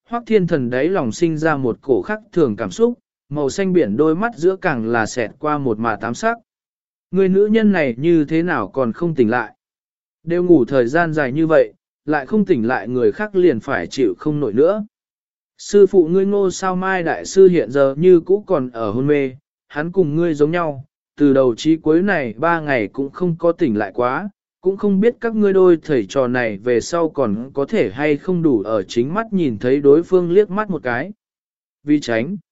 Hoắc Thiên Thần đáy lòng sinh ra một cổ khắc thường cảm xúc, màu xanh biển đôi mắt giữa càng là xẹt qua một mà tám sắc. Người nữ nhân này như thế nào còn không tỉnh lại? Đều ngủ thời gian dài như vậy, lại không tỉnh lại người khác liền phải chịu không nổi nữa. Sư phụ ngươi Ngô Sao Mai đại sư hiện giờ như cũ còn ở hôn mê, hắn cùng ngươi giống nhau, từ đầu chí cuối này 3 ngày cũng không có tỉnh lại quá, cũng không biết các ngươi đôi thầy trò này về sau còn có thể hay không đủ ở chính mắt nhìn thấy đối phương liếc mắt một cái. Vì tránh,